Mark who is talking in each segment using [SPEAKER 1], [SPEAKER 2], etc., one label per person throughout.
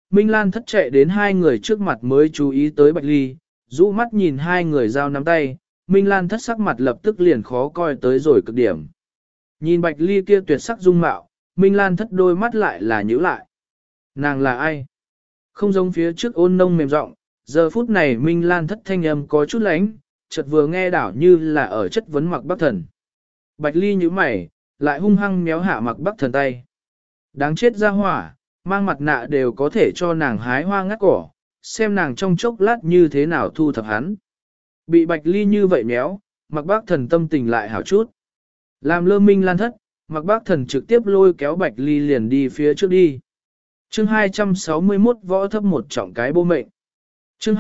[SPEAKER 1] Minh Lan thất chạy đến hai người trước mặt mới chú ý tới Bạch Ly, rũ mắt nhìn hai người giao nắm tay, Minh Lan thất sắc mặt lập tức liền khó coi tới rồi cực điểm. Nhìn Bạch Ly kia tuyệt sắc dung mạo, Minh Lan thất đôi mắt lại là nhíu lại. Nàng là ai? Không giống phía trước ôn nông mềm giọng, giờ phút này Minh Lan thất thanh âm có chút lánh, chợt vừa nghe đảo như là ở chất vấn Mặc Bắc Thần. Bạch Ly nhíu mày, lại hung hăng méo hạ Mặc Bắc Thần tay. Đáng chết ra hỏa, mang mặt nạ đều có thể cho nàng hái hoa ngắt cỏ, xem nàng trong chốc lát như thế nào thu thập hắn. Bị Bạch Ly như vậy méo, Mặc Bắc Thần tâm tình lại hảo chút. Làm lơ Minh Lan thất, Mặc Bắc Thần trực tiếp lôi kéo Bạch Ly liền đi phía trước đi. Chương 261 võ thấp một trọng cái bô mệnh. Chương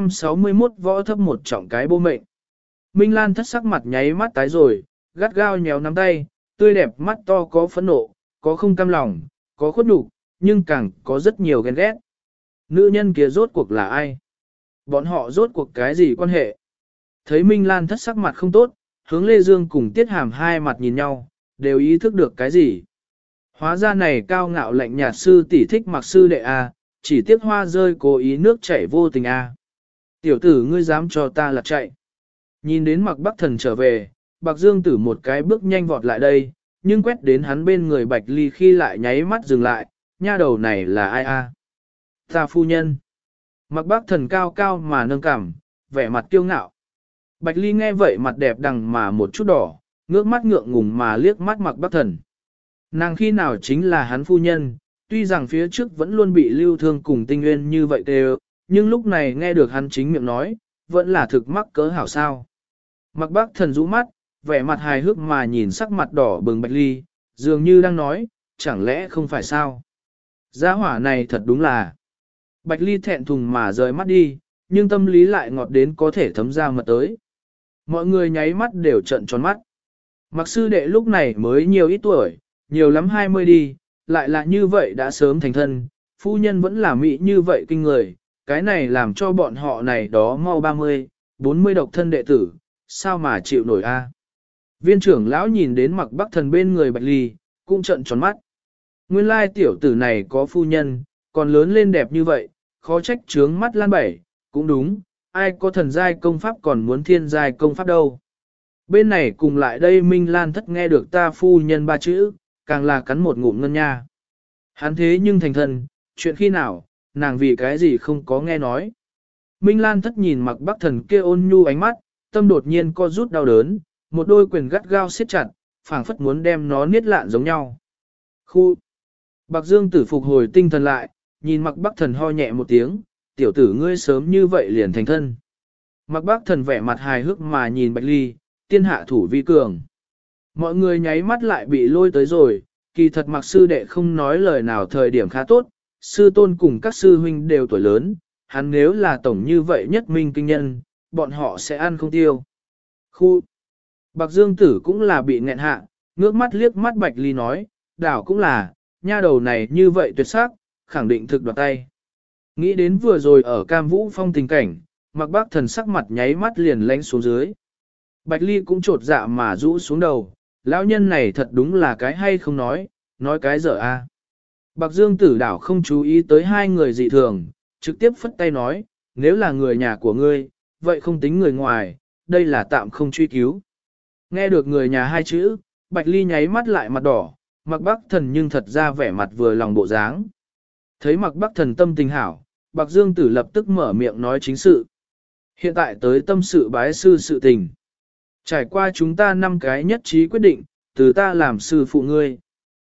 [SPEAKER 1] 261 võ thấp một trọng cái bô mệnh. Minh Lan thất sắc mặt nháy mắt tái rồi, gắt gao nhéo nắm tay, tươi đẹp mắt to có phẫn nộ, có không cam lòng, có khuất nhục, nhưng càng có rất nhiều ghen ghét. Nữ nhân kia rốt cuộc là ai? Bọn họ rốt cuộc cái gì quan hệ? Thấy Minh Lan thất sắc mặt không tốt, hướng Lê Dương cùng Tiết Hàm hai mặt nhìn nhau, đều ý thức được cái gì? Hóa ra này cao ngạo lạnh nhạt sư tỷ thích Mặc sư đệ A, chỉ tiếc hoa rơi cố ý nước chảy vô tình A. Tiểu tử ngươi dám cho ta là chạy. Nhìn đến Mặc Bắc Thần trở về, Bạc Dương Tử một cái bước nhanh vọt lại đây, nhưng quét đến hắn bên người Bạch Ly khi lại nháy mắt dừng lại, nha đầu này là ai A? Ta phu nhân. Mặc Bắc Thần cao cao mà nâng cằm, vẻ mặt kiêu ngạo. Bạch Ly nghe vậy mặt đẹp đằng mà một chút đỏ, ngước mắt ngượng ngùng mà liếc mắt Mặc Bắc Thần. Nàng khi nào chính là hắn phu nhân, tuy rằng phía trước vẫn luôn bị lưu thương cùng tinh nguyên như vậy đều, nhưng lúc này nghe được hắn chính miệng nói, vẫn là thực mắc cỡ hảo sao. Mặc Bắc Thần rũ mắt, vẻ mặt hài hước mà nhìn sắc mặt đỏ bừng Bạch Ly, dường như đang nói, chẳng lẽ không phải sao. Gia hỏa này thật đúng là. Bạch Ly thẹn thùng mà rời mắt đi, nhưng tâm lý lại ngọt đến có thể thấm ra mật tới. Mọi người nháy mắt đều trợn tròn mắt. Mặc sư đệ lúc này mới nhiều ít tuổi, nhiều lắm 20 đi, lại là như vậy đã sớm thành thân, phu nhân vẫn là mỹ như vậy kinh người, cái này làm cho bọn họ này đó mau 30, 40 độc thân đệ tử, sao mà chịu nổi a? Viên trưởng lão nhìn đến Mặc Bắc Thần bên người Bạch Ly, cũng trợn tròn mắt. Nguyên lai tiểu tử này có phu nhân, còn lớn lên đẹp như vậy, khó trách trướng mắt lan bảy, cũng đúng, ai có thần giai công pháp còn muốn thiên giai công pháp đâu. Bên này cùng lại đây Minh Lan thất nghe được ta phu nhân ba chữ, càng là cắn một ngụm ngân nha. Hắn thế nhưng thành thần, chuyện khi nào, nàng vì cái gì không có nghe nói. Minh Lan thất nhìn Mặc Bắc Thần kia ôn nhu ánh mắt, tâm đột nhiên co rút đau đớn, một đôi quyền gắt gao siết chặt, phảng phất muốn đem nó niết lạn giống nhau. Khu! Bạc Dương Tử phục hồi tinh thần lại, nhìn Mặc Bắc Thần ho nhẹ một tiếng, tiểu tử ngươi sớm như vậy liền thành thân. Mặc Bắc Thần vẻ mặt hài hước mà nhìn Bạch Ly, tiên hạ thủ vi cường. Mọi người nháy mắt lại bị lôi tới rồi, kỳ thật Mặc sư đệ không nói lời nào thời điểm khá tốt, sư tôn cùng các sư huynh đều tuổi lớn, hắn nếu là tổng như vậy nhất minh kinh nhân, bọn họ sẽ ăn không tiêu. Khu! Bạc Dương Tử cũng là bị nghẹn hạ, ngước mắt liếc mắt Bạch Ly nói, đảo cũng là, nha đầu này như vậy tuyệt sắc, khẳng định thực đoạt tay. Nghĩ đến vừa rồi ở Cam Vũ Phong tình cảnh, Mặc Bắc Thần sắc mặt nháy mắt liền lánh xuống dưới. Bạch Ly cũng trột dạ mà rũ xuống đầu, lão nhân này thật đúng là cái hay không nói cái dở a. Bạc Dương Tử đảo không chú ý tới hai người dị thường, trực tiếp phất tay nói, nếu là người nhà của ngươi, vậy không tính người ngoài, đây là tạm không truy cứu. Nghe được người nhà hai chữ, Bạch Ly nháy mắt lại mặt đỏ, Mặc Bắc Thần nhưng thật ra vẻ mặt vừa lòng bộ dáng. Thấy Mặc Bắc Thần tâm tình hảo, Bạc Dương Tử lập tức mở miệng nói chính sự. Hiện tại tới tâm sự bái sư sự tình. Trải qua chúng ta 5 cái nhất trí quyết định, từ ta làm sư phụ ngươi.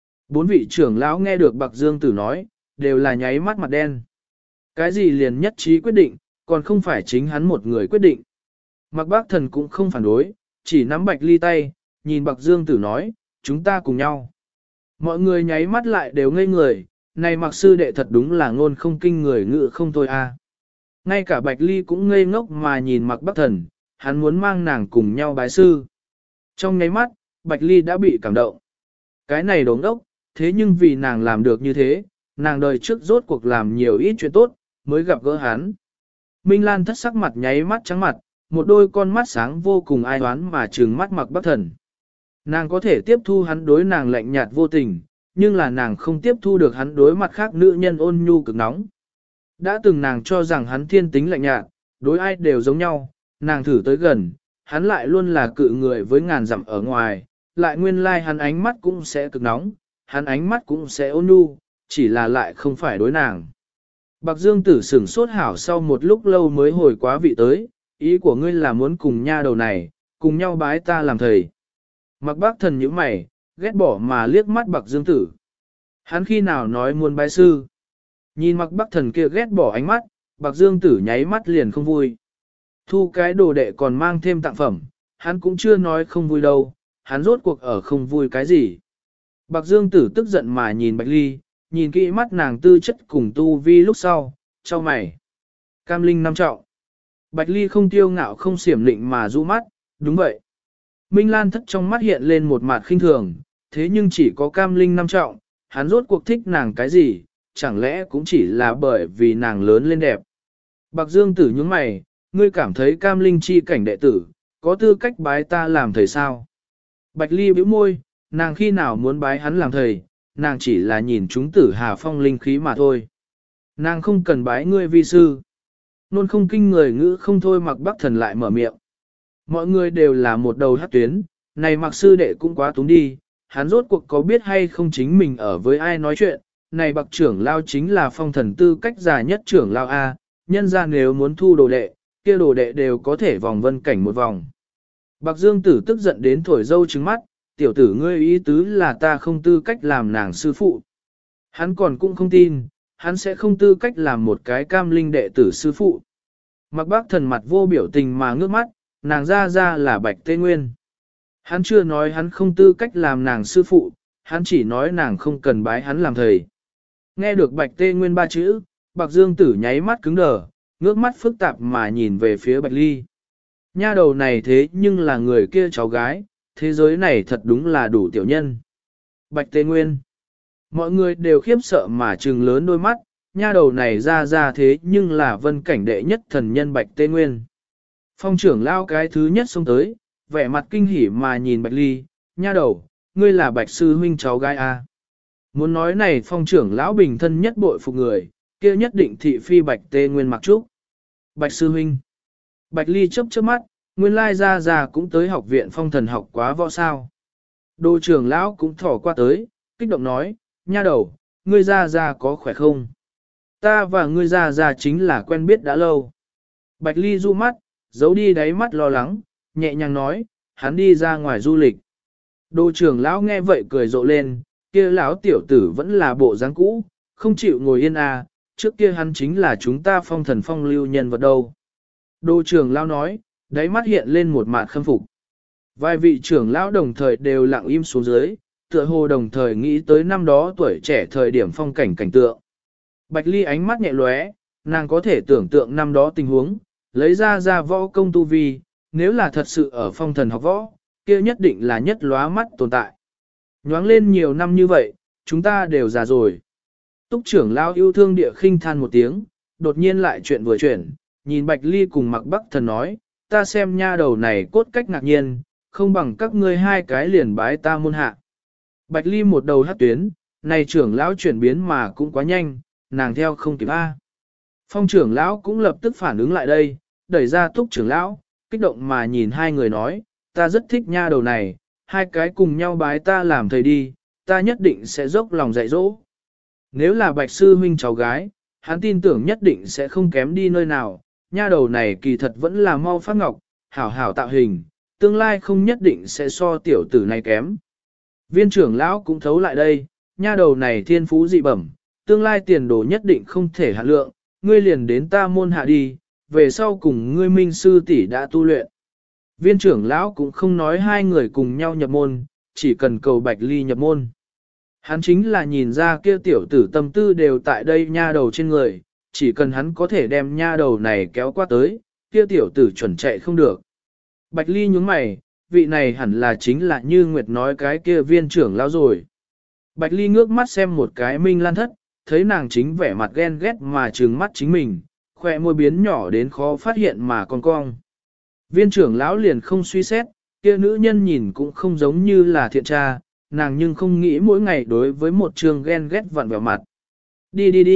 [SPEAKER 1] 4 vị trưởng lão nghe được Bạc Dương Tử nói, đều là nháy mắt mặt đen. Cái gì liền nhất trí quyết định, còn không phải chính hắn một người quyết định. Mặc Bác Thần cũng không phản đối, chỉ nắm Bạch Ly tay, nhìn Bạc Dương Tử nói, chúng ta cùng nhau. Mọi người nháy mắt lại đều ngây người, này Mặc sư đệ thật đúng là ngôn không kinh người ngự không thôi a. Ngay cả Bạch Ly cũng ngây ngốc mà nhìn Mặc Bác Thần, hắn muốn mang nàng cùng nhau bái sư. Trong nháy mắt, Bạch Ly đã bị cảm động. Cái này đống đốc, thế nhưng vì nàng làm được như thế, nàng đời trước rốt cuộc làm nhiều ít chuyện tốt, mới gặp gỡ hắn. Minh Lan thất sắc mặt nháy mắt trắng mặt, một đôi con mắt sáng vô cùng ai oán mà trừng mắt Mặc Bắc Thần. Nàng có thể tiếp thu hắn đối nàng lạnh nhạt vô tình, nhưng là nàng không tiếp thu được hắn đối mặt khác nữ nhân ôn nhu cực nóng. Đã từng nàng cho rằng hắn thiên tính lạnh nhạt, đối ai đều giống nhau, nàng thử tới gần, hắn lại luôn là cự người với ngàn dặm ở ngoài, lại nguyên lai hắn ánh mắt cũng sẽ cực nóng, hắn ánh mắt cũng sẽ ôn nhu, chỉ là lại không phải đối nàng. Bạc Dương Tử sửng sốt hảo sau một lúc lâu mới hồi quá vị tới, ý của ngươi là muốn cùng nha đầu này, cùng nhau bái ta làm thầy. Mặc Bác Thần nhíu mày, ghét bỏ mà liếc mắt Bạc Dương Tử. Hắn khi nào nói muốn bái sư? Nhìn Mặc Bác Thần kia ghét bỏ ánh mắt, Bạc Dương Tử nháy mắt liền không vui. Thu cái đồ đệ còn mang thêm tặng phẩm, hắn cũng chưa nói không vui đâu, hắn rốt cuộc ở không vui cái gì. Bạc Dương Tử tức giận mà nhìn Bạch Ly, nhìn kỹ mắt nàng tư chất cùng tu vi lúc sau, cho mày. Cam Linh năm trọng. Bạch Ly không tiêu ngạo không xiểm lịnh mà rũ mắt, đúng vậy. Minh Lan thất trong mắt hiện lên một mặt khinh thường, thế nhưng chỉ có Cam Linh năm trọng, hắn rốt cuộc thích nàng cái gì, chẳng lẽ cũng chỉ là bởi vì nàng lớn lên đẹp. Bạc Dương Tử nhướng mày, ngươi cảm thấy Cam Linh chi cảnh đệ tử, có tư cách bái ta làm thầy sao? Bạch Ly bĩu môi, nàng khi nào muốn bái hắn làm thầy, nàng chỉ là nhìn chúng Tử Hà Phong linh khí mà thôi. Nàng không cần bái ngươi vi sư. Nôn không kinh người ngữ không thôi Mặc Bắc Thần lại mở miệng. Mọi người đều là một đầu hát tuyến, này Mặc sư đệ cũng quá túng đi, hắn rốt cuộc có biết hay không chính mình ở với ai nói chuyện, này Bạc trưởng lao chính là phong thần tư cách già nhất trưởng lao A, nhân ra nếu muốn thu đồ đệ, kia đồ đệ đều có thể vòng vân cảnh một vòng. Bạc Dương Tử tức giận đến thổi dâu trứng mắt, tiểu tử ngươi ý tứ là ta không tư cách làm nàng sư phụ. Hắn còn cũng không tin, hắn sẽ không tư cách làm một cái Cam Linh đệ tử sư phụ. Mặc Bác Thần mặt vô biểu tình mà ngước mắt, nàng ra là Bạch Tê Nguyên. Hắn chưa nói hắn không tư cách làm nàng sư phụ, hắn chỉ nói nàng không cần bái hắn làm thầy. Nghe được Bạch Tê Nguyên ba chữ, Bạc Dương Tử nháy mắt cứng đờ, ngước mắt phức tạp mà nhìn về phía Bạch Ly. Nha đầu này thế nhưng là người kia cháu gái, thế giới này thật đúng là đủ tiểu nhân. Bạch Tê Nguyên. Mọi người đều khiếp sợ mà trừng lớn đôi mắt, nha đầu này ra thế nhưng là vân cảnh đệ nhất thần nhân Bạch Tê Nguyên. Phong trưởng lao cái thứ nhất xông tới, vẻ mặt kinh hỉ mà nhìn Bạch Ly, nha đầu, ngươi là Bạch sư huynh cháu gái A. Muốn nói này phong trưởng lão bình thân nhất bội phục người, kia nhất định thị phi Bạch Tê Nguyên mặc trúc. Bạch sư huynh. Bạch Ly chớp chớp mắt, nguyên lai ra cũng tới học viện phong thần học quá võ sao. Đô trưởng lão cũng thỏ qua tới, kích động nói, nha đầu, ngươi ra có khỏe không? Ta và ngươi ra chính là quen biết đã lâu. Bạch Ly du mắt, giấu đi đáy mắt lo lắng, nhẹ nhàng nói, hắn đi ra ngoài du lịch. Đô trưởng lão nghe vậy cười rộ lên, kia lão tiểu tử vẫn là bộ dáng cũ, không chịu ngồi yên à, trước kia hắn chính là chúng ta phong thần phong lưu nhân vật đâu. Đô trưởng lão nói, đáy mắt hiện lên một mạt khâm phục. Vài vị trưởng lão đồng thời đều lặng im xuống dưới, tựa hồ đồng thời nghĩ tới năm đó tuổi trẻ thời điểm phong cảnh cảnh tượng. Bạch Ly ánh mắt nhẹ lóe, nàng có thể tưởng tượng năm đó tình huống, lấy ra võ công tu vi, nếu là thật sự ở phong thần học võ, kia nhất định là nhất lóa mắt tồn tại. Nhoáng lên nhiều năm như vậy, chúng ta đều già rồi. Túc trưởng lão yêu thương địa khinh than một tiếng, đột nhiên lại chuyện vừa chuyển, nhìn Bạch Ly cùng Mặc Bắc Thần nói, ta xem nha đầu này cốt cách ngạc nhiên, không bằng các ngươi hai cái liền bái ta môn hạ. Bạch Ly một đầu hát tuyến, này trưởng lão chuyển biến mà cũng quá nhanh, nàng theo không kịp A. Phong trưởng lão cũng lập tức phản ứng lại đây, đẩy ra Túc trưởng lão, kích động mà nhìn hai người nói, ta rất thích nha đầu này, hai cái cùng nhau bái ta làm thầy đi, ta nhất định sẽ dốc lòng dạy dỗ. Nếu là Bạch sư huynh cháu gái, hắn tin tưởng nhất định sẽ không kém đi nơi nào, nha đầu này kỳ thật vẫn là mau phát ngọc, hảo hảo tạo hình, tương lai không nhất định sẽ so tiểu tử này kém. Viên trưởng lão cũng thấu lại đây, nha đầu này thiên phú dị bẩm, tương lai tiền đồ nhất định không thể hạ lượng, ngươi liền đến ta môn hạ đi, về sau cùng ngươi minh sư tỷ đã tu luyện. Viên trưởng lão cũng không nói hai người cùng nhau nhập môn, chỉ cần cầu Bạch Ly nhập môn. Hắn chính là nhìn ra kia tiểu tử tâm tư đều tại đây nha đầu trên người, chỉ cần hắn có thể đem nha đầu này kéo qua tới, kia tiểu tử chuẩn chạy không được. Bạch Ly nhướng mày, vị này hẳn là chính là như Nguyệt nói cái kia viên trưởng lão rồi. Bạch Ly ngước mắt xem một cái Minh Lan thất, thấy nàng chính vẻ mặt ghen ghét mà trừng mắt chính mình, khoe môi biến nhỏ đến khó phát hiện mà con cong. Viên trưởng lão liền không suy xét, kia nữ nhân nhìn cũng không giống như là thiện tra, nàng nhưng không nghĩ mỗi ngày đối với một trường ghen ghét vặn vẹo mặt. Đi,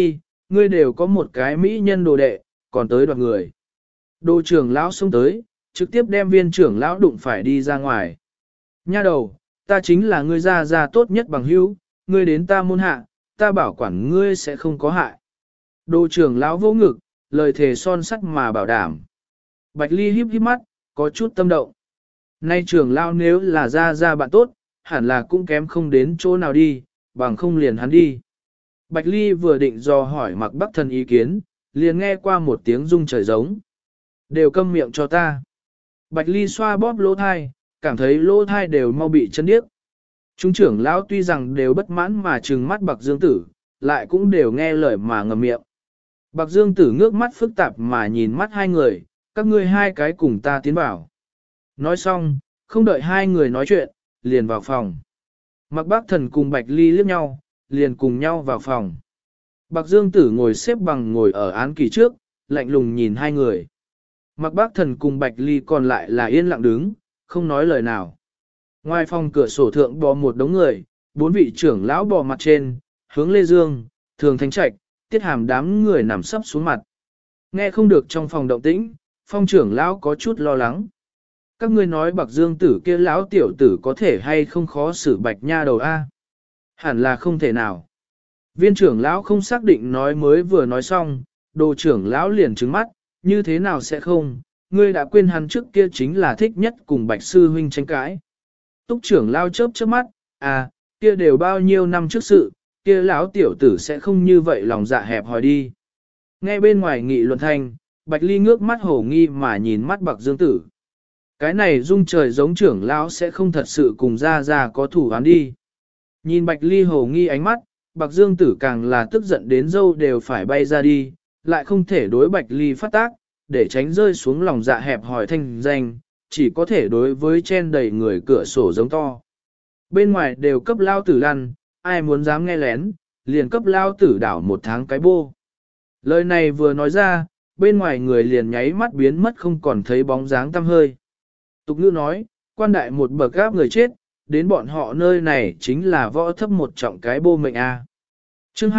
[SPEAKER 1] ngươi đều có một cái mỹ nhân đồ đệ, còn tới đoạt người. Đồ trưởng lão xông tới, trực tiếp đem viên trưởng lão đụng phải đi ra ngoài. Nha đầu, ta chính là ngươi gia tốt nhất bằng hữu, ngươi đến ta môn hạ, ta bảo quản ngươi sẽ không có hại. Đồ trưởng lão vô ngực, lời thề son sắt mà bảo đảm. Bạch Ly híp híp mắt, có chút tâm động. Nay trưởng lão nếu là gia bạn tốt, hẳn là cũng kém không đến chỗ nào đi, bằng không liền hắn đi. Bạch Ly vừa định dò hỏi Mạc Bắc Thần ý kiến, liền nghe qua một tiếng rung trời giống. Đều câm miệng cho ta. Bạch Ly xoa bóp lỗ thai, cảm thấy lỗ thai đều mau bị chân điếc. Chúng trưởng lão tuy rằng đều bất mãn mà trừng mắt Bạc Dương Tử, lại cũng đều nghe lời mà ngậm miệng. Bạc Dương Tử ngước mắt phức tạp mà nhìn mắt hai người, các ngươi hai cái cùng ta tiến vào. Nói xong, không đợi hai người nói chuyện, liền vào phòng. Mạc Bắc Thần cùng Bạch Ly liếc nhau, liền cùng nhau vào phòng. Bạc Dương Tử ngồi xếp bằng ngồi ở án kỳ trước, lạnh lùng nhìn hai người. Mạc Bắc Thần cùng Bạch Ly còn lại là yên lặng đứng, không nói lời nào. Ngoài phòng cửa sổ thượng bò một đống người, 4 vị trưởng lão bò mặt trên, hướng Lê Dương, Thường Thanh Trạch, Tiết Hàm đám người nằm sấp xuống mặt. Nghe không được trong phòng động tĩnh, Phong trưởng lão có chút lo lắng. Các ngươi nói Bạc Dương Tử kia lão tiểu tử có thể hay không khó xử Bạch nha đầu a? Hẳn là không thể nào. Viên trưởng lão không xác định nói mới vừa nói xong, đồ trưởng lão liền trừng mắt, như thế nào sẽ không, ngươi đã quên hắn trước kia chính là thích nhất cùng Bạch sư huynh tranh cãi. Túc trưởng lão chớp chớp mắt, à, kia đều bao nhiêu năm trước sự, kia lão tiểu tử sẽ không như vậy lòng dạ hẹp hòi đi. Nghe bên ngoài nghị luận thanh, Bạch Ly ngước mắt hổ nghi mà nhìn mắt Bạc Dương Tử. Cái này dung trời giống trưởng lão sẽ không thật sự cùng ra có thủ án đi. Nhìn Bạch Ly hổ nghi ánh mắt, Bạc Dương Tử càng là tức giận đến dâu đều phải bay ra đi, lại không thể đối Bạch Ly phát tác, để tránh rơi xuống lòng dạ hẹp hỏi thanh danh, chỉ có thể đối với chen đầy người cửa sổ giống to. Bên ngoài đều cấp lao tử lăn, ai muốn dám nghe lén, liền cấp lao tử đảo 1 tháng cái bô. Lời này vừa nói ra, bên ngoài người liền nháy mắt biến mất không còn thấy bóng dáng tăm hơi. Tục ngữ nói, quan đại một bậc gáp người chết, đến bọn họ nơi này chính là võ thấp một trọng cái bô mệnh A. Chương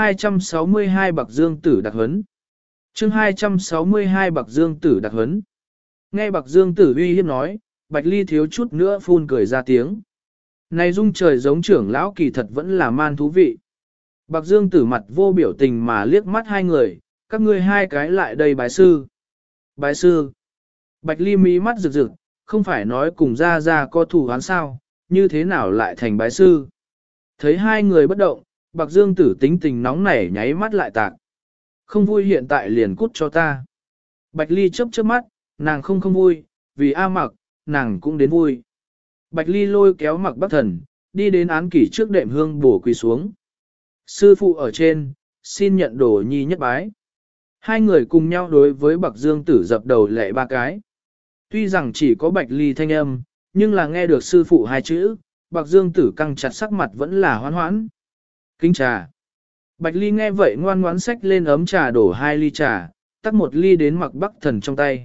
[SPEAKER 1] 262 Bạc Dương Tử đặc huấn. Chương 262 Bạc Dương Tử đặc huấn. Nghe Bạc Dương Tử uy hiếp nói, Bạch Ly thiếu chút nữa phun cười ra tiếng. Này dung trời giống trưởng lão kỳ thật vẫn là man thú vị. Bạc Dương Tử mặt vô biểu tình mà liếc mắt hai người, các ngươi hai cái lại đây bái sư. Bái sư. Bạch Ly mí mắt rực rực, không phải nói cùng ra có thủ án sao, như thế nào lại thành bái sư. Thấy hai người bất động, Bạc Dương Tử tính tình nóng nảy nháy mắt lại tạc. Không vui hiện tại liền cút cho ta. Bạch Ly chớp chớp mắt, nàng không vui, vì A Mặc, nàng cũng đến vui. Bạch Ly lôi kéo Mặc Bắc Thần, đi đến án kỷ trước đệm hương bổ quỳ xuống. Sư phụ ở trên, xin nhận đồ nhi nhất bái. Hai người cùng nhau đối với Bạc Dương Tử dập đầu lệ 3 cái. Tuy rằng chỉ có Bạch Ly thanh âm, nhưng là nghe được sư phụ 2 chữ, Bạc Dương Tử căng chặt sắc mặt vẫn là hoan hoãn. Kính trà. Bạch Ly nghe vậy ngoan ngoãn xách lên ấm trà đổ 2 ly trà, tắt 1 ly đến Mặc Bắc Thần trong tay.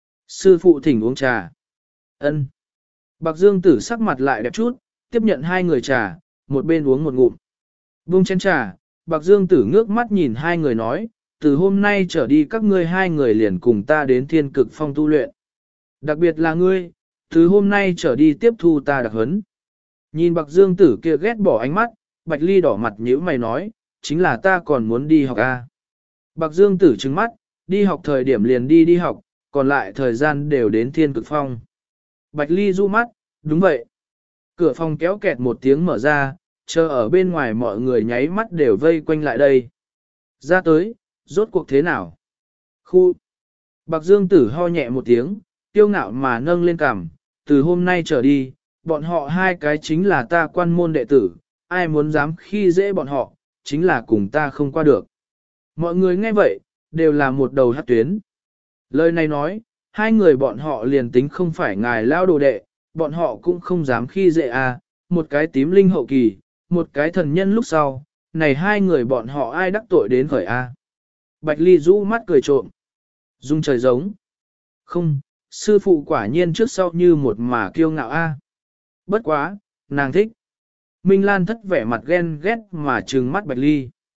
[SPEAKER 1] Sư phụ thỉnh uống trà. Ân. Bạc Dương Tử sắc mặt lại đẹp chút, tiếp nhận 2 người trà, một bên uống một ngụm. Buông chén trà, Bạc Dương Tử ngước mắt nhìn 2 người nói, từ hôm nay trở đi các ngươi 2 người liền cùng ta đến Thiên Cực Phong tu luyện. Đặc biệt là ngươi, từ hôm nay trở đi tiếp thu ta đặc huấn. Nhìn Bạc Dương Tử kia ghét bỏ ánh mắt, Bạch Ly đỏ mặt nhíu mày nói, chính là ta còn muốn đi học à. Bạc Dương Tử trừng mắt, đi học thời điểm liền đi học, còn lại thời gian đều đến Thiên Cực Phong. Bạch Ly du mắt, đúng vậy. Cửa phòng kéo kẹt một tiếng mở ra, chờ ở bên ngoài mọi người nháy mắt đều vây quanh lại đây. Ra tới, rốt cuộc thế nào? Khu. Bạc Dương Tử ho nhẹ một tiếng, tiêu ngạo mà nâng lên cằm, từ hôm nay trở đi, bọn họ 2 cái chính là ta quan môn đệ tử, ai muốn dám khi dễ bọn họ, chính là cùng ta không qua được. Mọi người nghe vậy, đều là một đầu hát tuyến. Lời này nói, 2 người bọn họ liền tính không phải ngài lao đồ đệ, bọn họ cũng không dám khi dễ à, một cái tím linh hậu kỳ, một cái thần nhân lúc sau, này 2 người bọn họ ai đắc tội đến khởi a? Bạch Ly rũ mắt cười trộm. Dung trời giống. Không, sư phụ quả nhiên trước sau như một mà kiêu ngạo a. Bất quá, nàng thích. Minh Lan thất vẻ mặt ghen ghét mà trừng mắt Bạch Ly.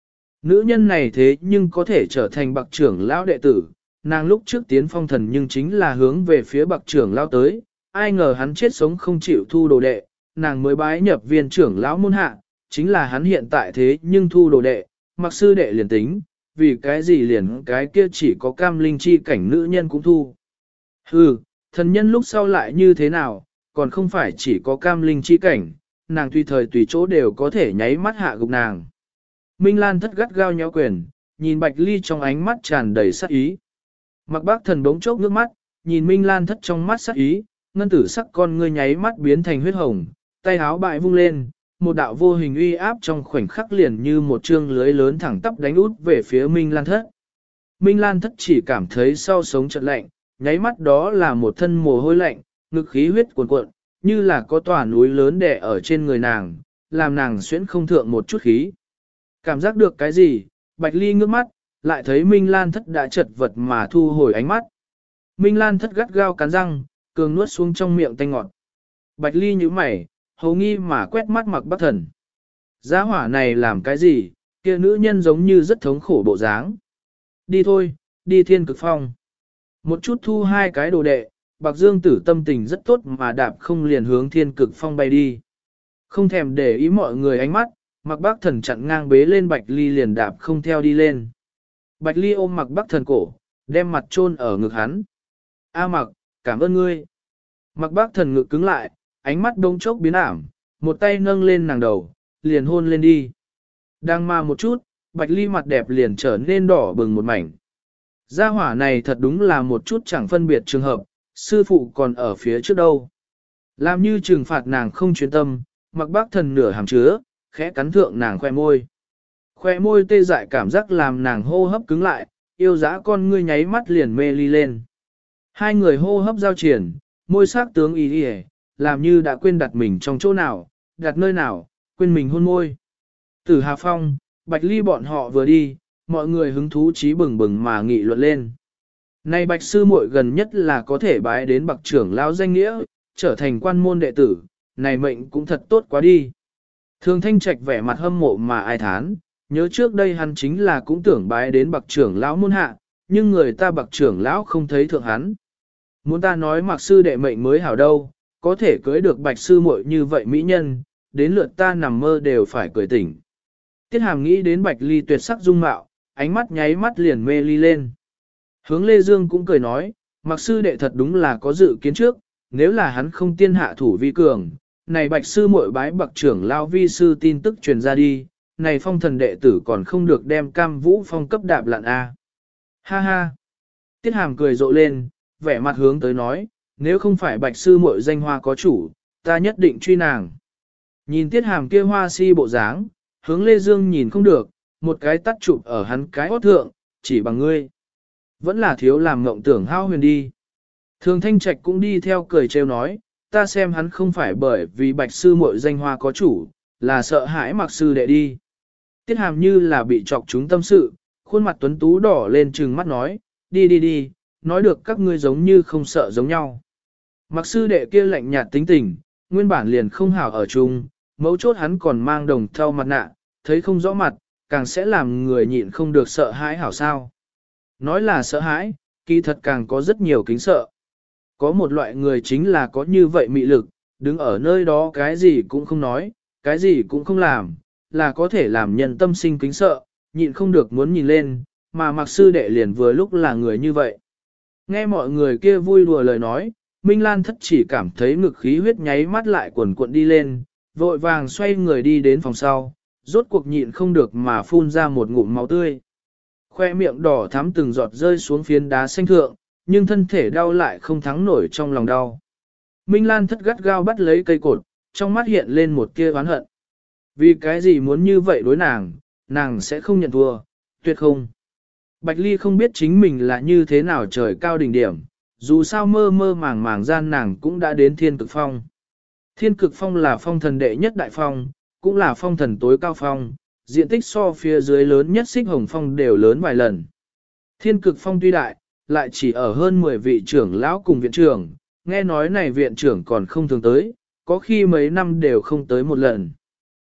[SPEAKER 1] Nữ nhân này thế nhưng có thể trở thành bậc trưởng lão đệ tử, nàng lúc trước tiến phong thần nhưng chính là hướng về phía bậc trưởng lão tới, ai ngờ hắn chết sống không chịu thu đồ đệ, nàng mới bái nhập viên trưởng lão môn hạ, chính là hắn hiện tại thế nhưng thu đồ đệ, mặc sư đệ liền tính, vì cái gì liền cái kia chỉ có cam linh chi cảnh nữ nhân cũng thu. Hừ, thần nhân lúc sau lại như thế nào, còn không phải chỉ có cam linh chi cảnh, nàng tùy thời tùy chỗ đều có thể nháy mắt hạ gục nàng. Minh Lan thất gắt gao nhéo quyền, nhìn Bạch Ly trong ánh mắt tràn đầy sát ý. Mặc bác thần bỗng chốc nước mắt, nhìn Minh Lan thất trong mắt sát ý, ngân tử sắc con ngươi nháy mắt biến thành huyết hồng, tay háo bại vung lên, một đạo vô hình uy áp trong khoảnh khắc liền như một chương lưới lớn thẳng tắp đánh út về phía Minh Lan thất. Minh Lan thất chỉ cảm thấy sau sống chợt lạnh, nháy mắt đó là một thân mồ hôi lạnh, ngực khí huyết cuồn cuộn, như là có tòa núi lớn đè ở trên người nàng, làm nàng xuyễn không thượng một chút khí. Cảm giác được cái gì, Bạch Ly ngước mắt, lại thấy Minh Lan thất đã chật vật mà thu hồi ánh mắt. Minh Lan thất gắt gao cắn răng, cường nuốt xuống trong miệng tanh ngọt. Bạch Ly nhíu mày, hầu nghi mà quét mắt Mặc Bắc Thần. Giá hỏa này làm cái gì, kia nữ nhân giống như rất thống khổ bộ dáng. Đi thôi, đi Thiên Cực Phong. Một chút thu hai cái đồ đệ, Bạc Dương Tử tâm tình rất tốt mà đạp không liền hướng Thiên Cực Phong bay đi. Không thèm để ý mọi người ánh mắt, Mặc Bắc Thần chặn ngang bế lên Bạch Ly liền đạp không theo đi lên. Bạch Ly ôm Mặc Bắc Thần cổ, đem mặt chôn ở ngực hắn. A Mặc, cảm ơn ngươi. Mặc Bắc Thần ngực cứng lại, ánh mắt đông chốc biến ảm, một tay nâng lên nàng đầu, liền hôn lên đi. Đang mà một chút, Bạch Ly mặt đẹp liền trở nên đỏ bừng một mảnh. Gia hỏa này thật đúng là một chút chẳng phân biệt trường hợp, sư phụ còn ở phía trước đâu. Làm như trừng phạt nàng không chuyên tâm, Mặc Bắc Thần nửa hàm chứa, khẽ cắn thượng nàng khoe môi. Khoe môi tê dại cảm giác làm nàng hô hấp cứng lại, yêu dã con ngươi nháy mắt liền mê ly lên. Hai người hô hấp giao triển, môi sắc tướng ý đi làm như đã quên đặt mình trong chỗ nào, đặt nơi nào, quên mình hôn môi. Tử Hà Phong, Bạch Ly bọn họ vừa đi, mọi người hứng thú trí bừng bừng mà nghị luận lên. Này Bạch sư muội gần nhất là có thể bái đến bậc trưởng lão danh nghĩa, trở thành quan môn đệ tử, này mệnh cũng thật tốt quá đi. Thường Thanh Trạch vẻ mặt hâm mộ mà ai thán, nhớ trước đây hắn chính là cũng tưởng bái đến bậc trưởng lão môn hạ, nhưng người ta bậc trưởng lão không thấy thượng hắn. Muốn ta nói Mặc sư đệ mệnh mới hảo đâu, có thể cưới được Bạch sư muội như vậy mỹ nhân, đến lượt ta nằm mơ đều phải cười tỉnh. Tiết Hàm nghĩ đến Bạch Ly tuyệt sắc dung mạo, ánh mắt nháy mắt liền mê ly lên. Hướng Lê Dương cũng cười nói, Mặc sư đệ thật đúng là có dự kiến trước, nếu là hắn không tiên hạ thủ vi cường, này Bạch sư muội bái bậc trưởng lão vi sư tin tức truyền ra đi, này phong thần đệ tử còn không được đem Cam Vũ Phong cấp đạp lạn a. Ha ha. Tiết Hàm cười rộ lên, vẻ mặt hướng tới nói, nếu không phải Bạch sư muội danh hoa có chủ, ta nhất định truy nàng. Nhìn Tiết Hàm kia hoa si bộ dáng, Hướng Lê Dương nhìn không được, một cái tắt chụp ở hắn cái hót thượng, chỉ bằng ngươi. Vẫn là thiếu làm ngộng tưởng hao huyền đi. Thường Thanh Trạch cũng đi theo cười trêu nói, ta xem hắn không phải bởi vì Bạch sư muội danh hoa có chủ, là sợ hãi Mặc sư đệ đi. Tiết Hàm như là bị chọc trúng tâm sự, khuôn mặt tuấn tú đỏ lên trừng mắt nói, đi đi đi, nói được các ngươi giống như không sợ giống nhau. Mặc sư đệ kia lạnh nhạt tính tình, nguyên bản liền không hảo ở chung, mấu chốt hắn còn mang đồng thau mặt nạ, thấy không rõ mặt, càng sẽ làm người nhịn không được sợ hãi hảo sao. Nói là sợ hãi, kỳ thật càng có rất nhiều kính sợ. Có một loại người chính là có như vậy mị lực, đứng ở nơi đó cái gì cũng không nói, cái gì cũng không làm, là có thể làm nhân tâm sinh kính sợ, nhịn không được muốn nhìn lên, mà Mặc sư đệ liền vừa lúc là người như vậy. Nghe mọi người kia vui đùa lời nói, Minh Lan thất chỉ cảm thấy ngực khí huyết nháy mắt lại quần cuộn đi lên, vội vàng xoay người đi đến phòng sau, rốt cuộc nhịn không được mà phun ra một ngụm máu tươi. Khoe miệng đỏ thắm từng giọt rơi xuống phiến đá xanh thượng, nhưng thân thể đau lại không thắng nổi trong lòng đau. Minh Lan thất gắt gao bắt lấy cây cột, trong mắt hiện lên một tia oán hận. Vì cái gì muốn như vậy đối nàng, nàng sẽ không nhận thua, tuyệt không. Bạch Ly không biết chính mình là như thế nào trời cao đỉnh điểm, dù sao mơ mơ màng màng gian nàng cũng đã đến Thiên Cực Phong. Thiên Cực Phong là phong thần đệ nhất đại phong, cũng là phong thần tối cao phong, diện tích so phía dưới lớn nhất Xích Hồng Phong đều lớn vài lần. Thiên Cực Phong tuy đại, lại chỉ ở hơn 10 vị trưởng lão cùng viện trưởng, nghe nói này viện trưởng còn không thường tới, có khi mấy năm đều không tới một lần.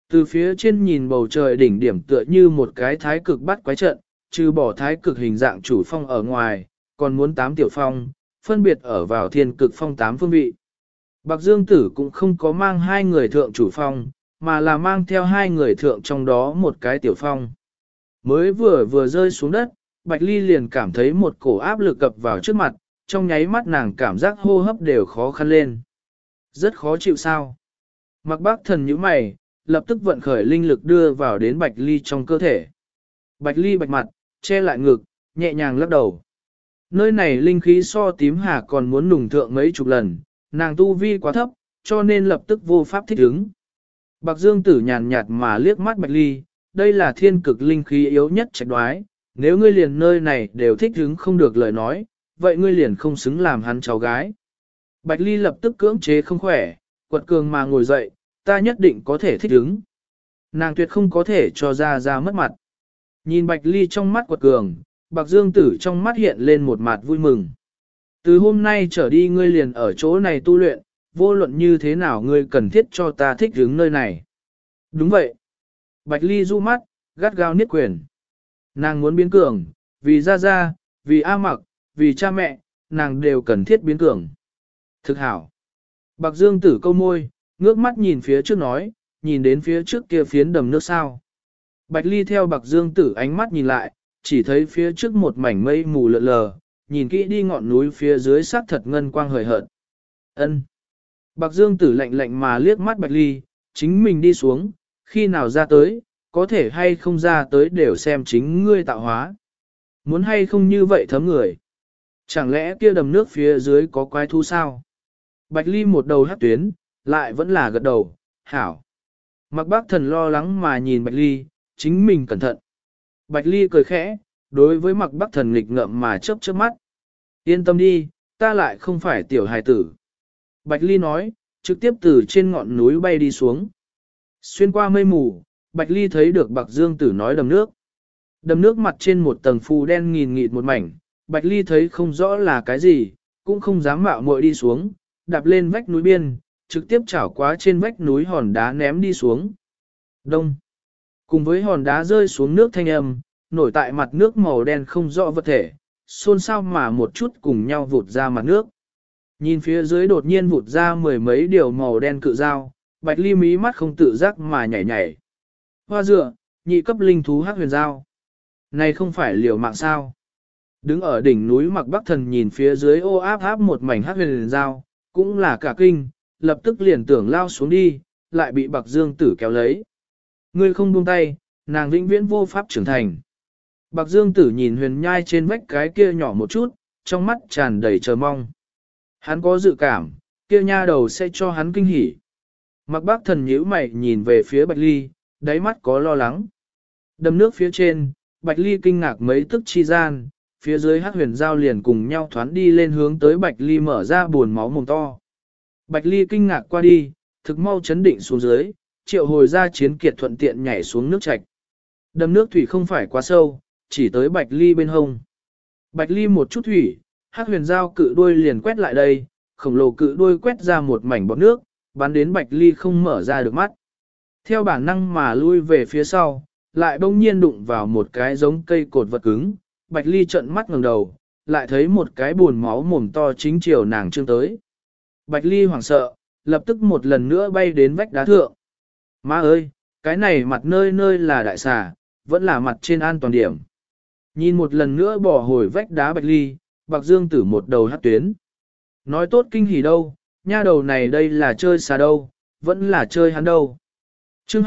[SPEAKER 1] Từ phía trên nhìn bầu trời đỉnh điểm tựa như một cái thái cực bắt quái trận, trừ bỏ thái cực hình dạng chủ phong ở ngoài, còn muốn 8 tiểu phong, phân biệt ở vào thiên cực phong 8 phương vị. Bạc Dương Tử cũng không có mang 2 người thượng chủ phong, mà là mang theo 2 người thượng trong đó một cái tiểu phong. Mới vừa rơi xuống đất, Bạch Ly liền cảm thấy một cổ áp lực cập vào trước mặt, trong nháy mắt nàng cảm giác hô hấp đều khó khăn lên. Rất khó chịu sao? Mặc Bác Thần nhíu mày, lập tức vận khởi linh lực đưa vào đến Bạch Ly trong cơ thể. Bạch Ly bạch mặt, che lại ngực, nhẹ nhàng lắc đầu. Nơi này linh khí so tím hà còn muốn nùng thượng mấy chục lần, nàng tu vi quá thấp, cho nên lập tức vô pháp thích ứng. Bạc Dương Tử nhàn nhạt mà liếc mắt Bạch Ly, đây là thiên cực linh khí yếu nhất trạch đoái, nếu ngươi liền nơi này đều thích ứng không được lời nói, vậy ngươi liền không xứng làm hắn cháu gái. Bạch Ly lập tức cưỡng chế không khỏe, quật cường mà ngồi dậy, ta nhất định có thể thích ứng. Nàng tuyệt không có thể cho ra mất mặt. Nhìn Bạch Ly trong mắt quật cường, Bạc Dương Tử trong mắt hiện lên một mặt vui mừng. Từ hôm nay trở đi ngươi liền ở chỗ này tu luyện, vô luận như thế nào ngươi cần thiết cho ta thích ứng nơi này. Đúng vậy. Bạch Ly du mắt, gắt gao niết quyền. Nàng muốn biến cường, vì Gia, vì A Mặc, vì cha mẹ, nàng đều cần thiết biến cường. Thực hảo. Bạc Dương Tử câu môi, ngước mắt nhìn phía trước nói, nhìn đến phía trước kia phiến đầm nước sao. Bạch Ly theo Bạc Dương Tử ánh mắt nhìn lại, chỉ thấy phía trước một mảnh mây mù lợn lờ, nhìn kỹ đi ngọn núi phía dưới sắc thật ngân quang hời hợt. Ân. Bạc Dương Tử lạnh lạnh mà liếc mắt Bạch Ly, chính mình đi xuống, khi nào ra tới, có thể hay không ra tới đều xem chính ngươi tạo hóa. Muốn hay không như vậy thấm người. Chẳng lẽ kia đầm nước phía dưới có quái thú sao? Bạch Ly một đầu hát tuyến, lại vẫn là gật đầu, hảo. Mặc Bác Thần lo lắng mà nhìn Bạch Ly, chính mình cẩn thận. Bạch Ly cười khẽ, đối với Mặc Bác Thần nghịch ngợm mà chớp chớp mắt. Yên tâm đi, ta lại không phải tiểu hài tử. Bạch Ly nói, trực tiếp từ trên ngọn núi bay đi xuống. Xuyên qua mây mù, Bạch Ly thấy được Bạc Dương Tử nói đầm nước. Đầm nước mặt trên một tầng phù đen nghìn nghịt một mảnh, Bạch Ly thấy không rõ là cái gì, cũng không dám mạo muội đi xuống, đạp lên vách núi biên, trực tiếp chảo qua trên vách núi hòn đá ném đi xuống. Đông. Cùng với hòn đá rơi xuống nước thanh âm, nổi tại mặt nước màu đen không rõ vật thể, xôn xao mà một chút cùng nhau vụt ra mặt nước. Nhìn phía dưới đột nhiên vụt ra mười mấy điều màu đen cự dao, Bạch Ly mí mắt không tự giác mà nhảy nhảy. Hoa dựa, nhị cấp linh thú hắc huyền dao. Này không phải liều mạng sao? Đứng ở đỉnh núi Mặc Bắc Thần nhìn phía dưới ô áp áp một mảnh hắc huyền dao, cũng là cả kinh, lập tức liền tưởng lao xuống đi, lại bị Bạc Dương Tử kéo lấy. Ngươi không buông tay, nàng vĩnh viễn vô pháp trưởng thành. Bạc Dương Tử nhìn huyền nhai trên vách cái kia nhỏ một chút, trong mắt tràn đầy chờ mong. Hắn có dự cảm, kia nha đầu sẽ cho hắn kinh hỉ. Mặc Bác Thần nhíu mày nhìn về phía Bạch Ly, đáy mắt có lo lắng. Đầm nước phía trên, Bạch Ly kinh ngạc mấy tức chi gian, phía dưới hắc huyền giao liền cùng nhau thoán đi lên hướng tới Bạch Ly mở ra buồn máu mồm to. Bạch Ly kinh ngạc qua đi, thực mau chấn định xuống dưới, triệu hồi ra chiến kiệt thuận tiện nhảy xuống nước chạch. Đầm nước thủy không phải quá sâu, chỉ tới Bạch Ly bên hông. Bạch Ly một chút thủy, hắc huyền giao cự đuôi liền quét lại đây, khổng lồ cự đuôi quét ra một mảnh bọt nước, bắn đến Bạch Ly không mở ra được mắt. Theo bản năng mà lui về phía sau, lại bỗng nhiên đụng vào một cái giống cây cột vật cứng, Bạch Ly trợn mắt ngẩng đầu, lại thấy một cái buồn máu mồm to chính chiều nàng trương tới. Bạch Ly hoảng sợ, lập tức một lần nữa bay đến vách đá thượng. Má ơi, cái này mặt nơi nơi là đại xà, vẫn là mặt trên an toàn điểm. Nhìn một lần nữa bỏ hồi vách đá Bạch Ly, Bạc Dương Tử một đầu hát tuyến. Nói tốt kinh hỉ đâu, nha đầu này đây là chơi xà đâu, vẫn là chơi hắn đâu. Chương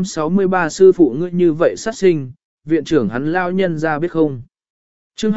[SPEAKER 1] 263 sư phụ ngươi như vậy sát sinh, viện trưởng hắn lao nhân ra biết không? Chương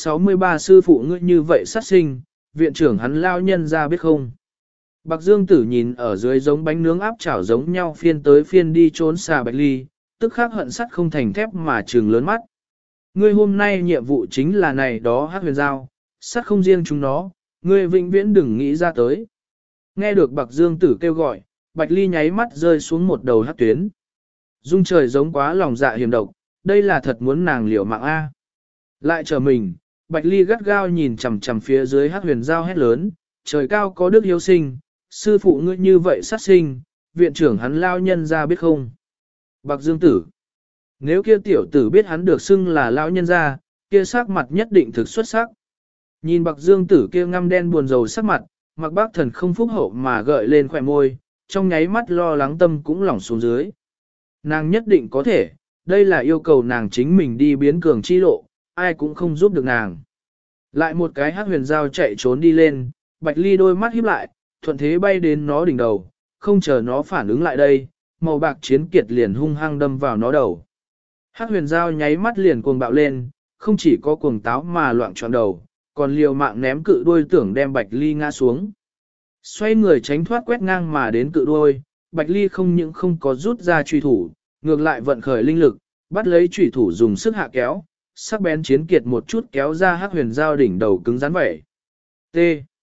[SPEAKER 1] 263 sư phụ ngươi như vậy sát sinh, viện trưởng hắn lao nhân ra biết không? Bạc Dương Tử nhìn ở dưới giống bánh nướng áp chảo giống nhau phiên tới phiên đi trốn xà Bạch Ly, tức khắc hận sắt không thành thép mà trừng lớn mắt. Ngươi hôm nay nhiệm vụ chính là này đó hắc huyền giao, sắt không riêng chúng nó, ngươi vĩnh viễn đừng nghĩ ra tới. Nghe được Bạc Dương Tử kêu gọi, Bạch Ly nháy mắt rơi xuống một đầu hắc tuyến. Dung trời giống quá lòng dạ hiểm độc, đây là thật muốn nàng liều mạng A. Lại chờ mình, Bạch Ly gắt gao nhìn chằm chằm phía dưới hắc huyền giao hét lớn, trời cao có đức hiếu sinh, sư phụ ngươi như vậy sát sinh, viện trưởng hắn lao nhân ra biết không. Bạc Dương Tử. Nếu kia tiểu tử biết hắn được xưng là lão nhân gia, kia sắc mặt nhất định thực xuất sắc. Nhìn Bạc Dương Tử kia ngăm đen buồn rầu sắc mặt, Mạc Bác Thần không phúc hậu mà gợi lên khỏe môi, trong nháy mắt lo lắng tâm cũng lỏng xuống dưới. Nàng nhất định có thể, đây là yêu cầu nàng chính mình đi biến cường chi lộ, ai cũng không giúp được nàng. Lại một cái hắc huyền dao chạy trốn đi lên, Bạch Ly đôi mắt híp lại, thuận thế bay đến nó đỉnh đầu, không chờ nó phản ứng lại đây, màu bạc chiến kiệt liền hung hăng đâm vào nó đầu. Hắc huyền dao nháy mắt liền cuồng bạo lên, không chỉ có cuồng táo mà loạn trọn đầu, còn liều mạng ném cự đuôi tưởng đem Bạch Ly ngã xuống. Xoay người tránh thoát quét ngang mà đến cự đuôi, Bạch Ly không những không có rút ra truy thủ, ngược lại vận khởi linh lực, bắt lấy truy thủ dùng sức hạ kéo, sắc bén chiến kiệt một chút kéo ra hắc huyền dao đỉnh đầu cứng rắn vậy. T.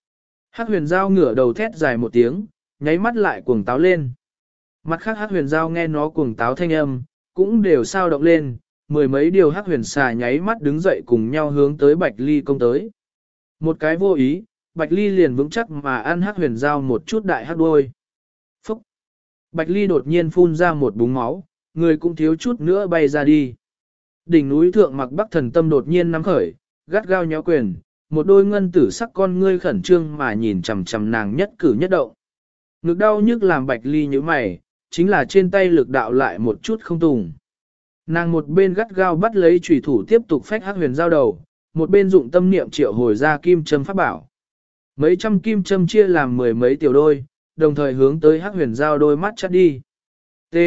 [SPEAKER 1] Hắc huyền dao ngửa đầu thét dài một tiếng, nháy mắt lại cuồng táo lên. Mặt khác hắc huyền dao nghe nó cuồng táo thanh âm, cũng đều sao động lên, mười mấy điều hắc huyền xà nháy mắt đứng dậy cùng nhau hướng tới Bạch Ly công tới. Một cái vô ý, Bạch Ly liền vững chắc mà ăn hắc huyền dao một chút đại hắc đuôi. Phúc! Bạch Ly đột nhiên phun ra một búng máu, người cũng thiếu chút nữa bay ra đi. Đỉnh núi thượng Mạc Bắc Thần tâm đột nhiên nắm khởi, gắt gao nhéo quyền, một đôi ngân tử sắc con ngươi khẩn trương mà nhìn chằm chằm nàng nhất cử nhất động. Ngực đau nhức làm Bạch Ly như mày, chính là trên tay lực đạo lại một chút không tùng. Nàng một bên gắt gao bắt lấy chủy thủ tiếp tục phách hắc huyền giao đầu, một bên dụng tâm niệm triệu hồi ra kim châm pháp bảo. Mấy trăm kim châm chia làm mười mấy tiểu đôi, đồng thời hướng tới hắc huyền giao đôi mắt chắt đi. T.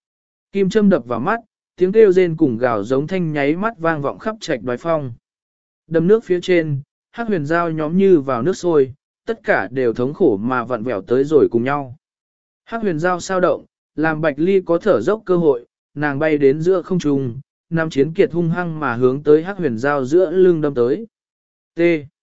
[SPEAKER 1] Kim châm đập vào mắt, tiếng kêu rên cùng gào giống thanh nháy mắt vang vọng khắp trạch đoái phong. Đầm nước phía trên, hắc huyền giao nhóm như vào nước sôi, tất cả đều thống khổ mà vặn vẹo tới rồi cùng nhau. Hắc huyền giao sao động, làm Bạch Ly có thở dốc cơ hội, nàng bay đến giữa không trung, nam chiến kiệt hung hăng mà hướng tới hắc huyền giao giữa lưng đâm tới. T.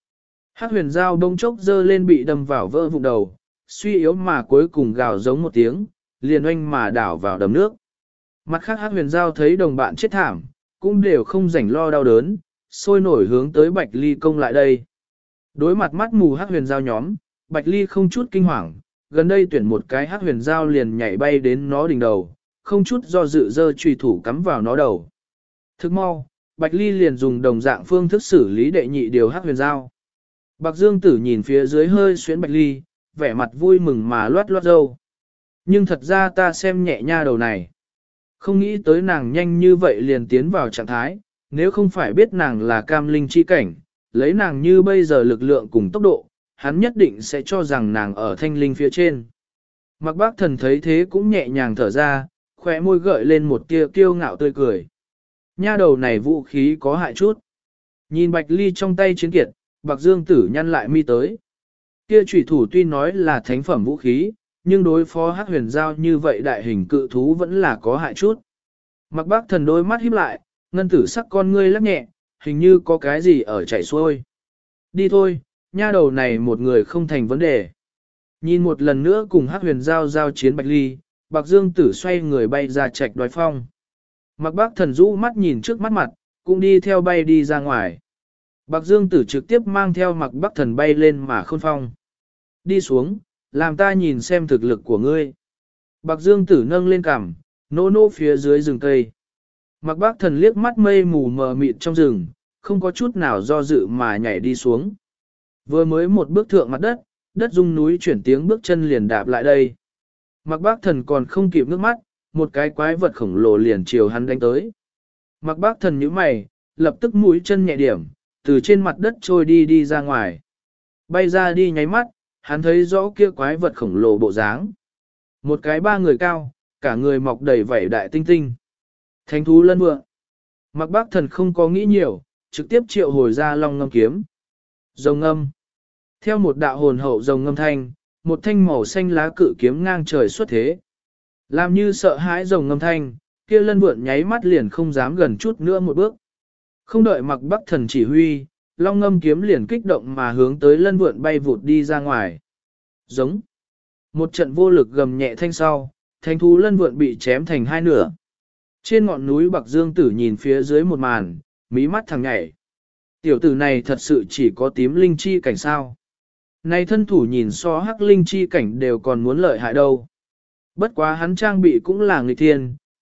[SPEAKER 1] Hắc huyền giao bông chốc dơ lên bị đâm vào vỡ vụn đầu, suy yếu mà cuối cùng gào giống một tiếng, liền oanh mà đảo vào đầm nước. Mặt khác hắc huyền giao thấy đồng bạn chết thảm, cũng đều không rảnh lo đau đớn, sôi nổi hướng tới Bạch Ly công lại đây. Đối mặt mắt mù hắc huyền giao nhóm, Bạch Ly không chút kinh hoàng, gần đây tuyển một cái hắc huyền giao liền nhảy bay đến nó đỉnh đầu, không chút do dự dơ chùy thủ cắm vào nó đầu. Thức mau, Bạch Ly liền dùng đồng dạng phương thức xử lý đệ nhị điều hắc huyền giao. Bạc Dương Tử nhìn phía dưới hơi xuyến Bạch Ly, vẻ mặt vui mừng mà loát loát râu. Nhưng thật ra ta xem nhẹ nha đầu này. Không nghĩ tới nàng nhanh như vậy liền tiến vào trạng thái, nếu không phải biết nàng là cam linh chi cảnh, lấy nàng như bây giờ lực lượng cùng tốc độ, hắn nhất định sẽ cho rằng nàng ở thanh linh phía trên. Mạc Bác Thần thấy thế cũng nhẹ nhàng thở ra, khóe môi gợi lên một tia kiêu ngạo tươi cười. Nha đầu này vũ khí có hại chút. Nhìn Bạch Ly trong tay chiến kiệt, Bạc Dương Tử nhăn lại mi tới. Kia chủy thủ tuy nói là thánh phẩm vũ khí, nhưng đối phó hắc huyền giao như vậy đại hình cự thú vẫn là có hại chút. Mạc Bác Thần đôi mắt híp lại, ngân tử sắc con ngươi lắc nhẹ, hình như có cái gì ở chảy xuôi. Đi thôi, nha đầu này một người không thành vấn đề. Nhìn một lần nữa cùng hắc huyền giao giao chiến Bạch Ly, Bạc Dương Tử xoay người bay ra trạch đoái phong. Mạc Bác Thần rũ mắt nhìn trước mắt mặt, cũng đi theo bay đi ra ngoài. Bạc Dương Tử trực tiếp mang theo Mạc Bác Thần bay lên mà khôn phong. Đi xuống, làm ta nhìn xem thực lực của ngươi. Bạc Dương Tử nâng lên cằm, nô nô phía dưới rừng cây. Mạc Bác Thần liếc mắt mây mù mờ mịt trong rừng, không có chút nào do dự mà nhảy đi xuống. Vừa mới một bước thượng mặt đất, đất rung núi chuyển tiếng bước chân liền đạp lại đây. Mạc Bác Thần còn không kịp nước mắt, một cái quái vật khổng lồ liền chiều hắn đánh tới. Mạc Bác Thần nhíu mày, lập tức mũi chân nhẹ điểm, từ trên mặt đất trôi đi ra ngoài. Bay ra đi nháy mắt, hắn thấy rõ kia quái vật khổng lồ bộ dáng. Một cái ba người cao, cả người mọc đầy vảy đại tinh tinh. Thánh thú lân vượng. Mạc Bác Thần không có nghĩ nhiều, trực tiếp triệu hồi ra long ngâm kiếm. Rồng ngâm. Theo một đạo hồn hậu rồng ngâm thanh, một thanh màu xanh lá cự kiếm ngang trời xuất thế. Làm như sợ hãi rồng ngâm thanh, kia lân vượn nháy mắt liền không dám gần chút nữa một bước. Không đợi Mạc Bác Thần chỉ huy, long ngâm kiếm liền kích động mà hướng tới lân vượn bay vụt đi ra ngoài. Giống. Một trận vô lực gầm nhẹ thanh sau, thánh thú lân vượn bị chém thành hai nửa. Trên ngọn núi Bạc Dương Tử nhìn phía dưới một màn, mí mắt thằng nhảy. Tiểu tử này thật sự chỉ có tím linh chi cảnh sao. Này thân thủ nhìn so hắc linh chi cảnh đều còn muốn lợi hại đâu. Bất quá hắn trang bị cũng là nghịch thiên,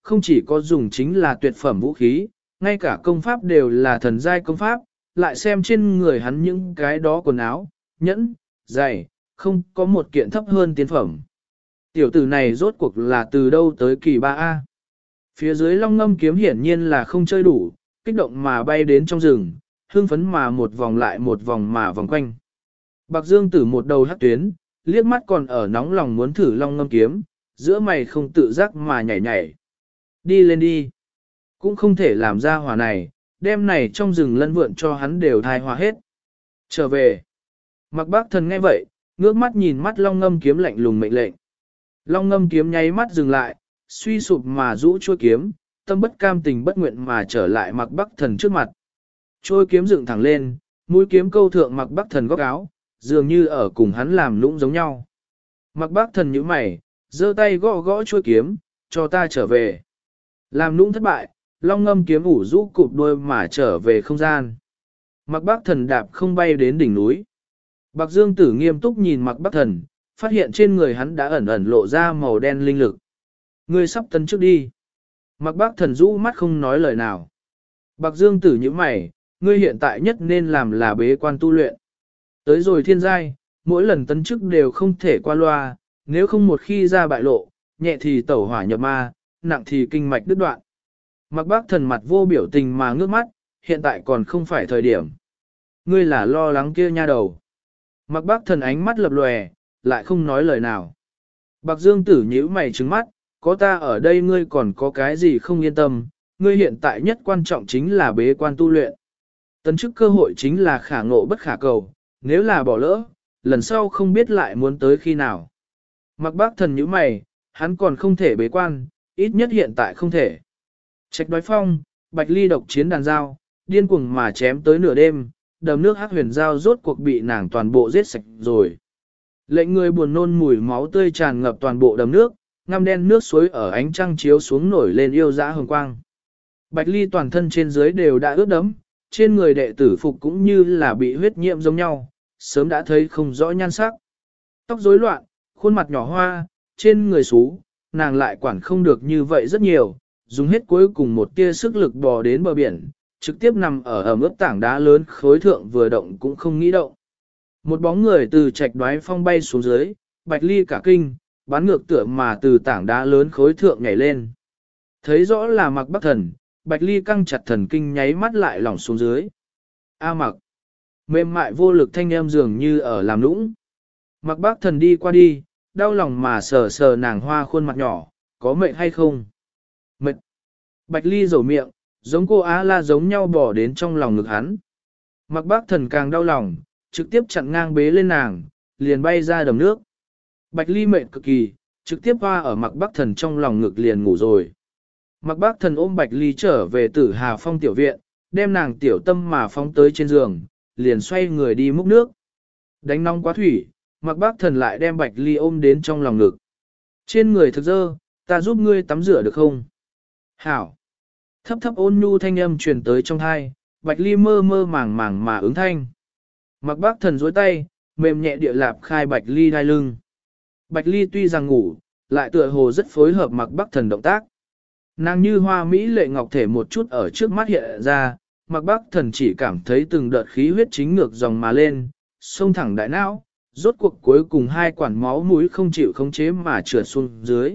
[SPEAKER 1] không chỉ có dùng chính là tuyệt phẩm vũ khí, ngay cả công pháp đều là thần giai công pháp, lại xem trên người hắn những cái đó quần áo, nhẫn, giày, không có một kiện thấp hơn tiên phẩm. Tiểu tử này rốt cuộc là từ đâu tới kỳ 3A. Phía dưới long ngâm kiếm hiển nhiên là không chơi đủ, kích động mà bay đến trong rừng, hương phấn mà một vòng lại một vòng mà vòng quanh. Bạc Dương Tử một đầu hắc tuyến, liếc mắt còn ở nóng lòng muốn thử long ngâm kiếm, giữa mày không tự giác mà nhảy nhảy. Đi lên đi. Cũng không thể làm ra hỏa này, đêm này trong rừng lân vượn cho hắn đều thai hòa hết. Trở về. Mặc Bác Thần nghe vậy, ngước mắt nhìn mắt long ngâm kiếm lạnh lùng mệnh lệnh. Long ngâm kiếm nháy mắt dừng lại, suy sụp mà rũ chuôi kiếm, tâm bất cam tình bất nguyện mà trở lại Mặc Bắc Thần trước mặt. Chuôi kiếm dựng thẳng lên, mũi kiếm câu thượng Mặc Bắc Thần góc áo, dường như ở cùng hắn làm lũng giống nhau. Mặc Bắc Thần nhíu mày, giơ tay gõ gõ chuôi kiếm, cho ta trở về. Làm lũng thất bại, long ngâm kiếm ủ rũ cụp đuôi mà trở về không gian. Mặc Bắc Thần đạp không bay đến đỉnh núi. Bạc Dương Tử nghiêm túc nhìn Mặc Bắc Thần, phát hiện trên người hắn đã ẩn ẩn lộ ra màu đen linh lực. Ngươi sắp tấn trước đi. Mặc Bắc Thần rũ mắt không nói lời nào. Bạc Dương Tử nhíu mày, ngươi hiện tại nhất nên làm là bế quan tu luyện. Tới rồi thiên giai, mỗi lần tấn chức đều không thể qua loa, nếu không một khi ra bại lộ, nhẹ thì tẩu hỏa nhập ma, nặng thì kinh mạch đứt đoạn. Mặc Bác Thần mặt vô biểu tình mà ngước mắt, hiện tại còn không phải thời điểm. Ngươi là lo lắng kia nha đầu. Mặc Bác Thần ánh mắt lập lòe, lại không nói lời nào. Bạc Dương Tử nhíu mày trừng mắt, có ta ở đây ngươi còn có cái gì không yên tâm, ngươi hiện tại nhất quan trọng chính là bế quan tu luyện. Tấn chức cơ hội chính là khả ngộ bất khả cầu, nếu là bỏ lỡ, lần sau không biết lại muốn tới khi nào. Mặc Bác Thần nhíu mày, hắn còn không thể bế quan, ít nhất hiện tại không thể. Trạch Đoái Phong, Bạch Ly độc chiến đàn dao, điên cuồng mà chém tới nửa đêm, đầm nước hắc huyền dao rốt cuộc bị nàng toàn bộ giết sạch rồi. Lệnh người buồn nôn mùi máu tươi tràn ngập toàn bộ đầm nước, ngăm đen nước suối ở ánh trăng chiếu xuống nổi lên yêu dã hồng quang. Bạch Ly toàn thân trên dưới đều đã ướt đẫm, trên người đệ tử phục cũng như là bị huyết nhiễm giống nhau, sớm đã thấy không rõ nhan sắc. Tóc rối loạn, khuôn mặt nhỏ hoa, trên người xú, nàng lại quản không được như vậy rất nhiều, dùng hết cuối cùng một tia sức lực bò đến bờ biển, trực tiếp nằm ở ẩm ướt tảng đá lớn khối thượng vừa động cũng không nghĩ động. Một bóng người từ Trạch Đoái Phong bay xuống dưới, Bạch Ly cả kinh, bắn ngược tựa mà từ tảng đá lớn khối thượng nhảy lên. Thấy rõ là Mặc Bắc Thần, Bạch Ly căng chặt thần kinh nháy mắt lại lỏng xuống dưới. A Mặc, mềm mại vô lực thanh em dường như ở làm nũng. Mặc Bắc Thần đi qua đi, đau lòng mà sờ sờ nàng hoa khuôn mặt nhỏ, có mệt hay không? Mệt. Bạch Ly rầu miệng, giống cô Á La giống nhau bỏ đến trong lòng ngực hắn. Mặc Bắc Thần càng đau lòng, trực tiếp chặn ngang bế lên nàng, liền bay ra đầm nước. Bạch Ly mệt cực kỳ, trực tiếp hoa ở Mặc Bắc Thần trong lòng ngực liền ngủ rồi. Mặc Bắc Thần ôm Bạch Ly trở về Tử Hà Phong tiểu viện, đem nàng tiểu tâm mà phóng tới trên giường, liền xoay người đi múc nước. Đánh nóng quá thủy, Mặc Bắc Thần lại đem Bạch Ly ôm đến trong lòng ngực. Trên người thực dơ, ta giúp ngươi tắm rửa được không? Hảo. Thấp thấp ôn nhu thanh âm truyền tới trong thai, Bạch Ly mơ mơ màng màng mà ứng thanh. Mặc Bắc Thần duỗi tay, mềm nhẹ địa lạp khai Bạch Ly đai lưng. Bạch Ly tuy rằng ngủ, lại tựa hồ rất phối hợp Mặc Bắc Thần động tác. Nàng như hoa mỹ lệ ngọc thể một chút ở trước mắt hiện ra, Mặc Bắc Thần chỉ cảm thấy từng đợt khí huyết chính ngược dòng mà lên, xông thẳng đại não, rốt cuộc cuối cùng hai quản máu mũi không chịu khống chế mà trượt xuống dưới.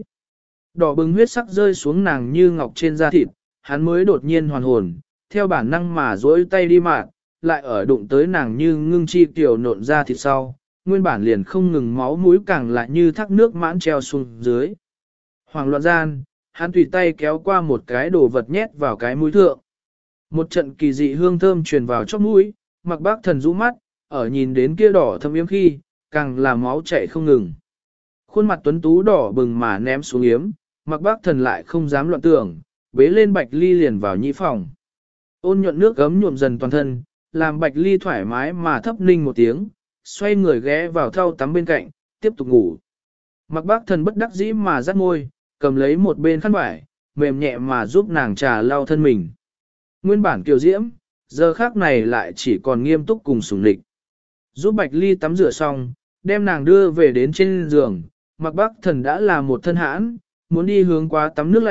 [SPEAKER 1] Đỏ bừng huyết sắc rơi xuống nàng như ngọc trên da thịt, hắn mới đột nhiên hoàn hồn, theo bản năng mà duỗi tay đi mạn, lại ở đụng tới nàng như ngưng chi tiểu nộn ra thịt sau, nguyên bản liền không ngừng máu mũi càng lại như thác nước mãn treo xuống dưới. Hoàng loạn gian, hắn tùy tay kéo qua một cái đồ vật nhét vào cái mũi thượng. Một trận kỳ dị hương thơm truyền vào chóp mũi, Mặc Bác Thần rũ mắt, ở nhìn đến kia đỏ thâm yếm khi, càng là máu chảy không ngừng. Khuôn mặt tuấn tú đỏ bừng mà ném xuống yếm, Mặc Bác Thần lại không dám loạn tưởng, bế lên Bạch Ly liền vào nhĩ phòng. Ôn nhuận nước gấm nhuộm dần toàn thân, làm Bạch Ly thoải mái mà thấp ninh một tiếng, xoay người ghé vào thau tắm bên cạnh, tiếp tục ngủ. Mặc Bác Thần bất đắc dĩ mà rắt môi, cầm lấy một bên khăn vải, mềm nhẹ mà giúp nàng trà lau thân mình. Nguyên bản kiều diễm, giờ khác này lại chỉ còn nghiêm túc cùng sủng lịch. Giúp Bạch Ly tắm rửa xong, đem nàng đưa về đến trên giường, Mặc Bác Thần đã là một thân hãn, muốn đi hướng qua tắm nước lạnh,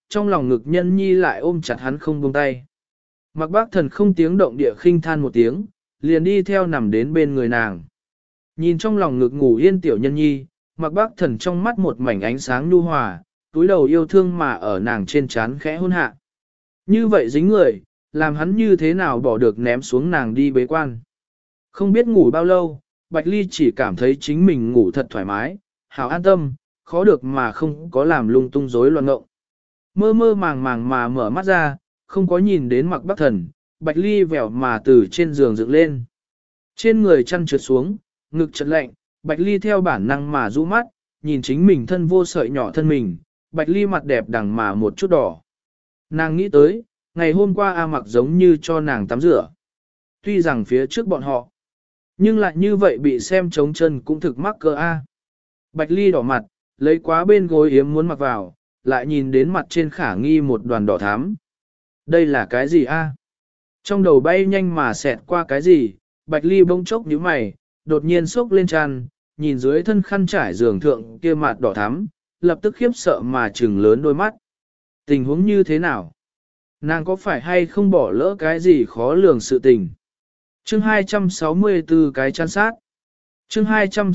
[SPEAKER 1] trong lòng ngực nhân nhi lại ôm chặt hắn không buông tay. Mạc Bác Thần không tiếng động địa khinh than một tiếng, liền đi theo nằm đến bên người nàng. Nhìn trong lòng ngực ngủ yên tiểu nhân nhi, Mạc Bác Thần trong mắt một mảnh ánh sáng nhu hòa, túi đầu yêu thương mà ở nàng trên trán khẽ hôn hạ. Như vậy dính người, làm hắn như thế nào bỏ được ném xuống nàng đi bế quan. Không biết ngủ bao lâu, Bạch Ly chỉ cảm thấy chính mình ngủ thật thoải mái, hảo an tâm, khó được mà không có làm lung tung rối loạn ngộng. Mơ mơ màng màng mà mở mắt ra, không có nhìn đến Mạc Bác Thần, Bạch Ly vẻo mà từ trên giường dựng lên. Trên người chăn trượt xuống, ngực chật lạnh, Bạch Ly theo bản năng mà rũ mắt, nhìn chính mình thân vô sợi nhỏ thân mình, Bạch Ly mặt đẹp đằng mà một chút đỏ. Nàng nghĩ tới, ngày hôm qua A Mặc giống như cho nàng tắm rửa. Tuy rằng phía trước bọn họ, nhưng lại như vậy bị xem trống chân cũng thực mắc cỡ A. Bạch Ly đỏ mặt, lấy quá bên gối yếm muốn mặc vào, lại nhìn đến mặt trên khả nghi một đoàn đỏ thắm. Đây là cái gì A? Trong đầu bay nhanh mà xẹt qua cái gì, Bạch Ly bỗng chốc nhíu mày, đột nhiên sốc lên chăn, nhìn dưới thân khăn trải giường thượng kia mặt đỏ thắm, lập tức khiếp sợ mà trừng lớn đôi mắt. Tình huống như thế nào? Nàng có phải hay không bỏ lỡ cái gì khó lường sự tình? Chương 264 cái chăn sát. Chương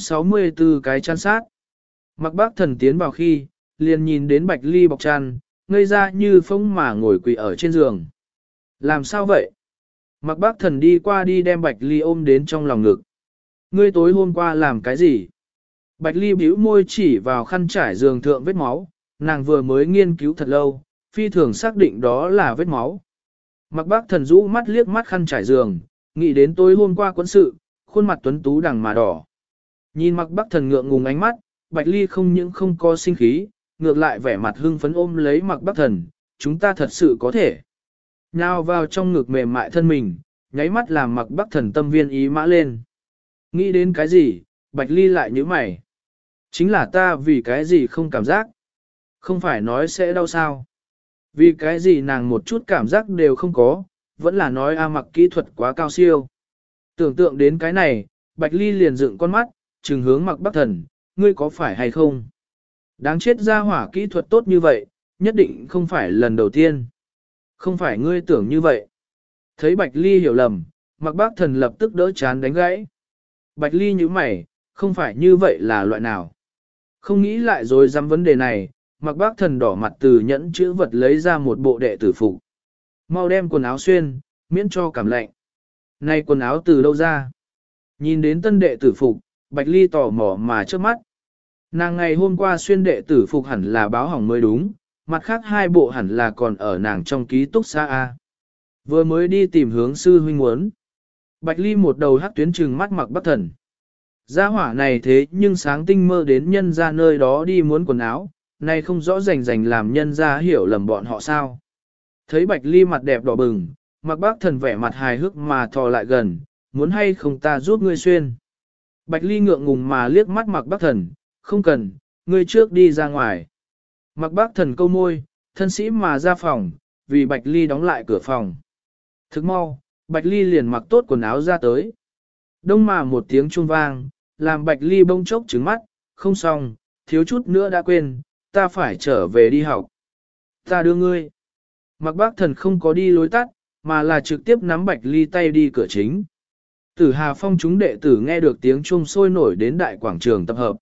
[SPEAKER 1] 264 cái chăn sát. Mạc Bác Thần tiến vào khi, liền nhìn đến Bạch Ly bọc chăn, ngây ra như phông mà ngồi quỳ ở trên giường. Làm sao vậy? Mạc Bác Thần đi qua đi đem Bạch Ly ôm đến trong lòng ngực. Ngươi tối hôm qua làm cái gì? Bạch Ly bĩu môi chỉ vào khăn trải giường thượng vết máu, nàng vừa mới nghiên cứu thật lâu, phi thường xác định đó là vết máu. Mạc Bác Thần rũ mắt liếc mắt khăn trải giường, nghĩ đến tối hôm qua quân sự, khuôn mặt tuấn tú đằng mà đỏ. Nhìn Mạc Bác Thần ngượng ngùng ánh mắt, Bạch Ly không những không có sinh khí, ngược lại vẻ mặt hưng phấn ôm lấy Mạc Bác Thần, chúng ta thật sự có thể. Nhào vào trong ngực mềm mại thân mình, nháy mắt làm Mạc Bác Thần tâm viên ý mã lên. Nghĩ đến cái gì, Bạch Ly lại nhíu mày. Chính là ta vì cái gì không cảm giác. Không phải nói sẽ đau sao. Vì cái gì nàng một chút cảm giác đều không có, vẫn là nói A Mặc kỹ thuật quá cao siêu. Tưởng tượng đến cái này, Bạch Ly liền dựng con mắt, trừng hướng Mạc Bác Thần, ngươi có phải hay không? Đáng chết ra hỏa kỹ thuật tốt như vậy, nhất định không phải lần đầu tiên. Không phải ngươi tưởng như vậy. Thấy Bạch Ly hiểu lầm, Mạc Bác Thần lập tức đỡ chán đánh gãy. Bạch Ly nhíu mày, không phải như vậy là loại nào. Không nghĩ lại rồi dám vấn đề này, Mạc Bác Thần đỏ mặt từ nhẫn chữ vật lấy ra một bộ đệ tử phục. Mau đem quần áo xuyên, miễn cho cảm lạnh. Này quần áo từ đâu ra? Nhìn đến tân đệ tử phục, Bạch Ly tò mò mà trước mắt. Nàng ngày hôm qua xuyên đệ tử phục hẳn là báo hỏng mới đúng, mặt khác hai bộ hẳn là còn ở nàng trong ký túc xá A. Vừa mới đi tìm hướng sư huynh muốn. Bạch Ly một đầu hắc tuyến trừng mắt Mạc Bác Thần. Gia hỏa này thế nhưng sáng tinh mơ đến nhân ra nơi đó đi muốn quần áo, này không rõ rành làm nhân ra hiểu lầm bọn họ sao. Thấy Bạch Ly mặt đẹp đỏ bừng, Mạc Bác Thần vẻ mặt hài hước mà thò lại gần, muốn hay không ta giúp ngươi xuyên. Bạch Ly ngượng ngùng mà liếc mắt Mạc Bác Thần, không cần, ngươi trước đi ra ngoài. Mạc Bác Thần câu môi, thân sĩ mà ra phòng, vì Bạch Ly đóng lại cửa phòng. Thức mau, Bạch Ly liền mặc tốt quần áo ra tới. Đông mà một tiếng chuông vang, làm Bạch Ly bông chốc trứng mắt, không xong, thiếu chút nữa đã quên, ta phải trở về đi học. Ta đưa ngươi. Mạc Bác Thần không có đi lối tắt, mà là trực tiếp nắm Bạch Ly tay đi cửa chính. Tử Hà Phong chúng đệ tử nghe được tiếng chuông sôi nổi đến đại quảng trường tập hợp.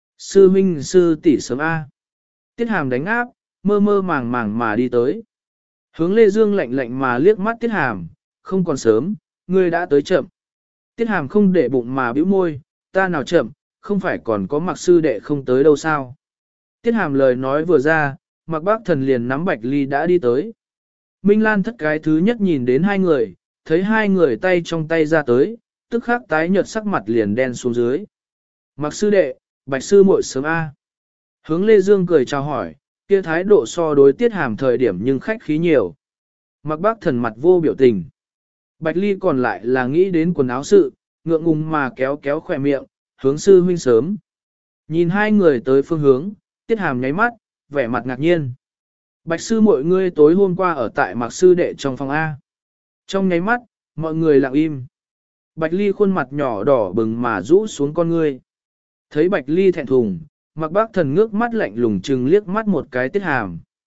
[SPEAKER 1] Sư huynh sư tỷ sớm A. Tiết Hàm đánh áp, mơ mơ màng màng mà đi tới. Hướng Lê Dương lạnh lạnh mà liếc mắt Tiết Hàm, không còn sớm, ngươi đã tới chậm. Tiết Hàm không để bụng mà bĩu môi, ta nào chậm, không phải còn có Mạc sư đệ không tới đâu sao. Tiết Hàm lời nói vừa ra, Mạc Bác Thần liền nắm Bạch Ly đã đi tới. Minh Lan thất cái thứ nhất nhìn đến hai người, thấy hai người tay trong tay ra tới, tức khắc tái nhợt sắc mặt liền đen xuống dưới. Mạc sư đệ, Bạch sư muội sớm A. Hướng Lê Dương cười chào hỏi, kia thái độ so đối Tiết Hàm thời điểm nhưng khách khí nhiều. Mạc Bác Thần mặt vô biểu tình. Bạch Ly còn lại là nghĩ đến quần áo sự, ngượng ngùng mà kéo kéo khỏe miệng, hướng sư huynh sớm. Nhìn hai người tới phương hướng, Tiết Hàm nháy mắt, vẻ mặt ngạc nhiên. Bạch sư mọi ngươi tối hôm qua ở tại Mạc sư đệ trong phòng A. Trong nháy mắt, mọi người lặng im. Bạch Ly khuôn mặt nhỏ đỏ bừng mà rũ xuống con ngươi. Thấy Bạch Ly thẹn thùng, Mạc Bác Thần ngước mắt lạnh lùng chừng liếc mắt một cái Tiết Hàm.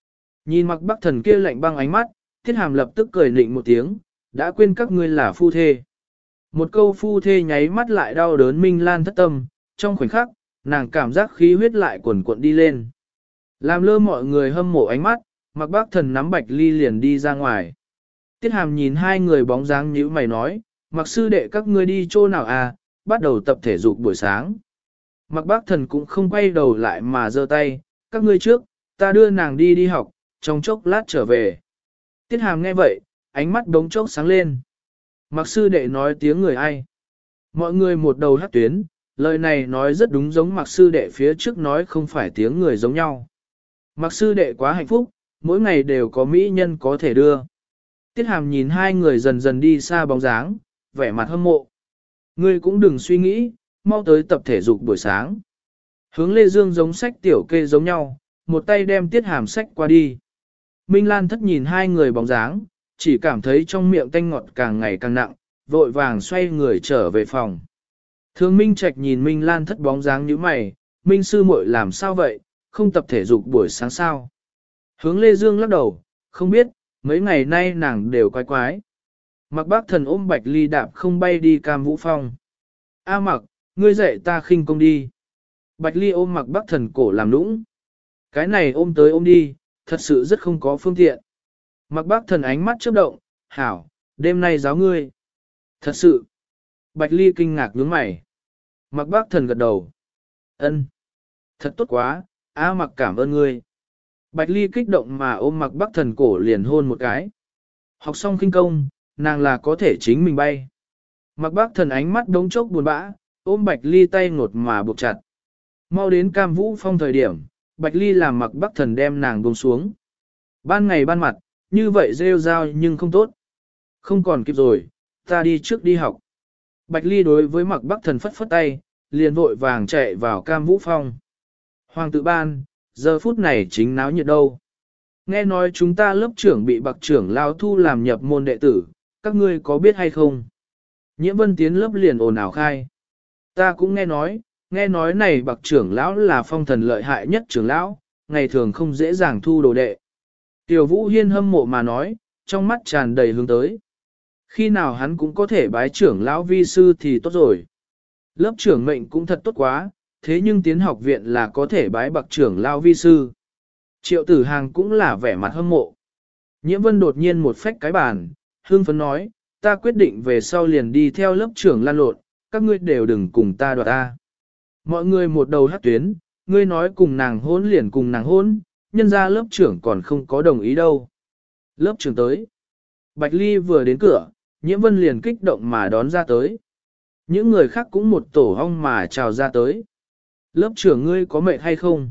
[SPEAKER 1] Nhìn Mạc Bắc Thần kia lạnh băng ánh mắt, Tiết Hàm lập tức cười nịnh một tiếng, đã quên các ngươi là phu thê. Một câu phu thê nháy mắt lại đau đớn Minh Lan thất tâm, trong khoảnh khắc, nàng cảm giác khí huyết lại cuồn cuộn đi lên. Làm lơ mọi người hâm mộ ánh mắt, Mạc Bắc Thần nắm Bạch Ly liền đi ra ngoài. Tiết Hàm nhìn hai người bóng dáng nhíu mày nói, Mạc sư đệ các ngươi đi chỗ nào à, bắt đầu tập thể dục buổi sáng. Mạc Bắc Thần cũng không quay đầu lại mà giơ tay, các ngươi trước, ta đưa nàng đi học, trong chốc lát trở về. Tiết Hàm nghe vậy, ánh mắt đống chốc sáng lên. Mạc sư đệ nói tiếng người ai? Mọi người một đầu hát tuyến, lời này nói rất đúng giống Mạc sư đệ phía trước nói không phải tiếng người giống nhau. Mạc sư đệ quá hạnh phúc, mỗi ngày đều có mỹ nhân có thể đưa. Tiết Hàm nhìn hai người dần dần đi xa bóng dáng, vẻ mặt hâm mộ. Ngươi cũng đừng suy nghĩ, mau tới tập thể dục buổi sáng. Hướng Lê Dương giống sách tiểu kê giống nhau, một tay đem Tiết Hàm sách qua đi. Minh Lan thất nhìn hai người bóng dáng, chỉ cảm thấy trong miệng tanh ngọt càng ngày càng nặng, vội vàng xoay người trở về phòng. Thường Minh Trạch nhìn Minh Lan thất bóng dáng như mày, Minh sư muội làm sao vậy, không tập thể dục buổi sáng sao. Hướng Lê Dương lắc đầu, không biết, mấy ngày nay nàng đều quái quái. Mạc Bác Thần ôm Bạch Ly đạp không bay đi Cam Vũ Phong. A Mạc, ngươi dạy ta khinh công đi. Bạch Ly ôm Mạc Bác Thần cổ làm nũng. Cái này ôm tới ôm đi, thật sự rất không có phương tiện. Mạc Bác Thần ánh mắt chớp động, hảo, đêm nay giáo ngươi. Thật sự. Bạch Ly kinh ngạc nhướng mày. Mạc Bác Thần gật đầu. Ân, thật tốt quá, A Mạc cảm ơn ngươi. Bạch Ly kích động mà ôm Mạc Bác Thần cổ liền hôn một cái. Học xong khinh công, nàng là có thể chính mình bay. Mạc Bác Thần ánh mắt đống chốc buồn bã, ôm Bạch Ly tay ngột mà buộc chặt. Mau đến Cam Vũ Phong thời điểm, Bạch Ly làm Mạc Bác Thần đem nàng buông xuống. Ban ngày ban mặt, như vậy rêu rao nhưng không tốt. Không còn kịp rồi, ta đi trước đi học. Bạch Ly đối với Mạc Bác Thần phất phất tay, liền vội vàng chạy vào Cam Vũ Phong. Hoàng tự ban, giờ phút này chính náo nhiệt đâu. Nghe nói chúng ta lớp trưởng bị bậc trưởng lao thu làm nhập môn đệ tử, các ngươi có biết hay không? Nhiễm Vân tiến lớp liền ồn ào khai. Ta cũng nghe nói này bậc trưởng lão là phong thần lợi hại nhất trưởng lão, ngày thường không dễ dàng thu đồ đệ. Tiểu Vũ Hiên hâm mộ mà nói, trong mắt tràn đầy hướng tới. Khi nào hắn cũng có thể bái trưởng lão vi sư thì tốt rồi. Lớp trưởng mệnh cũng thật tốt quá, thế nhưng tiến học viện là có thể bái bậc trưởng lão vi sư. Triệu Tử Hàng cũng là vẻ mặt hâm mộ. Nhiễm Vân đột nhiên một phách cái bàn, hương phấn nói, ta quyết định về sau liền đi theo lớp trưởng lan lộn, các ngươi đều đừng cùng ta đoạt ta. Mọi người một đầu hát tuyến, ngươi nói cùng nàng hôn liền cùng nàng hôn, nhân ra lớp trưởng còn không có đồng ý đâu. Lớp trưởng tới. Bạch Ly vừa đến cửa, Nhiễm Vân liền kích động mà đón ra tới. Những người khác cũng một tổ hong mà chào ra tới. Lớp trưởng ngươi có mệt hay không?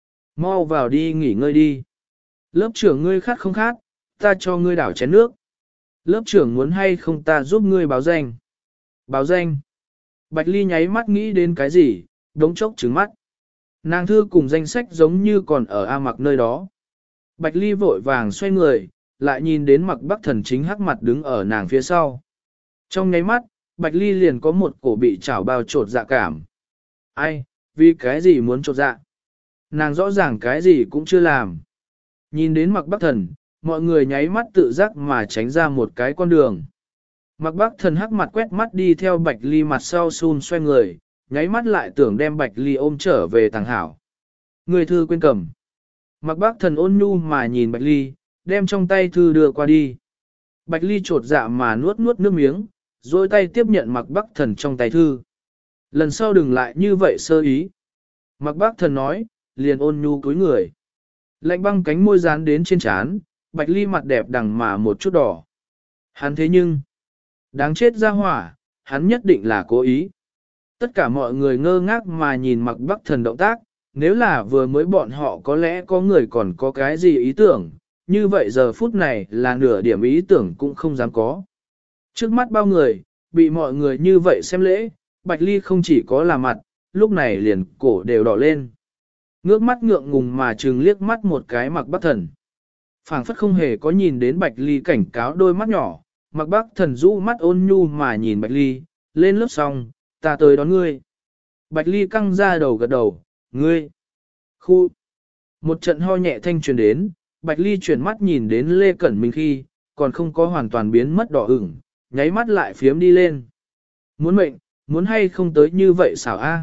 [SPEAKER 1] Mau vào đi nghỉ ngơi đi. Lớp trưởng ngươi khát không khát, ta cho ngươi đảo chén nước. Lớp trưởng muốn hay không ta giúp ngươi báo danh. Báo danh. Bạch Ly nháy mắt nghĩ đến cái gì, đống chốc trứng mắt. Nàng thư cùng danh sách giống như còn ở A Mặc nơi đó. Bạch Ly vội vàng xoay người, lại nhìn đến Mạc Bác Thần chính hắc mặt đứng ở nàng phía sau. Trong nháy mắt, Bạch Ly liền có một cổ bị chảo bao trột dạ cảm. Ai, vì cái gì muốn trột dạ? Nàng rõ ràng cái gì cũng chưa làm. Nhìn đến Mạc Bác Thần, mọi người nháy mắt tự giác mà tránh ra một cái con đường. Mạc Bác Thần hắc mặt quét mắt đi theo Bạch Ly mặt sau xun xoay người, nháy mắt lại tưởng đem Bạch Ly ôm trở về tàng hảo. Người thư quên cầm. Mạc Bác Thần ôn nhu mà nhìn Bạch Ly, đem trong tay thư đưa qua đi. Bạch Ly trột dạ mà nuốt nuốt nước miếng, rồi tay tiếp nhận Mạc Bác Thần trong tay thư. Lần sau đừng lại như vậy sơ ý. Mạc Bác Thần nói, liền ôn nhu cúi người. Lạnh băng cánh môi dán đến trên trán, Bạch Ly mặt đẹp đằng mà một chút đỏ. Hắn thế nhưng, đáng chết ra hỏa, hắn nhất định là cố ý. Tất cả mọi người ngơ ngác mà nhìn Mạc Bác Thần động tác, nếu là vừa mới bọn họ có lẽ có người còn có cái gì ý tưởng, như vậy giờ phút này là nửa điểm ý tưởng cũng không dám có. Trước mắt bao người, bị mọi người như vậy xem lễ, Bạch Ly không chỉ có là mặt, lúc này liền cổ đều đỏ lên. Ngước mắt ngượng ngùng mà trừng liếc mắt một cái Mạc Bác Thần. Phảng phất không hề có nhìn đến Bạch Ly cảnh cáo đôi mắt nhỏ, Mạc Bác Thần rũ mắt ôn nhu mà nhìn Bạch Ly, lên lớp xong, ta tới đón ngươi. Bạch Ly căng ra đầu gật đầu, ngươi. Khu. Một trận ho nhẹ thanh truyền đến, Bạch Ly chuyển mắt nhìn đến Lê Cẩn Minh khi, còn không có hoàn toàn biến mất đỏ ửng, nháy mắt lại phiếm đi lên. Muốn mệnh, muốn hay không tới như vậy xảo a?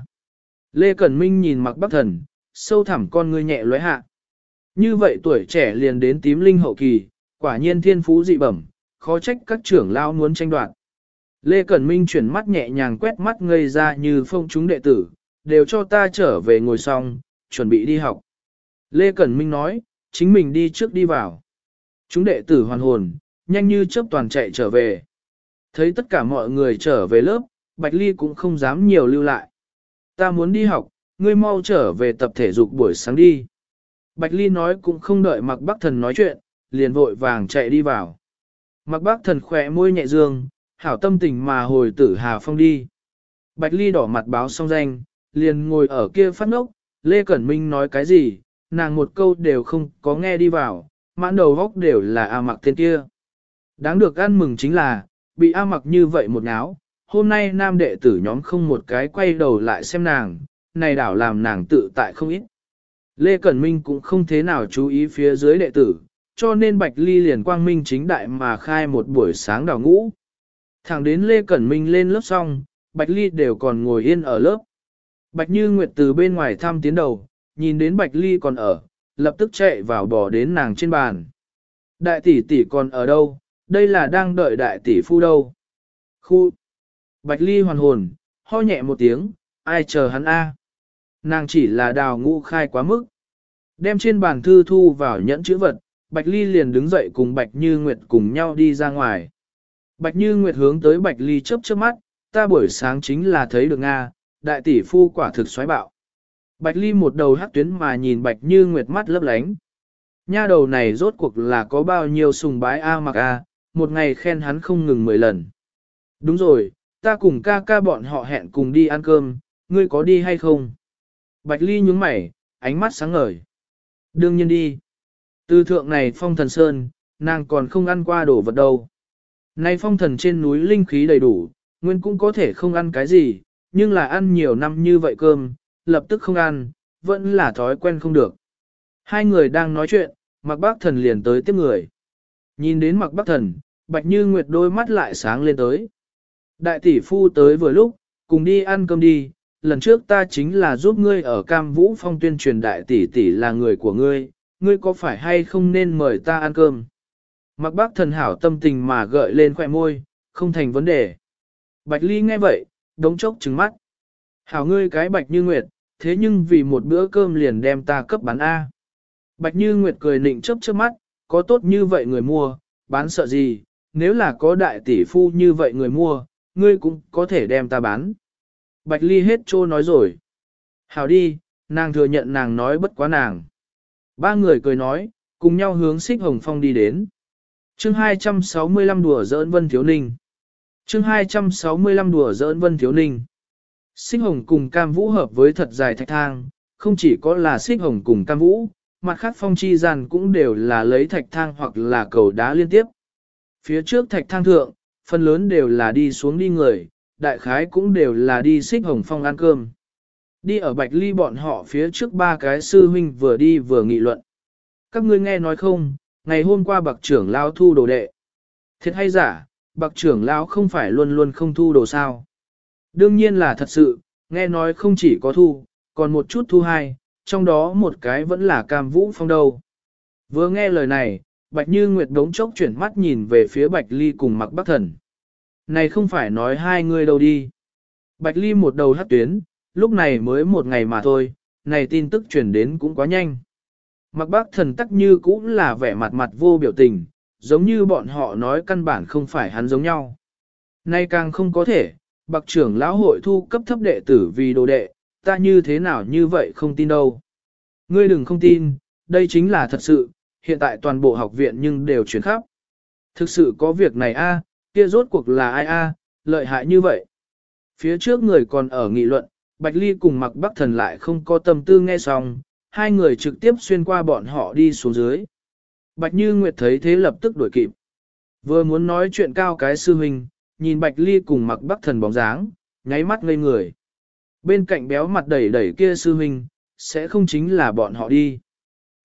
[SPEAKER 1] Lê Cẩn Minh nhìn Mạc Bắc Thần, sâu thẳm con ngươi nhẹ lóe hạ. Như vậy tuổi trẻ liền đến tím linh hậu kỳ, quả nhiên thiên phú dị bẩm, khó trách các trưởng lao muốn tranh đoạt. Lê Cẩn Minh chuyển mắt nhẹ nhàng quét mắt ngây ra như phong chúng đệ tử, đều cho ta trở về ngồi xong, chuẩn bị đi học. Lê Cẩn Minh nói, chính mình đi trước đi vào. Chúng đệ tử hoàn hồn, nhanh như chớp toàn chạy trở về. Thấy tất cả mọi người trở về lớp, Bạch Ly cũng không dám nhiều lưu lại. Ta muốn đi học, ngươi mau trở về tập thể dục buổi sáng đi. Bạch Ly nói cũng không đợi Mạc Bắc Thần nói chuyện, liền vội vàng chạy đi vào. Mạc Bắc Thần khỏe môi nhẹ dương, hảo tâm tình mà hồi tử Hà Phong đi. Bạch Ly đỏ mặt báo xong danh, liền ngồi ở kia phát ngốc, Lê Cẩn Minh nói cái gì, nàng một câu đều không có nghe đi vào, mãn đầu góc đều là A Mặc tên kia. Đáng được ăn mừng chính là, bị A Mặc như vậy một náo, hôm nay nam đệ tử nhóm không một cái quay đầu lại xem nàng, này đảo làm nàng tự tại không ít. Lê Cẩn Minh cũng không thế nào chú ý phía dưới đệ tử, cho nên Bạch Ly liền quang minh chính đại mà khai một buổi sáng đào ngũ. Thẳng đến Lê Cẩn Minh lên lớp xong, Bạch Ly đều còn ngồi yên ở lớp. Bạch Như Nguyệt từ bên ngoài thăm tiến đầu, nhìn đến Bạch Ly còn ở, lập tức chạy vào bỏ đến nàng trên bàn. Đại tỷ tỷ còn ở đâu, đây là đang đợi đại tỷ phu đâu. Khu! Bạch Ly hoàn hồn, ho nhẹ một tiếng, ai chờ hắn a? Nàng chỉ là đào ngũ khai quá mức. Đem trên bàn thư thu vào nhẫn chữ vật, Bạch Ly liền đứng dậy cùng Bạch Như Nguyệt cùng nhau đi ra ngoài. Bạch Như Nguyệt hướng tới Bạch Ly chớp chớp mắt, ta buổi sáng chính là thấy được Nga, đại tỷ phu quả thực xoáy bạo. Bạch Ly một đầu hắc tuyến mà nhìn Bạch Như Nguyệt mắt lấp lánh. Nha đầu này rốt cuộc là có bao nhiêu sùng bái A Mặc A, một ngày khen hắn không ngừng 10 lần. Đúng rồi, ta cùng ca ca bọn họ hẹn cùng đi ăn cơm, ngươi có đi hay không? Bạch Ly nhướng mày, ánh mắt sáng ngời. Đương nhiên đi. Từ thượng này phong thần sơn, nàng còn không ăn qua đồ vật đâu. Nay phong thần trên núi linh khí đầy đủ, nguyên cũng có thể không ăn cái gì, nhưng là ăn nhiều năm như vậy cơm, lập tức không ăn, vẫn là thói quen không được. Hai người đang nói chuyện, Mạc Bắc Thần liền tới tiếp người. Nhìn đến Mạc Bắc Thần, Bạch Như Nguyệt đôi mắt lại sáng lên tới. Đại tỷ phu tới vừa lúc, cùng đi ăn cơm đi, lần trước ta chính là giúp ngươi ở Cam Vũ Phong tuyên truyền đại tỷ tỷ là người của ngươi, ngươi có phải hay không nên mời ta ăn cơm? Mạc Bắc Thần hảo tâm tình mà gợi lên khỏe môi, không thành vấn đề. Bạch Ly nghe vậy, đống chốc trừng mắt. Hảo ngươi cái Bạch Như Nguyệt, thế nhưng vì một bữa cơm liền đem ta cấp bán A. Bạch Như Nguyệt cười nịnh chớp chớp mắt, có tốt như vậy người mua, bán sợ gì, nếu là có đại tỷ phu như vậy người mua, ngươi cũng có thể đem ta bán. Bạch Ly hết trô nói rồi. Hảo đi, nàng thừa nhận nàng nói bất quá nàng. Ba người cười nói, cùng nhau hướng Xích Hồng Phong đi đến. Chương 265 đùa giỡn Vân Thiếu Ninh. Chương 265 đùa giỡn Vân Thiếu Ninh. Xích Hồng cùng Cam Vũ hợp với thật dài thạch thang, không chỉ có là Xích Hồng cùng Cam Vũ, mặt khác phong chi gian cũng đều là lấy thạch thang hoặc là cầu đá liên tiếp. Phía trước thạch thang thượng, phần lớn đều là đi xuống đi người, đại khái cũng đều là đi Xích Hồng Phong ăn cơm. Đi ở Bạch Ly bọn họ phía trước ba cái sư huynh vừa đi vừa nghị luận. Các ngươi nghe nói không, ngày hôm qua bạc trưởng lão thu đồ đệ. Thiệt hay giả, bạc trưởng lão không phải luôn luôn không thu đồ sao. Đương nhiên là thật sự, nghe nói không chỉ có thu, còn một chút thu hai, trong đó một cái vẫn là Cam Vũ Phong đâu. Vừa nghe lời này, Bạch Như Nguyệt đống chốc chuyển mắt nhìn về phía Bạch Ly cùng Mạc Bắc Thần. Này không phải nói hai người đâu đi. Bạch Ly một đầu hắt tuyến, lúc này mới một ngày mà thôi, này tin tức chuyển đến cũng quá nhanh. Mạc Bắc Thần tắc như cũng là vẻ mặt mặt vô biểu tình, giống như bọn họ nói căn bản không phải hắn giống nhau. Nay càng không có thể, Bạc trưởng lão hội thu cấp thấp đệ tử vì đồ đệ, ta như thế nào như vậy không tin đâu. Ngươi đừng không tin, đây chính là thật sự, hiện tại toàn bộ học viện nhưng đều chuyển khắp. Thực sự có việc này a, kia rốt cuộc là ai a, lợi hại như vậy. Phía trước người còn ở nghị luận, Bạch Ly cùng Mạc Bắc Thần lại không có tâm tư nghe xong, hai người trực tiếp xuyên qua bọn họ đi xuống dưới. Bạch Như Nguyệt thấy thế lập tức đuổi kịp. Vừa muốn nói chuyện cao cái sư huynh, nhìn Bạch Ly cùng Mạc Bắc Thần bóng dáng, nháy mắt ngây người. Bên cạnh béo mặt đẩy đẩy kia sư huynh, sẽ không chính là bọn họ đi.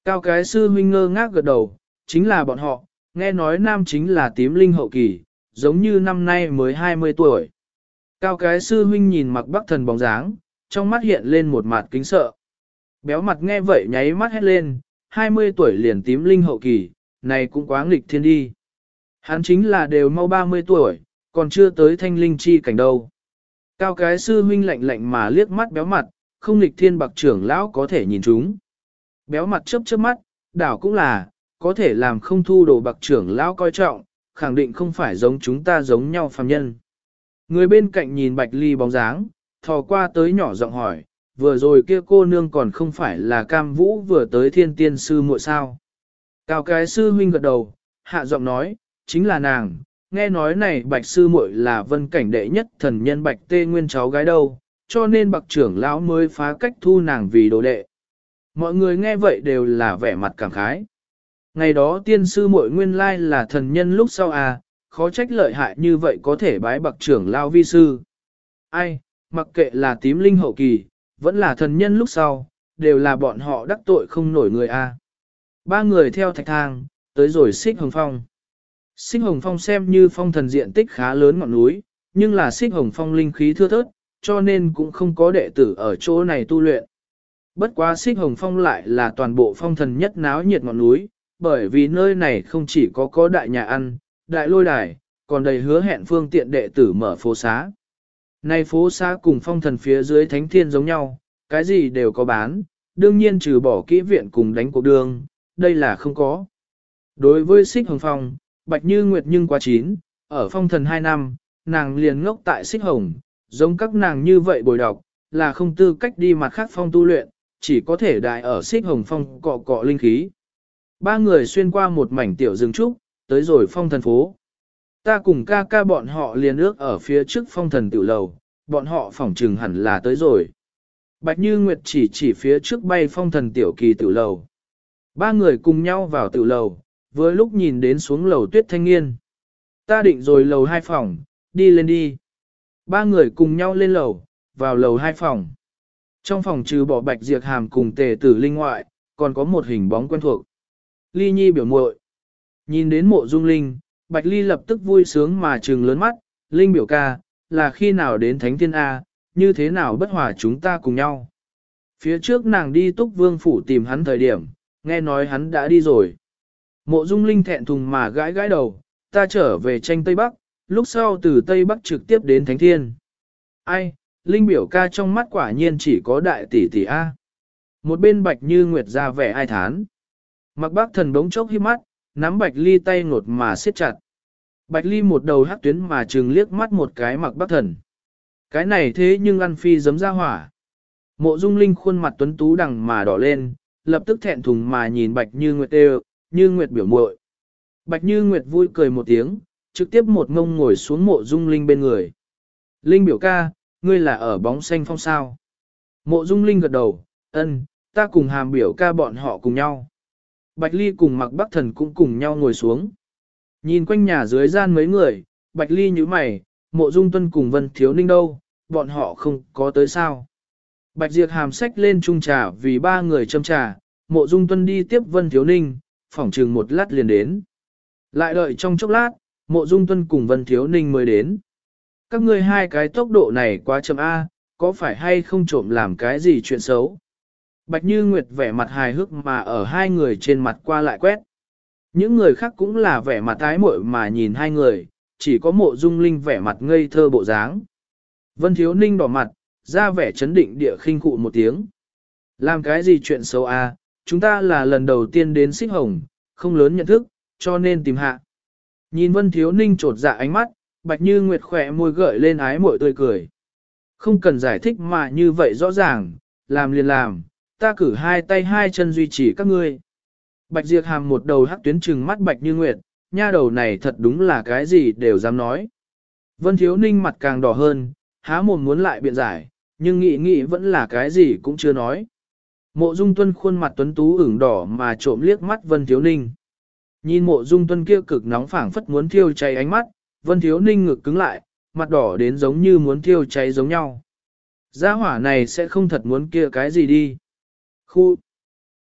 [SPEAKER 1] Cao cái sư huynh ngơ ngác gật đầu, chính là bọn họ, nghe nói nam chính là tím linh hậu kỳ, giống như năm nay mới 20 tuổi. Cao cái sư huynh nhìn Mặc Bắc Thần bóng dáng, trong mắt hiện lên một mặt kính sợ. Béo mặt nghe vậy nháy mắt hét lên, 20 tuổi liền tím linh hậu kỳ, này cũng quá nghịch thiên đi. Hắn chính là đều mau 30 tuổi, còn chưa tới thanh linh chi cảnh đâu. Cao cái sư huynh lạnh lạnh mà liếc mắt béo mặt, không nghịch thiên bạc trưởng lão có thể nhìn chúng. Béo mặt chớp chớp mắt, đảo cũng là, có thể làm không thu đồ bạc trưởng lão coi trọng, khẳng định không phải giống chúng ta giống nhau phàm nhân. Người bên cạnh nhìn Bạch Ly bóng dáng, thò qua tới nhỏ giọng hỏi, vừa rồi kia cô nương còn không phải là Cam Vũ vừa tới thiên tiên sư muội sao. Cao cái sư huynh gật đầu, hạ giọng nói, chính là nàng, nghe nói này Bạch sư muội là vân cảnh đệ nhất thần nhân Bạch Tê Nguyên cháu gái đâu, cho nên bạc trưởng lão mới phá cách thu nàng vì đồ đệ. Mọi người nghe vậy đều là vẻ mặt cảm khái. Ngày đó tiên sư muội nguyên lai là thần nhân lúc sau à, khó trách lợi hại như vậy có thể bái bạc trưởng lão vi sư. Ai, mặc kệ là tím linh hậu kỳ, vẫn là thần nhân lúc sau, đều là bọn họ đắc tội không nổi người a. Ba người theo thạch thang, tới rồi Xích Hồng Phong. Xích Hồng Phong xem như phong thần diện tích khá lớn ngọn núi, nhưng là Xích Hồng Phong linh khí thưa thớt, cho nên cũng không có đệ tử ở chỗ này tu luyện. Bất quá Xích Hồng Phong lại là toàn bộ phong thần nhất náo nhiệt ngọn núi, bởi vì nơi này không chỉ có đại nhà ăn, đại lôi đài, còn đầy hứa hẹn phương tiện đệ tử mở phố xá. Nay phố xá cùng phong thần phía dưới thánh thiên giống nhau, cái gì đều có bán, đương nhiên trừ bỏ kỹ viện cùng đánh cuộc đường, đây là không có. Đối với Xích Hồng Phong, Bạch Như Nguyệt nhưng quá chín, ở phong thần 2 năm, nàng liền ngốc tại Xích Hồng, giống các nàng như vậy bồi đọc, là không tư cách đi mặt khác phong tu luyện, chỉ có thể đại ở Xích Hồng Phong cọ cọ linh khí. Ba người xuyên qua một mảnh tiểu rừng trúc, tới rồi phong thần phố. Ta cùng ca ca bọn họ liền ước ở phía trước phong thần tiểu lầu, bọn họ phỏng trừng hẳn là tới rồi. Bạch Như Nguyệt chỉ phía trước bay phong thần tiểu kỳ tiểu lầu. Ba người cùng nhau vào tiểu lầu, vừa lúc nhìn đến xuống lầu Tuyết Thanh Niên. Ta định rồi lầu 2 phòng, đi lên đi. Ba người cùng nhau lên lầu, vào lầu 2 phòng. Trong phòng trừ bỏ Bạch Diệp Hàm cùng Tề Tử Linh ngoại, còn có một hình bóng quen thuộc. Ly Nhi biểu muội. Nhìn đến Mộ Dung Linh, Bạch Ly lập tức vui sướng mà trừng lớn mắt, Linh biểu ca, là khi nào đến Thánh Thiên A, như thế nào bất hòa chúng ta cùng nhau. Phía trước nàng đi Túc Vương Phủ tìm hắn thời điểm, nghe nói hắn đã đi rồi. Mộ Dung Linh thẹn thùng mà gãi gãi đầu, ta trở về tranh Tây Bắc, lúc sau từ Tây Bắc trực tiếp đến Thánh Thiên. Ai, Linh biểu ca trong mắt quả nhiên chỉ có đại tỷ tỷ A. Một bên Bạch Như Nguyệt ra vẻ ai thán. Mặc Bác Thần bỗng chốc hít mắt, nắm Bạch Ly tay ngột mà siết chặt. Bạch Ly một đầu hắc tuyến mà trừng liếc mắt một cái Mặc Bác Thần. Cái này thế nhưng ăn phi giấm ra hỏa. Mộ Dung Linh khuôn mặt tuấn tú đằng mà đỏ lên, lập tức thẹn thùng mà nhìn Bạch Như Nguyệt đều, Như Nguyệt biểu muội. Bạch Như Nguyệt vui cười một tiếng, trực tiếp một ngông ngồi xuống Mộ Dung Linh bên người. Linh biểu ca, ngươi là ở bóng xanh phong sao? Mộ Dung Linh gật đầu, ân, ta cùng Hàm biểu ca bọn họ cùng nhau. Bạch Ly cùng Mặc Bắc Thần cũng cùng nhau ngồi xuống. Nhìn quanh nhà dưới gian mấy người, Bạch Ly nhíu mày, Mộ Dung Tuân cùng Vân Thiếu Ninh đâu, bọn họ không có tới sao. Bạch Diệp Hàm xách lên chung trà vì ba người châm trà, Mộ Dung Tuân đi tiếp Vân Thiếu Ninh, phỏng chừng một lát liền đến. Lại đợi trong chốc lát, Mộ Dung Tuân cùng Vân Thiếu Ninh mới đến. Các ngươi hai cái tốc độ này quá chậm A, có phải hay không trộm làm cái gì chuyện xấu? Bạch Như Nguyệt vẻ mặt hài hước mà ở hai người trên mặt qua lại quét. Những người khác cũng là vẻ mặt tái muội mà nhìn hai người, chỉ có Mộ Dung Linh vẻ mặt ngây thơ bộ dáng. Vân Thiếu Ninh đỏ mặt, ra vẻ chấn định địa khinh khụ một tiếng. Làm cái gì chuyện xấu à, chúng ta là lần đầu tiên đến Xích Hồng, không lớn nhận thức, cho nên tìm hạ. Nhìn Vân Thiếu Ninh trột dạ ánh mắt, Bạch Như Nguyệt khỏe môi gợi lên ái muội tươi cười. Không cần giải thích mà như vậy rõ ràng, làm liền làm, ta cử hai tay hai chân duy trì các ngươi. Bạch Diệp Hàm một đầu hắc tuyến trừng mắt Bạch Như Nguyệt, nha đầu này thật đúng là cái gì đều dám nói. Vân Thiếu Ninh mặt càng đỏ hơn, há mồm muốn lại biện giải, nhưng nghĩ vẫn là cái gì cũng chưa nói. Mộ Dung Tuân khuôn mặt tuấn tú ửng đỏ mà trộm liếc mắt Vân Thiếu Ninh. Nhìn Mộ Dung Tuân kia cực nóng phảng phất muốn thiêu cháy ánh mắt, Vân Thiếu Ninh ngực cứng lại, mặt đỏ đến giống như muốn thiêu cháy giống nhau. Gia hỏa này sẽ không thật muốn kia cái gì đi. Khu!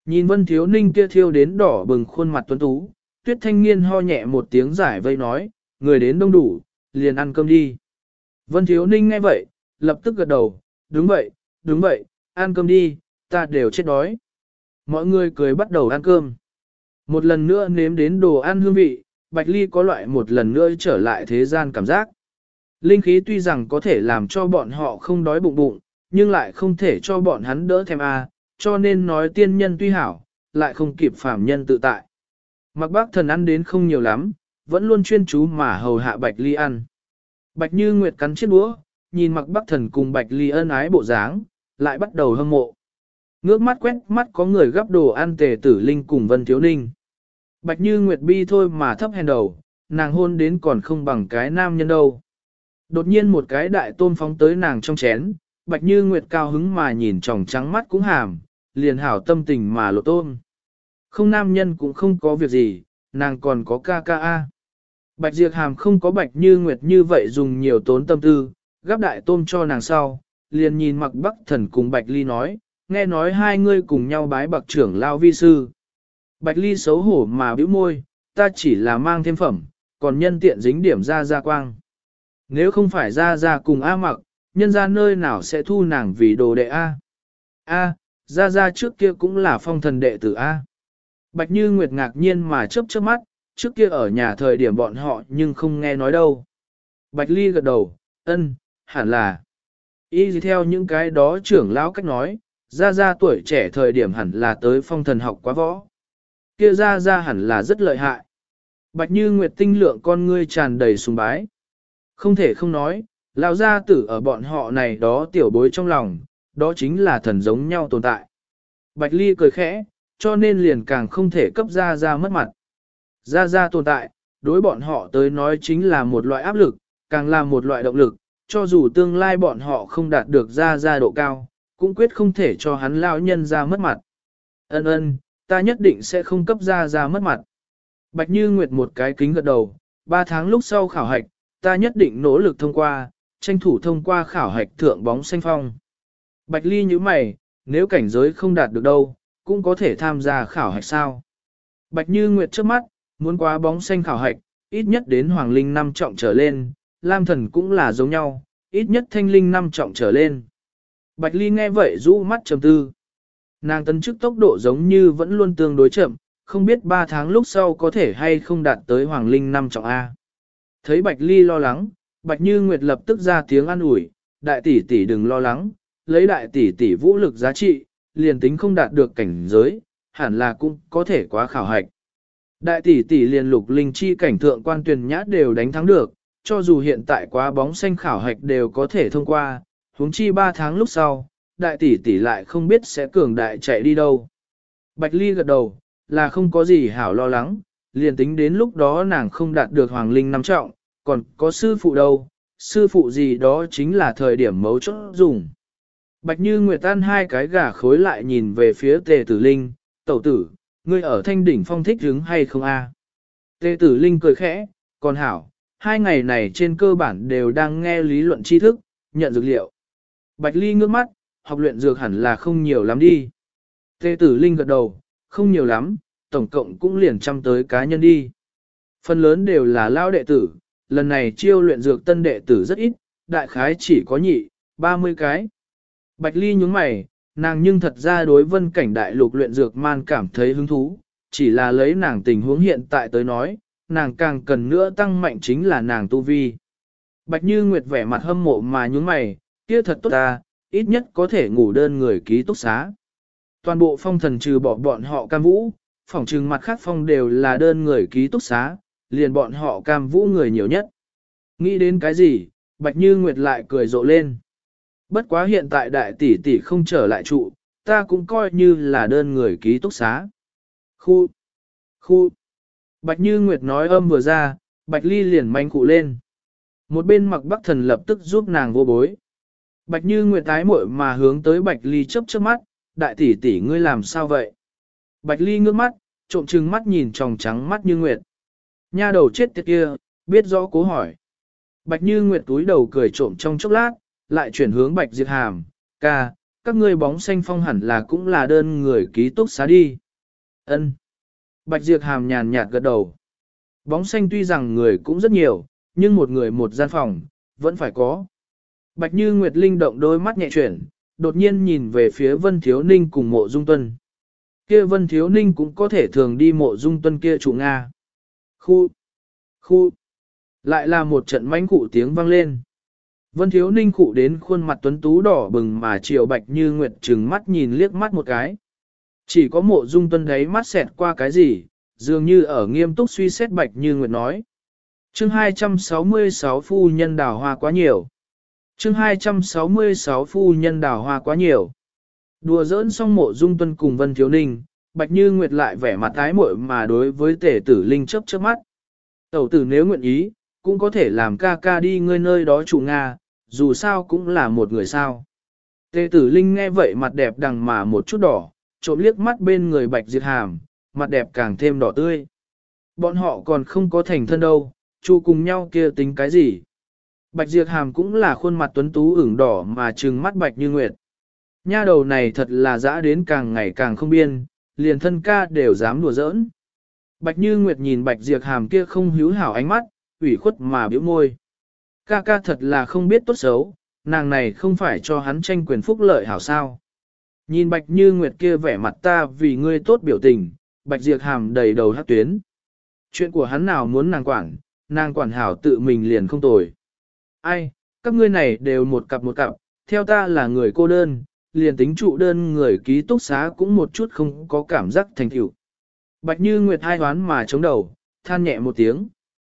[SPEAKER 1] Nhìn Vân Thiếu Ninh kia thiêu đến đỏ bừng khuôn mặt tuấn tú, Tuyết Thanh Nghiên ho nhẹ một tiếng giải vây nói, người đến đông đủ, liền ăn cơm đi. Vân Thiếu Ninh nghe vậy, lập tức gật đầu, đúng vậy, ăn cơm đi, ta đều chết đói. Mọi người cười bắt đầu ăn cơm. Một lần nữa nếm đến đồ ăn hương vị, Bạch Ly có loại một lần nữa trở lại thế gian cảm giác. Linh khí tuy rằng có thể làm cho bọn họ không đói bụng bụng, nhưng lại không thể cho bọn hắn đỡ thèm cho nên nói tiên nhân tuy hảo, lại không kịp phàm nhân tự tại. Mặc Bác Thần ăn đến không nhiều lắm, vẫn luôn chuyên chú mà hầu hạ Bạch Ly ăn. Bạch Như Nguyệt cắn chiếc đũa, nhìn Mặc Bác Thần cùng Bạch Ly ân ái bộ dáng, lại bắt đầu hâm mộ. Ngước mắt quét mắt có người gắp đồ ăn Tề Tử Linh cùng Vân Thiếu Ninh. Bạch Như Nguyệt bi thôi mà thấp hèn đầu, nàng hôn đến còn không bằng cái nam nhân đâu. Đột nhiên một cái đại tôm phóng tới nàng trong chén, Bạch Như Nguyệt cao hứng mà nhìn tròng trắng mắt cũng hàm, liền hảo tâm tình mà lộ tôm. Không nam nhân cũng không có việc gì, nàng còn có ca ca a. Bạch Diệp Hàm không có Bạch Như Nguyệt như vậy dùng nhiều tốn tâm tư, gắp đại tôm cho nàng sau, liền nhìn Mặc Bắc Thần cùng Bạch Ly nói, nghe nói hai ngươi cùng nhau bái bậc trưởng lao vi sư. Bạch Ly xấu hổ mà bĩu môi, ta chỉ là mang thêm phẩm, còn nhân tiện dính điểm ra quang. Nếu không phải ra cùng A Mặc, nhân ra nơi nào sẽ thu nàng vì đồ đệ A. Ra trước kia cũng là phong thần đệ tử A. Bạch Như Nguyệt ngạc nhiên mà chớp mắt, trước kia ở nhà thời điểm bọn họ nhưng không nghe nói đâu. Bạch Ly gật đầu, hẳn là. Y gì theo những cái đó trưởng lão cách nói, ra tuổi trẻ thời điểm hẳn là tới phong thần học quá võ. Kia ra hẳn là rất lợi hại. Bạch Như Nguyệt tinh lượng con ngươi tràn đầy sùng bái. Không thể không nói, lão gia tử ở bọn họ này đó tiểu bối trong lòng, đó chính là thần giống nhau tồn tại. Bạch Ly cười khẽ, cho nên liền càng không thể cấp ra mất mặt. Ra tồn tại, đối bọn họ tới nói chính là một loại áp lực, càng là một loại động lực, cho dù tương lai bọn họ không đạt được ra độ cao, cũng quyết không thể cho hắn lão nhân ra mất mặt. Ta nhất định sẽ không cấp ra mất mặt. Bạch Như Nguyệt một cái kính gật đầu, 3 tháng lúc sau khảo hạch, ta nhất định nỗ lực thông qua, tranh thủ thông qua khảo hạch thượng bóng xanh phong. Bạch Ly như mày, nếu cảnh giới không đạt được đâu, cũng có thể tham gia khảo hạch sao. Bạch Như Nguyệt trước mắt, muốn qua bóng xanh khảo hạch, ít nhất đến Hoàng Linh 5 trọng trở lên, Lam Thần cũng là giống nhau, ít nhất Thanh Linh 5 trọng trở lên. Bạch Ly nghe vậy rũ mắt trầm tư. Nàng tấn chức tốc độ giống như vẫn luôn tương đối chậm, không biết 3 tháng lúc sau có thể hay không đạt tới Hoàng Linh 5 trọng A. Thấy Bạch Ly lo lắng, Bạch Như Nguyệt lập tức ra tiếng an ủi, đại tỷ tỷ đừng lo lắng, lấy đại tỷ tỷ vũ lực giá trị, liền tính không đạt được cảnh giới, hẳn là cũng có thể quá khảo hạch. Đại tỷ tỷ liền lục linh chi cảnh thượng quan tuyển nhã đều đánh thắng được, cho dù hiện tại quá bóng xanh khảo hạch đều có thể thông qua, huống chi 3 tháng lúc sau, đại tỷ tỷ lại không biết sẽ cường đại chạy đi đâu. Bạch Ly gật đầu, là không có gì hảo lo lắng, liền tính đến lúc đó nàng không đạt được Hoàng Linh 5 trọng, còn có sư phụ đâu, sư phụ gì đó chính là thời điểm mấu chốt dùng. Bạch Như Nguyệt tan 2 cái gà khối lại nhìn về phía Tề Tử Linh, tẩu tử, ngươi ở Thanh Đỉnh Phong thích hứng hay không a? Tề Tử Linh cười khẽ, còn hảo, 2 ngày này trên cơ bản đều đang nghe lý luận tri thức, nhận dược liệu. Bạch Ly ngước mắt, học luyện dược hẳn là không nhiều lắm đi. Tề Tử Linh gật đầu, không nhiều lắm, tổng cộng cũng liền trăm tới cá nhân đi. Phần lớn đều là lao đệ tử, lần này chiêu luyện dược tân đệ tử rất ít, đại khái chỉ có 30 cái. Bạch Ly nhúng mày, nàng nhưng thật ra đối vân cảnh đại lục luyện dược man cảm thấy hứng thú, chỉ là lấy nàng tình huống hiện tại tới nói, nàng càng cần nữa tăng mạnh chính là nàng tu vi. Bạch Như Nguyệt vẻ mặt hâm mộ mà nhúng mày, kia thật tốt ta, ít nhất có thể ngủ đơn người ký túc xá. Toàn bộ phong thần trừ bỏ bọn họ cam vũ, phỏng trừng mặt khác phong đều là đơn người ký túc xá, liền bọn họ cam vũ người nhiều nhất. Nghĩ đến cái gì, Bạch Như Nguyệt lại cười rộ lên. Bất quá hiện tại đại tỷ tỷ không trở lại trụ, ta cũng coi như là đơn người ký túc xá. Khu. Bạch Như Nguyệt nói âm vừa ra, Bạch Ly liền manh cụ lên. Một bên Mặc Bắc Thần lập tức giúp nàng vô bối. Bạch Như Nguyệt tái muội mà hướng tới Bạch Ly chớp chớp mắt, đại tỷ tỷ ngươi làm sao vậy? Bạch Ly ngước mắt, trộm trừng mắt nhìn tròng trắng mắt Như Nguyệt. Nha đầu chết tiệt kia, biết rõ cố hỏi. Bạch Như Nguyệt túi đầu cười trộm trong chốc lát, lại chuyển hướng Bạch Diệp Hàm, ca, các ngươi bóng xanh phong hẳn là cũng là đơn người ký túc xá đi. Ân. Bạch Diệp Hàm nhàn nhạt gật đầu. Bóng xanh tuy rằng người cũng rất nhiều, nhưng một người một gian phòng, vẫn phải có. Bạch Như Nguyệt linh động đôi mắt nhẹ chuyển, đột nhiên nhìn về phía Vân Thiếu Ninh cùng Mộ Dung Tuân. Kia Vân Thiếu Ninh cũng có thể thường đi Mộ Dung Tuân kia chủ Nga. Khu. Lại là một trận mãnh cụ tiếng vang lên. Vân Thiếu Ninh cụ đến khuôn mặt tuấn tú đỏ bừng mà chiều Bạch Như Nguyệt trừng mắt nhìn liếc mắt một cái. Chỉ có Mộ Dung Tuân đấy mắt xẹt qua cái gì, dường như ở nghiêm túc suy xét Bạch Như Nguyệt nói. Chương 266 phu nhân đào hoa quá nhiều. Chương 266 phu nhân đào hoa quá nhiều. Đùa giỡn xong Mộ Dung Tuân cùng Vân Thiếu Ninh, Bạch Như Nguyệt lại vẻ mặt ái muội mà đối với Tề Tử Linh chớp chớp mắt. Tẩu tử nếu nguyện ý, cũng có thể làm ca ca đi ngươi nơi đó chủ Nga, dù sao cũng là một người sao. Tề Tử Linh nghe vậy mặt đẹp đằng mà một chút đỏ, trộm liếc mắt bên người Bạch Diệp Hàm, mặt đẹp càng thêm đỏ tươi. Bọn họ còn không có thành thân đâu, chu cùng nhau kia tính cái gì. Bạch Diệp Hàm cũng là khuôn mặt tuấn tú ửng đỏ mà trừng mắt Bạch Như Nguyệt. Nha đầu này thật là dã đến càng ngày càng không biên, liền thân ca đều dám đùa giỡn. Bạch Như Nguyệt nhìn Bạch Diệp Hàm kia không hữu hảo ánh mắt, ủy khuất mà bĩu môi. Ca ca thật là không biết tốt xấu, nàng này không phải cho hắn tranh quyền phúc lợi hảo sao. Nhìn Bạch Như Nguyệt kia vẻ mặt ta vì ngươi tốt biểu tình, Bạch Diệp Hàm đầy đầu hát tuyến. Chuyện của hắn nào muốn nàng quản hảo tự mình liền không tồi. Ai, các ngươi này đều một cặp, theo ta là người cô đơn, liền tính trụ đơn người ký túc xá cũng một chút không có cảm giác thành tựu. Bạch Như Nguyệt hai hoán mà chống đầu, than nhẹ một tiếng.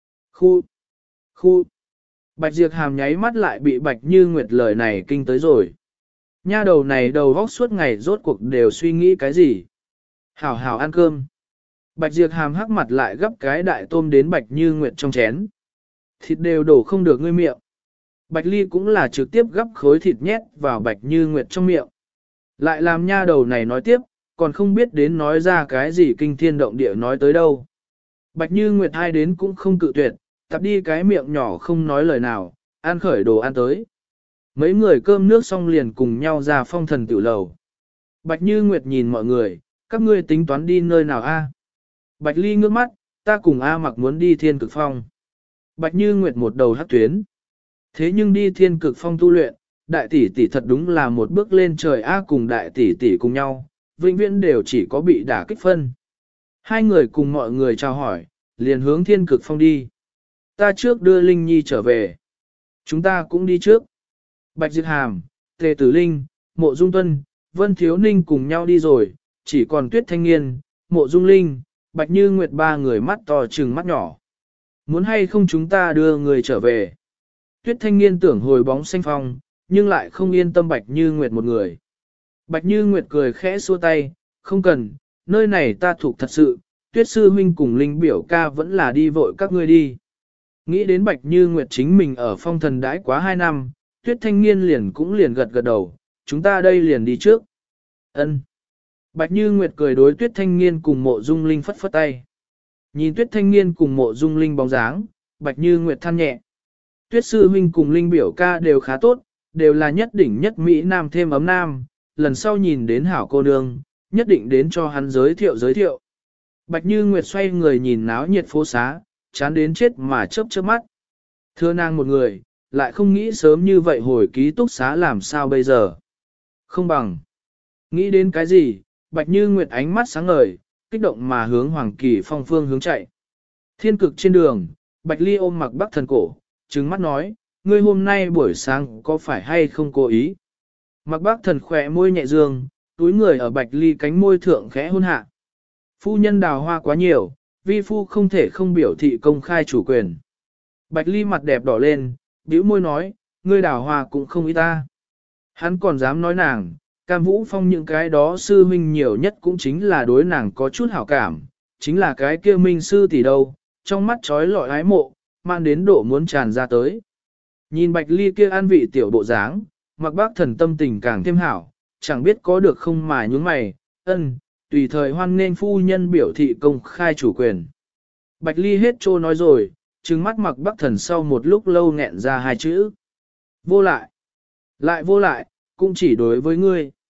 [SPEAKER 1] Khu. Bạch Diệp Hàm nháy mắt lại bị Bạch Như Nguyệt lời này kinh tới rồi. Nha đầu này đầu góc suốt ngày rốt cuộc đều suy nghĩ cái gì. Hảo hảo ăn cơm. Bạch Diệp Hàm hắc mặt lại gấp cái đại tôm đến Bạch Như Nguyệt trong chén. Thịt đều đổ không được ngươi miệng. Bạch Ly cũng là trực tiếp gấp khối thịt nhét vào Bạch Như Nguyệt trong miệng. Lại làm nha đầu này nói tiếp, còn không biết đến nói ra cái gì kinh thiên động địa nói tới đâu. Bạch Như Nguyệt hai đến cũng không cự tuyệt, tập đi cái miệng nhỏ không nói lời nào, ăn khởi đồ ăn tới. Mấy người cơm nước xong liền cùng nhau ra phong thần tiểu lầu. Bạch Như Nguyệt nhìn mọi người, các ngươi tính toán đi nơi nào a? Bạch Ly ngước mắt, ta cùng A Mặc muốn đi Thiên Cực Phong. Bạch Như Nguyệt một đầu hắc tuyến. Thế nhưng đi Thiên Cực Phong tu luyện, đại tỷ tỷ thật đúng là một bước lên trời A cùng đại tỷ tỷ cùng nhau, vĩnh viễn đều chỉ có bị đả kích phân. Hai người cùng mọi người chào hỏi, liền hướng Thiên Cực Phong đi. Ta trước đưa Linh Nhi trở về. Chúng ta cũng đi trước. Bạch Diệp Hàm, Tề Tử Linh, Mộ Dung Tuân, Vân Thiếu Ninh cùng nhau đi rồi, chỉ còn Tuyết Thanh Nghiên, Mộ Dung Linh, Bạch Như Nguyệt ba người mắt to trừng mắt nhỏ. Muốn hay không chúng ta đưa người trở về. Tuyết Thanh Nghiên tưởng hồi bóng xanh phong, nhưng lại không yên tâm Bạch Như Nguyệt một người. Bạch Như Nguyệt cười khẽ xua tay, không cần, nơi này ta thuộc thật sự, Tuyết Sư Huynh cùng Linh biểu ca vẫn là đi vội các ngươi đi. Nghĩ đến Bạch Như Nguyệt chính mình ở phong thần đãi quá 2 năm, Tuyết Thanh Nghiên liền gật đầu, chúng ta đây liền đi trước. Ân. Bạch Như Nguyệt cười đối Tuyết Thanh Nghiên cùng Mộ Dung Linh phất phất tay. Nhìn Tuyết Thanh Nghiên cùng Mộ Dung Linh bóng dáng, Bạch Như Nguyệt than nhẹ. Tuyết Sư Huynh cùng Linh biểu ca đều khá tốt, đều là nhất đỉnh nhất Mỹ Nam thêm ấm Nam, lần sau nhìn đến hảo cô nương, nhất định đến cho hắn giới thiệu. Bạch Như Nguyệt xoay người nhìn náo nhiệt phố xá, chán đến chết mà chớp mắt. Thưa nàng một người, lại không nghĩ sớm như vậy hồi ký túc xá làm sao bây giờ. Không bằng. Nghĩ đến cái gì, Bạch Như Nguyệt ánh mắt sáng ngời, kích động mà hướng Hoàng Kỳ Phong phương hướng chạy. Thiên Cực trên đường, Bạch Ly ôm Mặc Bắc Thần cổ, trừng mắt nói, ngươi hôm nay buổi sáng có phải hay không cố ý? Mặc Bắc Thần khỏe môi nhẹ dương, túi người ở Bạch Ly cánh môi thượng khẽ hôn hạ. Phu nhân đào hoa quá nhiều, vi phu không thể không biểu thị công khai chủ quyền. Bạch Ly mặt đẹp đỏ lên, bĩu môi nói, ngươi đào hoa cũng không ý ta. Hắn còn dám nói nàng, Cam Vũ Phong những cái đó sư huynh nhiều nhất cũng chính là đối nàng có chút hảo cảm, chính là cái kia minh sư tỷ đâu, trong mắt trói lọi ái mộ, mang đến độ muốn tràn ra tới. Nhìn Bạch Ly kia an vị tiểu bộ dáng, Mặc Bác Thần tâm tình càng thêm hảo, chẳng biết có được không mà nhúng mày, tùy thời hoan nên phu nhân biểu thị công khai chủ quyền. Bạch Ly hết trô nói rồi, trừng mắt Mặc Bác Thần sau một lúc lâu nghẹn ra 2 chữ. Vô lại. Lại vô lại, cũng chỉ đối với ngươi.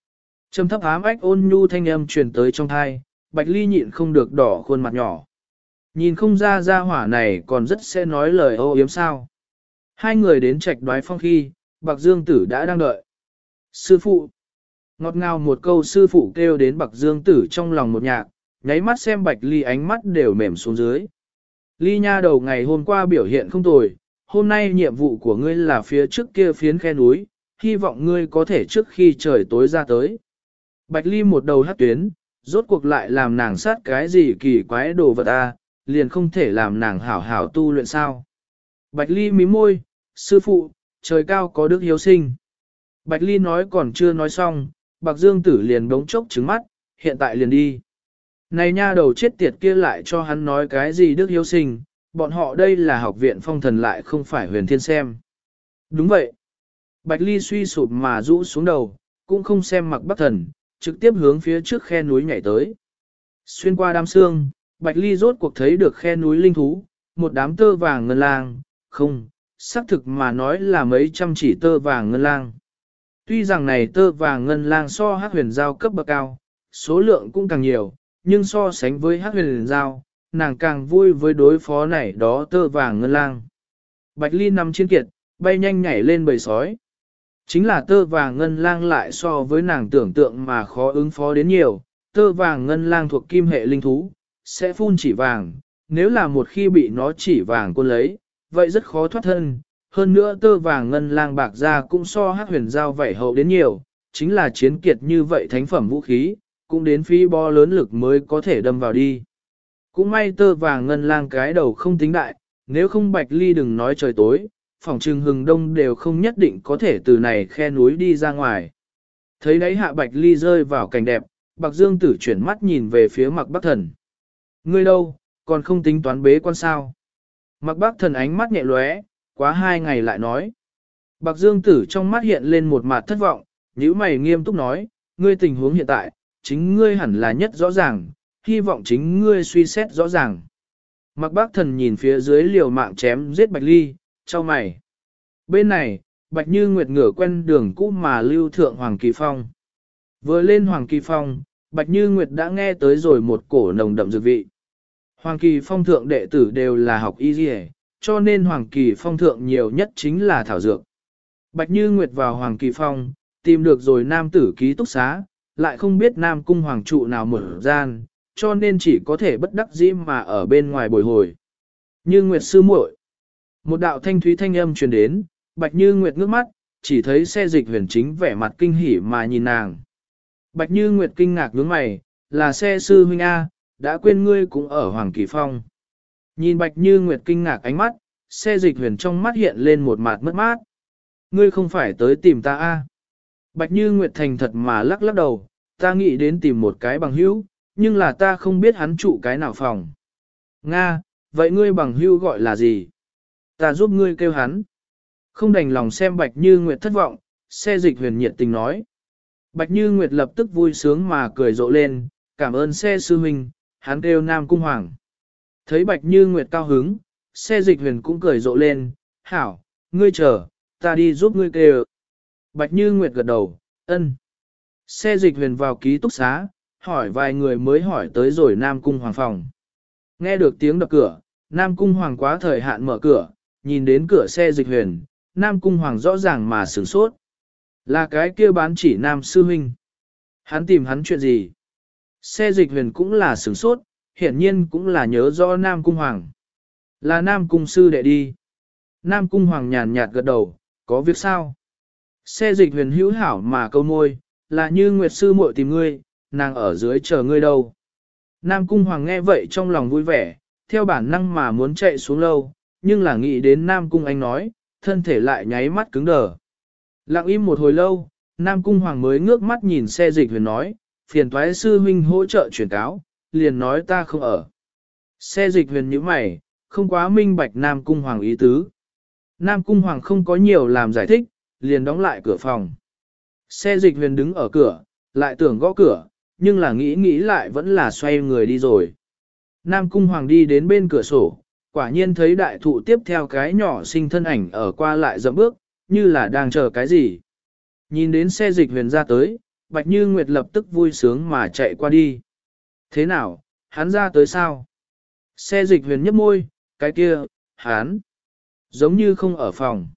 [SPEAKER 1] Trầm thấp ám ách ôn nhu thanh âm truyền tới trong thai, Bạch Ly nhịn không được đỏ khuôn mặt nhỏ. Nhìn không ra gia hỏa này còn rất sẽ nói lời ô yếm sao. Hai người đến trạch đoái phong khi, Bạc Dương Tử đã đang đợi. Sư phụ! Ngọt ngào một câu sư phụ kêu đến Bạc Dương Tử trong lòng một nhạc, nháy mắt xem Bạch Ly ánh mắt đều mềm xuống dưới. Ly nha đầu ngày hôm qua biểu hiện không tồi, hôm nay nhiệm vụ của ngươi là phía trước kia phiến khe núi, hy vọng ngươi có thể trước khi trời tối ra tới. Bạch Ly một đầu hát tuyến, rốt cuộc lại làm nàng sát cái gì kỳ quái đồ vật liền không thể làm nàng hảo hảo tu luyện sao. Bạch Ly mím môi, sư phụ, trời cao có đức hiếu sinh. Bạch Ly nói còn chưa nói xong, Bạc Dương Tử liền đống chốc trứng mắt, hiện tại liền đi. Này nha đầu chết tiệt kia lại cho hắn nói cái gì đức hiếu sinh, bọn họ đây là học viện phong thần lại không phải huyền thiên xem. Đúng vậy. Bạch Ly suy sụp mà rũ xuống đầu, cũng không xem Mặc Bắc Thần, trực tiếp hướng phía trước khe núi nhảy tới. Xuyên qua đám sương, Bạch Ly rốt cuộc thấy được khe núi linh thú, một đám tơ vàng ngân lang, không, xác thực mà nói là mấy trăm chỉ tơ vàng ngân lang. Tuy rằng này tơ vàng ngân lang so hắc huyền giao cấp bậc cao, số lượng cũng càng nhiều, nhưng so sánh với hắc huyền giao, nàng càng vui với đối phó này đó tơ vàng ngân lang. Bạch Ly nằm trên kiệt, bay nhanh nhảy lên bầy sói. Chính là tơ vàng ngân lang lại so với nàng tưởng tượng mà khó ứng phó đến nhiều, tơ vàng ngân lang thuộc kim hệ linh thú, sẽ phun chỉ vàng, nếu là một khi bị nó chỉ vàng quân lấy, vậy rất khó thoát thân. Hơn nữa tơ vàng ngân lang bạc ra cũng so hắc huyền giao vảy hậu đến nhiều, chính là chiến kiệt như vậy thánh phẩm vũ khí, cũng đến phi bo lớn lực mới có thể đâm vào đi. Cũng may tơ vàng ngân lang cái đầu không tính đại, nếu không Bạch Ly đừng nói trời tối, phòng trừng hừng đông đều không nhất định có thể từ này khe núi đi ra ngoài. Thấy đấy hạ Bạch Ly rơi vào cảnh đẹp, Bạc Dương Tử chuyển mắt nhìn về phía Mặc Bắc Thần. Ngươi đâu, còn không tính toán bế quan sao? Mặc Bắc Thần ánh mắt nhẹ lóe, quá 2 ngày lại nói. Bạc Dương Tử trong mắt hiện lên một mặt thất vọng, nhíu mày nghiêm túc nói, ngươi tình huống hiện tại, chính ngươi hẳn là nhất rõ ràng, hy vọng chính ngươi suy xét rõ ràng. Mặc Bắc Thần nhìn phía dưới liều mạng chém giết Bạch Ly, cho mày. Bên này, Bạch Như Nguyệt ngửa quen đường cũ mà lưu thượng Hoàng Kỳ Phong. Vừa lên Hoàng Kỳ Phong, Bạch Như Nguyệt đã nghe tới rồi một cổ nồng đậm dược vị. Hoàng Kỳ Phong thượng đệ tử đều là học y dì, cho nên Hoàng Kỳ Phong thượng nhiều nhất chính là thảo dược. Bạch Như Nguyệt vào Hoàng Kỳ Phong, tìm được rồi nam tử ký túc xá, lại không biết nam cung hoàng trụ nào mở gian, cho nên chỉ có thể bất đắc dĩ mà ở bên ngoài bồi hồi. Như Nguyệt sư muội, một đạo thanh thúy thanh âm truyền đến, Bạch Như Nguyệt ngước mắt, chỉ thấy xe dịch huyền chính vẻ mặt kinh hỉ mà nhìn nàng. Bạch Như Nguyệt kinh ngạc nhướng mày, là xe sư huynh A, đã quên ngươi cũng ở Hoàng Kỳ Phong. Nhìn Bạch Như Nguyệt kinh ngạc ánh mắt, xe dịch huyền trong mắt hiện lên một mặt mất mát. Ngươi không phải tới tìm ta A. Bạch Như Nguyệt thành thật mà lắc lắc đầu, ta nghĩ đến tìm một cái bằng hữu, nhưng là ta không biết hắn trụ cái nào phòng. Nga, vậy ngươi bằng hữu gọi là gì? Ta giúp ngươi kêu hắn. Không đành lòng xem Bạch Như Nguyệt thất vọng, xe dịch huyền nhiệt tình nói. Bạch Như Nguyệt lập tức vui sướng mà cười rộ lên, cảm ơn xe sư huynh, hắn kêu Nam Cung Hoàng. Thấy Bạch Như Nguyệt cao hứng, xe dịch huyền cũng cười rộ lên, hảo, ngươi chờ, ta đi giúp ngươi kêu. Bạch Như Nguyệt gật đầu, ân. Xe dịch huyền vào ký túc xá, hỏi vài người mới hỏi tới rồi Nam Cung Hoàng phòng. Nghe được tiếng đập cửa, Nam Cung Hoàng quá thời hạn mở cửa, nhìn đến cửa xe dịch huyền, Nam Cung Hoàng rõ ràng mà sửng sốt. Là cái kia bán chỉ Nam Sư Huynh. Hắn tìm hắn chuyện gì? Xe dịch huyền cũng là sửng sốt, hiển nhiên cũng là nhớ rõ Nam Cung Hoàng. Là Nam Cung Sư đệ đi. Nam Cung Hoàng nhàn nhạt gật đầu, có việc sao? Xe dịch huyền hữu hảo mà câu môi, là Như Nguyệt Sư muội tìm ngươi, nàng ở dưới chờ ngươi đâu. Nam Cung Hoàng nghe vậy trong lòng vui vẻ, theo bản năng mà muốn chạy xuống lâu, nhưng là nghĩ đến Nam Cung Anh nói, thân thể lại nháy mắt cứng đờ. Lặng im một hồi lâu, Nam Cung Hoàng mới ngước mắt nhìn xe dịch huyền nói, phiền toái sư huynh hỗ trợ chuyển cáo, liền nói ta không ở. Xe dịch huyền nhíu mày, không quá minh bạch Nam Cung Hoàng ý tứ. Nam Cung Hoàng không có nhiều làm giải thích, liền đóng lại cửa phòng. Xe dịch huyền đứng ở cửa, lại tưởng gõ cửa, nhưng là nghĩ lại vẫn là xoay người đi rồi. Nam Cung Hoàng đi đến bên cửa sổ, quả nhiên thấy đại thụ tiếp theo cái nhỏ sinh thân ảnh ở qua lại dậm bước, như là đang chờ cái gì. Nhìn đến xe dịch huyền ra tới, Bạch Như Nguyệt lập tức vui sướng mà chạy qua đi. Thế nào, hắn ra tới sao? Xe dịch huyền nhấp môi, cái kia, hắn giống như không ở phòng.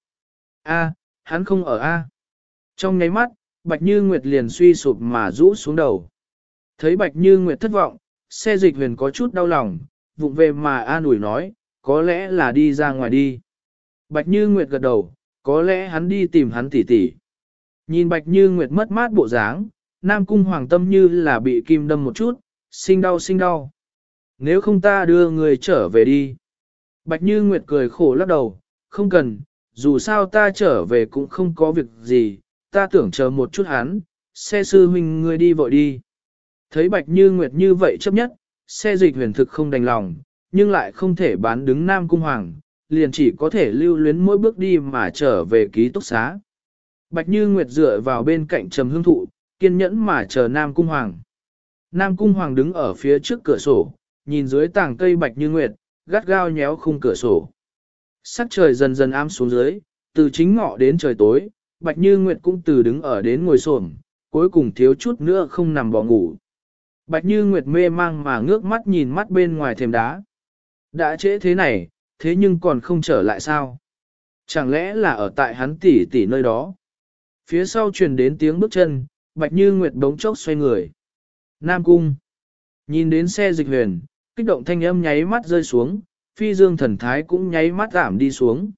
[SPEAKER 1] A, hắn không ở A. Trong nháy mắt, Bạch Như Nguyệt liền suy sụp mà rũ xuống đầu. Thấy Bạch Như Nguyệt thất vọng, xe dịch huyền có chút đau lòng, vụng về mà an ủi nói, có lẽ là đi ra ngoài đi. Bạch Như Nguyệt gật đầu, có lẽ hắn đi tìm hắn tỷ tỷ. Nhìn Bạch Như Nguyệt mất mát bộ dáng, Nam Cung Hoàng tâm như là bị kim đâm một chút, sinh đau sinh đau. Nếu không ta đưa người trở về đi. Bạch Như Nguyệt cười khổ lắc đầu, không cần, dù sao ta trở về cũng không có việc gì, ta tưởng chờ một chút hắn, xe sư huynh ngươi đi vội đi. Thấy Bạch Như Nguyệt như vậy chấp nhất, xe dịch huyền thực không đành lòng, nhưng lại không thể bán đứng Nam Cung Hoàng, liền chỉ có thể lưu luyến mỗi bước đi mà trở về ký túc xá. Bạch Như Nguyệt dựa vào bên cạnh trầm hương thụ, kiên nhẫn mà chờ Nam Cung Hoàng. Nam Cung Hoàng đứng ở phía trước cửa sổ, nhìn dưới tảng cây Bạch Như Nguyệt, gắt gao nhéo khung cửa sổ. Sắc trời dần dần ám xuống dưới, từ chính ngọ đến trời tối, Bạch Như Nguyệt cũng từ đứng ở đến ngồi xổm, cuối cùng thiếu chút nữa không nằm bỏ ngủ. Bạch Như Nguyệt mê mang mà ngước mắt nhìn mắt bên ngoài thềm đá. Đã trễ thế này, thế nhưng còn không trở lại sao? Chẳng lẽ là ở tại hắn tỷ tỷ nơi đó? Phía sau truyền đến tiếng bước chân, Bạch Như Nguyệt bỗng chốc xoay người. Nam Cung. Nhìn đến xe dịch huyền, kích động thanh âm nháy mắt rơi xuống, phi dương thần thái cũng nháy mắt giảm đi xuống.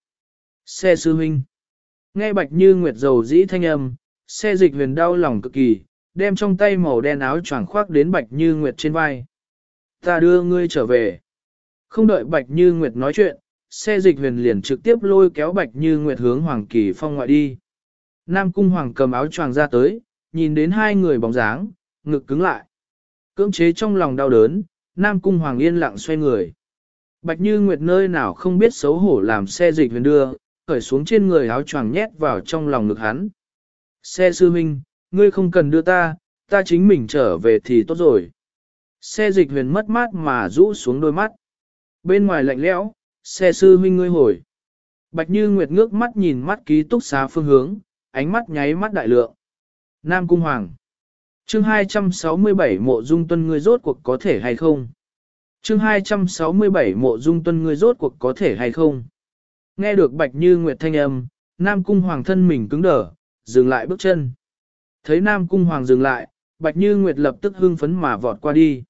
[SPEAKER 1] Xe sư huynh. Nghe Bạch Như Nguyệt dầu dĩ thanh âm, xe dịch huyền đau lòng cực kỳ, đem trong tay màu đen áo choàng khoác đến Bạch Như Nguyệt trên vai. Ta đưa ngươi trở về. Không đợi Bạch Như Nguyệt nói chuyện, xe dịch huyền liền trực tiếp lôi kéo Bạch Như Nguyệt hướng Hoàng Kỳ Phong ngoại đi. Nam Cung Hoàng cầm áo choàng ra tới, nhìn đến hai người bóng dáng, ngực cứng lại. Cưỡng chế trong lòng đau đớn, Nam Cung Hoàng yên lặng xoay người. Bạch Như Nguyệt nơi nào không biết xấu hổ làm xe dịch huyền đưa, cởi xuống trên người áo choàng nhét vào trong lòng ngực hắn. Xe sư huynh, ngươi không cần đưa ta, ta chính mình trở về thì tốt rồi. Xe dịch huyền mất mát mà rũ xuống đôi mắt. Bên ngoài lạnh lẽo, xe sư huynh ngươi hồi. Bạch Như Nguyệt ngước mắt nhìn mắt ký túc xá phương hướng, ánh mắt nháy mắt đại lượng. Nam Cung Hoàng. Chương 267 Mộ Dung Tuân ngươi rốt cuộc có thể hay không? Chương 267 Mộ Dung Tuân ngươi rốt cuộc có thể hay không? Nghe được Bạch Như Nguyệt thanh âm, Nam Cung Hoàng thân mình cứng đờ, dừng lại bước chân. Thấy Nam Cung Hoàng dừng lại, Bạch Như Nguyệt lập tức hưng phấn mà vọt qua đi.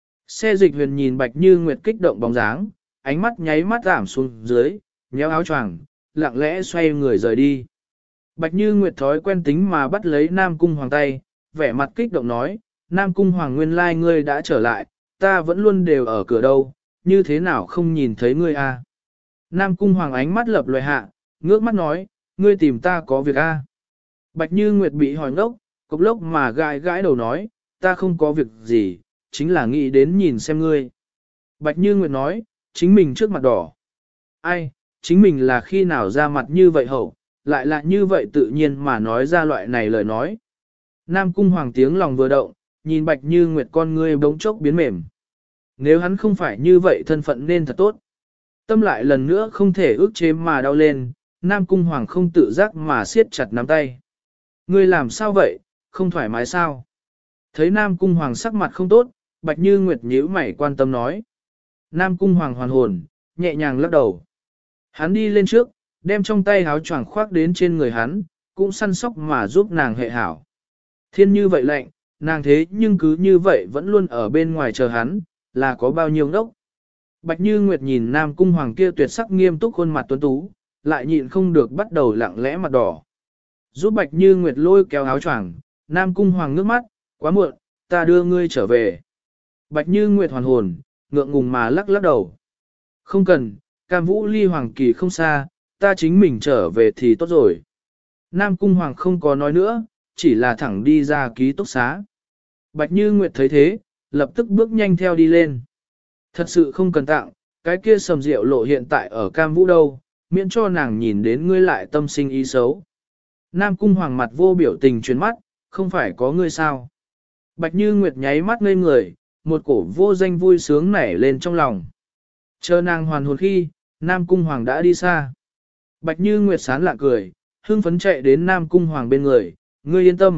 [SPEAKER 1] Xe dịch huyền nhìn Bạch Như Nguyệt kích động bóng dáng, ánh mắt nháy mắt giảm xuống dưới, nhéo áo choàng, lặng lẽ xoay người rời đi. Bạch Như Nguyệt thói quen tính mà bắt lấy Nam Cung Hoàng tay, vẻ mặt kích động nói, Nam Cung Hoàng nguyên lai ngươi đã trở lại, ta vẫn luôn đều ở cửa đâu, như thế nào không nhìn thấy ngươi a? Nam Cung Hoàng ánh mắt lập loài hạ, ngước mắt nói, ngươi tìm ta có việc a? Bạch Như Nguyệt bị hỏi ngốc, cục lốc mà gãi gãi đầu nói, ta không có việc gì, chính là nghĩ đến nhìn xem ngươi. Bạch Như Nguyệt nói, chính mình trước mặt đỏ. Ai, chính mình là khi nào ra mặt như vậy hậu, lại là như vậy tự nhiên mà nói ra loại này lời nói. Nam Cung Hoàng tiếng lòng vừa động, nhìn Bạch Như Nguyệt con ngươi bỗng chốc biến mềm. Nếu hắn không phải như vậy thân phận nên thật tốt. Tâm lại lần nữa không thể ước chế mà đau lên, Nam Cung Hoàng không tự giác mà siết chặt nắm tay. Ngươi làm sao vậy, không thoải mái sao? Thấy Nam Cung Hoàng sắc mặt không tốt, Bạch Như Nguyệt nhíu mày quan tâm nói. Nam Cung Hoàng hoàn hồn, nhẹ nhàng lắc đầu. Hắn đi lên trước, đem trong tay áo choàng khoác đến trên người hắn, cũng săn sóc mà giúp nàng hệ hảo. Thiên như vậy lạnh, nàng thế nhưng cứ như vậy vẫn luôn ở bên ngoài chờ hắn, là có bao nhiêu ngốc. Bạch Như Nguyệt nhìn Nam Cung Hoàng kia tuyệt sắc nghiêm túc khuôn mặt tuấn tú, lại nhịn không được bắt đầu lặng lẽ mặt đỏ. Giúp Bạch Như Nguyệt lôi kéo áo choàng, Nam Cung Hoàng nước mắt, quá muộn, ta đưa ngươi trở về. Bạch Như Nguyệt hoàn hồn, ngượng ngùng mà lắc lắc đầu. Không cần, Cam Vũ ly Hoàng Kỳ không xa, ta chính mình trở về thì tốt rồi. Nam Cung Hoàng không có nói nữa, chỉ là thẳng đi ra ký túc xá. Bạch Như Nguyệt thấy thế, lập tức bước nhanh theo đi lên. Thật sự không cần tặng, cái kia sầm rượu lộ hiện tại ở Cam Vũ đâu, miễn cho nàng nhìn đến ngươi lại tâm sinh ý xấu. Nam Cung Hoàng mặt vô biểu tình chuyến mắt, không phải có ngươi sao. Bạch Như Nguyệt nháy mắt ngây người, một cổ vô danh vui sướng nảy lên trong lòng. Chờ nàng hoàn hồn khi, Nam Cung Hoàng đã đi xa. Bạch Như Nguyệt sán lạ cười, hưng phấn chạy đến Nam Cung Hoàng bên người, ngươi yên tâm,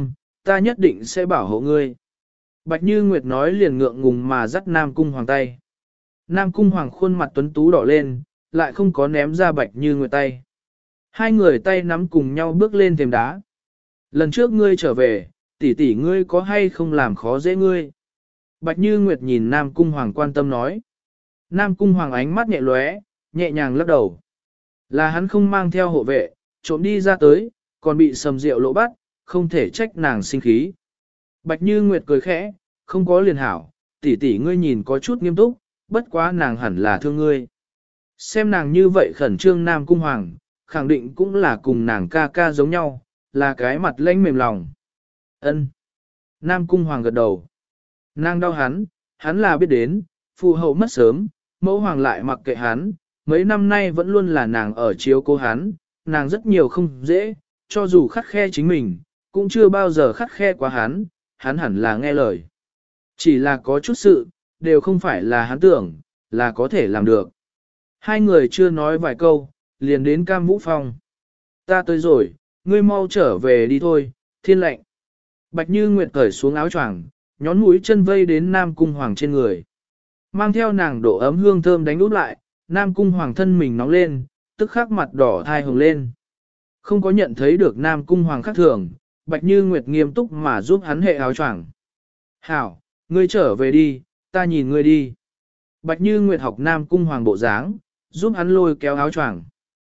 [SPEAKER 1] ta nhất định sẽ bảo hộ ngươi. Bạch Như Nguyệt nói liền ngượng ngùng mà dắt Nam Cung Hoàng tay. Nam Cung Hoàng khuôn mặt tuấn tú đỏ lên, lại không có ném ra Bạch Như Nguyệt tay. Hai người tay nắm cùng nhau bước lên thềm đá. Lần trước ngươi trở về, tỷ tỷ ngươi có hay không làm khó dễ ngươi? Bạch Như Nguyệt nhìn Nam Cung Hoàng quan tâm nói. Nam Cung Hoàng ánh mắt nhẹ lóe, nhẹ nhàng lắc đầu. Là hắn không mang theo hộ vệ, trộm đi ra tới, còn bị sầm rượu lộ bắt, không thể trách nàng sinh khí. Bạch Như Nguyệt cười khẽ, không có liền hảo, tỷ tỷ ngươi nhìn có chút nghiêm túc, bất quá nàng hẳn là thương ngươi. Xem nàng như vậy khẩn trương Nam Cung Hoàng, khẳng định cũng là cùng nàng ca ca giống nhau, là cái mặt lãnh mềm lòng. Ân. Nam Cung Hoàng gật đầu. Nàng đau hắn là biết đến, phụ hậu mất sớm, mẫu hoàng lại mặc kệ hắn, mấy năm nay vẫn luôn là nàng ở chiếu cố hắn, nàng rất nhiều không dễ, cho dù khắt khe chính mình, cũng chưa bao giờ khắt khe quá hắn hẳn là nghe lời. Chỉ là có chút sự, đều không phải là hắn tưởng, là có thể làm được. Hai người chưa nói vài câu, liền đến Cam Vũ Phong. Ta tới rồi, ngươi mau trở về đi thôi, thiên lệnh. Bạch Như Nguyệt cởi xuống áo choàng, nhón mũi chân vây đến Nam Cung Hoàng trên người. Mang theo nàng độ ấm hương thơm đánh út lại, Nam Cung Hoàng thân mình nóng lên, tức khắc mặt đỏ thai hồng lên. Không có nhận thấy được Nam Cung Hoàng khác thường, Bạch Như Nguyệt nghiêm túc mà giúp hắn hệ áo choàng. Hảo, ngươi trở về đi, ta nhìn ngươi đi. Bạch Như Nguyệt học Nam Cung Hoàng bộ dáng, giúp hắn lôi kéo áo choàng.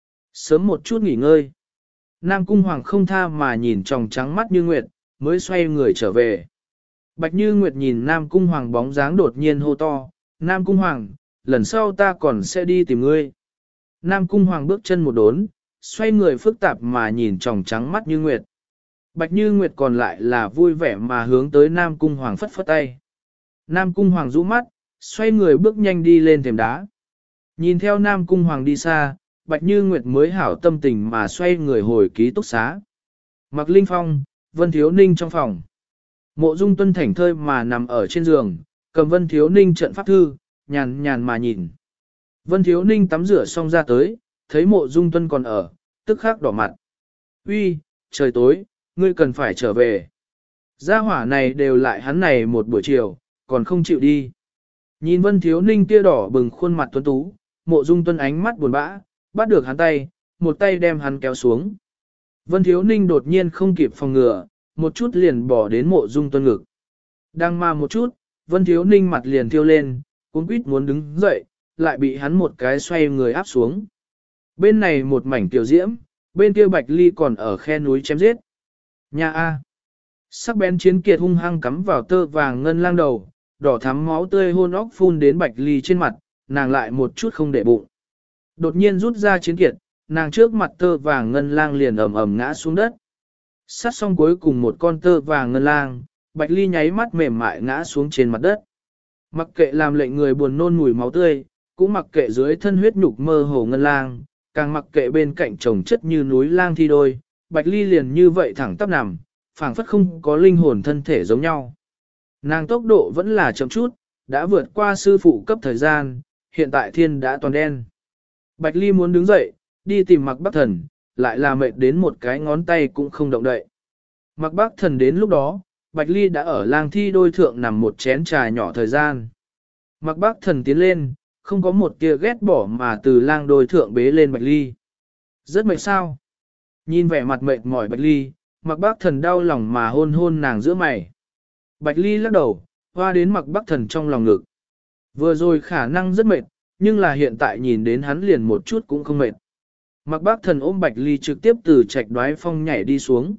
[SPEAKER 1] Sớm một chút nghỉ ngơi. Nam Cung Hoàng không tha mà nhìn tròng trắng mắt Như Nguyệt, mới xoay người trở về. Bạch Như Nguyệt nhìn Nam Cung Hoàng bóng dáng đột nhiên hô to, Nam Cung Hoàng, lần sau ta còn sẽ đi tìm ngươi. Nam Cung Hoàng bước chân một đốn, xoay người phức tạp mà nhìn tròng trắng mắt Như Nguyệt. Bạch Như Nguyệt còn lại là vui vẻ mà hướng tới Nam Cung Hoàng phất phất tay. Nam Cung Hoàng rũ mắt, xoay người bước nhanh đi lên thềm đá. Nhìn theo Nam Cung Hoàng đi xa, Bạch Như Nguyệt mới hảo tâm tình mà xoay người hồi ký túc xá. Mặc Linh Phong, Vân Thiếu Ninh trong phòng. Mộ Dung Tuân thảnh thơi mà nằm ở trên giường, cầm Vân Thiếu Ninh trận pháp thư, nhàn nhàn mà nhìn. Vân Thiếu Ninh tắm rửa xong ra tới, thấy Mộ Dung Tuân còn ở, tức khắc đỏ mặt. Uy, trời tối, ngươi cần phải trở về. Gia hỏa này đều lại hắn này một buổi chiều, còn không chịu đi. Nhìn Vân Thiếu Ninh kia đỏ bừng khuôn mặt tuấn tú, Mộ Dung Tuân ánh mắt buồn bã, bắt được hắn tay, một tay đem hắn kéo xuống. Vân Thiếu Ninh đột nhiên không kịp phòng ngừa, một chút liền bỏ đến Mộ Dung Tuân ngực. Đang mà một chút, Vân Thiếu Ninh mặt liền thiêu lên, cuống quýt muốn đứng dậy, lại bị hắn một cái xoay người áp xuống. Bên này một mảnh tiểu diễm, bên kia Bạch Ly còn ở khe núi chém giết. Nha A. Sắc bén chiến kiệt hung hăng cắm vào tơ vàng ngân lang đầu, đỏ thắm máu tươi hôn óc phun đến Bạch Ly trên mặt, nàng lại một chút không để bụng. Đột nhiên rút ra chiến kiệt, nàng trước mặt tơ vàng ngân lang liền ầm ầm ngã xuống đất. Sát xong cuối cùng một con tơ vàng ngân lang, Bạch Ly nháy mắt mềm mại ngã xuống trên mặt đất. Mặc kệ làm lệnh người buồn nôn mùi máu tươi, cũng mặc kệ dưới thân huyết nhục mơ hồ ngân lang, càng mặc kệ bên cạnh chồng chất như núi lang thi đôi, Bạch Ly liền như vậy thẳng tắp nằm, phảng phất không có linh hồn thân thể giống nhau. Nàng tốc độ vẫn là chậm chút, đã vượt qua sư phụ cấp thời gian, hiện tại thiên đã toàn đen. Bạch Ly muốn đứng dậy, đi tìm Mạc Bắc Thần, lại là mệt đến một cái ngón tay cũng không động đậy. Mạc Bắc Thần đến lúc đó, Bạch Ly đã ở lang thi đôi thượng nằm một chén trà nhỏ thời gian. Mạc Bắc Thần tiến lên, không có một tia ghét bỏ mà từ lang đôi thượng bế lên Bạch Ly. Rất mệt sao? Nhìn vẻ mặt mệt mỏi Bạch Ly, Mạc Bắc Thần đau lòng mà hôn hôn nàng giữa mày. Bạch Ly lắc đầu, hoa đến Mạc Bắc Thần trong lòng ngực. Vừa rồi khả năng rất mệt, nhưng là hiện tại nhìn đến hắn liền một chút cũng không mệt. Mạc Bắc Thần ôm Bạch Ly trực tiếp từ trạch đoái phong nhảy đi xuống.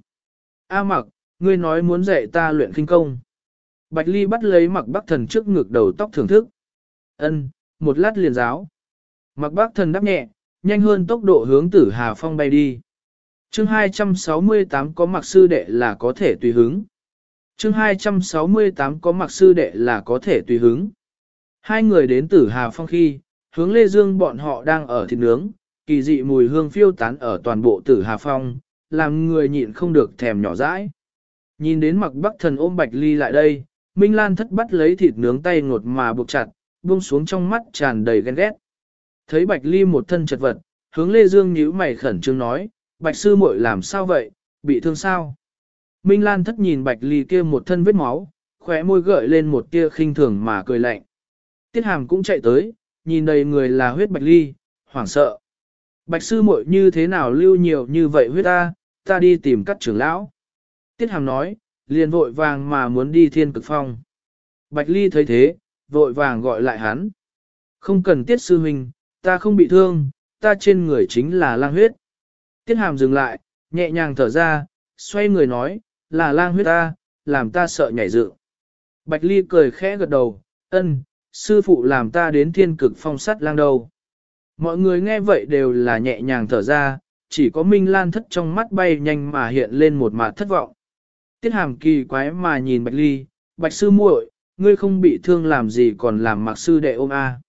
[SPEAKER 1] A Mạc, ngươi nói muốn dạy ta luyện khinh công. Bạch Ly bắt lấy Mạc Bắc Thần trước ngực đầu tóc thưởng thức. Ân, một lát liền giáo. Mạc Bắc Thần đáp nhẹ, nhanh hơn tốc độ hướng Tử Hà Phong bay đi. Chương 268 có Mạc sư đệ là có thể tùy hứng. Chương 268 có Mạc sư đệ là có thể tùy hứng. Hai người đến Tử Hà Phong khi, hướng Lê Dương bọn họ đang ở thịt nướng, kỳ dị mùi hương phiêu tán ở toàn bộ Tử Hà Phong, làm người nhịn không được thèm nhỏ dãi. Nhìn đến Mạc Bắc Thần ôm Bạch Ly lại đây, Minh Lan thất bắt lấy thịt nướng tay ngột mà buộc chặt, buông xuống trong mắt tràn đầy ghen ghét. Thấy Bạch Ly một thân chật vật, hướng Lê Dương nhíu mày khẩn trương nói, Bạch sư muội làm sao vậy, bị thương sao? Minh Lan thất nhìn Bạch Ly kia một thân vết máu, khóe môi gợi lên một tia khinh thường mà cười lạnh. Tiết Hàm cũng chạy tới, nhìn đầy người là huyết Bạch Ly, hoảng sợ. Bạch sư muội như thế nào lưu nhiều như vậy huyết ta đi tìm các trưởng lão. Tiết Hàm nói, liền vội vàng mà muốn đi Thiên Cực Phong. Bạch Ly thấy thế, vội vàng gọi lại hắn. Không cần Tiết sư huynh, ta không bị thương, ta trên người chính là lang huyết. Tiết Hàm dừng lại, nhẹ nhàng thở ra, xoay người nói, là lang huyết ta, làm ta sợ nhảy dựng. Bạch Ly cười khẽ gật đầu, ân, sư phụ làm ta đến Thiên Cực Phong sắt lang đầu. Mọi người nghe vậy đều là nhẹ nhàng thở ra, chỉ có Minh Lan thất trong mắt bay nhanh mà hiện lên một mặt thất vọng. Tiết Hàm kỳ quái mà nhìn Bạch Ly, Bạch sư muội, ngươi không bị thương làm gì còn làm mặc sư đệ ôm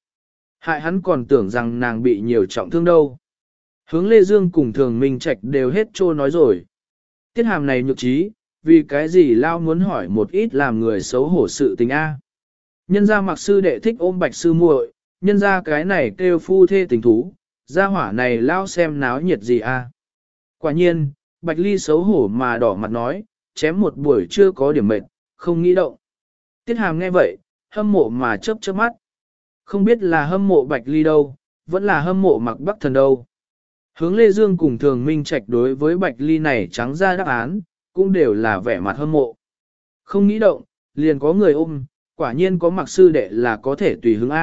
[SPEAKER 1] Hại hắn còn tưởng rằng nàng bị nhiều trọng thương đâu. Hướng Lê Dương cùng Thường Minh Trạch đều hết trô nói rồi. Tiết Hàm này nhược trí, vì cái gì lao muốn hỏi một ít làm người xấu hổ sự tình Nhân ra mặc sư đệ thích ôm Bạch sư muội, nhân ra cái này kêu phu thê tình thú, gia hỏa này lao xem náo nhiệt gì Quả nhiên, Bạch Ly xấu hổ mà đỏ mặt nói, chém một buổi chưa có điểm mệt, không nghĩ động. Tiết Hàm nghe vậy, hâm mộ mà chớp chớp mắt. Không biết là hâm mộ Bạch Ly đâu, vẫn là hâm mộ Mặc Bắc Thần đâu. Hướng Lê Dương cùng Thường Minh Trạch đối với Bạch Ly này trắng ra đáp án, cũng đều là vẻ mặt hâm mộ. Không nghĩ động, liền có người ôm, quả nhiên có Mặc sư đệ là có thể tùy hứng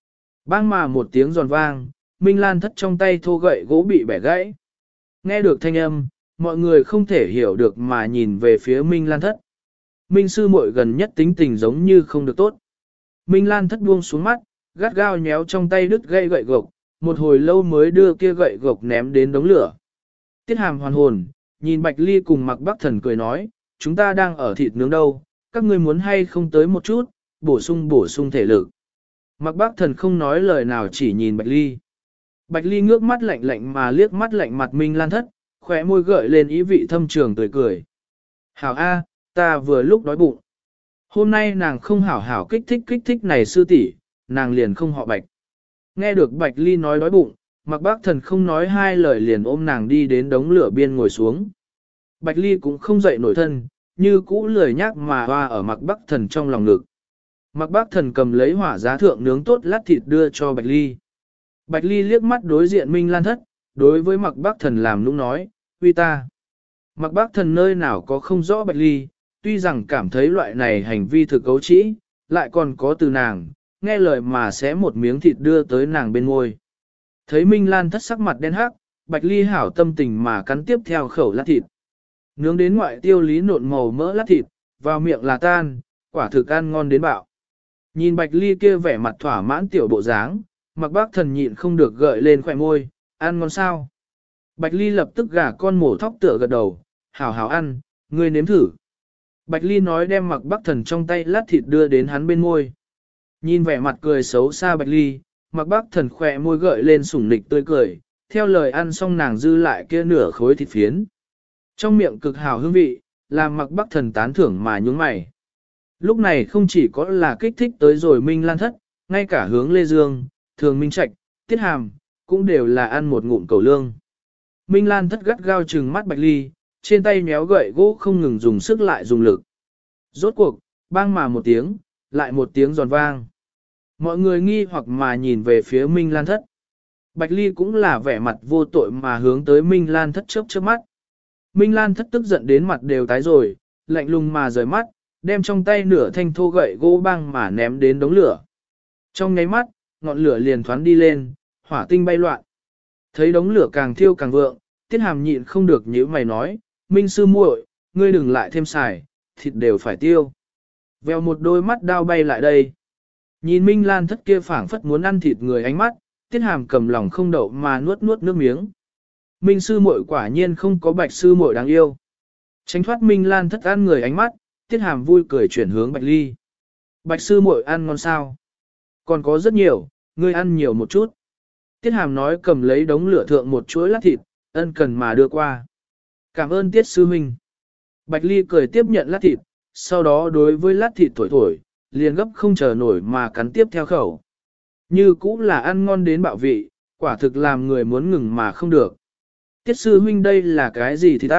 [SPEAKER 1] Bang mà một tiếng giòn vang, Minh Lan thất trong tay thô gậy gỗ bị bẻ gãy. Nghe được thanh âm, mọi người không thể hiểu được mà nhìn về phía Minh Lan thất. Minh sư muội gần nhất tính tình giống như không được tốt. Minh Lan thất buông xuống mắt, gắt gao nhéo trong tay đứt gậy gậy gộc, một hồi lâu mới đưa kia gậy gộc ném đến đống lửa. Tiết Hàm hoàn hồn, nhìn Bạch Ly cùng Mặc Bắc Thần cười nói, chúng ta đang ở thịt nướng đâu, các ngươi muốn hay không tới một chút, bổ sung thể lực. Mặc Bắc Thần không nói lời nào chỉ nhìn Bạch Ly. Bạch Ly ngước mắt lạnh lạnh mà liếc mắt lạnh mặt Minh Lan thất, khóe môi gợi lên ý vị thâm trường cười cười. Hảo ta vừa lúc đói bụng. Hôm nay nàng không hảo hảo kích thích này sư tỷ, nàng liền không họ Bạch. Nghe được Bạch Ly nói đói bụng, Mặc Bắc Thần không nói hai lời liền ôm nàng đi đến đống lửa biên ngồi xuống. Bạch Ly cũng không dậy nổi thân, như cũ lười nhác mà hoa ở Mặc Bắc Thần trong lòng ngực. Mặc Bắc Thần cầm lấy hỏa giá thượng nướng tốt lát thịt đưa cho Bạch Ly. Bạch Ly liếc mắt đối diện Minh Lan thất, đối với Mặc Bắc Thần làm nũng nói, uy ta. Mặc Bắc Thần nơi nào có không rõ Bạch Ly, tuy rằng cảm thấy loại này hành vi thực cấu trĩ, lại còn có từ nàng, nghe lời mà xé một miếng thịt đưa tới nàng bên môi. Thấy Minh Lan thất sắc mặt đen hắc, Bạch Ly hảo tâm tình mà cắn tiếp theo khẩu lát thịt. Nướng đến ngoại tiêu lý nộn màu mỡ lát thịt, vào miệng là tan, quả thực ăn ngon đến bạo. Nhìn Bạch Ly kia vẻ mặt thỏa mãn tiểu bộ dáng, Mặc Bắc Thần nhịn không được gợi lên khỏe môi, ăn ngon sao. Bạch Ly lập tức gả con mổ thóc tựa gật đầu, hảo hảo ăn, ngươi nếm thử. Bạch Ly nói đem Mặc Bắc Thần trong tay lát thịt đưa đến hắn bên môi. Nhìn vẻ mặt cười xấu xa Bạch Ly, Mặc Bắc Thần khỏe môi gợi lên sủng nịch tươi cười, theo lời ăn xong nàng dư lại kia nửa khối thịt phiến. Trong miệng cực hảo hương vị, làm Mặc Bắc Thần tán thưởng mà nhướng mày. Lúc này không chỉ có là kích thích tới rồi Minh Lan thất, ngay cả Hướng Lê Dương, Thường Minh Trạch, Tiết Hàm, cũng đều là ăn một ngụm cầu lương. Minh Lan thất gắt gao trừng mắt Bạch Ly, trên tay méo gậy gỗ không ngừng dùng sức lại dùng lực. Rốt cuộc, bang mà một tiếng, lại một tiếng giòn vang. Mọi người nghi hoặc mà nhìn về phía Minh Lan thất. Bạch Ly cũng là vẻ mặt vô tội mà hướng tới Minh Lan thất chớp chớp mắt. Minh Lan thất tức giận đến mặt đều tái rồi, lạnh lùng mà rời mắt, đem trong tay nửa thanh thô gậy gỗ băng mà ném đến đống lửa. Trong nháy mắt, ngọn lửa liền thoán đi lên, hỏa tinh bay loạn. Thấy đống lửa càng thiêu càng vượng, Tiết Hàm nhịn không được nhíu mày nói, Minh sư muội, ngươi đừng lại thêm xài, thịt đều phải tiêu. Vèo một đôi mắt đao bay lại đây. Nhìn Minh Lan thất kia phảng phất muốn ăn thịt người ánh mắt, Tiết Hàm cầm lòng không đậu mà nuốt nước miếng. Minh sư muội quả nhiên không có Bạch sư muội đáng yêu. Tránh thoát Minh Lan thất ăn người ánh mắt, Tiết Hàm vui cười chuyển hướng Bạch Ly. Bạch sư muội ăn ngon sao? Còn có rất nhiều, ngươi ăn nhiều một chút. Tiết Hàm nói cầm lấy đống lửa thượng một chuỗi lát thịt, ân cần mà đưa qua. Cảm ơn Tiết sư huynh. Bạch Ly cười tiếp nhận lát thịt, sau đó đối với lát thịt thổi, liền gấp không chờ nổi mà cắn tiếp theo khẩu. Như cũng là ăn ngon đến bạo vị, quả thực làm người muốn ngừng mà không được. Tiết sư huynh đây là cái gì thì ta,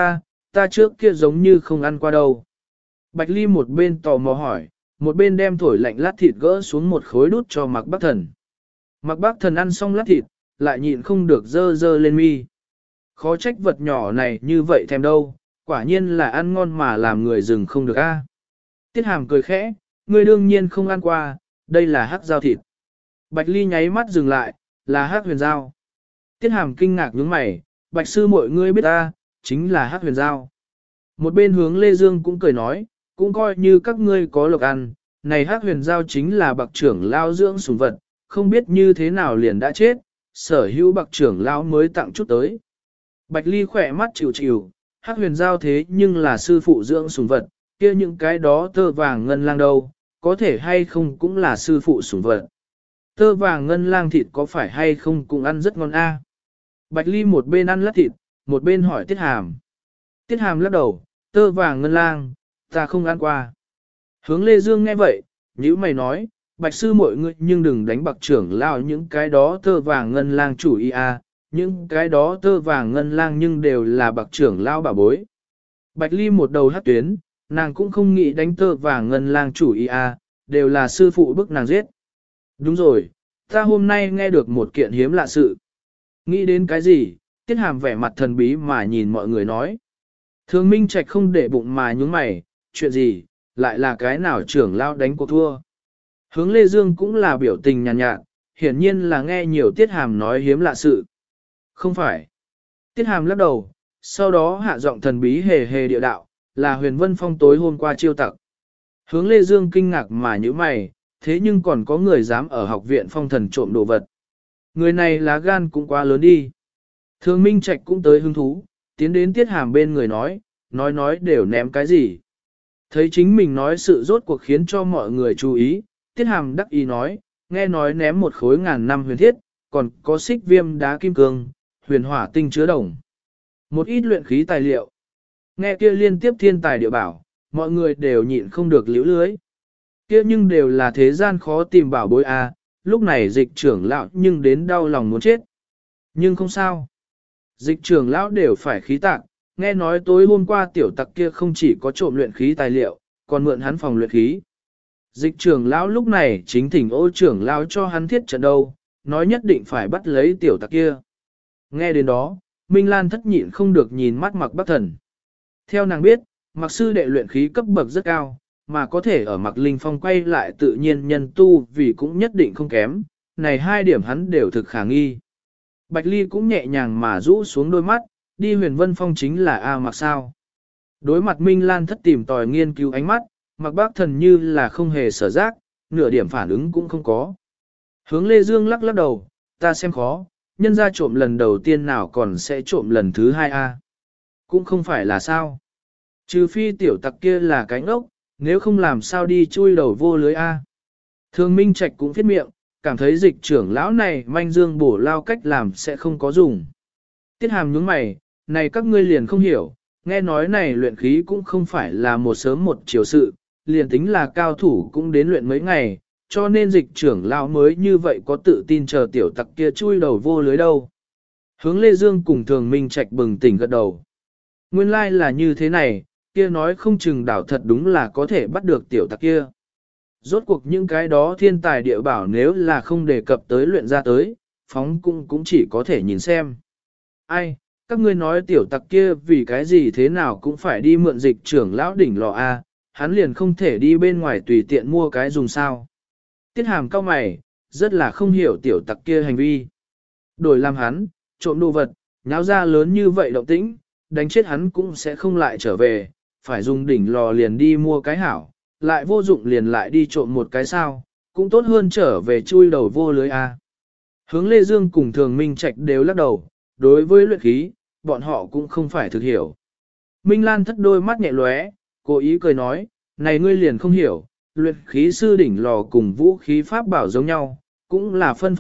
[SPEAKER 1] ta trước kia giống như không ăn qua đâu. Bạch Ly một bên tò mò hỏi, một bên đem thổi lạnh lát thịt gỡ xuống một khối đút cho Mạc Bắc Thần. Mạc Bắc Thần ăn xong lát thịt, lại nhịn không được dơ dơ lên mi. Khó trách vật nhỏ này như vậy thèm đâu, quả nhiên là ăn ngon mà làm người dừng không được a. Tiết Hàm cười khẽ, ngươi đương nhiên không ăn qua, đây là hắc dao thịt. Bạch Ly nháy mắt dừng lại, là hắc huyền dao. Tiết Hàm kinh ngạc nhướng mày, Bạch sư mọi ngươi biết ta, chính là hắc huyền dao. Một bên Hướng Lê Dương cũng cười nói, cũng coi như các ngươi có lộc ăn, này hắc huyền dao chính là bậc trưởng lao dưỡng sủng vật, không biết như thế nào liền đã chết, sở hữu bậc trưởng lão mới tặng chút tới. Bạch Ly khỏe mắt chịu chịu, hắc huyền giao thế nhưng là sư phụ dưỡng sủng vật, kia những cái đó tơ vàng ngân lang đâu, có thể hay không cũng là sư phụ sủng vật. Tơ vàng ngân lang thịt có phải hay không cũng ăn rất ngon a. Bạch Ly một bên ăn lát thịt, một bên hỏi Tiết Hàm. Tiết Hàm lắc đầu, tơ vàng ngân lang, ta không ăn qua. Hướng Lê Dương nghe vậy, nhíu mày nói, Bạch sư mọi người nhưng đừng đánh bậc trưởng lão những cái đó tơ vàng ngân lang chủ ý a. Những cái đó tơ vàng ngân lang nhưng đều là bậc trưởng lao bà bối. Bạch Ly một đầu hát tuyến, nàng cũng không nghĩ đánh tơ vàng ngân lang chủ ý a, đều là sư phụ bức nàng giết. Đúng rồi, ta hôm nay nghe được một kiện hiếm lạ sự. Nghĩ đến cái gì, Tiết Hàm vẻ mặt thần bí mà nhìn mọi người nói. Thường Minh Trạch không để bụng mà nhúng mày, chuyện gì, lại là cái nào trưởng lao đánh cuộc thua. Hướng Lê Dương cũng là biểu tình nhàn nhạt, hiển nhiên là nghe nhiều Tiết Hàm nói hiếm lạ sự. Không phải. Tiết Hàm lắc đầu, sau đó hạ giọng thần bí hề hề địa đạo, là Huyền Vân Phong tối hôm qua chiêu tặc. Hướng Lê Dương kinh ngạc mà như mày, thế nhưng còn có người dám ở học viện phong thần trộm đồ vật. Người này lá gan cũng quá lớn đi. Thường Minh Trạch cũng tới hứng thú, tiến đến Tiết Hàm bên người nói đều ném cái gì. Thấy chính mình nói sự rốt cuộc khiến cho mọi người chú ý, Tiết Hàm đắc ý nói, nghe nói ném một khối ngàn năm huyền thiết, còn có xích viêm đá kim cương, huyền hỏa tinh chứa đồng. Một ít luyện khí tài liệu. Nghe kia liên tiếp thiên tài địa bảo, mọi người đều nhịn không được liễu lưới. Kia nhưng đều là thế gian khó tìm bảo bối a, lúc này dịch trưởng lão nhưng đến đau lòng muốn chết. Nhưng không sao. Dịch trưởng lão đều phải khí tạc, nghe nói tối hôm qua tiểu tặc kia không chỉ có trộm luyện khí tài liệu, còn mượn hắn phòng luyện khí. Dịch trưởng lão lúc này chính thỉnh ô trưởng lão cho hắn thiết trận đâu, nói nhất định phải bắt lấy tiểu tặc kia. Nghe đến đó, Minh Lan thất nhịn không được nhìn mắt Mạc Bắc Thần. Theo nàng biết, Mạc sư đệ luyện khí cấp bậc rất cao, mà có thể ở Mạc Linh Phong quay lại tự nhiên nhân tu vì cũng nhất định không kém, này hai điểm hắn đều thực khả nghi. Bạch Ly cũng nhẹ nhàng mà rũ xuống đôi mắt, đi Huyền Vân Phong chính là A Mạc sao. Đối mặt Minh Lan thất tìm tòi nghiên cứu ánh mắt, Mạc Bắc Thần như là không hề sở giác, nửa điểm phản ứng cũng không có. Hướng Lê Dương lắc lắc đầu, ta xem khó, nhân ra trộm lần đầu tiên nào còn sẽ trộm lần thứ hai a? Cũng không phải là sao. Trừ phi tiểu tặc kia là cái ngốc, nếu không làm sao đi chui đầu vô lưới a. Thường Minh Trạch cũng phết miệng, cảm thấy dịch trưởng lão này manh dương bổ lao cách làm sẽ không có dùng. Tiết Hàm nhướng mày, này các ngươi liền không hiểu, nghe nói này luyện khí cũng không phải là một sớm một chiều sự, liền tính là cao thủ cũng đến luyện mấy ngày, cho nên dịch trưởng lão mới như vậy có tự tin chờ tiểu tặc kia chui đầu vô lưới đâu. Hướng Lê Dương cùng Thường Minh Trạch bừng tỉnh gật đầu. Nguyên lai là như thế này, kia nói không chừng đảo thật đúng là có thể bắt được tiểu tặc kia. Rốt cuộc những cái đó thiên tài địa bảo nếu là không đề cập tới luyện ra tới, phóng cũng chỉ có thể nhìn xem. Ai, các ngươi nói tiểu tặc kia vì cái gì thế nào cũng phải đi mượn dịch trưởng lão đỉnh lò A, hắn liền không thể đi bên ngoài tùy tiện mua cái dùng sao. Tiết Hàm cao mày, rất là không hiểu tiểu tặc kia hành vi. Đổi làm hắn, trộm đồ vật, nháo ra lớn như vậy động tĩnh, đánh chết hắn cũng sẽ không lại trở về, phải dùng đỉnh lò liền đi mua cái hảo, lại vô dụng liền lại đi trộm một cái sao, cũng tốt hơn trở về chui đầu vô lưới A. Hướng Lê Dương cùng Thường Minh Trạch đều lắc đầu, đối với luyện khí, bọn họ cũng không phải thực hiểu. Minh Lan thất đôi mắt nhẹ lóe, cố ý cười nói, này ngươi liền không hiểu, luyện khí sư đỉnh lò cùng vũ khí pháp bảo giống nhau, cũng là phân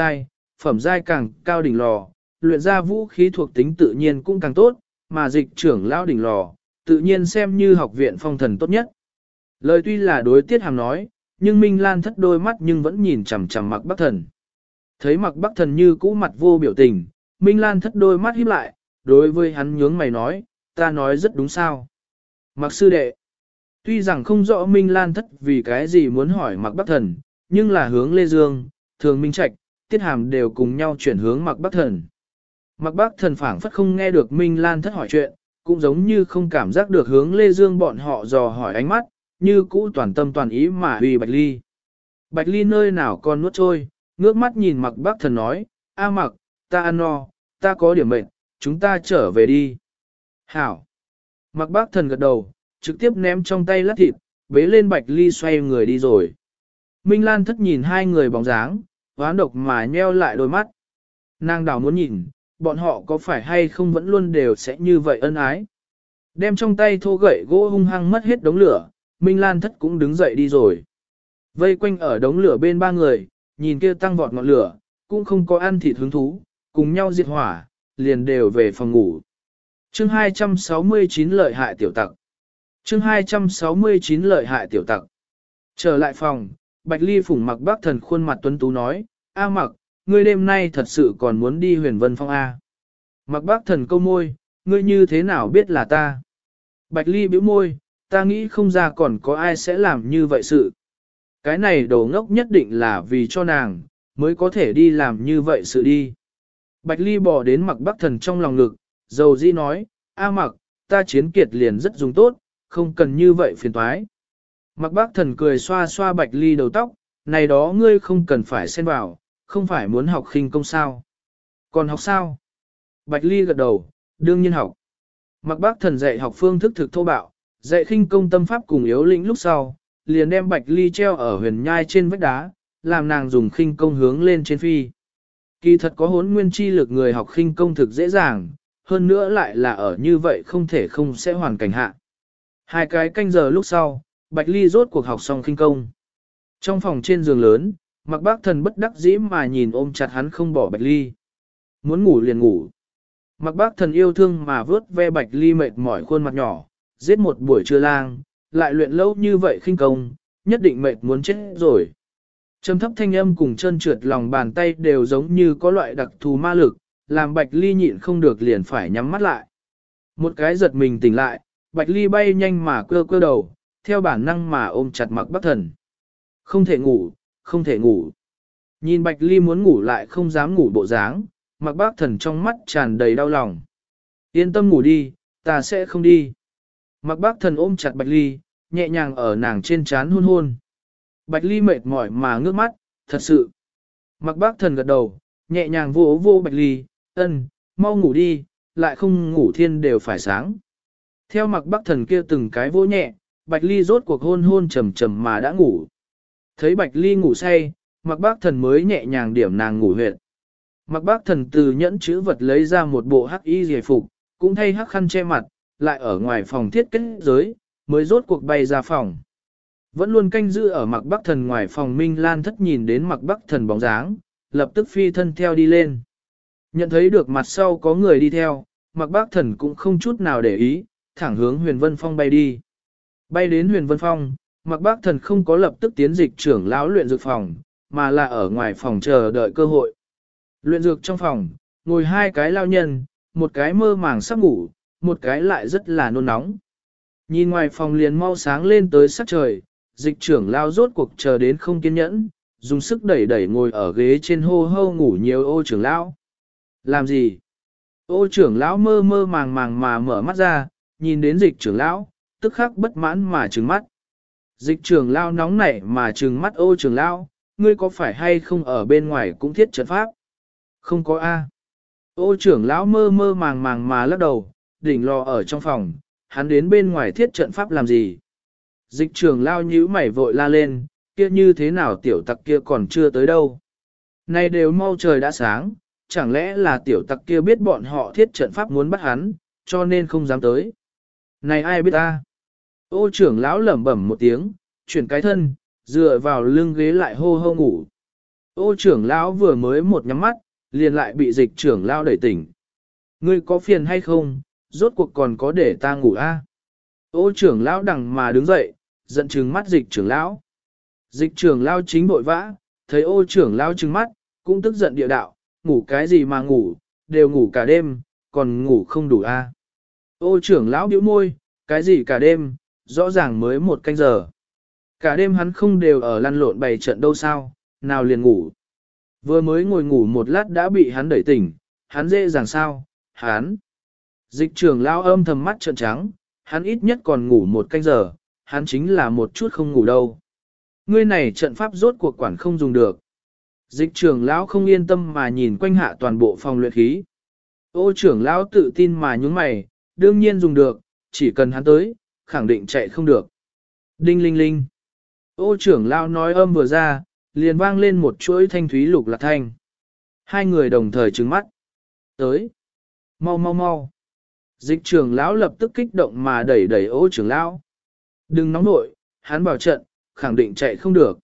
[SPEAKER 1] phẩm giai càng cao đỉnh lò, luyện ra vũ khí thuộc tính tự nhiên cũng càng tốt, mà dịch trưởng lão đỉnh lò, tự nhiên xem như học viện phong thần tốt nhất. Lời tuy là đối Tiết Hàm nói, nhưng Minh Lan thất đôi mắt nhưng vẫn nhìn chằm chằm Mạc Bắc Thần. Thấy Mạc Bắc Thần như cũ mặt vô biểu tình, Minh Lan thất đôi mắt híp lại, đối với hắn nhướng mày nói, ta nói rất đúng sao. Mặc sư đệ, tuy rằng không rõ Minh Lan thất vì cái gì muốn hỏi Mặc Bắc Thần, nhưng là hướng Lê Dương, Thường Minh Trạch, Tiết Hàm đều cùng nhau chuyển hướng Mặc Bắc Thần. Mặc Bắc Thần phảng phất không nghe được Minh Lan thất hỏi chuyện, cũng giống như không cảm giác được hướng Lê Dương bọn họ dò hỏi ánh mắt, như cũ toàn tâm toàn ý mà uy Bạch Ly. Bạch Ly nơi nào còn nuốt trôi, ngước mắt nhìn Mặc Bắc Thần nói, A Mặc, ta ăn no, ta có điểm mệt, chúng ta trở về đi. Hảo. Mặc Bắc Thần gật đầu, trực tiếp ném trong tay lát thịt, bế lên Bạch Ly xoay người đi rồi. Minh Lan thất nhìn hai người bóng dáng, hoán độc mà nheo lại đôi mắt. Nàng đảo muốn nhìn, bọn họ có phải hay không vẫn luôn đều sẽ như vậy ân ái. Đem trong tay thô gậy gỗ hung hăng mất hết đống lửa, Minh Lan thất cũng đứng dậy đi rồi. Vây quanh ở đống lửa bên ba người, nhìn kia tăng vọt ngọn lửa, cũng không có ăn thịt hứng thú, cùng nhau diệt hỏa, liền đều về phòng ngủ. Chương 269 lợi hại tiểu tặc. Chương 269 lợi hại tiểu tặc. Trở lại phòng, Bạch Ly phủng Mặc Bắc Thần khuôn mặt tuấn tú nói, A Mặc, ngươi đêm nay thật sự còn muốn đi Huyền Vân Phong A. Mặc Bắc Thần câu môi, ngươi như thế nào biết là ta? Bạch Ly bĩu môi, ta nghĩ không ra còn có ai sẽ làm như vậy sự. Cái này đồ ngốc nhất định là vì cho nàng, mới có thể đi làm như vậy sự đi. Bạch Ly bỏ đến Mặc Bắc Thần trong lòng ngực, dầu dĩ nói, A Mặc, ta chiến kiệt liền rất dùng tốt, không cần như vậy phiền toái. Mặc Bắc Thần cười xoa xoa Bạch Ly đầu tóc, này đó ngươi không cần phải xen vào, không phải muốn học khinh công sao. Còn học sao? Bạch Ly gật đầu, đương nhiên học. Mặc Bắc Thần dạy học phương thức thực thô bạo, dạy khinh công tâm pháp cùng yếu lĩnh lúc sau, liền đem Bạch Ly treo ở huyền nhai trên vách đá, làm nàng dùng khinh công hướng lên trên phi. Kỳ thật có hốn nguyên chi lực người học khinh công thực dễ dàng, hơn nữa lại là ở như vậy không thể không sẽ hoàn cảnh hạ. Hai cái canh giờ lúc sau, Bạch Ly rốt cuộc học xong khinh công. Trong phòng trên giường lớn, Mặc Bắc Thần bất đắc dĩ mà nhìn ôm chặt hắn không bỏ Bạch Ly. Muốn ngủ liền ngủ. Mặc Bắc Thần yêu thương mà vớt ve Bạch Ly mệt mỏi khuôn mặt nhỏ, giết một buổi trưa lang, lại luyện lâu như vậy khinh công, nhất định mệt muốn chết rồi. Trầm thấp thanh âm cùng chân trượt lòng bàn tay đều giống như có loại đặc thù ma lực, làm Bạch Ly nhịn không được liền phải nhắm mắt lại. Một cái giật mình tỉnh lại, Bạch Ly bay nhanh mà quơ quơ đầu, theo bản năng mà ôm chặt Mặc Bắc Thần. Không thể ngủ, không thể ngủ. Nhìn Bạch Ly muốn ngủ lại không dám ngủ bộ dáng, Mặc Bắc Thần trong mắt tràn đầy đau lòng. Yên tâm ngủ đi, ta sẽ không đi. Mặc Bắc Thần ôm chặt Bạch Ly, nhẹ nhàng ở nàng trên trán hôn hôn. Bạch Ly mệt mỏi mà ngước mắt, thật sự. Mặc Bắc Thần gật đầu, nhẹ nhàng vỗ vô Bạch Ly, ân, mau ngủ đi, lại không ngủ thiên đều phải sáng. Theo Mặc Bắc Thần kia từng cái vỗ nhẹ, Bạch Ly rốt cuộc hôn hôn trầm trầm mà đã ngủ. Thấy Bạch Ly ngủ say, Mặc Bắc Thần mới nhẹ nhàng điểm nàng ngủ huyệt. Mặc Bắc Thần từ nhẫn chữ vật lấy ra một bộ hắc y giải phục, cũng thay hắc khăn che mặt, lại ở ngoài phòng thiết kết giới, mới rốt cuộc bay ra phòng. Vẫn luôn canh giữ ở Mặc Bắc Thần ngoài phòng Minh Lan thất nhìn đến Mặc Bắc Thần bóng dáng, lập tức phi thân theo đi lên. Nhận thấy được mặt sau có người đi theo, Mặc Bắc Thần cũng không chút nào để ý, thẳng hướng Huyền Vân Phong bay đi. Bay đến Huyền Vân Phong, Mặc Bắc Thần không có lập tức tiến dịch trưởng lão luyện dược phòng, mà là ở ngoài phòng chờ đợi cơ hội. Luyện dược trong phòng, ngồi hai cái lao nhân, một cái mơ màng sắp ngủ, một cái lại rất là nôn nóng. Nhìn ngoài phòng liền mau sáng lên tới sắc trời, dịch trưởng lao rốt cuộc chờ đến không kiên nhẫn, dùng sức đẩy đẩy ngồi ở ghế trên hô hô ngủ nhiều Ô trưởng lão. Làm gì? Ô trưởng lão mơ mơ màng màng mà mở mắt ra, nhìn đến dịch trưởng lão, tức khắc bất mãn mà trừng mắt. Dịch trưởng lão nóng nảy mà trừng mắt Ô trưởng lão, ngươi có phải hay không ở bên ngoài cũng thiết trận pháp? Không có A. Ô trưởng lão mơ mơ màng màng mà lắc đầu, đỉnh lò ở trong phòng, hắn đến bên ngoài thiết trận pháp làm gì? Dịch trưởng lão nhíu mày vội la lên, kia như thế nào tiểu tặc kia còn chưa tới đâu? Nay đều mau trời đã sáng, chẳng lẽ là tiểu tặc kia biết bọn họ thiết trận pháp muốn bắt hắn, cho nên không dám tới. Này ai biết ta? Ô trưởng lão lẩm bẩm một tiếng, chuyển cái thân, dựa vào lưng ghế lại hô hô ngủ. Ô trưởng lão vừa mới một nhắm mắt, liền lại bị dịch trưởng lão đẩy tỉnh. Ngươi có phiền hay không, rốt cuộc còn có để ta ngủ a? Ô trưởng lão đằng mà đứng dậy, giận trừng mắt dịch trưởng lão. Dịch trưởng lão chính vội vã, thấy ô trưởng lão trừng mắt, cũng tức giận địa đạo, ngủ cái gì mà ngủ, đều ngủ cả đêm, còn ngủ không đủ a. Ô trưởng lão bĩu môi, cái gì cả đêm, rõ ràng mới 1 canh giờ. Cả đêm hắn không đều ở lăn lộn bày trận đâu sao, nào liền ngủ. Vừa mới ngồi ngủ một lát đã bị hắn đẩy tỉnh, hắn dễ dàng sao, hắn. Dịch trưởng lão âm thầm mắt trợn trắng, hắn ít nhất còn ngủ 1 canh giờ, hắn chính là một chút không ngủ đâu. Ngươi này trận pháp rốt cuộc quản không dùng được. Dịch trưởng lão không yên tâm mà nhìn quanh hạ toàn bộ phòng luyện khí. Ô trưởng lão tự tin mà nhướng mày, đương nhiên dùng được, chỉ cần hắn tới, khẳng định chạy không được. Đinh linh linh. Ô trưởng lão nói âm vừa ra, liền vang lên một chuỗi thanh thúy lục lạc thanh. Hai người đồng thời trừng mắt. Tới. Mau mau mau. Dịch trưởng lão lập tức kích động mà đẩy đẩy ô trưởng lão. Đừng nóng nội, hắn bảo trận, khẳng định chạy không được.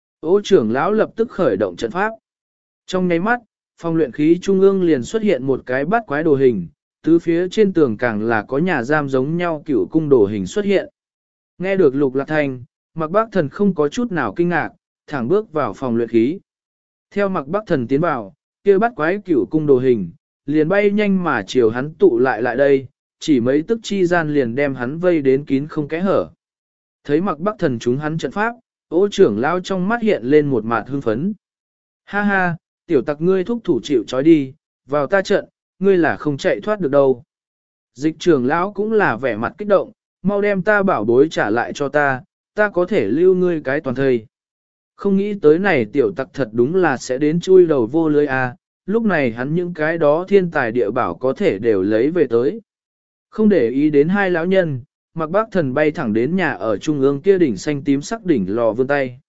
[SPEAKER 1] Ô trưởng lão lập tức khởi động trận pháp. Trong nháy mắt, phòng luyện khí trung ương liền xuất hiện một cái bát quái đồ hình, tứ phía trên tường càng là có nhà giam giống nhau cửu cung đồ hình xuất hiện. Nghe được lục lạc thanh, Mạc Bác Thần không có chút nào kinh ngạc, thẳng bước vào phòng luyện khí. Theo Mạc Bác Thần tiến vào, kia bát quái cửu cung đồ hình, liền bay nhanh mà chiều hắn tụ lại đây, chỉ mấy tức chi gian liền đem hắn vây đến kín không kẽ hở. Thấy Mạc Bác Thần chúng hắn trận pháp, Ô trưởng lão trong mắt hiện lên một mạt hưng phấn. Ha ha, tiểu tặc ngươi thúc thủ chịu trói đi, vào ta trận, ngươi là không chạy thoát được đâu. Dịch trưởng lão cũng là vẻ mặt kích động, mau đem ta bảo bối trả lại cho ta có thể lưu ngươi cái toàn thây. Không nghĩ tới này tiểu tặc thật đúng là sẽ đến chui đầu vô lưới a. Lúc này hắn những cái đó thiên tài địa bảo có thể đều lấy về tới. Không để ý đến hai lão nhân, Mạc Bác Thần bay thẳng đến nhà ở trung ương kia đỉnh xanh tím sắc đỉnh lò vươn tay.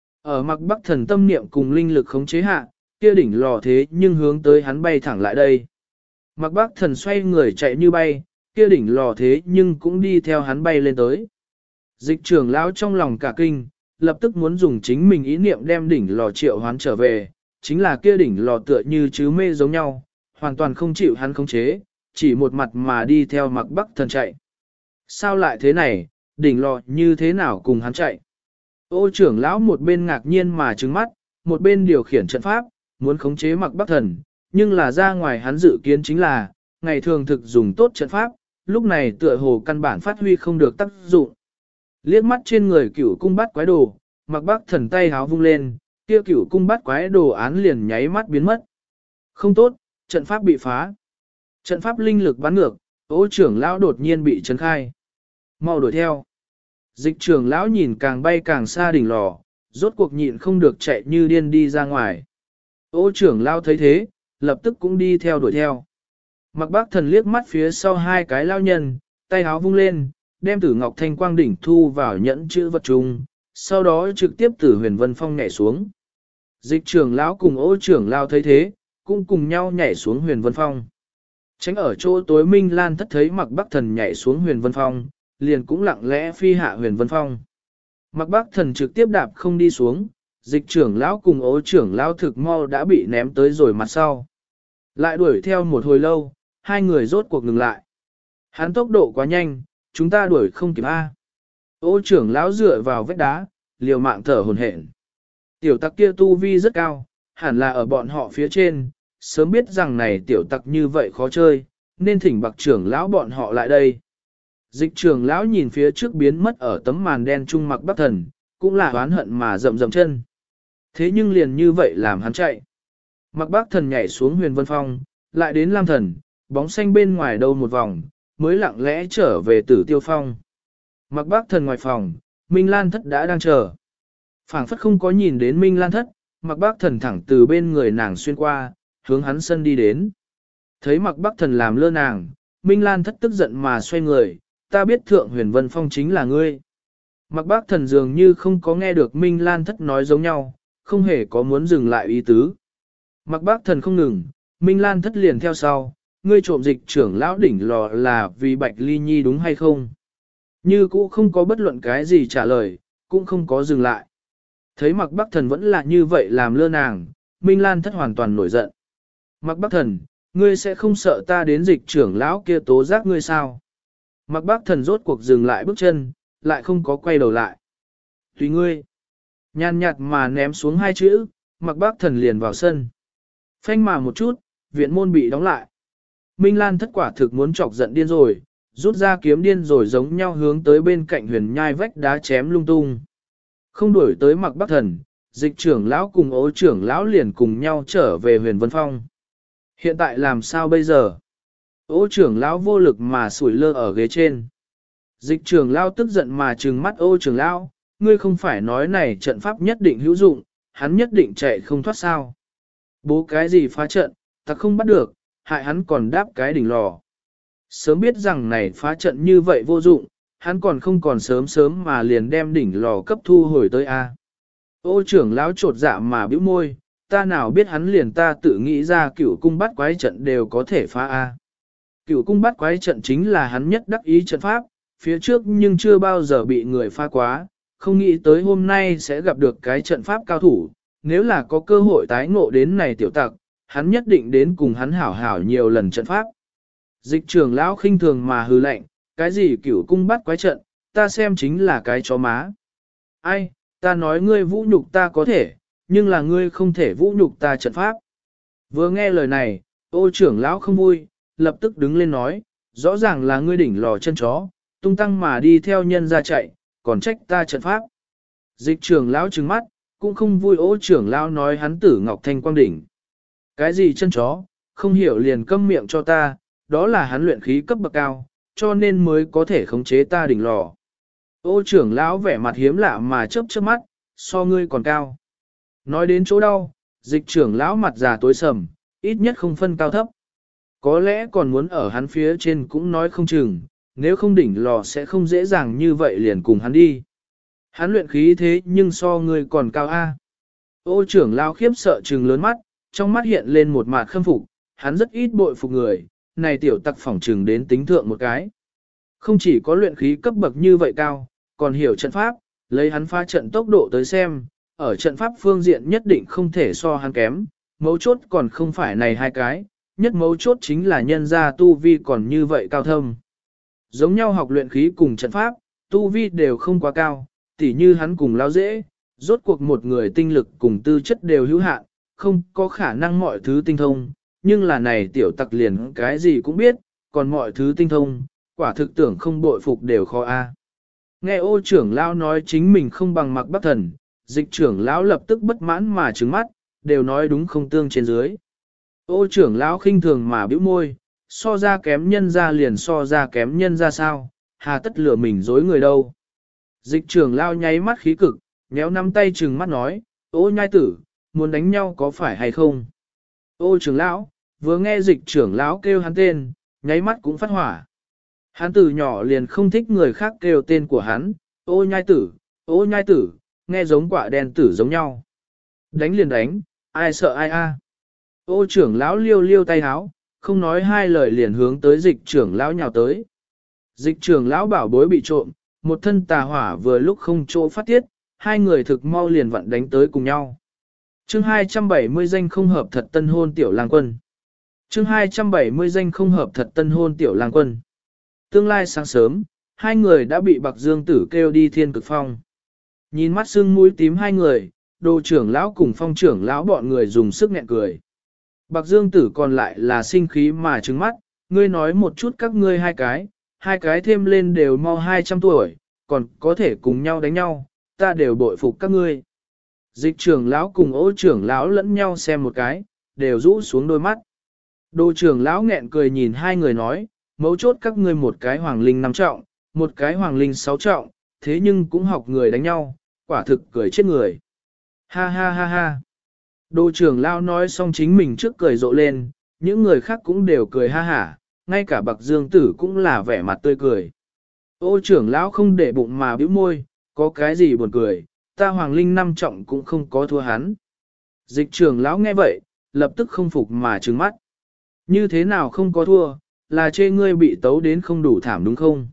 [SPEAKER 1] Ở Mạc Bác Thần tâm niệm cùng linh lực khống chế hạ, kia đỉnh lò thế nhưng hướng tới hắn bay thẳng lại đây. Mạc Bác Thần xoay người chạy như bay, kia đỉnh lò thế nhưng cũng đi theo hắn bay lên tới. Dịch trưởng lão trong lòng cả kinh, lập tức muốn dùng chính mình ý niệm đem đỉnh lò triệu hoán trở về, chính là kia đỉnh lò tựa như chứ mê giống nhau, hoàn toàn không chịu hắn khống chế, chỉ một mặt mà đi theo Mạc Bác Thần chạy. Sao lại thế này, đỉnh lò như thế nào cùng hắn chạy? Ô trưởng lão một bên ngạc nhiên mà trừng mắt, một bên điều khiển trận pháp, muốn khống chế Mạc Bác Thần, nhưng là ra ngoài hắn dự kiến chính là, ngày thường thực dùng tốt trận pháp, lúc này tựa hồ căn bản phát huy không được tác dụng. Liếc mắt trên người cửu cung bắt quái đồ, Mạc Bác Thần tay háo vung lên, kia cửu cung bắt quái đồ án liền nháy mắt biến mất. Không tốt, trận pháp bị phá. Trận pháp linh lực bắn ngược, Ô trưởng lão đột nhiên bị chấn khai. Mau đuổi theo. Dịch trưởng lão nhìn càng bay càng xa đỉnh lò, rốt cuộc nhịn không được chạy như điên đi ra ngoài. Ô trưởng lão thấy thế, lập tức cũng đi theo đuổi theo. Mạc Bác Thần liếc mắt phía sau hai cái lão nhân, tay háo vung lên, đem Tử Ngọc Thanh Quang đỉnh thu vào nhẫn chữ vật chung, sau đó trực tiếp từ Huyền Vân Phong nhảy xuống. Dịch trưởng lão cùng Ô trưởng lão thấy thế, cũng cùng nhau nhảy xuống Huyền Vân Phong. Tránh ở chỗ tối Minh Lan Thất thấy Mạc Bác Thần nhảy xuống Huyền Vân Phong, liền cũng lặng lẽ phi hạ Huyền Vân Phong. Mạc Bác Thần trực tiếp đạp không đi xuống, dịch trưởng lão cùng Ô trưởng lão thực mau đã bị ném tới rồi mặt sau. Lại đuổi theo một hồi lâu, hai người rốt cuộc ngừng lại. Hắn tốc độ quá nhanh, chúng ta đuổi không kịp a. Ô trưởng lão dựa vào vách đá, liều mạng thở hổn hển. Tiểu tặc kia tu vi rất cao, hẳn là ở bọn họ phía trên, sớm biết rằng này tiểu tặc như vậy khó chơi, nên thỉnh bạc trưởng lão bọn họ lại đây. Dịch trưởng lão nhìn phía trước biến mất ở tấm màn đen trung Mạc Bác Thần, cũng là oán hận mà rậm rậm chân. Thế nhưng liền như vậy làm hắn chạy. Mạc Bác Thần nhảy xuống Huyền Vân Phong, lại đến Lam Thần, bóng xanh bên ngoài đâu một vòng, mới lặng lẽ trở về Tử Tiêu Phong. Mạc Bác Thần ngoài phòng, Minh Lan Thất đã đang chờ. Phảng phất không có nhìn đến Minh Lan Thất, Mạc Bác Thần thẳng từ bên người nàng xuyên qua, hướng hắn sân đi đến. Thấy Mạc Bác Thần làm lơ nàng, Minh Lan Thất tức giận mà xoay người, ta biết Thượng Huyền Vân Phong chính là ngươi. Mạc Bác Thần dường như không có nghe được Minh Lan Thất nói giống nhau, không hề có muốn dừng lại ý tứ. Mạc Bác Thần không ngừng, Minh Lan Thất liền theo sau, ngươi trộm dịch trưởng lão đỉnh lò là vì Bạch Ly Nhi đúng hay không? Như cũ không có bất luận cái gì trả lời, cũng không có dừng lại. Thấy Mạc Bác Thần vẫn là như vậy làm lơ nàng, Minh Lan Thất hoàn toàn nổi giận. Mạc Bác Thần, ngươi sẽ không sợ ta đến dịch trưởng lão kia tố giác ngươi sao? Mạc Bác Thần rốt cuộc dừng lại bước chân, lại không có quay đầu lại. Tùy ngươi. Nhàn nhạt mà ném xuống hai chữ, Mạc Bác Thần liền vào sân. Phanh mà một chút, viện môn bị đóng lại. Minh Lan Thất quả thực muốn chọc giận điên rồi, rút ra kiếm điên rồi giống nhau hướng tới bên cạnh huyền nhai vách đá chém lung tung. Không đuổi tới Mạc Bắc Thần, Dịch trưởng lão cùng Ô trưởng lão liền cùng nhau trở về huyền Vân Phong. Hiện tại làm sao bây giờ? Ô trưởng lão vô lực mà sủi lơ ở ghế trên. Dịch trưởng lão tức giận mà trừng mắt Ô trưởng lão, ngươi không phải nói này trận pháp nhất định hữu dụng, hắn nhất định chạy không thoát sao. Bố cái gì phá trận, ta không bắt được, hại hắn còn đáp cái đỉnh lò. Sớm biết rằng này phá trận như vậy vô dụng, hắn còn không còn sớm sớm mà liền đem đỉnh lò cấp thu hồi tới A. Ô trưởng lão trột dạ mà bĩu môi, ta nào biết hắn liền ta tự nghĩ ra cửu cung bắt quái trận đều có thể phá A. Cửu cung bắt quái trận chính là hắn nhất đắc ý trận pháp, phía trước nhưng chưa bao giờ bị người phá quá, không nghĩ tới hôm nay sẽ gặp được cái trận pháp cao thủ, nếu là có cơ hội tái ngộ đến này tiểu tặc, hắn nhất định đến cùng hắn hảo hảo nhiều lần trận pháp. Dịch trưởng lão khinh thường mà hừ lạnh, cái gì cửu cung bắt quái trận, ta xem chính là cái chó má. Ai, ta nói ngươi vũ nhục ta có thể, nhưng là ngươi không thể vũ nhục ta trận pháp. Vừa nghe lời này, Ô trưởng lão không vui, lập tức đứng lên nói, rõ ràng là ngươi đỉnh lò chân chó, tung tăng mà đi theo nhân ra chạy, còn trách ta trận pháp. Dịch trưởng lão trừng mắt, cũng không vui. Ô trưởng lão nói hắn tử Ngọc Thanh Quang đỉnh. Cái gì chân chó, không hiểu liền câm miệng cho ta, đó là hắn luyện khí cấp bậc cao, cho nên mới có thể khống chế ta đỉnh lò. Ô trưởng lão vẻ mặt hiếm lạ mà chớp chớp mắt, so ngươi còn cao. Nói đến chỗ đau, dịch trưởng lão mặt già tối sầm, ít nhất không phân cao thấp. Có lẽ còn muốn ở hắn phía trên cũng nói không chừng, nếu không đỉnh lò sẽ không dễ dàng như vậy liền cùng hắn đi. Hắn luyện khí thế nhưng so ngươi còn cao a. Ô trưởng lão khiếp sợ trừng lớn mắt, trong mắt hiện lên một mặt khâm phục, hắn rất ít bội phục người, này tiểu tặc phỏng trừng đến tính thượng một cái. Không chỉ có luyện khí cấp bậc như vậy cao, còn hiểu trận pháp, lấy hắn phá trận tốc độ tới xem, ở trận pháp phương diện nhất định không thể so hắn kém, mấu chốt còn không phải này hai cái, nhất mấu chốt chính là nhân gia tu vi còn như vậy cao thâm. Giống nhau học luyện khí cùng trận pháp, tu vi đều không quá cao, tỉ như hắn cùng lao dễ, rốt cuộc một người tinh lực cùng tư chất đều hữu hạn, không có khả năng mọi thứ tinh thông, nhưng là này tiểu tặc liền cái gì cũng biết, còn mọi thứ tinh thông, quả thực tưởng không bội phục đều khó a. Nghe Ô trưởng lão nói chính mình không bằng Mạc Bắc Thần, dịch trưởng lão lập tức bất mãn mà trừng mắt, đều nói đúng không tương trên dưới. Ô trưởng lão khinh thường mà bĩu môi, so ra kém nhân ra liền so ra kém nhân ra sao, hà tất lừa mình dối người đâu. Dịch trưởng lão nháy mắt khí cực, nhéo nắm tay trừng mắt nói, ô nhai tử, muốn đánh nhau có phải hay không? Ô trưởng lão, vừa nghe dịch trưởng lão kêu hắn tên, nháy mắt cũng phát hỏa. Hắn từ nhỏ liền không thích người khác kêu tên của hắn, ô nhai tử, nghe giống quả đen tử giống nhau. Đánh liền đánh, ai sợ ai a. Ô trưởng lão liêu liêu tay háo, không nói hai lời liền hướng tới dịch trưởng lão nhào tới. Dịch trưởng lão bảo bối bị trộm, một thân tà hỏa vừa lúc không chỗ phát tiết, hai người thực mau liền vặn đánh tới cùng nhau. Chương 270 danh không hợp thật tân hôn tiểu lang quân. Chương 270 danh không hợp thật tân hôn tiểu lang quân. Tương lai sáng sớm, hai người đã bị Bạc Dương Tử kêu đi Thiên Cực Phong. Nhìn mắt sưng mũi tím hai người, Đồ trưởng lão cùng Phong trưởng lão bọn người dùng sức nghẹn cười. Bạc Dương Tử còn lại là sinh khí mà trừng mắt, ngươi nói một chút các ngươi hai cái thêm lên đều mau 200 tuổi, còn có thể cùng nhau đánh nhau, ta đều bội phục các ngươi. Dịch trưởng lão cùng Ô trưởng lão lẫn nhau xem một cái, đều rũ xuống đôi mắt. Đồ trưởng lão nghẹn cười nhìn hai người nói, mấu chốt các ngươi một cái hoàng linh 5 trọng, một cái hoàng linh 6 trọng, thế nhưng cũng học người đánh nhau, quả thực cười chết người. Ha ha ha ha. Đồ trưởng lão nói xong chính mình trước cười rộ lên, những người khác cũng đều cười ha hả, ngay cả Bạc Dương Tử cũng là vẻ mặt tươi cười. Ô trưởng lão không để bụng mà bĩu môi, có cái gì buồn cười, ta hoàng linh 5 trọng cũng không có thua hắn. Dịch trưởng lão nghe vậy, lập tức không phục mà trừng mắt. Như thế nào không có thua, là chê ngươi bị tấu đến không đủ thảm đúng không?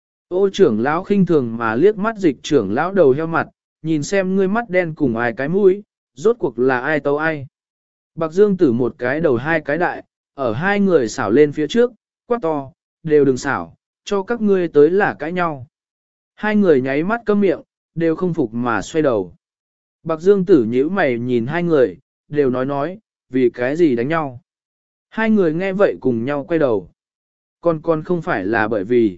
[SPEAKER 1] Ô trưởng lão khinh thường mà liếc mắt dịch trưởng lão đầu heo mặt, nhìn xem ngươi mắt đen cùng ai cái mũi, rốt cuộc là ai tấu ai. Bạc Dương Tử một cái đầu hai cái đại, ở hai người xảo lên phía trước, quát to, đều đừng xảo, cho các ngươi tới là cãi nhau. Hai người nháy mắt câm miệng, đều không phục mà xoay đầu. Bạc Dương Tử nhíu mày nhìn hai người, đều nói, vì cái gì đánh nhau. Hai người nghe vậy cùng nhau quay đầu. Còn không phải là bởi vì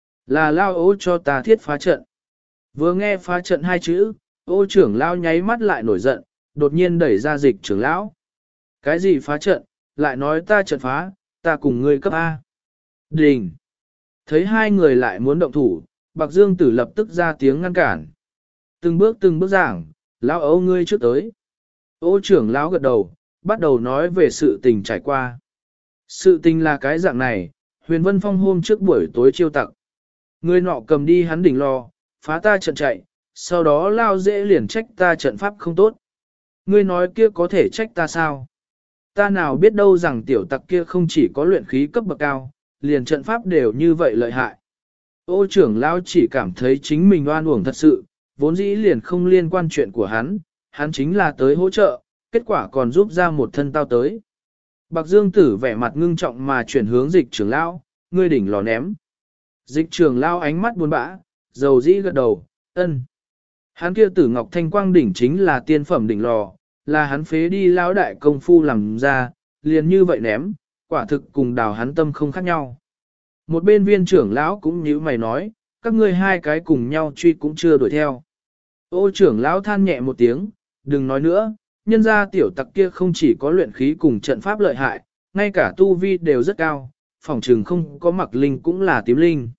[SPEAKER 1] là lao ố cho ta thiết phá trận. Vừa nghe phá trận hai chữ, ô trưởng lao nháy mắt lại nổi giận, đột nhiên đẩy ra dịch trưởng lão. Cái gì phá trận, lại nói ta trận phá, ta cùng ngươi cấp A. Đình! Thấy hai người lại muốn động thủ, Bạc Dương Tử lập tức ra tiếng ngăn cản. Từng bước giảng, lão ấu ngươi trước tới. Ô trưởng lão gật đầu, bắt đầu nói về sự tình trải qua. Sự tình là cái dạng này, Huyền Vân Phong hôm trước buổi tối chiêu tặc. Người nọ cầm đi hắn đỉnh lò, phá ta trận chạy, sau đó lao dễ liền trách ta trận pháp không tốt. Ngươi nói kia có thể trách ta sao? Ta nào biết đâu rằng tiểu tặc kia không chỉ có luyện khí cấp bậc cao, liền trận pháp đều như vậy lợi hại. Ô trưởng lão chỉ cảm thấy chính mình oan uổng thật sự, vốn dĩ liền không liên quan chuyện của hắn chính là tới hỗ trợ, kết quả còn giúp ra một thân tao tới. Bạc Dương Tử vẻ mặt ngưng trọng mà chuyển hướng dịch trưởng lão, ngươi đỉnh lò ném. Dịch trưởng lão ánh mắt buồn bã, dầu dĩ gật đầu, ân. Hắn kia Tử Ngọc Thanh Quang đỉnh chính là tiên phẩm đỉnh lò, là hắn phế đi lão đại công phu làm ra, liền như vậy ném, quả thực cùng đào hắn tâm không khác nhau. Một bên viên trưởng lão cũng như mày nói, các ngươi hai cái cùng nhau truy cũng chưa đuổi theo. Ô trưởng lão than nhẹ một tiếng, đừng nói nữa, nhân ra tiểu tặc kia không chỉ có luyện khí cùng trận pháp lợi hại, ngay cả tu vi đều rất cao, phòng trường không có mặc linh cũng là tím linh.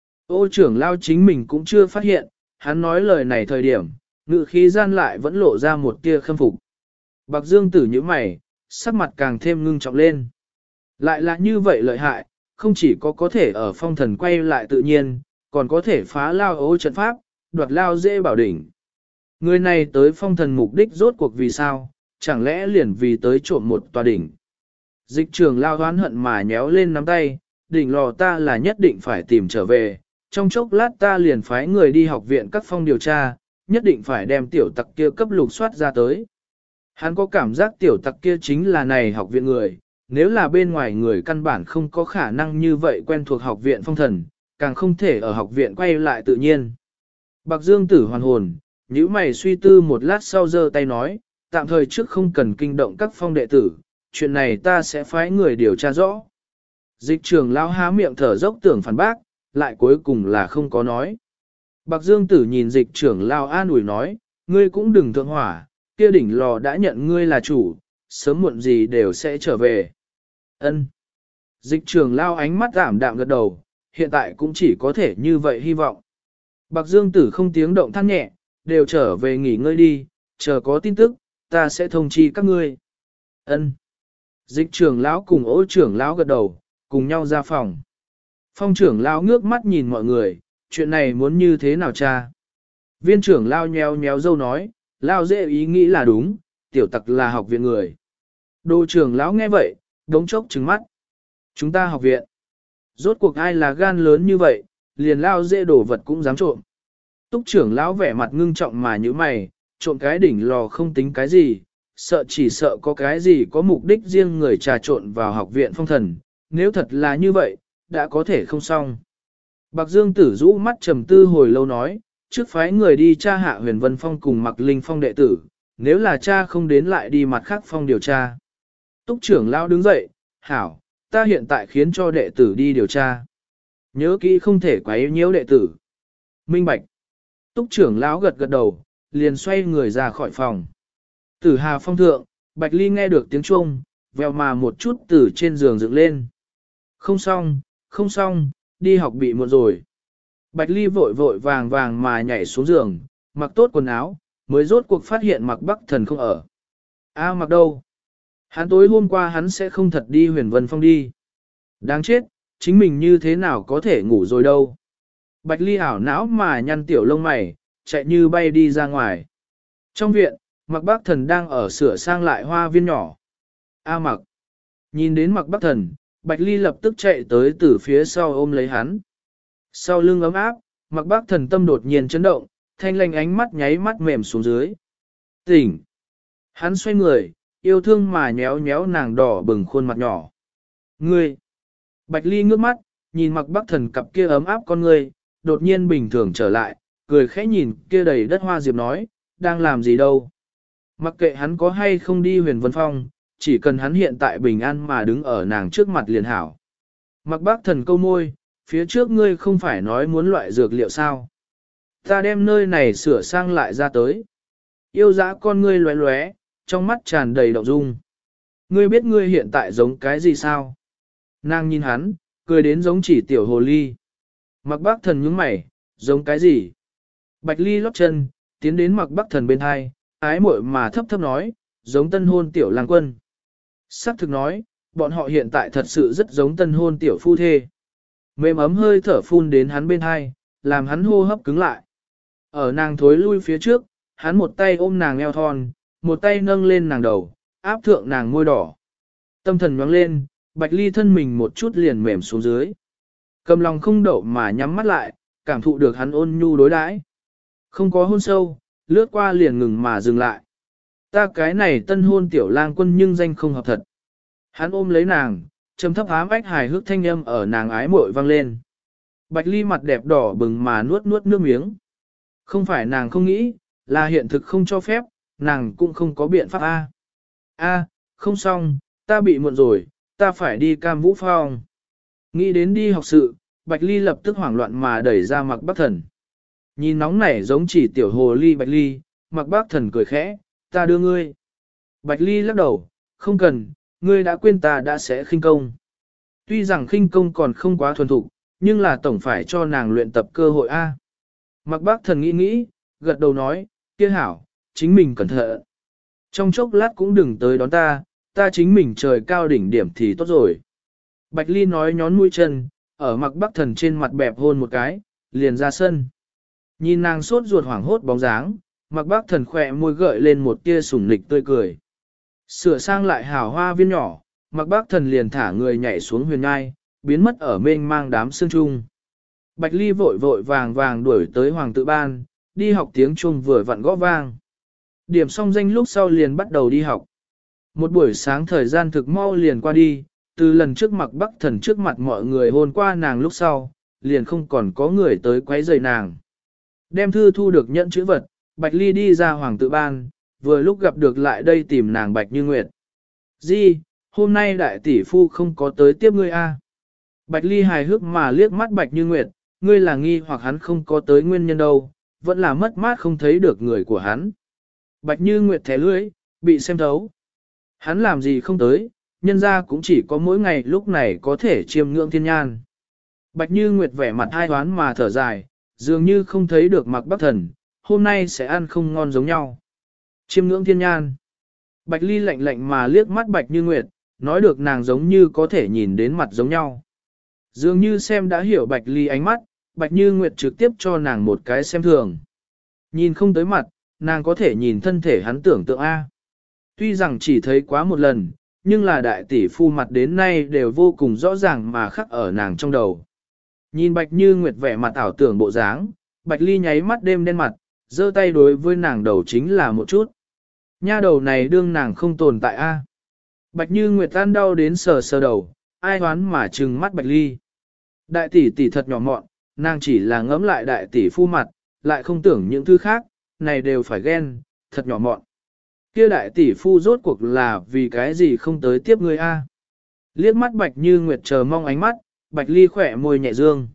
[SPEAKER 1] Ô trưởng lão chính mình cũng chưa phát hiện, hắn nói lời này thời điểm, ngự khí gian lại vẫn lộ ra một tia khâm phục. Bạc Dương Tử như mày, sắc mặt càng thêm ngưng trọng lên. Lại là như vậy lợi hại, không chỉ có thể ở phong thần quay lại tự nhiên, còn có thể phá lao ô trận pháp, đoạt lao dễ bảo đỉnh. Người này tới phong thần mục đích rốt cuộc vì sao, chẳng lẽ liền vì tới trộm một tòa đỉnh. Dịch trường lao hoán hận mà nhéo lên nắm tay, đỉnh lò ta là nhất định phải tìm trở về, trong chốc lát ta liền phái người đi học viện các phong điều tra, nhất định phải đem tiểu tặc kia cấp lục soát ra tới. Hắn có cảm giác tiểu tặc kia chính là này học viện người, nếu là bên ngoài người căn bản không có khả năng như vậy quen thuộc học viện phong thần, càng không thể ở học viện quay lại tự nhiên. Bạc Dương Tử hoàn hồn, nhíu mày suy tư một lát sau giơ tay nói, tạm thời trước không cần kinh động các phong đệ tử, chuyện này ta sẽ phái người điều tra rõ. Dịch trưởng lão há miệng thở dốc tưởng phản bác, lại cuối cùng là không có nói. Bạc Dương Tử nhìn dịch trưởng lão an ủi nói, ngươi cũng đừng thượng hỏa, kia đỉnh lò đã nhận ngươi là chủ, sớm muộn gì đều sẽ trở về. Ân. Dịch trưởng lão ánh mắt ảm đạm gật đầu, hiện tại cũng chỉ có thể như vậy hy vọng. Bạc Dương Tử không tiếng động than nhẹ, đều trở về nghỉ ngơi đi, chờ có tin tức, ta sẽ thông chi các ngươi. Ân. Dịch trưởng lão cùng Ô trưởng lão gật đầu, cùng nhau ra phòng. Phong trưởng lão ngước mắt nhìn mọi người, chuyện này muốn như thế nào cha? Viên trưởng lão nheo nhéo dâu nói, lão dễ ý nghĩ là đúng, tiểu tặc là học viện người. Đô trưởng lão nghe vậy, đống chốc trừng mắt. Chúng ta học viện. Rốt cuộc ai là gan lớn như vậy, liền lão dễ đổ vật cũng dám trộm. Túc trưởng lão vẻ mặt ngưng trọng mà như mày, trộm cái đỉnh lò không tính cái gì, chỉ sợ có cái gì có mục đích riêng người trà trộn vào học viện phong thần, nếu thật là như vậy, đã có thể không xong. Bạc Dương Tử rũ mắt trầm tư hồi lâu nói, trước phái người đi tra hạ Huyền Vân Phong cùng Mặc Linh Phong đệ tử, nếu là cha không đến lại đi mặt khác phong điều tra. Túc trưởng lão đứng dậy, hảo, ta hiện tại khiến cho đệ tử đi điều tra. Nhớ kỹ không thể quấy nhiễu đệ tử. Minh bạch. Túc trưởng lão gật gật đầu, liền xoay người ra khỏi phòng. Tử Hà Phong thượng, Bạch Ly nghe được tiếng chuông, vèo mà một chút từ trên giường dựng lên. Không xong, đi học bị muộn rồi. Bạch Ly vội vội vàng vàng mà nhảy xuống giường, mặc tốt quần áo, mới rốt cuộc phát hiện Mặc Bắc Thần không ở. Mặc đâu? Hắn tối hôm qua hắn sẽ không thật đi Huyền Vân Phong đi. Đáng chết, chính mình như thế nào có thể ngủ rồi đâu. Bạch Ly ảo não mà nhăn tiểu lông mày, chạy như bay đi ra ngoài. Trong viện, Mặc Bắc Thần đang ở sửa sang lại hoa viên nhỏ. Mặc. Nhìn đến Mặc Bắc Thần, Bạch Ly lập tức chạy tới từ phía sau ôm lấy hắn. Sau lưng ấm áp, Mặc Bắc Thần tâm đột nhiên chấn động, thanh lanh ánh mắt nháy mắt mềm xuống dưới. Tỉnh. Hắn xoay người, yêu thương mà nhéo nhéo nàng đỏ bừng khuôn mặt nhỏ. Ngươi. Bạch Ly ngước mắt, nhìn Mặc Bắc Thần cặp kia ấm áp con ngươi, đột nhiên bình thường trở lại, cười khẽ nhìn kia đầy đất hoa diệp nói, đang làm gì đâu. Mặc kệ hắn có hay không đi Huyền Vân Phong, chỉ cần hắn hiện tại bình an mà đứng ở nàng trước mặt liền hảo. Mặc Bác Thần câu môi, phía trước ngươi không phải nói muốn loại dược liệu sao? Ta đem nơi này sửa sang lại ra tới. Yêu dã con ngươi lóe lóe, trong mắt tràn đầy động dung. Ngươi biết ngươi hiện tại giống cái gì sao? Nàng nhìn hắn, cười đến giống chỉ tiểu hồ ly. Mặc Bác Thần nhướng mày, giống cái gì? Bạch Ly lót chân, tiến đến Mặc Bác Thần bên hai, ái muội mà thấp thấp nói, giống tân hôn tiểu lang quân. Sắc thực nói, bọn họ hiện tại thật sự rất giống tân hôn tiểu phu thê. Mềm ấm hơi thở phun đến hắn bên hai, làm hắn hô hấp cứng lại. Ở nàng thối lui phía trước, hắn một tay ôm nàng eo thon, một tay nâng lên nàng đầu, áp thượng nàng môi đỏ. Tâm thần nhoáng lên, Bạch Ly thân mình một chút liền mềm xuống dưới. Cầm lòng không đậu mà nhắm mắt lại, cảm thụ được hắn ôn nhu đối đãi. Không có hôn sâu, lướt qua liền ngừng mà dừng lại. Ta cái này tân hôn tiểu lang quân nhưng danh không hợp thật. Hắn ôm lấy nàng, trầm thấp ám ách hài hước thanh âm ở nàng ái muội vang lên. Bạch Ly mặt đẹp đỏ bừng mà nuốt nuốt nước miếng. Không phải nàng không nghĩ, là hiện thực không cho phép, nàng cũng không có biện pháp A. A, không xong, ta bị muộn rồi, ta phải đi Cam Vũ Phong. Nghĩ đến đi học sự, Bạch Ly lập tức hoảng loạn mà đẩy ra Mặc Bác Thần. Nhìn nóng nảy giống chỉ tiểu hồ ly Bạch Ly, Mặc Bác Thần cười khẽ, ta đưa ngươi. Bạch Ly lắc đầu, không cần, ngươi đã quên ta đã sẽ khinh công. Tuy rằng khinh công còn không quá thuần thục, nhưng là tổng phải cho nàng luyện tập cơ hội A. Mặc Bác Thần nghĩ, gật đầu nói, kia hảo, chính mình cẩn thận. Trong chốc lát cũng đừng tới đón ta, ta chính mình trời cao đỉnh điểm thì tốt rồi. Bạch Ly nói nhón mũi chân, ở Mặc Bác Thần trên mặt bẹp hôn một cái, liền ra sân. Nhìn nàng sốt ruột hoảng hốt bóng dáng, Mặc Bác Thần khỏe môi gợi lên một tia sủng nịch tươi cười. Sửa sang lại hào hoa viên nhỏ, Mặc Bác Thần liền thả người nhảy xuống huyền ngai, biến mất ở mênh mang đám sương trung. Bạch Ly vội vội vàng vàng đuổi tới Hoàng tự ban, đi học tiếng chuông vừa vặn gõ vang. Điểm xong danh lúc sau liền bắt đầu đi học. Một buổi sáng thời gian thực mau liền qua đi, từ lần trước Mặc Bác Thần trước mặt mọi người hôn qua nàng lúc sau, liền không còn có người tới quấy rầy nàng. Đem thư thu được nhận chữ vật, Bạch Ly đi ra Hoàng tự ban, vừa lúc gặp được lại đây tìm nàng Bạch Như Nguyệt. Di, hôm nay đại tỷ phu không có tới tiếp ngươi a? Bạch Ly hài hước mà liếc mắt Bạch Như Nguyệt, ngươi là nghi hoặc hắn không có tới nguyên nhân đâu, vẫn là mất mát không thấy được người của hắn. Bạch Như Nguyệt thẻ lưỡi, bị xem thấu. Hắn làm gì không tới, nhân ra cũng chỉ có mỗi ngày lúc này có thể chiêm ngưỡng thiên nhan. Bạch Như Nguyệt vẻ mặt hai hoán mà thở dài, dường như không thấy được Mặc Bác Thần, hôm nay sẽ ăn không ngon giống nhau. Chiêm ngưỡng thiên nhan. Bạch Ly lạnh lạnh mà liếc mắt Bạch Như Nguyệt, nói được nàng giống như có thể nhìn đến mặt giống nhau. Dường như xem đã hiểu Bạch Ly ánh mắt, Bạch Như Nguyệt trực tiếp cho nàng một cái xem thường. Nhìn không tới mặt, nàng có thể nhìn thân thể hắn tưởng tượng A. Tuy rằng chỉ thấy quá một lần, nhưng là đại tỷ phu mặt đến nay đều vô cùng rõ ràng mà khắc ở nàng trong đầu. Nhìn Bạch Như Nguyệt vẻ mặt ảo tưởng bộ dáng, Bạch Ly nháy mắt đêm đen mặt, giơ tay đối với nàng đầu chính là một chút. Nha đầu này đương nàng không tồn tại A. Bạch Như Nguyệt tan đau đến sờ sờ đầu, ai hoán mà trừng mắt Bạch Ly. Đại tỷ tỷ thật nhỏ mọn, nàng chỉ là ngẫm lại đại tỷ phu mặt, lại không tưởng những thứ khác, này đều phải ghen, thật nhỏ mọn. Kia đại tỷ phu rốt cuộc là vì cái gì không tới tiếp ngươi a? Liếc mắt Bạch Như Nguyệt chờ mong ánh mắt, Bạch Ly khỏe môi nhẹ dương.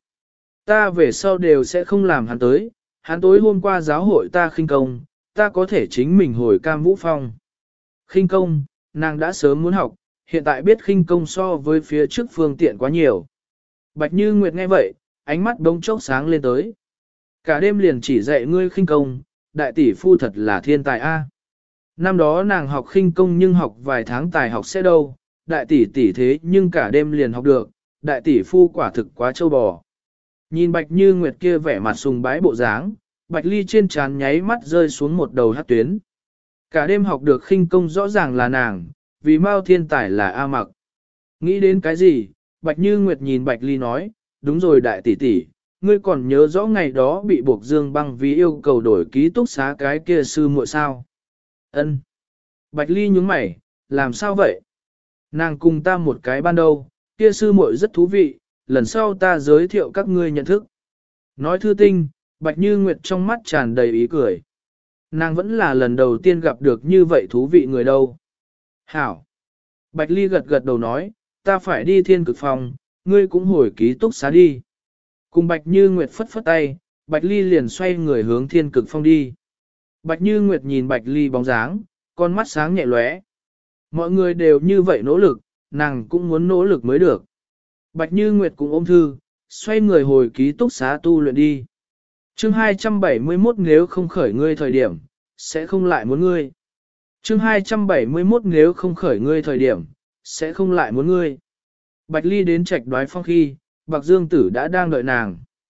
[SPEAKER 1] Ta về sau đều sẽ không làm hắn tới, hắn tối hôm qua giáo hội ta khinh công, ta có thể chính mình hồi Cam Vũ Phong. Khinh công, nàng đã sớm muốn học, hiện tại biết khinh công so với phía trước phương tiện quá nhiều. Bạch Như Nguyệt nghe vậy, ánh mắt bỗng chốc sáng lên tới. Cả đêm liền chỉ dạy ngươi khinh công, đại tỷ phu thật là thiên tài a. Năm đó nàng học khinh công nhưng học vài tháng tài học sẽ đâu, đại tỷ tỷ thế nhưng cả đêm liền học được, đại tỷ phu quả thực quá trâu bò. Nhìn Bạch Như Nguyệt kia vẻ mặt sùng bái bộ dáng, Bạch Ly trên trán nháy mắt rơi xuống một đầu hắc tuyến. Cả đêm học được khinh công rõ ràng là nàng, vì Mao thiên tài là A Mặc. Nghĩ đến cái gì, Bạch Như Nguyệt nhìn Bạch Ly nói, đúng rồi đại tỷ tỷ, ngươi còn nhớ rõ ngày đó bị buộc Dương Băng vì yêu cầu đổi ký túc xá cái kia sư muội sao? Ân. Bạch Ly nhướng mày, làm sao vậy? Nàng cùng ta một cái ban đầu, kia sư muội rất thú vị, lần sau ta giới thiệu các ngươi nhận thức. Nói thư tinh, Bạch Như Nguyệt trong mắt tràn đầy ý cười. Nàng vẫn là lần đầu tiên gặp được như vậy thú vị người đâu. Hảo. Bạch Ly gật gật đầu nói, ta phải đi Thiên Cực Phòng, ngươi cũng hồi ký túc xá đi. Cùng Bạch Như Nguyệt phất phất tay, Bạch Ly liền xoay người hướng Thiên Cực Phong đi. Bạch Như Nguyệt nhìn Bạch Ly bóng dáng, con mắt sáng nhẹ lóe. Mọi người đều như vậy nỗ lực, nàng cũng muốn nỗ lực mới được. Bạch Như Nguyệt cũng ôm thư, xoay người hồi ký túc xá tu luyện đi. Chương 271 nếu không khởi ngươi thời điểm, sẽ không lại muốn ngươi. Chương 271 nếu không khởi ngươi thời điểm, sẽ không lại muốn ngươi. Bạch Ly đến Trạch Đoái Phong khi, Bạc Dương Tử đã đang đợi nàng.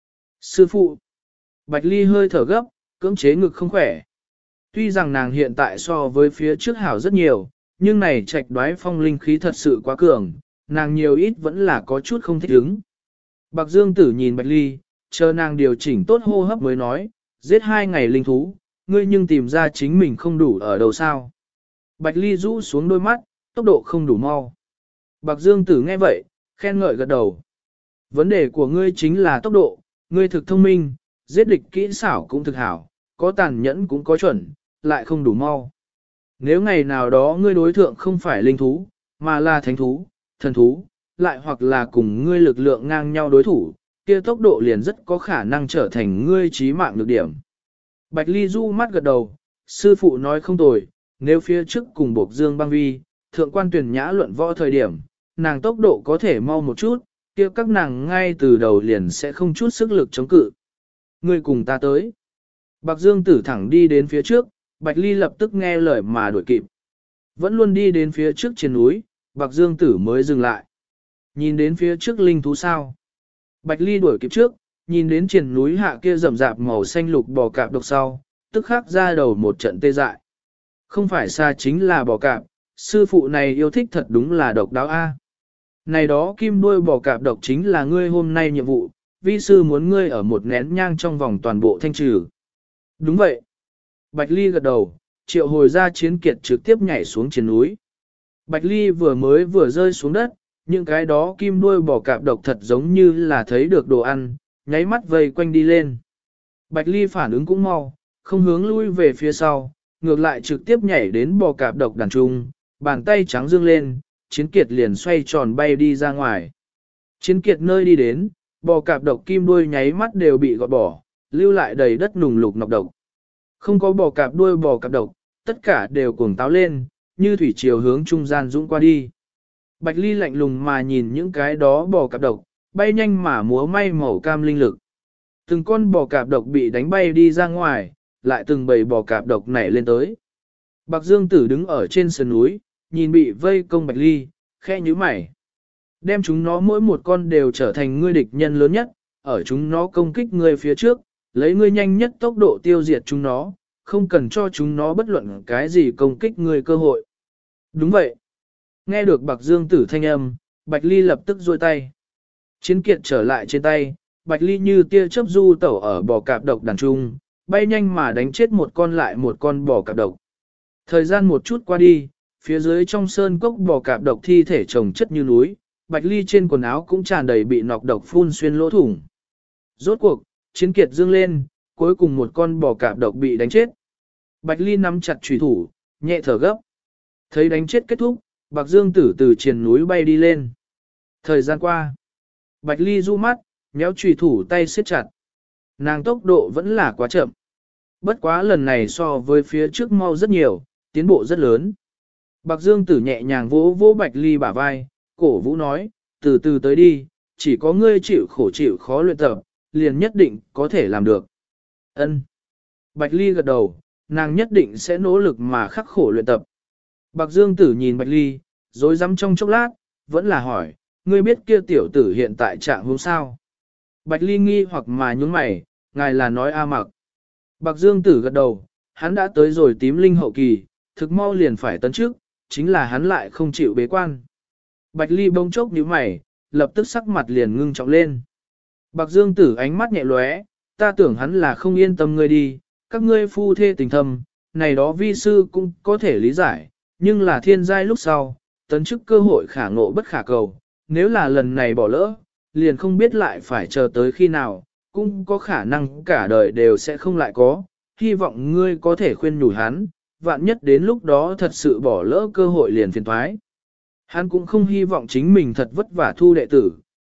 [SPEAKER 1] Sư phụ. Bạch Ly hơi thở gấp, cưỡng chế ngực không khỏe. Tuy rằng nàng hiện tại so với phía trước hảo rất nhiều, nhưng này Trạch Đoái Phong linh khí thật sự quá cường, nàng nhiều ít vẫn là có chút không thích ứng. Bạc Dương Tử nhìn Bạch Ly, chờ nàng điều chỉnh tốt hô hấp mới nói, giết 2 ngày linh thú, ngươi nhưng tìm ra chính mình không đủ ở đầu sao. Bạch Ly rũ xuống đôi mắt, tốc độ không đủ mau. Bạc Dương Tử nghe vậy, khen ngợi gật đầu. Vấn đề của ngươi chính là tốc độ, ngươi thực thông minh, giết địch kỹ xảo cũng thực hảo, có tàn nhẫn cũng có chuẩn, lại không đủ mau. Nếu ngày nào đó ngươi đối thượng không phải linh thú, mà là thánh thú, thần thú, lại hoặc là cùng ngươi lực lượng ngang nhau đối thủ, kia tốc độ liền rất có khả năng trở thành ngươi chí mạng nhược điểm. Bạch Ly du mắt gật đầu, sư phụ nói không tồi, nếu phía trước cùng Bộc Dương Băng Vi, thượng quan tuyển nhã luận võ thời điểm, nàng tốc độ có thể mau một chút, kia các nàng ngay từ đầu liền sẽ không chút sức lực chống cự. Ngươi cùng ta tới. Bạc Dương Tử thẳng đi đến phía trước, Bạch Ly lập tức nghe lời mà đuổi kịp. Vẫn luôn đi đến phía trước trên núi, Bạc Dương Tử mới dừng lại. Nhìn đến phía trước linh thú sao. Bạch Ly đuổi kịp trước, nhìn đến trên núi hạ kia rậm rạp màu xanh lục bò cạp độc sau, tức khắc ra đầu một trận tê dại. Không phải xa chính là bò cạp, sư phụ này yêu thích thật đúng là độc đáo a. Này đó kim đuôi bò cạp độc chính là ngươi hôm nay nhiệm vụ, vi sư muốn ngươi ở một nén nhang trong vòng toàn bộ thanh trừ. Đúng vậy. Bạch Ly gật đầu, triệu hồi ra Chiến Kiệt trực tiếp nhảy xuống trên núi. Bạch Ly vừa rơi xuống đất, những cái đó kim đuôi bò cạp độc thật giống như là thấy được đồ ăn, nháy mắt vây quanh đi lên. Bạch Ly phản ứng cũng mau, không hướng lui về phía sau, ngược lại trực tiếp nhảy đến bò cạp độc đàn trung, bàn tay trắng dương lên, Chiến Kiệt liền xoay tròn bay đi ra ngoài. Chiến Kiệt nơi đi đến, bò cạp độc kim đuôi nháy mắt đều bị gọt bỏ, lưu lại đầy đất nùng lục nọc độc. Không có bò cạp đuôi bò cạp độc, tất cả đều cuồng táo lên, như thủy triều hướng trung gian dũng qua đi. Bạch Ly lạnh lùng mà nhìn những cái đó bò cạp độc, bay nhanh mà múa may màu cam linh lực. Từng con bò cạp độc bị đánh bay đi ra ngoài, lại từng bầy bò cạp độc nảy lên tới. Bạc Dương Tử đứng ở trên sườn núi, nhìn bị vây công Bạch Ly, khẽ nhíu mày. Đem chúng nó mỗi một con đều trở thành ngươi địch nhân lớn nhất, ở chúng nó công kích ngươi phía trước, lấy ngươi nhanh nhất tốc độ tiêu diệt chúng nó, không cần cho chúng nó bất luận cái gì công kích ngươi cơ hội. Đúng vậy. Nghe được Bạc Dương Tử thanh âm, Bạch Ly lập tức duỗi tay. Chiến Kiệt trở lại trên tay, Bạch Ly như tia chớp du tẩu ở bò cạp độc đàn trung, bay nhanh mà đánh chết một con lại một con bò cạp độc. Thời gian một chút qua đi, phía dưới trong sơn cốc bò cạp độc thi thể chồng chất như núi, Bạch Ly trên quần áo cũng tràn đầy bị nọc độc phun xuyên lỗ thủng. Rốt cuộc, Chiến Kiệt dương lên, cuối cùng một con bò cạp độc bị đánh chết. Bạch Ly nắm chặt chùy thủ, nhẹ thở gấp. Thấy đánh chết kết thúc, Bạc Dương Tử từ triền núi bay đi lên. Thời gian qua, Bạch Ly du mắt, méo chùy thủ tay siết chặt. Nàng tốc độ vẫn là quá chậm. Bất quá lần này so với phía trước mau rất nhiều, tiến bộ rất lớn. Bạc Dương Tử nhẹ nhàng vỗ vỗ Bạch Ly bả vai, cổ vũ nói, từ từ tới đi, chỉ có ngươi chịu khổ chịu khó luyện tập, liền nhất định có thể làm được. Ân. Bạch Ly gật đầu, nàng nhất định sẽ nỗ lực mà khắc khổ luyện tập. Bạc Dương Tử nhìn Bạch Ly, rồi rắm trong chốc lát, vẫn là hỏi, ngươi biết kia tiểu tử hiện tại trạng huống sao? Bạch Ly nghi hoặc mà nhún mày, ngài là nói A Mặc. Bạc Dương Tử gật đầu, hắn đã tới rồi tím linh hậu kỳ, thực mau liền phải tấn trước, chính là hắn lại không chịu bế quan. Bạch Ly bỗng chốc nhíu mày, lập tức sắc mặt liền ngưng trọng lên. Bạc Dương Tử ánh mắt nhẹ lóe, ta tưởng hắn là không yên tâm ngươi đi, các ngươi phu thê tình thâm, này đó vi sư cũng có thể lý giải, nhưng là thiên giai lúc sau, tấn chức cơ hội khả ngộ bất khả cầu, nếu là lần này bỏ lỡ, liền không biết lại phải chờ tới khi nào, cũng có khả năng cả đời đều sẽ không lại có, hy vọng ngươi có thể khuyên nhủ hắn, vạn nhất đến lúc đó thật sự bỏ lỡ cơ hội liền phiền thoái. Hắn cũng không hy vọng chính mình thật vất vả thu đệ tử,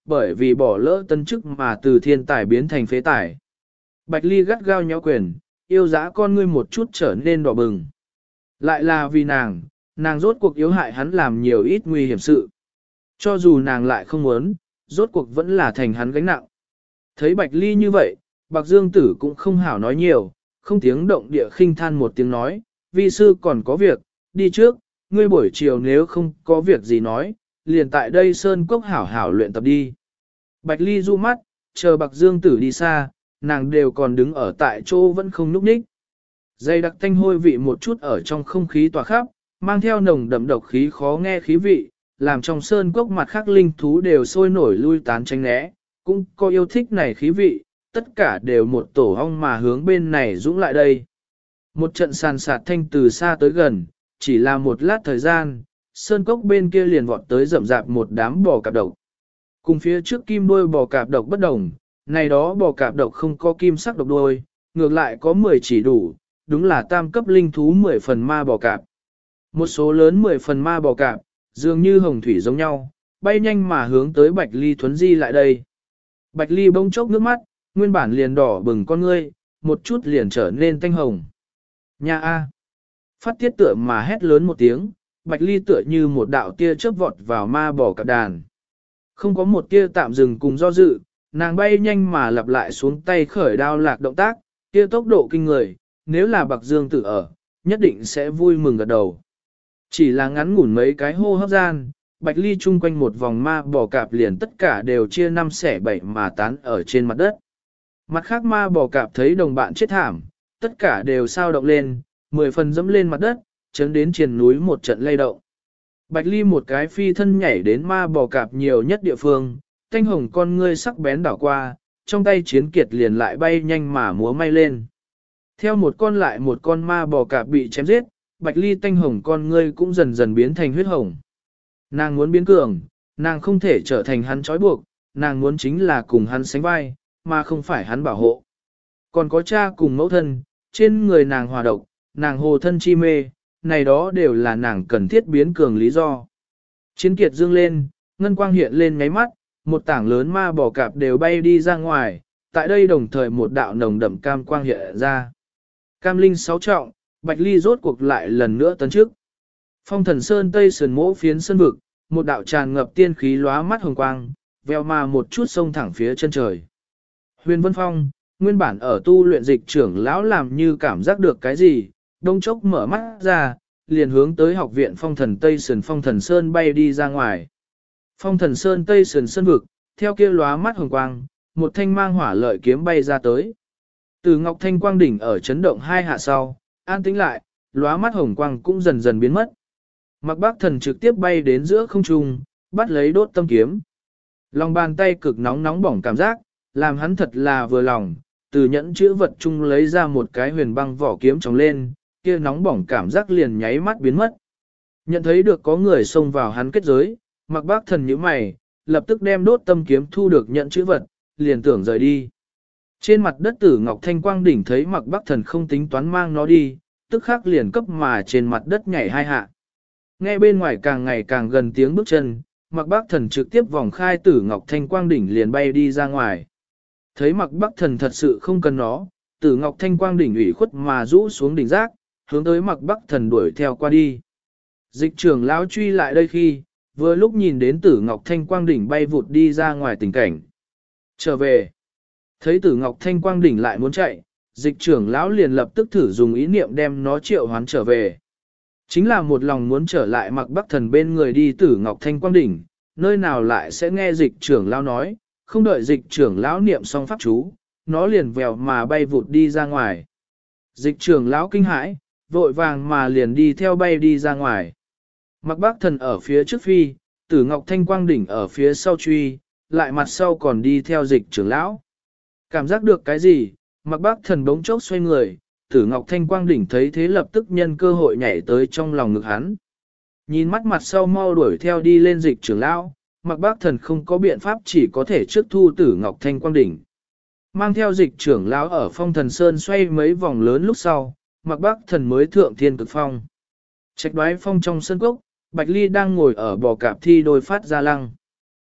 [SPEAKER 1] bởi vì bỏ lỡ tân chức mà từ thiên tài biến thành phế tài. Bạch Ly gắt gao nhéo quyền, yêu dã con ngươi một chút trở nên đỏ bừng. Lại là vì nàng rốt cuộc yếu hại hắn làm nhiều ít nguy hiểm sự. Cho dù nàng lại không muốn, rốt cuộc vẫn là thành hắn gánh nặng. Thấy Bạch Ly như vậy, Bạc Dương Tử cũng không hảo nói nhiều, không tiếng động địa khinh than một tiếng nói, vi sư còn có việc, đi trước, ngươi buổi chiều nếu không có việc gì nói, liền tại đây Sơn Cốc hảo hảo luyện tập đi. Bạch Ly du mắt, chờ Bạc Dương Tử đi xa, nàng đều còn đứng ở tại chỗ vẫn không núp ních. Dây đặc thanh hôi vị một chút ở trong không khí tỏa khắp, mang theo nồng đậm độc khí khó nghe khí vị, làm trong Sơn Cốc mặt khác linh thú đều sôi nổi lui tán tránh né, cũng có yêu thích này khí vị, tất cả đều một tổ ong mà hướng bên này dũng lại đây. Một trận sàn sạt thanh từ xa tới gần, chỉ là một lát thời gian, Sơn Cốc bên kia liền vọt tới rậm rạp một đám bò cạp độc. Cùng phía trước kim đuôi bò cạp độc bất đồng, này đó bò cạp độc không có kim sắc độc đuôi, ngược lại có 10 chỉ đủ, đúng là tam cấp linh thú 10 phần ma bò cạp. Một số lớn 10 phần ma bò cạp, dường như hồng thủy giống nhau, bay nhanh mà hướng tới Bạch Ly thuấn di lại đây. Bạch Ly bỗng chốc nước mắt, nguyên bản liền đỏ bừng con ngươi, một chút liền trở nên tanh hồng. Nha a! Phát tiết tựa mà hét lớn một tiếng, Bạch Ly tựa như một đạo tia chớp vọt vào ma bò cạp đàn. Không có một tia tạm dừng cùng do dự, nàng bay nhanh mà lặp lại xuống tay khởi đao lạc động tác, tia tốc độ kinh người, nếu là Bạc Dương Tử ở, nhất định sẽ vui mừng gật đầu. Chỉ là ngắn ngủn mấy cái hô hấp gian, Bạch Ly chung quanh một vòng ma bò cạp liền tất cả đều chia 5 xẻ 7 mà tán ở trên mặt đất. Mặt khác ma bò cạp thấy đồng bạn chết thảm, tất cả đều sao động lên, 10 phần dẫm lên mặt đất, chấn đến triền núi một trận lay động. Bạch Ly một cái phi thân nhảy đến ma bò cạp nhiều nhất địa phương, thanh hồng con ngươi sắc bén đảo qua, trong tay chiến kiệt liền lại bay nhanh mà múa may lên. Theo một con lại một con ma bò cạp bị chém giết, Bạch Ly thanh hồng con ngươi cũng dần dần biến thành huyết hồng. Nàng muốn biến cường, nàng không thể trở thành hắn trói buộc, nàng muốn chính là cùng hắn sánh vai, mà không phải hắn bảo hộ. Còn có cha cùng mẫu thân, trên người nàng hòa độc, nàng hồ thân chi mê, này đó đều là nàng cần thiết biến cường lý do. Chiến kiệt dương lên, ngân quang hiện lên ngáy mắt, một tảng lớn ma bò cạp đều bay đi ra ngoài, tại đây đồng thời một đạo nồng đậm cam quang hiện ra. Cam linh 6 trọng, Bạch Ly rốt cuộc lại lần nữa tấn trước. Phong Thần Sơn Tây sườn mỗ phiến sơn vực, một đạo tràn ngập tiên khí lóa mắt hồng quang, veo mà một chút sông thẳng phía chân trời. Huyền Vân Phong, nguyên bản ở tu luyện dịch trưởng lão làm như cảm giác được cái gì, đông chốc mở mắt ra, liền hướng tới học viện Phong Thần Tây sườn Phong Thần Sơn bay đi ra ngoài. Phong Thần Sơn Tây sườn sơn vực, theo kia lóa mắt hồng quang, một thanh mang hỏa lợi kiếm bay ra tới. Từ Ngọc Thanh Quang đỉnh ở chấn động hai hạ sau, an tĩnh lại, lóa mắt hồng quang cũng dần dần biến mất. Mạc Bác Thần trực tiếp bay đến giữa không trung, bắt lấy đốt tâm kiếm. Lòng bàn tay cực nóng nóng bỏng cảm giác, làm hắn thật là vừa lòng, từ nhẫn chữ vật chung lấy ra một cái huyền băng vỏ kiếm trồng lên, kia nóng bỏng cảm giác liền nháy mắt biến mất. Nhận thấy được có người xông vào hắn kết giới, Mạc Bác Thần nhíu mày, lập tức đem đốt tâm kiếm thu được nhẫn chữ vật, liền tưởng rời đi. Trên mặt đất Tử Ngọc Thanh Quang đỉnh thấy Mạc Bác Thần không tính toán mang nó đi, tức khắc liền cấp mà trên mặt đất nhảy hai hạ. Nghe bên ngoài càng ngày càng gần tiếng bước chân, Mạc Bác Thần trực tiếp vòng khai Tử Ngọc Thanh Quang đỉnh liền bay đi ra ngoài. Thấy Mạc Bác Thần thật sự không cần nó, Tử Ngọc Thanh Quang đỉnh ủy khuất mà rũ xuống đỉnh rác, hướng tới Mạc Bác Thần đuổi theo qua đi. Dịch trưởng lão truy lại đây khi, vừa lúc nhìn đến Tử Ngọc Thanh Quang đỉnh bay vụt đi ra ngoài tình cảnh. Trở về, thấy Tử Ngọc Thanh Quang đỉnh lại muốn chạy, dịch trưởng lão liền lập tức thử dùng ý niệm đem nó triệu hoán trở về. Chính là một lòng muốn trở lại Mạc Bác Thần bên người đi Tử Ngọc Thanh Quang đỉnh, nơi nào lại sẽ nghe dịch trưởng lão nói, không đợi dịch trưởng lão niệm xong pháp chú, nó liền vèo mà bay vụt đi ra ngoài. Dịch trưởng lão kinh hãi, vội vàng mà liền đi theo bay đi ra ngoài. Mạc Bác Thần ở phía trước phi, Tử Ngọc Thanh Quang đỉnh ở phía sau truy, lại mặt sau còn đi theo dịch trưởng lão. Cảm giác được cái gì, Mạc Bác Thần bỗng chốc xoay người, Tử Ngọc Thanh Quang đỉnh thấy thế lập tức nhân cơ hội nhảy tới trong lòng ngực hắn. Nhìn mắt mặt sau mau đuổi theo đi lên dịch trưởng lão, Mạc Bác Thần không có biện pháp chỉ có thể trước thu Tử Ngọc Thanh Quang đỉnh. Mang theo dịch trưởng lão ở Phong Thần Sơn xoay mấy vòng lớn lúc sau, Mạc Bác Thần mới thượng thiên cực phong. Trạch Đoái Phong trong sân cốc, Bạch Ly đang ngồi ở bò cạp thi đôi phát ra lăng.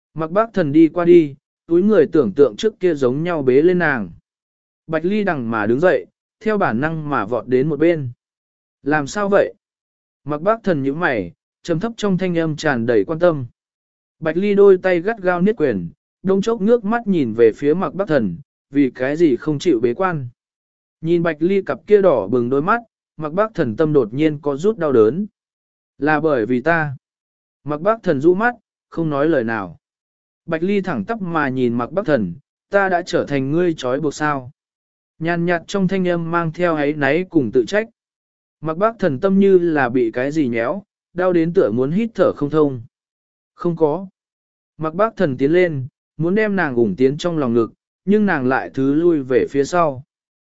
[SPEAKER 1] Mặc bác thần đi qua đi, túi người tưởng tượng trước kia giống nhau bế lên nàng. Bạch Ly đằng mà đứng dậy, theo bản năng mà vọt đến một bên. Làm sao vậy? Mặc bác thần nhíu mày, trầm thấp trong thanh âm tràn đầy quan tâm. Bạch Ly đôi tay gắt gao niết quyền, đông chốc ngước mắt nhìn về phía mặc bác thần, vì cái gì không chịu bế quan. Nhìn Bạch Ly cặp kia đỏ bừng đôi mắt, mặc bác thần tâm đột nhiên có rút đau đớn. Là bởi vì ta. Mặc bác thần rũ mắt, không nói lời nào. Bạch Ly thẳng tắp mà nhìn mặc bác thần, ta đã trở thành ngươi trói buộc sao. Nhàn nhạt trong thanh âm mang theo ấy náy cùng tự trách. Mặc bác thần tâm như là bị cái gì nhéo, đau đến tựa muốn hít thở không thông. Không có. Mặc bác thần tiến lên, muốn đem nàng ủng tiến trong lòng ngực, nhưng nàng lại thứ lui về phía sau.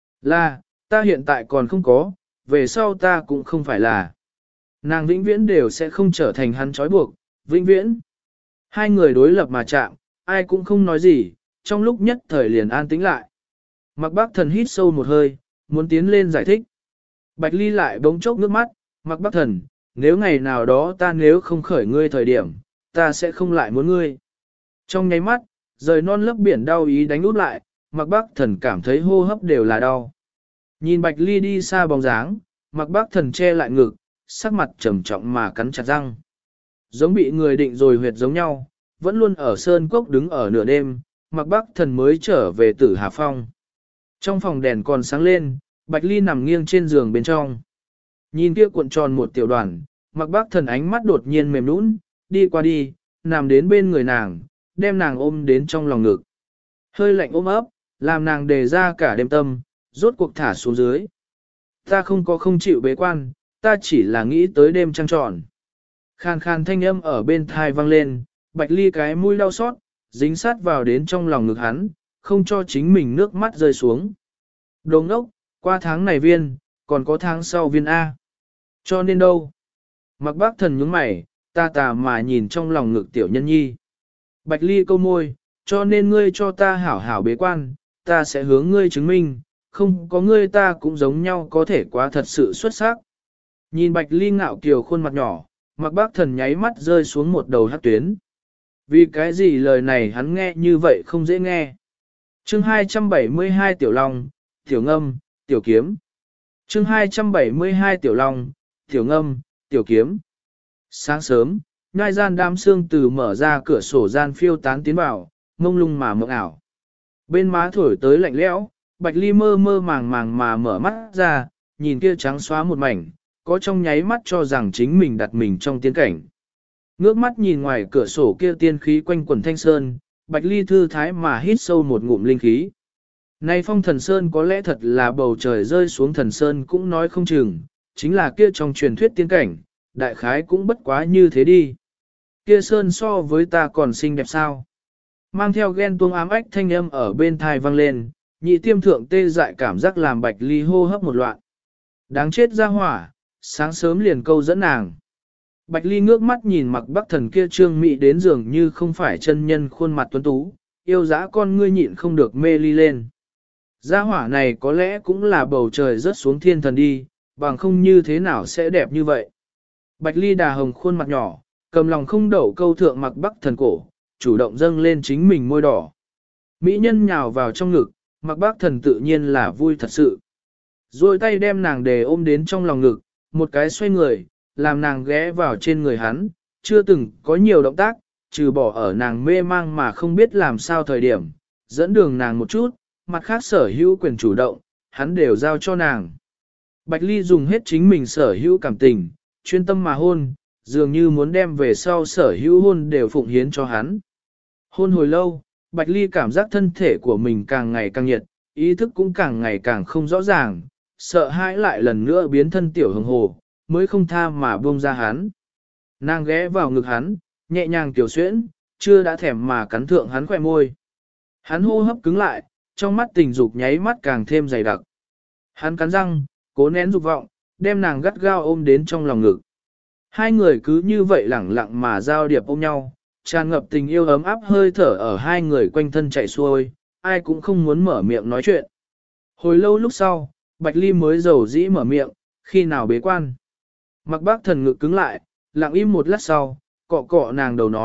[SPEAKER 1] Là, ta hiện tại còn không có, về sau ta cũng không phải là. Nàng vĩnh viễn đều sẽ không trở thành hắn trói buộc, vĩnh viễn. Hai người đối lập mà chạm, ai cũng không nói gì, trong lúc nhất thời liền an tĩnh lại. Mặc bác thần hít sâu một hơi, muốn tiến lên giải thích. Bạch Ly lại bỗng chốc nước mắt, mặc bác thần, nếu ngày nào đó ta nếu không khởi ngươi thời điểm, ta sẽ không lại muốn ngươi. Trong nháy mắt, rời non lấp biển đau ý đánh út lại, mặc bác thần cảm thấy hô hấp đều là đau. Nhìn Bạch Ly đi xa bóng dáng, mặc bác thần che lại ngực, sắc mặt trầm trọng mà cắn chặt răng. Giống bị người định rồi huyệt giống nhau, vẫn luôn ở sơn cốc đứng ở nửa đêm, mặc bác thần mới trở về Tử Hà Phong. Trong phòng đèn còn sáng lên, Bạch Ly nằm nghiêng trên giường bên trong. Nhìn kia cuộn tròn một tiểu đoàn, mặc bác thần ánh mắt đột nhiên mềm nũng, đi qua đi, nằm đến bên người nàng, đem nàng ôm đến trong lòng ngực. Hơi lạnh ôm ấp, làm nàng đề ra cả đêm tâm, rốt cuộc thả xuống dưới. Ta không chịu bế quan, ta chỉ là nghĩ tới đêm trăng tròn. Khàn khàn thanh âm ở bên thai vang lên, Bạch Ly cái mũi đau xót, dính sát vào đến trong lòng ngực hắn, không cho chính mình nước mắt rơi xuống. Đồ ngốc, qua tháng này viên, còn có tháng sau viên A. Cho nên đâu? Mặc bác thần nhướng mày, ta tà mà nhìn trong lòng ngực tiểu nhân nhi. Bạch Ly câu môi, cho nên ngươi cho ta hảo hảo bế quan, ta sẽ hướng ngươi chứng minh, không có ngươi ta cũng giống nhau có thể quá thật sự xuất sắc. Nhìn Bạch Ly ngạo kiều khuôn mặt nhỏ, mặc bác thần nháy mắt rơi xuống một đầu hát tuyến. Vì cái gì lời này hắn nghe như vậy không dễ nghe. Chương 272 Tiểu Long, Tiểu Ngâm, Tiểu Kiếm. Chương 272 Tiểu Long, Tiểu Ngâm, Tiểu Kiếm. Sáng sớm, nhai gian đám sương từ mở ra cửa sổ gian phiêu tán tiến vào, mông lung mà mộng ảo. Bên má thổi tới lạnh lẽo, Bạch Ly mơ mơ màng màng mà mở mắt ra, nhìn kia trắng xóa một mảnh, có trong nháy mắt cho rằng chính mình đặt mình trong tiên cảnh. Ngước mắt nhìn ngoài cửa sổ kia tiên khí quanh quần thanh sơn, Bạch Ly thư thái mà hít sâu một ngụm linh khí. Này phong thần sơn có lẽ thật là bầu trời rơi xuống thần sơn cũng nói không chừng, chính là kia trong truyền thuyết tiên cảnh, đại khái cũng bất quá như thế đi. Kia sơn so với ta còn xinh đẹp sao? Mang theo ghen tuông ám ách thanh âm ở bên thai vang lên, nhị tiêm thượng tê dại cảm giác làm Bạch Ly hô hấp một loạn. Đáng chết ra hỏa, sáng sớm liền câu dẫn nàng. Bạch Ly ngước mắt nhìn mặc bắc thần kia trương mị đến dường như không phải chân nhân khuôn mặt tuấn tú, yêu dã con ngươi nhịn không được mê ly lên. Gia hỏa này có lẽ cũng là bầu trời rớt xuống thiên thần đi, bằng không như thế nào sẽ đẹp như vậy. Bạch Ly đà hồng khuôn mặt nhỏ, cầm lòng không đậu câu thượng mặc bắc thần cổ, chủ động dâng lên chính mình môi đỏ. Mỹ nhân nhào vào trong ngực, mặc bắc thần tự nhiên là vui thật sự. Rồi tay đem nàng đề ôm đến trong lòng ngực, một cái xoay người, làm nàng ghé vào trên người hắn, chưa từng có nhiều động tác, trừ bỏ ở nàng mê mang mà không biết làm sao thời điểm, dẫn đường nàng một chút, mặt khác sở hữu quyền chủ động, hắn đều giao cho nàng. Bạch Ly dùng hết chính mình sở hữu cảm tình, chuyên tâm mà hôn, dường như muốn đem về sau sở hữu hôn đều phụng hiến cho hắn. Hôn hồi lâu, Bạch Ly cảm giác thân thể của mình càng ngày càng nhiệt, ý thức cũng càng ngày càng không rõ ràng, sợ hãi lại lần nữa biến thân tiểu hồng hồ, mới không tha mà buông ra hắn. Nàng ghé vào ngực hắn, nhẹ nhàng tiểu xuyễn, chưa đã thèm mà cắn thượng hắn khỏe môi. Hắn hô hấp cứng lại, trong mắt tình dục nháy mắt càng thêm dày đặc. Hắn cắn răng, cố nén dục vọng, đem nàng gắt gao ôm đến trong lòng ngực. Hai người cứ như vậy lẳng lặng mà giao điệp ôm nhau, tràn ngập tình yêu ấm áp hơi thở ở hai người quanh thân chạy xuôi, ai cũng không muốn mở miệng nói chuyện. Hồi lâu lúc sau, Bạch Ly mới dầu dĩ mở miệng, khi nào bế quan. Mặc bác thần ngực cứng lại, lặng im một lát sau, cọ cọ nàng đầu nói,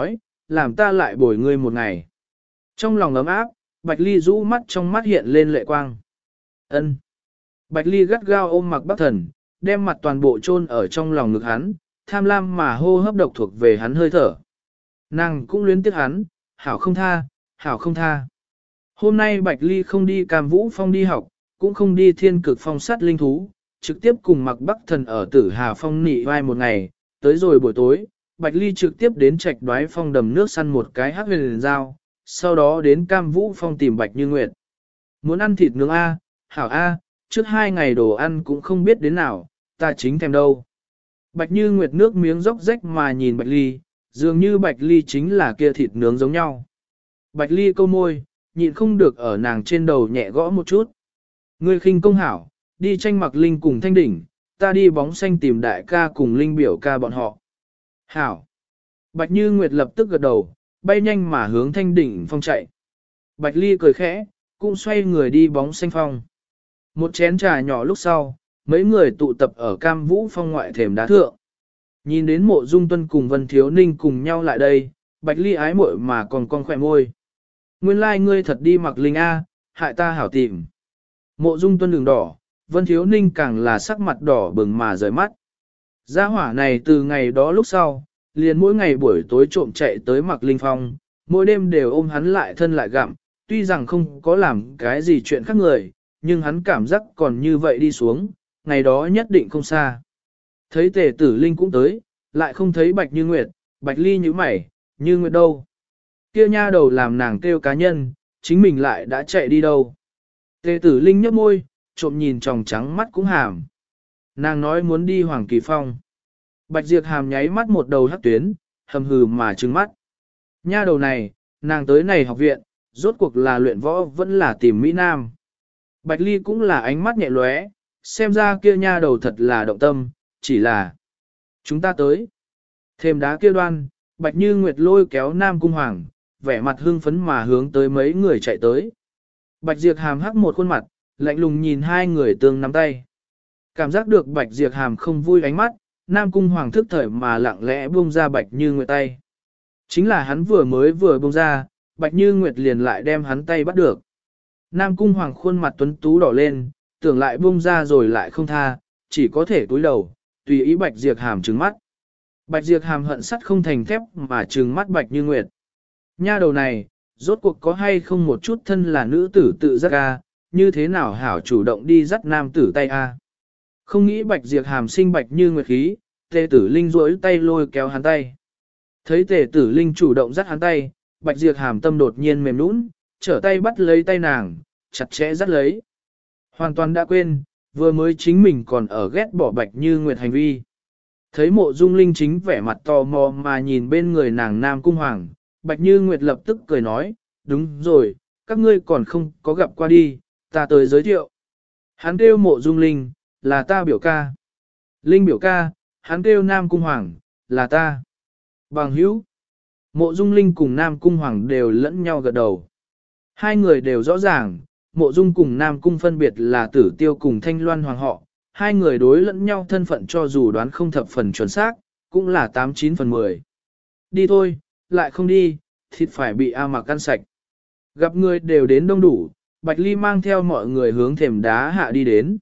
[SPEAKER 1] làm ta lại bồi ngươi một ngày. Trong lòng ấm áp, Bạch Ly rũ mắt trong mắt hiện lên lệ quang. Ân. Bạch Ly gắt gao ôm Mạc Bắc Thần, đem mặt toàn bộ chôn ở trong lòng ngực hắn, tham lam mà hô hấp độc thuộc về hắn hơi thở. Nàng cũng luyến tiếc hắn, hảo không tha, hảo không tha. Hôm nay Bạch Ly không đi Cam Vũ Phong đi học, cũng không đi Thiên Cực Phong sát linh thú, trực tiếp cùng Mạc Bắc Thần ở Tử Hà Phong nị vai một ngày, tới rồi buổi tối, Bạch Ly trực tiếp đến Trạch Đoái Phong đầm nước săn một cái hắc huyền dao, sau đó đến Cam Vũ Phong tìm Bạch Như Nguyệt. Muốn ăn thịt nướng A, hảo A, trước 2 ngày đồ ăn cũng không biết đến nào, ta chính thèm đâu. Bạch Như Nguyệt nước miếng róc rách mà nhìn Bạch Ly, dường như Bạch Ly chính là kia thịt nướng giống nhau. Bạch Ly câu môi, nhịn không được ở nàng trên đầu nhẹ gõ một chút. Ngươi khinh công hảo, đi tranh Mặc Linh cùng Thanh Đỉnh, ta đi bóng xanh tìm đại ca cùng Linh biểu ca bọn họ. Hảo. Bạch Như Nguyệt lập tức gật đầu, bay nhanh mà hướng Thanh Đỉnh Phong chạy. Bạch Ly cười khẽ, cũng xoay người đi bóng xanh phong. Một chén trà nhỏ lúc sau, mấy người tụ tập ở Cam Vũ Phong ngoại thềm đá thượng. Nhìn đến Mộ Dung Tuân cùng Vân Thiếu Ninh cùng nhau lại đây, Bạch Ly ái muội mà còn con khỏe môi. Nguyên lai ngươi thật đi Mặc Linh A, hại ta hảo tìm. Mộ Dung Tuân đường đỏ, Vân Thiếu Ninh càng là sắc mặt đỏ bừng mà rời mắt. Gia hỏa này từ ngày đó lúc sau, liền mỗi ngày buổi tối trộm chạy tới Mặc Linh Phong, mỗi đêm đều ôm hắn lại thân lại gặm, tuy rằng không có làm cái gì chuyện khác người, nhưng hắn cảm giác còn như vậy đi xuống, ngày đó nhất định không xa. Thấy Tề Tử Linh cũng tới, lại không thấy Bạch Như Nguyệt, Bạch Ly nhíu mày, Như Nguyệt đâu? Kia nha đầu làm nàng kêu cá nhân, chính mình lại đã chạy đi đâu? Tề Tử Linh nhếch môi, trộm nhìn tròng trắng mắt cũng hàm. Nàng nói muốn đi Hoàng Kỳ Phong. Bạch Diệp Hàm nháy mắt một đầu hắc tuyến, hầm hừ mà trừng mắt. Nha đầu này, nàng tới này học viện, rốt cuộc là luyện võ vẫn là tìm Mỹ Nam. Bạch Ly cũng là ánh mắt nhẹ lóe, xem ra kia nha đầu thật là động tâm, chỉ là chúng ta tới. Thêm đá kia đoan, Bạch Như Nguyệt lôi kéo Nam Cung Hoàng, vẻ mặt hưng phấn mà hướng tới mấy người chạy tới. Bạch Diệp Hàm hắc một khuôn mặt, lạnh lùng nhìn hai người tương nắm tay. Cảm giác được Bạch Diệp Hàm không vui ánh mắt, Nam Cung Hoàng thức thời mà lặng lẽ buông ra Bạch Như Nguyệt tay. Chính là hắn vừa buông ra, Bạch Như Nguyệt liền lại đem hắn tay bắt được. Nam Cung Hoàng khuôn mặt tuấn tú đỏ lên, tưởng lại buông ra rồi lại không tha, chỉ có thể cúi đầu, tùy ý Bạch Diệp Hàm trừng mắt. Bạch Diệp Hàm hận sắt không thành thép mà trừng mắt Bạch Như Nguyệt. Nha đầu này, rốt cuộc có hay không một chút thân là nữ tử tự giác a, như thế nào hảo chủ động đi dắt nam tử tay a. Không nghĩ Bạch Diệp Hàm sinh Bạch Như Nguyệt khí, Tề Tử Linh duỗi tay lôi kéo hắn tay. Thấy Tề Tử Linh chủ động dắt hắn tay, Bạch Diệp Hàm tâm đột nhiên mềm nũng, trở tay bắt lấy tay nàng, chặt chẽ dắt lấy. Hoàn toàn đã quên, vừa mới chính mình còn ở ghét bỏ Bạch Như Nguyệt hành vi. Thấy Mộ Dung Linh chính vẻ mặt tò mò mà nhìn bên người nàng Nam Cung Hoàng, Bạch Như Nguyệt lập tức cười nói, đúng rồi, các ngươi còn không có gặp qua đi, ta tới giới thiệu. Hắn kêu Mộ Dung Linh, là ta biểu ca. Linh biểu ca, hắn kêu Nam Cung Hoàng, là ta. Bằng hữu. Mộ Dung Linh cùng Nam Cung Hoàng đều lẫn nhau gật đầu. Hai người đều rõ ràng, Mộ Dung cùng Nam Cung phân biệt là Tử Tiêu cùng Thanh Loan Hoàng họ. Hai người đối lẫn nhau thân phận cho dù đoán không thập phần chuẩn xác, cũng là 89 phần 10. Đi thôi, lại không đi, thịt phải bị A Mặc ăn sạch. Gặp người đều đến đông đủ, Bạch Ly mang theo mọi người hướng thềm đá hạ đi đến.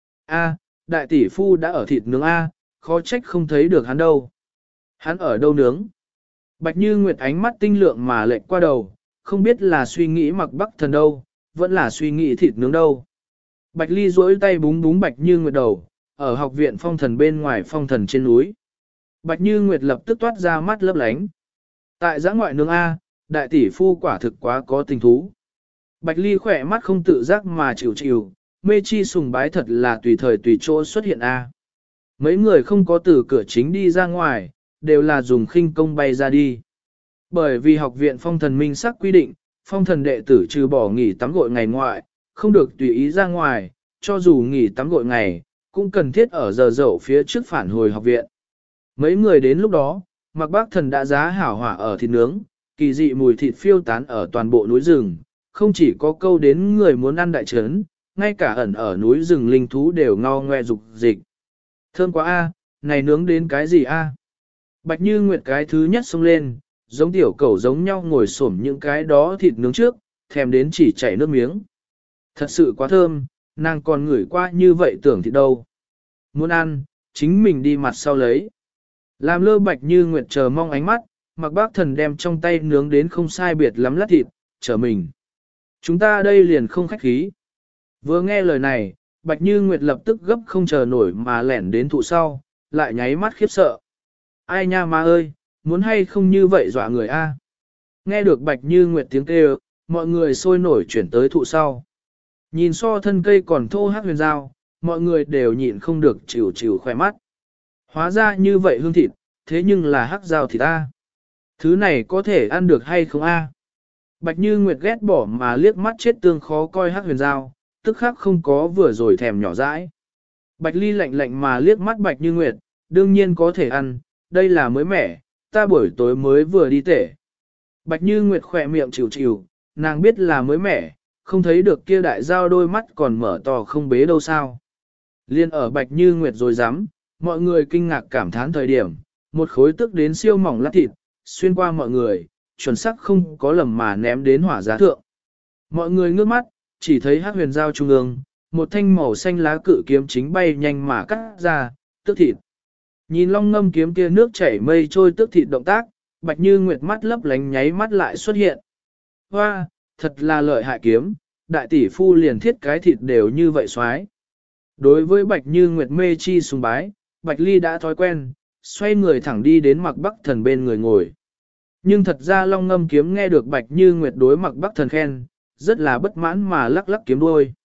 [SPEAKER 1] A, đại tỷ phu đã ở thịt nướng A, khó trách không thấy được hắn đâu. Hắn ở đâu nướng? Bạch Như Nguyệt ánh mắt tinh lượng mà lệch qua đầu, không biết là suy nghĩ Mặc Bắc Thần đâu, vẫn là suy nghĩ thịt nướng đâu. Bạch Ly duỗi tay búng búng Bạch Như Nguyệt đầu, ở học viện phong thần bên ngoài phong thần trên núi. Bạch Như Nguyệt lập tức toát ra mắt lấp lánh. Tại giã ngoại nướng A, đại tỷ phu quả thực quá có tình thú. Bạch Ly khỏe mắt không tự giác mà chịu chịu, mê chi sùng bái thật là tùy thời tùy chỗ xuất hiện A. Mấy người không có từ cửa chính đi ra ngoài, đều là dùng khinh công bay ra đi. Bởi vì học viện phong thần minh sắc quy định, phong thần đệ tử trừ bỏ nghỉ tắm gội ngày ngoại, không được tùy ý ra ngoài, cho dù nghỉ tắm gội ngày, cũng cần thiết ở giờ dậu phía trước phản hồi học viện. Mấy người đến lúc đó, Mạc Bác Thần đã giá hảo hỏa ở thịt nướng, kỳ dị mùi thịt phiêu tán ở toàn bộ núi rừng, không chỉ có câu đến người muốn ăn đại trấn, ngay cả ẩn ở núi rừng linh thú đều ngao ngoe dục dịch. Thơm quá a, này nướng đến cái gì a? Bạch Như Nguyệt cái thứ nhất xông lên, giống tiểu cẩu giống nhau ngồi xổm những cái đó thịt nướng trước, thèm đến chỉ chảy nước miếng. Thật sự quá thơm, nàng còn ngửi qua như vậy tưởng thịt đâu. Muốn ăn, chính mình đi mặt sau lấy. Làm Lơ Bạch Như Nguyệt chờ mong ánh mắt, Mạc Bác Thần đem trong tay nướng đến không sai biệt lắm lát thịt, chờ mình. Chúng ta đây liền không khách khí. Vừa nghe lời này, Bạch Như Nguyệt lập tức gấp không chờ nổi mà lẻn đến thụ sau, lại nháy mắt khiếp sợ. Ai nha ma ơi, muốn hay không như vậy dọa người a? Nghe được Bạch Như Nguyệt tiếng kêu, mọi người sôi nổi chuyển tới thụ sau. Nhìn so thân cây còn thô hắc huyền dao, mọi người đều nhịn không được chịu chịu khoe mắt. Hóa ra như vậy hương thịt, thế nhưng là hắc dao thịt ta. Thứ này có thể ăn được hay không a? Bạch Như Nguyệt ghét bỏ mà liếc mắt chết tương khó coi hắc huyền dao, tức khắc không có vừa rồi thèm nhỏ dãi. Bạch Ly lạnh lạnh mà liếc mắt Bạch Như Nguyệt, đương nhiên có thể ăn, đây là mới mẻ, ta buổi tối mới vừa đi tể. Bạch Như Nguyệt khỏe miệng chịu chịu, nàng biết là mới mẻ, không thấy được kia đại dao đôi mắt còn mở to không bế đâu sao. Liên ở Bạch Như Nguyệt rồi dám, mọi người kinh ngạc cảm thán thời điểm, một khối tức đến siêu mỏng lát thịt, xuyên qua mọi người, chuẩn xác không có lầm mà ném đến hỏa giá thượng. Mọi người ngước mắt, chỉ thấy hắc huyền dao trung ương, một thanh màu xanh lá cự kiếm chính bay nhanh mà cắt ra, tức thịt. Nhìn long ngâm kiếm kia nước chảy mây trôi tức thịt động tác, Bạch Như Nguyệt mắt lấp lánh nháy mắt lại xuất hiện. Hoa, thật là lợi hại kiếm, đại tỷ phu liền thiết cái thịt đều như vậy xoái. Đối với Bạch Như Nguyệt mê chi sùng bái, Bạch Ly đã thói quen, xoay người thẳng đi đến Mạc Bắc Thần bên người ngồi. Nhưng thật ra long ngâm kiếm nghe được Bạch Như Nguyệt đối Mạc Bắc Thần khen, rất là bất mãn mà lắc lắc kiếm đuôi.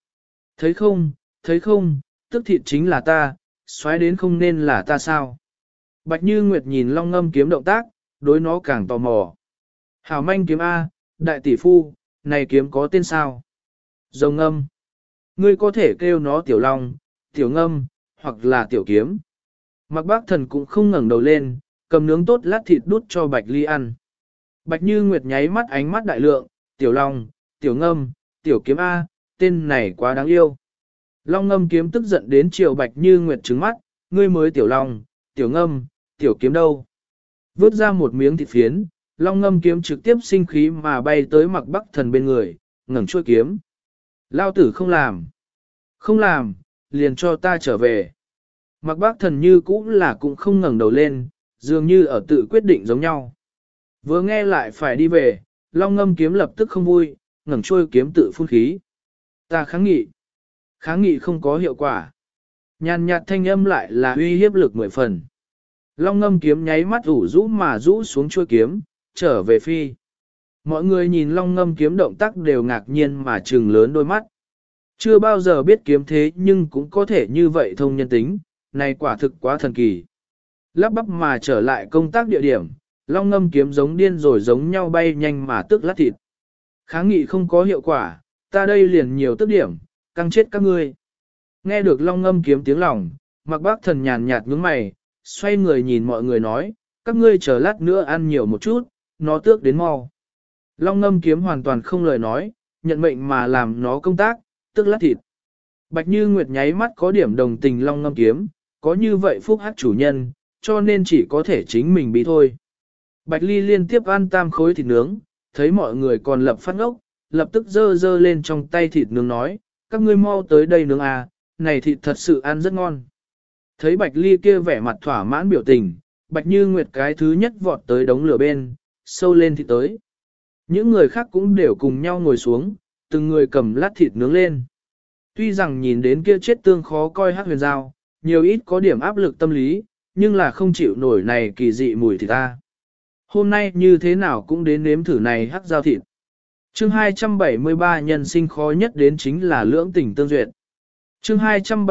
[SPEAKER 1] Thấy không, tức thịt chính là ta, xoáy đến không nên là ta sao. Bạch Như Nguyệt nhìn long ngâm kiếm động tác, đối nó càng tò mò. Hảo manh kiếm A, đại tỷ phu, này kiếm có tên sao? Rồng ngâm. Ngươi có thể kêu nó tiểu long, tiểu ngâm, hoặc là tiểu kiếm. Mạc Bác Thần cũng không ngẩng đầu lên, cầm nướng tốt lát thịt đút cho Bạch Ly ăn. Bạch Như Nguyệt nháy mắt ánh mắt đại lượng, tiểu long, tiểu ngâm, tiểu kiếm A, tên này quá đáng yêu. Long ngâm kiếm tức giận đến chiều Bạch Như Nguyệt trứng mắt, ngươi mới tiểu long, tiểu ngâm, tiểu kiếm đâu. Vớt ra một miếng thịt phiến, long ngâm kiếm trực tiếp sinh khí mà bay tới Mạc Bắc Thần bên người, ngẩng chuôi kiếm. Lao tử không làm. Không làm, liền cho ta trở về. Mạc Bắc Thần như cũ là cũng không ngẩng đầu lên, dường như ở tự quyết định giống nhau. Vừa nghe lại phải đi về, long ngâm kiếm lập tức không vui, ngẩng chuôi kiếm tự phun khí. Ta kháng nghị. Kháng nghị không có hiệu quả. Nhàn nhạt thanh âm lại là uy hiếp lực 10 phần. Long ngâm kiếm nháy mắt ủ rũ mà rũ xuống chuôi kiếm, trở về phi. Mọi người nhìn long ngâm kiếm động tác đều ngạc nhiên mà trừng lớn đôi mắt. Chưa bao giờ biết kiếm thế nhưng cũng có thể như vậy thông nhân tính, này quả thực quá thần kỳ. Lắp bắp mà trở lại công tác địa điểm, long ngâm kiếm giống điên rồi giống nhau bay nhanh mà tức lát thịt. Kháng nghị không có hiệu quả, ta đây liền nhiều tức điểm, căng chết các ngươi. Nghe được long ngâm kiếm tiếng lòng, Mạc Bác Thần nhàn nhạt nhướng mày, xoay người nhìn mọi người nói, các ngươi chờ lát nữa ăn nhiều một chút, nó tước đến mau. Long ngâm kiếm hoàn toàn không lời nói, nhận mệnh mà làm nó công tác, tước lát thịt. Bạch Như Nguyệt nháy mắt có điểm đồng tình long ngâm kiếm, có như vậy phúc hắc chủ nhân, cho nên chỉ có thể chính mình bị thôi. Bạch Ly liên tiếp ăn tam khối thịt nướng, thấy mọi người còn lập phát ngốc, lập tức dơ lên trong tay thịt nướng nói, các ngươi mau tới đây nướng à, này thịt thật sự ăn rất ngon. Thấy Bạch Ly kia vẻ mặt thỏa mãn biểu tình, Bạch Như Nguyệt cái thứ nhất vọt tới đống lửa bên, sâu lên thịt tới. Những người khác cũng đều cùng nhau ngồi xuống, từng người cầm lát thịt nướng lên. Tuy rằng nhìn đến kia chết tương khó coi hắc huyền dao, nhiều ít có điểm áp lực tâm lý, nhưng là không chịu nổi này kỳ dị mùi thịt ta. Hôm nay như thế nào cũng đến nếm thử này hắc dao thịt. Chương 273 nhân sinh khó nhất đến chính là lưỡng tình tương duyệt. Chương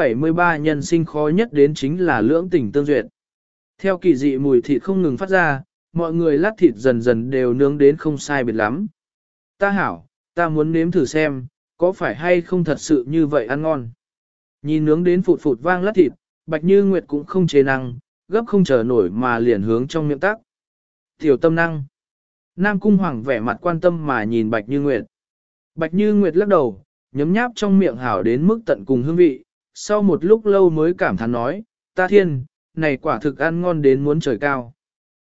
[SPEAKER 1] 273 nhân sinh khó nhất đến chính là lưỡng tình tương duyệt. Theo kỳ dị mùi thịt không ngừng phát ra, mọi người lát thịt dần dần đều nướng đến không sai biệt lắm. Ta hảo, ta muốn nếm thử xem, có phải hay không thật sự như vậy ăn ngon. Nhìn nướng đến phụt phụt vang lát thịt, Bạch Như Nguyệt cũng không chế năng, gấp không chờ nổi mà liền hướng trong miệng tắc. Tiểu tâm năng. Nam Cung Hoàng vẻ mặt quan tâm mà nhìn Bạch Như Nguyệt. Bạch Như Nguyệt lắc đầu, nhấm nháp trong miệng hảo đến mức tận cùng hương vị, sau một lúc lâu mới cảm thán nói, ta thiên, này quả thực ăn ngon đến muốn trời cao.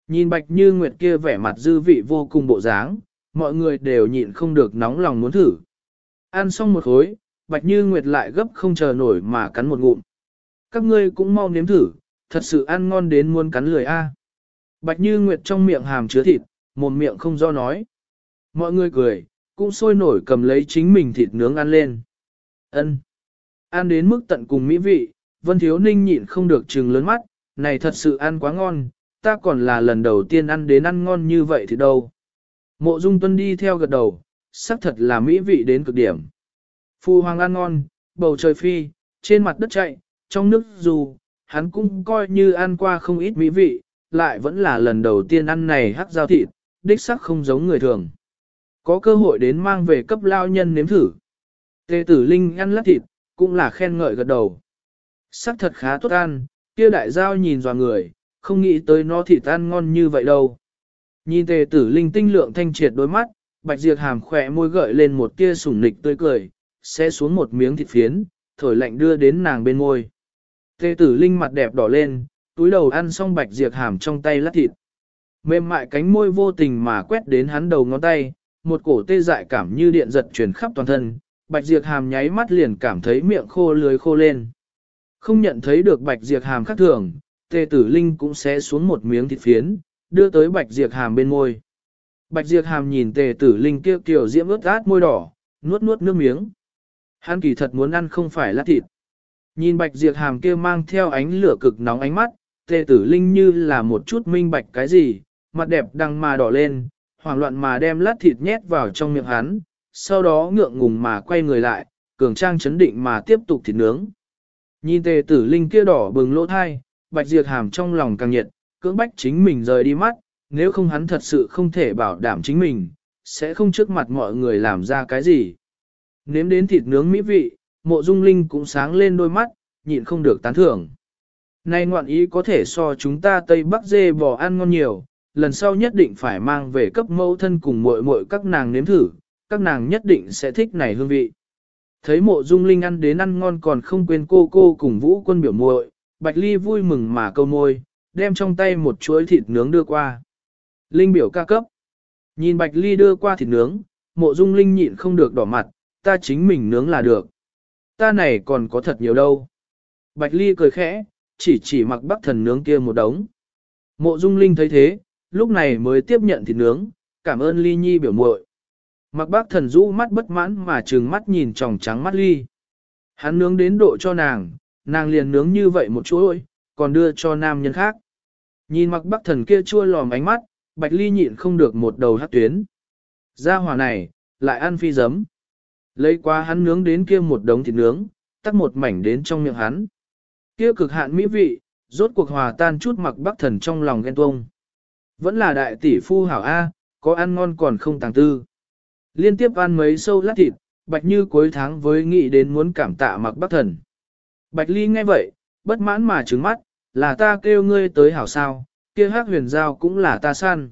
[SPEAKER 1] Nhìn Bạch Như Nguyệt kia vẻ mặt dư vị vô cùng bộ dáng, mọi người đều nhịn không được nóng lòng muốn thử. Ăn xong một khối, Bạch Như Nguyệt lại gấp không chờ nổi mà cắn một ngụm. Các ngươi cũng mau nếm thử, thật sự ăn ngon đến muốn cắn lưỡi a. Bạch Như Nguyệt trong miệng hàm chứa thịt, mồm miệng không do nói. Mọi người cười, cũng sôi nổi cầm lấy chính mình thịt nướng ăn lên. Ân, ăn đến mức tận cùng mỹ vị, Vân Thiếu Ninh nhịn không được trừng lớn mắt, này thật sự ăn quá ngon, ta còn là lần đầu tiên ăn đến ăn ngon như vậy thì đâu. Mộ Dung Tuân đi theo gật đầu, sắc thật là mỹ vị đến cực điểm. Phu hoàng ăn ngon, bầu trời phi, trên mặt đất chạy, trong nước dù, hắn cũng coi như ăn qua không ít mỹ vị, lại vẫn là lần đầu tiên ăn này hắc giao thịt, đích sắc không giống người thường. Có cơ hội đến mang về cấp lao nhân nếm thử. Tề Tử Linh ăn lát thịt, cũng là khen ngợi gật đầu. Sắc thật khá tốt ăn, kia đại giao nhìn dò người, không nghĩ tới nó thịt ăn ngon như vậy đâu. Nhìn Tề Tử Linh tinh lượng thanh triệt đôi mắt, Bạch Diệp Hàm khỏe môi gợi lên một tia sủng nịch tươi cười, sẽ xuống một miếng thịt phiến, thổi lạnh đưa đến nàng bên môi. Tề Tử Linh mặt đẹp đỏ lên, túi đầu ăn xong Bạch Diệp Hàm trong tay lát thịt. Mềm mại cánh môi vô tình mà quét đến hắn đầu ngón tay, một cổ tê dại cảm như điện giật truyền khắp toàn thân, Bạch Diệp Hàm nháy mắt liền cảm thấy miệng khô lưới khô lên. Không nhận thấy được Bạch Diệp Hàm khác thường, Tề Tử Linh cũng sẽ xuống một miếng thịt phiến, đưa tới Bạch Diệp Hàm bên môi. Bạch Diệp Hàm nhìn Tề Tử Linh kia kiểu diễm ướt át môi đỏ, nuốt nuốt nước miếng. Hắn kỳ thật muốn ăn không phải lát thịt. Nhìn Bạch Diệp Hàm kia mang theo ánh lửa cực nóng ánh mắt, Tề Tử Linh như là một chút minh bạch cái gì, mặt đẹp đằng mà đỏ lên, hoảng loạn mà đem lát thịt nhét vào trong miệng hắn, sau đó ngượng ngùng mà quay người lại, cường trang chấn định mà tiếp tục thịt nướng. Nhìn Tề Tử Linh kia đỏ bừng lỗ thai, Bạch Diệp Hàm trong lòng càng nhiệt, cưỡng bách chính mình rời đi mắt, nếu không hắn thật sự không thể bảo đảm chính mình, sẽ không trước mặt mọi người làm ra cái gì. Nếm đến thịt nướng mỹ vị, Mộ Dung Linh cũng sáng lên đôi mắt, nhịn không được tán thưởng. Này ngoạn ý có thể so chúng ta Tây Bắc dê bò ăn ngon nhiều, lần sau nhất định phải mang về cấp mẫu thân cùng muội muội các nàng nếm thử, các nàng nhất định sẽ thích này hương vị. Thấy Mộ Dung Linh ăn đến ăn ngon còn không quên cô cùng Vũ Quân biểu muội, Bạch Ly vui mừng mà câu môi, đem trong tay một chuỗi thịt nướng đưa qua. Linh biểu ca cấp. Nhìn Bạch Ly đưa qua thịt nướng, Mộ Dung Linh nhịn không được đỏ mặt, ta chính mình nướng là được. Ta này còn có thật nhiều đâu. Bạch Ly cười khẽ, chỉ Mặc Bắc Thần nướng kia một đống. Mộ Dung Linh thấy thế, lúc này mới tiếp nhận thịt nướng, cảm ơn Ly Nhi biểu muội. Mặc Bắc Thần rũ mắt bất mãn mà trừng mắt nhìn tròng trắng mắt Ly. Hắn nướng đến độ cho nàng liền nướng như vậy một chuỗi, còn đưa cho nam nhân khác. Nhìn Mặc Bắc Thần kia chua lòm ánh mắt, Bạch Ly nhịn không được một đầu hắc tuyến. Gia hỏa này, lại ăn phi giấm. Lấy qua hắn nướng đến kia một đống thịt nướng, tắt một mảnh đến trong miệng hắn. Kia cực hạn mỹ vị, rốt cuộc hòa tan chút Mặc Bắc Thần trong lòng ghen tuông. Vẫn là đại tỷ phu hảo A, có ăn ngon còn không tàng tư. Liên tiếp ăn mấy sâu lát thịt, Bạch Như cuối tháng với nghĩ đến muốn cảm tạ Mặc Bắc Thần. Bạch Ly nghe vậy, bất mãn mà trừng mắt, là ta kêu ngươi tới hảo sao, kia hắc huyền giao cũng là ta săn.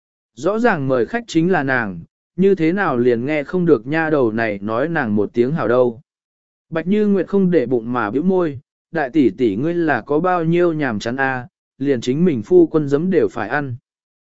[SPEAKER 1] Rõ ràng mời khách chính là nàng, như thế nào liền nghe không được nha đầu này nói nàng một tiếng hảo đâu. Bạch Như Nguyệt không để bụng mà bĩu môi, đại tỷ tỷ ngươi là có bao nhiêu nhàm chán a, liền chính mình phu quân giấm đều phải ăn.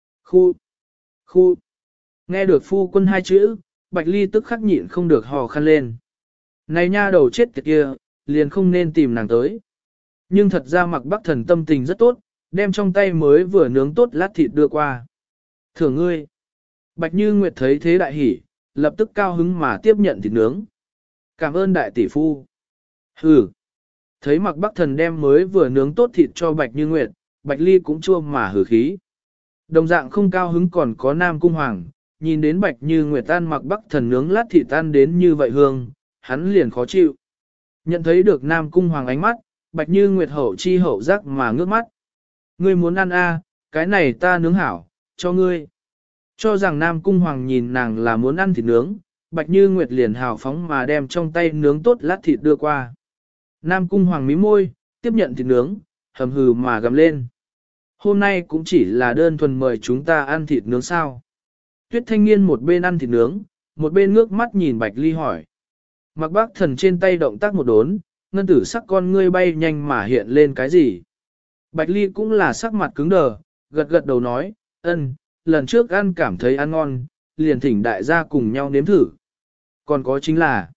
[SPEAKER 1] Khu. Nghe được phu quân hai chữ, Bạch Ly tức khắc nhịn không được hò khăn lên. Này nha đầu chết tiệt kia, liền không nên tìm nàng tới. Nhưng thật ra Mặc Bắc Thần tâm tình rất tốt, đem trong tay mới vừa nướng tốt lát thịt đưa qua. Thưởng ngươi. Bạch Như Nguyệt thấy thế đại hỉ, lập tức cao hứng mà tiếp nhận thịt nướng. Cảm ơn đại tỷ phu. Hừ. Thấy Mặc Bắc Thần đem mới vừa nướng tốt thịt cho Bạch Như Nguyệt, Bạch Ly cũng chua mà hử khí. Đồng dạng không cao hứng còn có Nam Cung Hoàng, nhìn đến Bạch Như Nguyệt ăn Mặc Bắc Thần nướng lát thịt ăn đến như vậy hương, hắn liền khó chịu. Nhận thấy được Nam Cung Hoàng ánh mắt, Bạch Như Nguyệt hậu chi hậu giác mà ngước mắt. Ngươi muốn ăn cái này ta nướng hảo, cho ngươi. Cho rằng Nam Cung Hoàng nhìn nàng là muốn ăn thịt nướng, Bạch Như Nguyệt liền hào phóng mà đem trong tay nướng tốt lát thịt đưa qua. Nam Cung Hoàng mím môi, tiếp nhận thịt nướng, hầm hừ mà gầm lên. Hôm nay cũng chỉ là đơn thuần mời chúng ta ăn thịt nướng sao. Tuyết Thanh Niên một bên ăn thịt nướng, một bên ngước mắt nhìn Bạch Ly hỏi. Mặc Bác Thần trên tay động tác một đốn, ngân tử sắc con ngươi bay nhanh mà hiện lên cái gì. Bạch Ly cũng là sắc mặt cứng đờ, gật gật đầu nói, Ân, lần trước ăn cảm thấy ăn ngon, liền thỉnh đại gia cùng nhau nếm thử. Còn có chính là,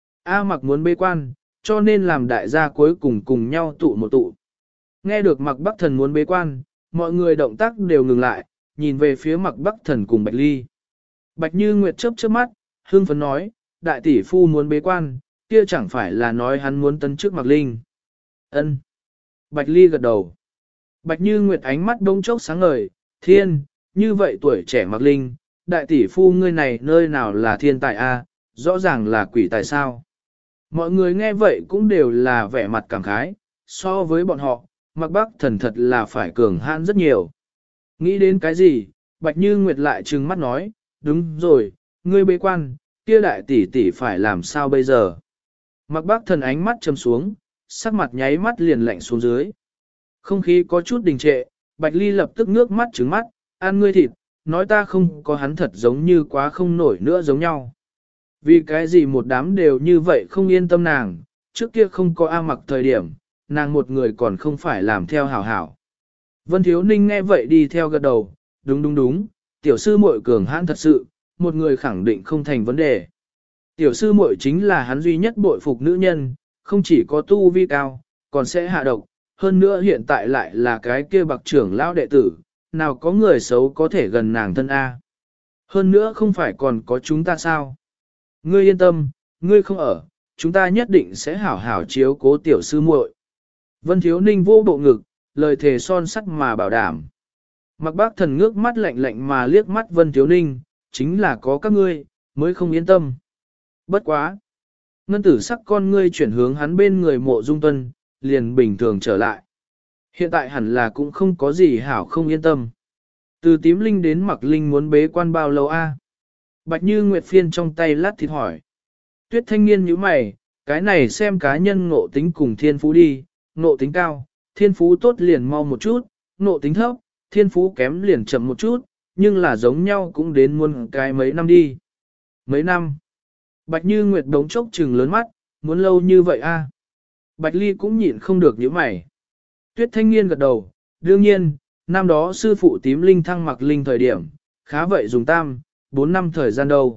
[SPEAKER 1] A Mặc muốn bế quan, cho nên làm đại gia cuối cùng cùng nhau tụ một tụ. Nghe được Mặc Bắc Thần muốn bế quan, mọi người động tác đều ngừng lại, nhìn về phía Mặc Bắc Thần cùng Bạch Ly. Bạch Như Nguyệt chớp chớp mắt, hương phấn nói, đại tỷ phu muốn bế quan, kia chẳng phải là nói hắn muốn tấn chức Mặc Linh. Ân. Bạch Ly gật đầu. Bạch Như Nguyệt ánh mắt đông chốc sáng ngời, thiên, như vậy tuổi trẻ Mặc Linh, đại tỷ phu ngươi này nơi nào là thiên tài a, rõ ràng là quỷ tài sao. Mọi người nghe vậy cũng đều là vẻ mặt cảm khái, so với bọn họ, Mặc Bắc Thần thật là phải cường hãn rất nhiều. Nghĩ đến cái gì, Bạch Như Nguyệt lại trừng mắt nói, đúng rồi, ngươi bế quan, kia đại tỷ tỷ phải làm sao bây giờ. Mặc Bắc Thần ánh mắt trầm xuống, sắc mặt nháy mắt liền lạnh xuống dưới. Không khí có chút đình trệ, Bạch Ly lập tức ngước mắt trừng mắt, ăn ngươi thịt, nói ta không có hắn thật giống như quá không nổi nữa giống nhau. Vì cái gì một đám đều như vậy không yên tâm nàng, trước kia không có A Mặc thời điểm, nàng một người còn không phải làm theo hảo hảo. Vân Thiếu Ninh nghe vậy đi theo gật đầu, đúng, tiểu sư muội cường hãn thật sự, một người khẳng định không thành vấn đề. Tiểu sư muội chính là hắn duy nhất bội phục nữ nhân, không chỉ có tu vi cao, còn sẽ hạ độc, hơn nữa hiện tại lại là cái kia bạc trưởng lão đệ tử, nào có người xấu có thể gần nàng thân A. Hơn nữa không phải còn có chúng ta sao? Ngươi yên tâm, ngươi không ở, chúng ta nhất định sẽ hảo hảo chiếu cố tiểu sư muội. Vân Thiếu Ninh vô bộ ngực, lời thề son sắt mà bảo đảm. Mặc Bác Thần ngước mắt lạnh lạnh mà liếc mắt Vân Thiếu Ninh, chính là có các ngươi, mới không yên tâm. Bất quá. Ngân tử sắc con ngươi chuyển hướng hắn bên người Mộ Dung Tuân, liền bình thường trở lại. Hiện tại hẳn là cũng không có gì hảo không yên tâm. Từ tím linh đến mặc linh muốn bế quan bao lâu a? Bạch Như Nguyệt phiên trong tay lát thịt hỏi. Tuyết Thanh Niên nhíu mày, cái này xem cá nhân ngộ tính cùng thiên phú đi, ngộ tính cao, thiên phú tốt liền mau một chút, ngộ tính thấp, thiên phú kém liền chậm một chút, nhưng là giống nhau cũng đến muôn cái mấy năm đi. Mấy năm? Bạch Như Nguyệt đống chốc trừng lớn mắt, muốn lâu như vậy a? Bạch Ly cũng nhịn không được nhíu mày. Tuyết Thanh Niên gật đầu, đương nhiên, năm đó sư phụ tím linh thăng mặc linh thời điểm, khá vậy dùng 4 năm thời gian đâu.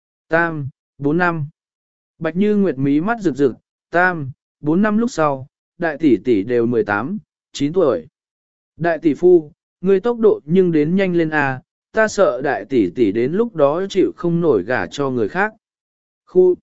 [SPEAKER 1] 4 năm. Bạch Như Nguyệt mí mắt rực rực, 4 năm lúc sau, đại tỷ tỷ đều 9 tuổi. Đại tỷ phu, ngươi tốc độ nhưng đến nhanh lên à, ta sợ đại tỷ tỷ đến lúc đó chịu không nổi gả cho người khác. Khu.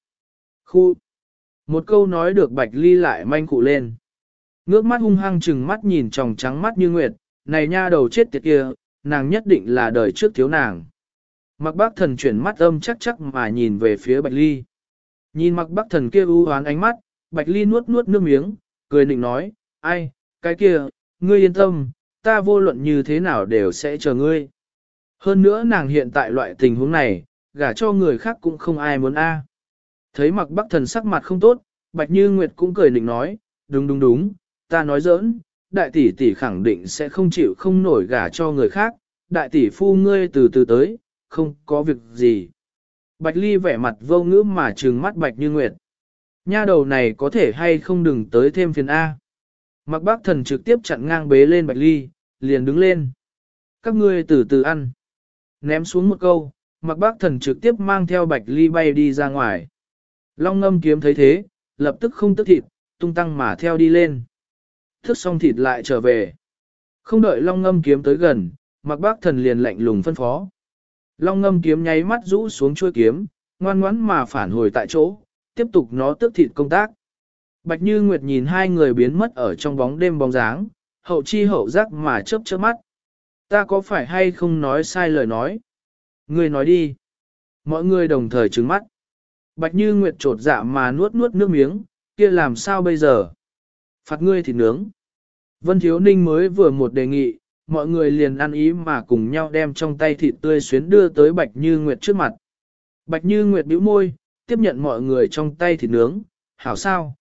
[SPEAKER 1] Một câu nói được Bạch Ly lại manh cụ lên. Ngước mắt hung hăng chừng mắt nhìn tròng trắng mắt Như Nguyệt, này nha đầu chết tiệt kia, nàng nhất định là đời trước thiếu nàng. Mặc Bác Thần chuyển mắt âm chắc mà nhìn về phía Bạch Ly. Nhìn Mặc Bác Thần kia u hoán ánh mắt, Bạch Ly nuốt nước miếng, cười định nói, ai, cái kia, ngươi yên tâm, ta vô luận như thế nào đều sẽ chờ ngươi. Hơn nữa nàng hiện tại loại tình huống này, gả cho người khác cũng không ai muốn a. Thấy Mặc Bác Thần sắc mặt không tốt, Bạch Như Nguyệt cũng cười định nói, đúng, ta nói giỡn, đại tỷ tỷ khẳng định sẽ không chịu không nổi gả cho người khác, đại tỷ phu ngươi từ từ tới, không có việc gì. Bạch Ly vẻ mặt vô ngữ mà trừng mắt Bạch Như Nguyệt. Nha đầu này có thể hay không đừng tới thêm phiền A. Mặc Bác Thần trực tiếp chặn ngang bế lên Bạch Ly, liền đứng lên. Các ngươi từ từ ăn. Ném xuống một câu, Mặc Bác Thần trực tiếp mang theo Bạch Ly bay đi ra ngoài. Long Ngâm Kiếm thấy thế, lập tức không tức thịt, tung tăng mà theo đi lên. Thức xong thịt lại trở về. Không đợi Long Ngâm Kiếm tới gần, Mặc Bác Thần liền lạnh lùng phân phó. Long Ngâm Kiếm nháy mắt rũ xuống chuôi kiếm, ngoan ngoãn mà phản hồi tại chỗ, tiếp tục nó tước thịt công tác. Bạch Như Nguyệt nhìn hai người biến mất ở trong bóng đêm bóng dáng, hậu chi hậu giác mà chớp mắt. Ta có phải hay không nói sai lời nói? Ngươi nói đi. Mọi người đồng thời trừng mắt. Bạch Như Nguyệt trột dạ mà nuốt nước miếng, kia làm sao bây giờ? Phạt ngươi thịt nướng. Vân Thiếu Ninh mới vừa một đề nghị, mọi người liền ăn ý mà cùng nhau đem trong tay thịt tươi xuyến đưa tới Bạch Như Nguyệt trước mặt. Bạch Như Nguyệt bĩu môi, tiếp nhận mọi người trong tay thịt nướng, hảo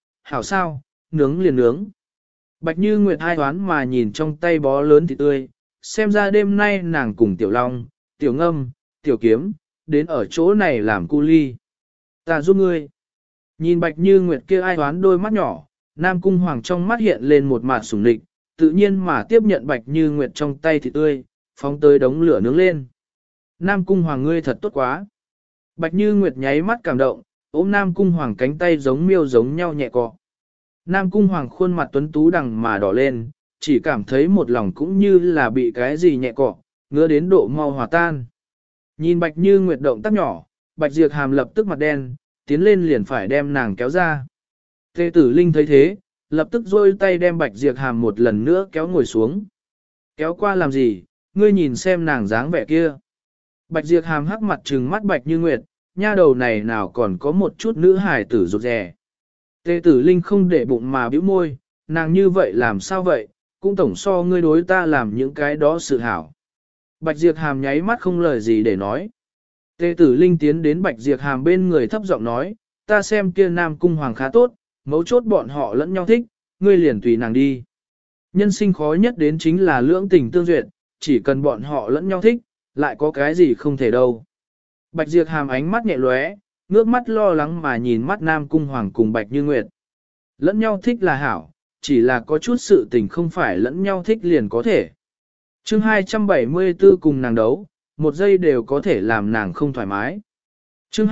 [SPEAKER 1] sao, nướng liền nướng. Bạch Như Nguyệt hai đoán mà nhìn trong tay bó lớn thịt tươi, xem ra đêm nay nàng cùng Tiểu Long, Tiểu Ngâm, Tiểu Kiếm, đến ở chỗ này làm cu ly. Ta giúp ngươi. Nhìn Bạch Như Nguyệt kia ai đoán đôi mắt nhỏ, Nam Cung Hoàng trong mắt hiện lên một mạt sủng địch, tự nhiên mà tiếp nhận Bạch Như Nguyệt trong tay thịt tươi, phóng tới đống lửa nướng lên. Nam Cung Hoàng ngươi thật tốt quá. Bạch Như Nguyệt nháy mắt cảm động, ôm Nam Cung Hoàng cánh tay giống miêu giống nhau nhẹ cọ. Nam Cung Hoàng khuôn mặt tuấn tú đằng mà đỏ lên, chỉ cảm thấy một lòng cũng như là bị cái gì nhẹ cọ, ngứa đến độ mau hòa tan. Nhìn Bạch Như Nguyệt động tác nhỏ, Bạch Diệp Hàm lập tức mặt đen, tiến lên liền phải đem nàng kéo ra. Tề Tử Linh thấy thế, lập tức rôi tay đem Bạch Diệp Hàm một lần nữa kéo ngồi xuống. Kéo qua làm gì, ngươi nhìn xem nàng dáng vẻ kia. Bạch Diệp Hàm hắc mặt trừng mắt Bạch Như Nguyệt, nha đầu này nào còn có một chút nữ hài tử rụt rè. Tề Tử Linh không để bụng mà bĩu môi, nàng như vậy làm sao vậy, cũng tổng so ngươi đối ta làm những cái đó sự hảo. Bạch Diệp Hàm nháy mắt không lời gì để nói. Tề Tử Linh tiến đến Bạch Diệp Hàm bên người thấp giọng nói, ta xem kia Nam Cung Hoàng khá tốt, mấu chốt bọn họ lẫn nhau thích, ngươi liền tùy nàng đi. Nhân sinh khó nhất đến chính là lưỡng tình tương duyệt, chỉ cần bọn họ lẫn nhau thích, lại có cái gì không thể đâu. Bạch Diệp Hàm ánh mắt nhẹ lóe, ngước mắt lo lắng mà nhìn mắt Nam Cung Hoàng cùng Bạch Như Nguyệt. Lẫn nhau thích là hảo, chỉ là có chút sự tình không phải lẫn nhau thích liền có thể. Chương 274 cùng nàng đấu, một giây đều có thể làm nàng không thoải mái. Chương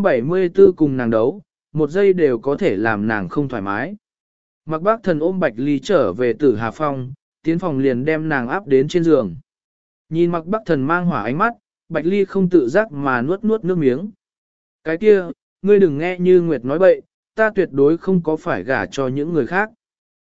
[SPEAKER 1] 274 cùng nàng đấu, một giây đều có thể làm nàng không thoải mái. Mạc Bác Thần ôm Bạch Ly trở về Tử Hà Phong, tiến phòng liền đem nàng áp đến trên giường. Nhìn Mạc Bác Thần mang hỏa ánh mắt, Bạch Ly không tự giác mà nuốt nuốt nước miếng. Cái kia, ngươi đừng nghe Như Nguyệt nói bậy, ta tuyệt đối không có phải gả cho những người khác.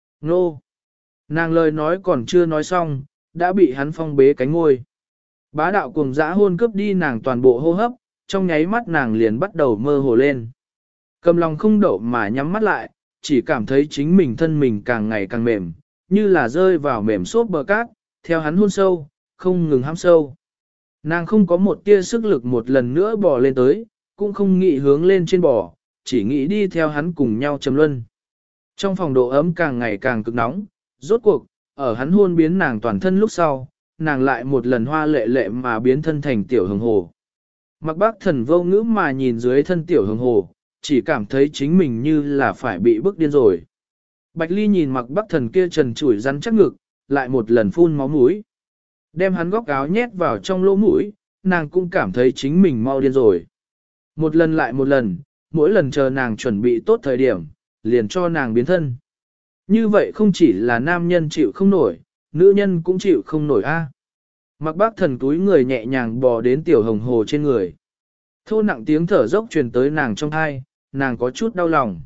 [SPEAKER 1] Nô! Nàng lời nói còn chưa nói xong, đã bị hắn phong bế cánh ngôi. Bá đạo cuồng dã hôn cướp đi nàng toàn bộ hô hấp, trong nháy mắt nàng liền bắt đầu mơ hồ lên. Cầm lòng không đậu mà nhắm mắt lại, chỉ cảm thấy chính mình thân mình càng ngày càng mềm, như là rơi vào mềm xốp bờ cát, theo hắn hôn sâu, không ngừng hãm sâu. Nàng không có một tia sức lực một lần nữa bò lên tới, cũng không nghĩ hướng lên trên bò, chỉ nghĩ đi theo hắn cùng nhau châm luân. Trong phòng độ ấm càng ngày càng cực nóng, rốt cuộc, ở hắn hôn biến nàng toàn thân lúc sau, nàng lại một lần hoa lệ lệ mà biến thân thành tiểu hồng hồ. Mặc Bác Thần vô ngữ mà nhìn dưới thân tiểu hồng hồ, chỉ cảm thấy chính mình như là phải bị bức điên rồi. Bạch Ly nhìn Mặc Bác Thần kia trần trụi rắn chắc ngực, lại một lần phun máu mũi. Đem hắn góc áo nhét vào trong lỗ mũi, nàng cũng cảm thấy chính mình mau điên rồi. Một lần lại một lần, mỗi lần chờ nàng chuẩn bị tốt thời điểm, liền cho nàng biến thân. Như vậy không chỉ là nam nhân chịu không nổi, nữ nhân cũng chịu không nổi a. Mặc Bác Thần túi người nhẹ nhàng bò đến tiểu hồng hồ trên người. Thô nặng tiếng thở dốc truyền tới nàng trong thai, nàng có chút đau lòng.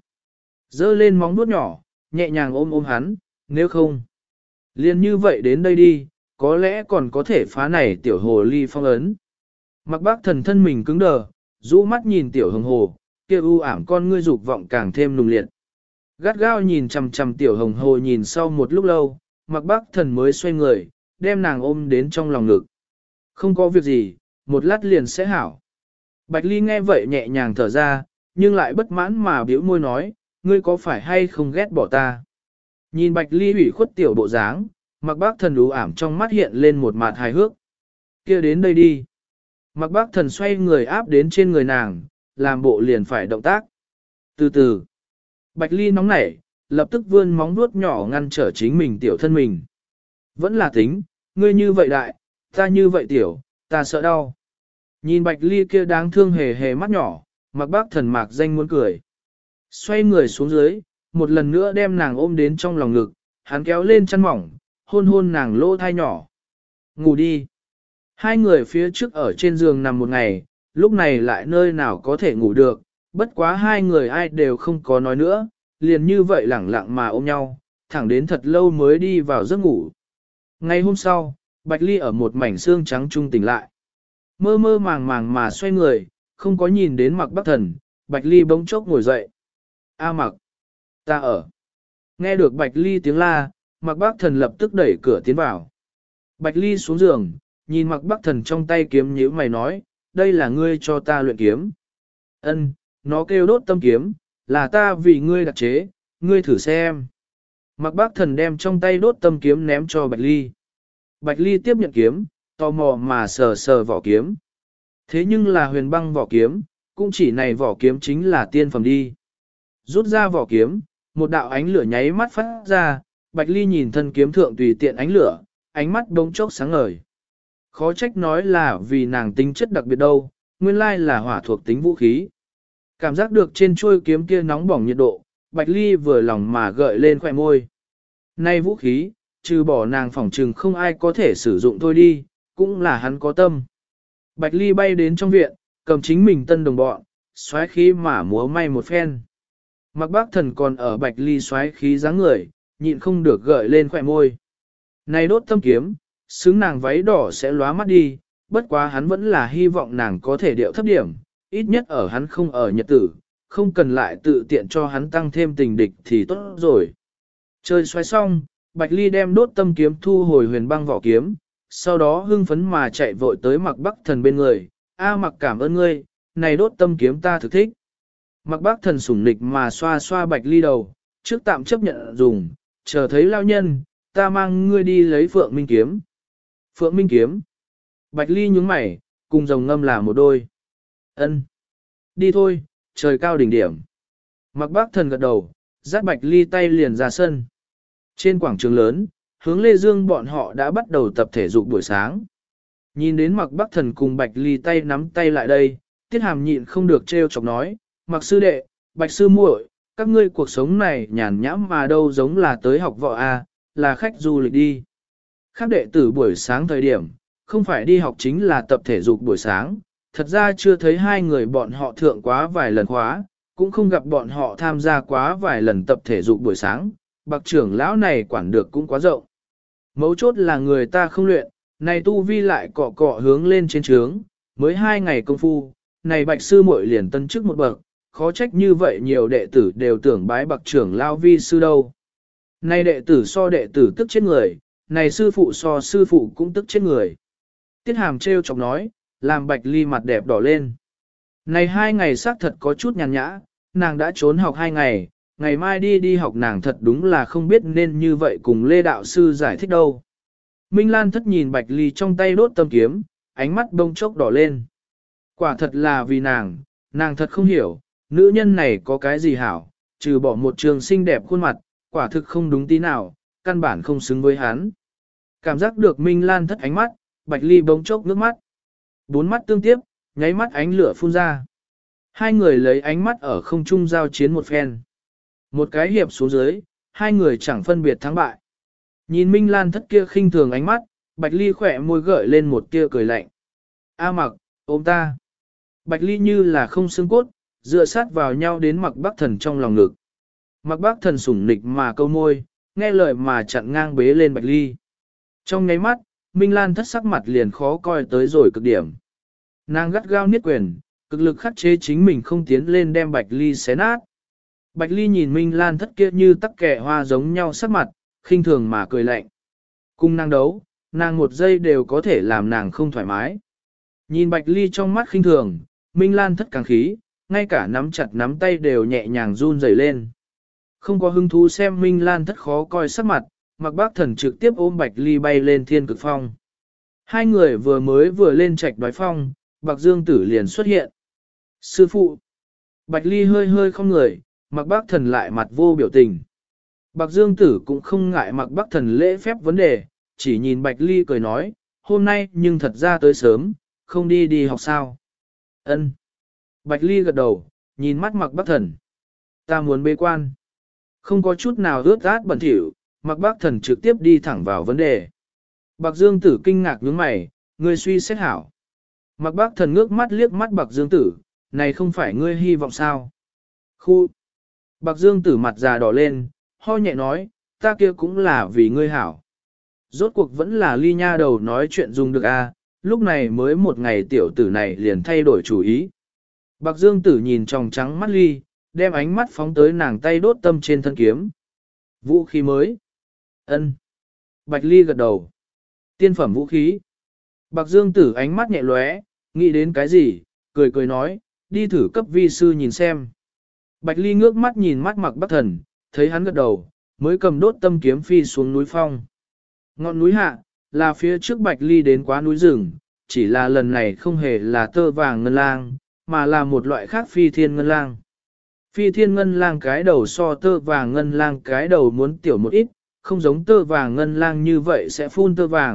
[SPEAKER 1] Dơ lên móng vuốt nhỏ, nhẹ nhàng ôm ôm hắn, nếu không. Liền như vậy đến đây đi, có lẽ còn có thể phá này tiểu hồ ly phong ấn. Mặc Bác Thần thân mình cứng đờ, rũ mắt nhìn tiểu hồng hồ, kia u ảm con ngươi dục vọng càng thêm nùng liệt. Gắt gao nhìn chằm chằm tiểu hồng hồ nhìn sau một lúc lâu, Mặc Bác Thần mới xoay người, đem nàng ôm đến trong lòng ngực. Không có việc gì, một lát liền sẽ hảo. Bạch Ly nghe vậy nhẹ nhàng thở ra, nhưng lại bất mãn mà biểu môi nói, ngươi có phải hay không ghét bỏ ta? Nhìn Bạch Ly ủy khuất tiểu bộ dáng, Mặc Bác Thần u ảm trong mắt hiện lên một mặt hài hước. Kia đến đây đi. Mặc Bác Thần xoay người áp đến trên người nàng, làm bộ liền phải động tác. Từ từ, Bạch Ly nóng nảy, lập tức vươn móng vuốt nhỏ ngăn trở chính mình tiểu thân mình. Vẫn là tính, ngươi như vậy đại, ta như vậy tiểu, ta sợ đau. Nhìn Bạch Ly kia đáng thương hề hề mắt nhỏ, Mặc Bác Thần mạc danh muốn cười. Xoay người xuống dưới, một lần nữa đem nàng ôm đến trong lòng ngực, hắn kéo lên chăn mỏng, hôn hôn nàng lỗ thai nhỏ. Ngủ đi. Hai người phía trước ở trên giường nằm một ngày, lúc này lại nơi nào có thể ngủ được, bất quá hai người ai đều không có nói nữa, liền như vậy lẳng lặng mà ôm nhau, thẳng đến thật lâu mới đi vào giấc ngủ. Ngày hôm sau, Bạch Ly ở một mảnh xương trắng trung tỉnh lại. Mơ mơ màng màng mà xoay người, không có nhìn đến Mặc Bác Thần, Bạch Ly bỗng chốc ngồi dậy. A Mặc, ta ở. Nghe được Bạch Ly tiếng la, Mặc Bác Thần lập tức đẩy cửa tiến vào. Bạch Ly xuống giường, nhìn Mặc Bác Thần trong tay kiếm nhíu mày nói, đây là ngươi cho ta luyện kiếm. Ân, nó kêu đốt tâm kiếm, là ta vì ngươi đặc chế, ngươi thử xem. Mặc Bác Thần đem trong tay đốt tâm kiếm ném cho Bạch Ly. Bạch Ly tiếp nhận kiếm, tò mò mà sờ sờ vỏ kiếm. Thế nhưng là huyền băng vỏ kiếm, cũng chỉ này vỏ kiếm chính là tiên phẩm đi. Rút ra vỏ kiếm, một đạo ánh lửa nháy mắt phát ra, Bạch Ly nhìn thân kiếm thượng tùy tiện ánh lửa, ánh mắt bỗng chốc sáng ngời. Khó trách nói là vì nàng tính chất đặc biệt đâu, nguyên lai là hỏa thuộc tính vũ khí. Cảm giác được trên chuôi kiếm kia nóng bỏng nhiệt độ, Bạch Ly vừa lòng mà gợi lên khỏe môi. Nay vũ khí, trừ bỏ nàng phỏng trừng không ai có thể sử dụng thôi đi, cũng là hắn có tâm. Bạch Ly bay đến trong viện, cầm chính mình tân đồng bọn, xoáy khí mà múa may một phen. Mặc Bác Thần còn ở Bạch Ly xoáy khí dáng người, nhịn không được gợi lên khỏe môi. Này đốt tâm kiếm, xứng nàng váy đỏ sẽ lóa mắt đi, bất quá hắn vẫn là hy vọng nàng có thể điệu thấp điểm, ít nhất ở hắn không ở nhật tử, không cần lại tự tiện cho hắn tăng thêm tình địch thì tốt rồi. Chơi xoay xong, Bạch Ly đem đốt tâm kiếm thu hồi huyền băng vỏ kiếm, sau đó hưng phấn mà chạy vội tới Mặc Bắc Thần bên người, A Mặc cảm ơn ngươi, này đốt tâm kiếm ta thực thích. Mặc Bắc Thần sủng nịch mà xoa xoa Bạch Ly đầu, trước tạm chấp nhận dùng, chờ thấy lao nhân, ta mang ngươi đi lấy Phượng Minh kiếm. Phượng Minh kiếm. Bạch Ly nhướng mày, cùng rồng ngâm là một đôi. Ân, đi thôi, trời cao đỉnh điểm. Mặc Bác Thần gật đầu, dắt Bạch Ly tay liền ra sân. Trên quảng trường lớn, hướng Lê Dương bọn họ đã bắt đầu tập thể dục buổi sáng. Nhìn đến Mặc Bác Thần cùng Bạch Ly tay nắm tay lại đây, Tiết Hàm nhịn không được trêu chọc nói, Mặc sư đệ, Bạch sư muội, các ngươi cuộc sống này nhàn nhãm mà đâu giống là tới học võ a, là khách du lịch đi. Khác đệ tử buổi sáng thời điểm, không phải đi học chính là tập thể dục buổi sáng, thật ra chưa thấy hai người bọn họ thượng quá vài lần khóa, cũng không gặp bọn họ tham gia quá vài lần tập thể dục buổi sáng, bậc trưởng lão này quản được cũng quá rộng. Mấu chốt là người ta không luyện, này tu vi lại cọ cọ hướng lên trên trướng, mới 2 ngày công phu, này Bạch sư muội liền tân chức một bậc, khó trách như vậy nhiều đệ tử đều tưởng bái bậc trưởng lão vi sư đâu. Này đệ tử so đệ tử tức chết người, này sư phụ so sư phụ cũng tức chết người. Tiết Hàm trêu chọc nói, làm Bạch Ly mặt đẹp đỏ lên. Này 2 ngày xác thật có chút nhàn nhã, nàng đã trốn học 2 ngày, ngày mai đi học nàng thật đúng là không biết nên như vậy cùng Lê Đạo Sư giải thích đâu. Minh Lan thất nhìn Bạch Ly trong tay đốt tâm kiếm, ánh mắt bông chốc đỏ lên. Quả thật là vì nàng thật không hiểu, nữ nhân này có cái gì hảo, trừ bỏ một trường xinh đẹp khuôn mặt, quả thực không đúng tí nào, căn bản không xứng với hắn. Cảm giác được Minh Lan thất ánh mắt, Bạch Ly bông chốc nước mắt. 4 mắt tương tiếp, nháy mắt ánh lửa phun ra. Hai người lấy ánh mắt ở không trung giao chiến một phen. Một cái hiệp xuống dưới, hai người chẳng phân biệt thắng bại. Nhìn Minh Lan thất kia khinh thường ánh mắt, Bạch Ly khỏe môi gợi lên một tia cười lạnh. A Mặc, ôm ta. Bạch Ly như là không xương cốt, dựa sát vào nhau đến Mặc Bắc Thần trong lòng ngực. Mặc Bắc Thần sủng nịch mà câu môi, nghe lời mà chặn ngang bế lên Bạch Ly. Trong nháy mắt, Minh Lan thất sắc mặt liền khó coi tới rồi cực điểm. Nàng gắt gao niết quyền, cực lực khắc chế chính mình không tiến lên đem Bạch Ly xé nát. Bạch Ly nhìn Minh Lan thất kia như tắc kẻ hoa giống nhau sắc mặt, khinh thường mà cười lạnh. Cùng nàng đấu, nàng một giây đều có thể làm nàng không thoải mái. Nhìn Bạch Ly trong mắt khinh thường, Minh Lan thất càng khí, ngay cả nắm chặt nắm tay đều nhẹ nhàng run rẩy lên. Không có hứng thú xem Minh Lan thất khó coi sắc mặt, Mặc Bác Thần trực tiếp ôm Bạch Ly bay lên thiên cực phong. Hai người vừa lên trạch đoái phong, Bạc Dương Tử liền xuất hiện. Sư phụ! Bạch Ly hơi hơi không người, Mặc Bác Thần lại mặt vô biểu tình. Bạc Dương Tử cũng không ngại Mặc Bác Thần lễ phép vấn đề, chỉ nhìn Bạch Ly cười nói, hôm nay nhưng thật ra tới sớm, không đi học sao. Ân. Bạch Ly gật đầu, nhìn mắt Mặc Bác Thần. Ta muốn bế quan. Không có chút nào ướt át bẩn thỉu, Mặc Bác Thần trực tiếp đi thẳng vào vấn đề. Bạc Dương Tử kinh ngạc nhướng mày, ngươi suy xét hảo. Mặc Bác Thần ngước mắt liếc mắt Bạc Dương Tử, này không phải ngươi hy vọng sao. Khu. Bạc Dương Tử mặt già đỏ lên, ho nhẹ nói, ta kia cũng là vì ngươi hảo. Rốt cuộc vẫn là Ly nha đầu nói chuyện dùng được a, lúc này mới một ngày tiểu tử này liền thay đổi chủ ý. Bạc Dương Tử nhìn tròng trắng mắt Ly, đem ánh mắt phóng tới nàng tay đốt tâm trên thân kiếm. Vũ khí mới. Ân. Bạch Ly gật đầu. Tiên phẩm vũ khí. Bạc Dương Tử ánh mắt nhẹ lóe, nghĩ đến cái gì, cười nói, đi thử cấp vi sư nhìn xem. Bạch Ly ngước mắt nhìn mắt Mặc Bắc Thần, thấy hắn gật đầu, mới cầm đốt tâm kiếm phi xuống núi phong. Ngọn núi hạ, là phía trước Bạch Ly đến quá núi rừng, chỉ là lần này không hề là tơ vàng ngân lang, mà là một loại khác phi thiên ngân lang. Phi thiên ngân lang cái đầu so tơ vàng ngân lang cái đầu muốn tiểu một ít, không giống tơ vàng ngân lang như vậy sẽ phun tơ vàng,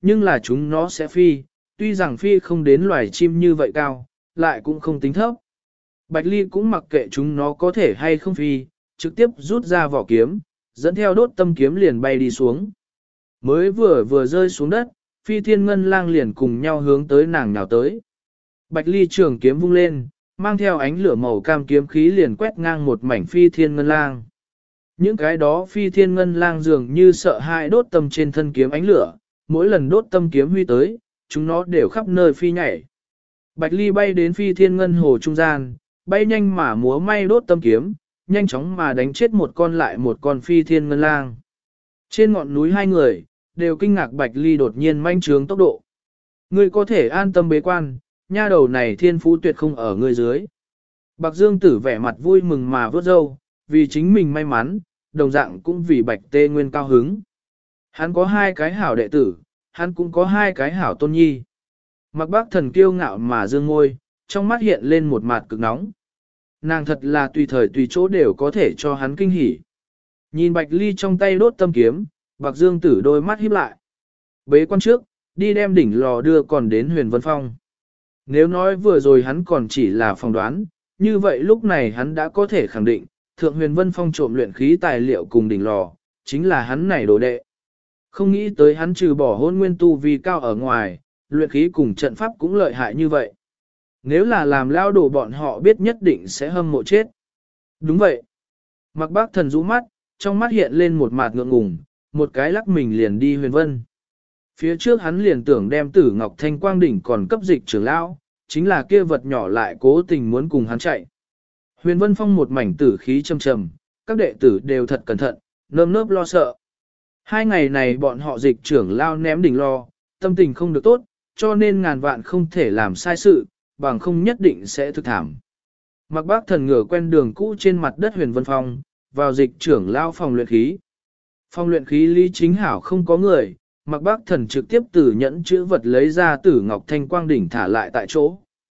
[SPEAKER 1] nhưng là chúng nó sẽ phi, tuy rằng phi không đến loài chim như vậy cao, lại cũng không tính thấp. Bạch Ly cũng mặc kệ chúng nó có thể hay không phi, trực tiếp rút ra vỏ kiếm, dẫn theo đốt tâm kiếm liền bay đi xuống. Mới vừa rơi xuống đất, Phi Thiên Ngân Lang liền cùng nhau hướng tới nàng nhào tới. Bạch Ly trường kiếm vung lên, mang theo ánh lửa màu cam kiếm khí liền quét ngang một mảnh Phi Thiên Ngân Lang. Những cái đó Phi Thiên Ngân Lang dường như sợ hãi đốt tâm trên thân kiếm ánh lửa, mỗi lần đốt tâm kiếm huy tới, chúng nó đều khắp nơi phi nhảy. Bạch Ly bay đến Phi Thiên Ngân Hồ trung gian, bay nhanh mà múa may đốt tâm kiếm, nhanh chóng mà đánh chết một con lại một con Phi Thiên Ngân Lang. Trên ngọn núi hai người, đều kinh ngạc Bạch Ly đột nhiên manh trướng tốc độ. Ngươi có thể an tâm bế quan, nha đầu này thiên phú tuyệt không ở ngươi dưới. Bạc Dương Tử vẻ mặt vui mừng mà vớt râu, vì chính mình may mắn, đồng dạng cũng vì Bạch Tê Nguyên cao hứng. Hắn có hai cái hảo đệ tử, hắn cũng có hai cái hảo tôn nhi. Mạc Bác Thần kiêu ngạo mà dương ngôi, trong mắt hiện lên một mặt cực nóng. Nàng thật là tùy thời tùy chỗ đều có thể cho hắn kinh hỉ. Nhìn Bạch Ly trong tay đốt tâm kiếm, Bạc Dương Tử đôi mắt híp lại. Bế quan trước, đi đem đỉnh lò đưa còn đến Huyền Vân Phong. Nếu nói vừa rồi hắn còn chỉ là phỏng đoán, như vậy lúc này hắn đã có thể khẳng định, Thượng Huyền Vân Phong trộm luyện khí tài liệu cùng đỉnh lò, chính là hắn này đồ đệ. Không nghĩ tới hắn trừ bỏ hôn nguyên tu vì cao ở ngoài, luyện khí cùng trận pháp cũng lợi hại như vậy. Nếu là làm lao đổ bọn họ biết nhất định sẽ hâm mộ chết. Đúng vậy. Mạc Bác Thần rũ mắt, trong mắt hiện lên một mạt ngượng ngùng, một cái lắc mình liền đi Huyền Vân. Phía trước hắn liền tưởng đem Tử Ngọc Thanh Quang đỉnh còn cấp dịch trưởng lão, chính là kia vật nhỏ lại cố tình muốn cùng hắn chạy. Huyền Vân Phong một mảnh tử khí trầm trầm, các đệ tử đều thật cẩn thận, nơm nớp lo sợ. Hai ngày này bọn họ dịch trưởng lao ném đỉnh lo, tâm tình không được tốt, cho nên ngàn vạn không thể làm sai sự, bằng không nhất định sẽ thực thảm. Mạc Bác Thần ngửa quen đường cũ trên mặt đất Huyền Vân Phong, vào dịch trưởng lao phòng luyện khí. Phòng luyện khí Lý Chính Hảo không có người, Mạc Bác Thần trực tiếp từ nhẫn chữ vật lấy ra Tử Ngọc Thanh Quang đỉnh thả lại tại chỗ.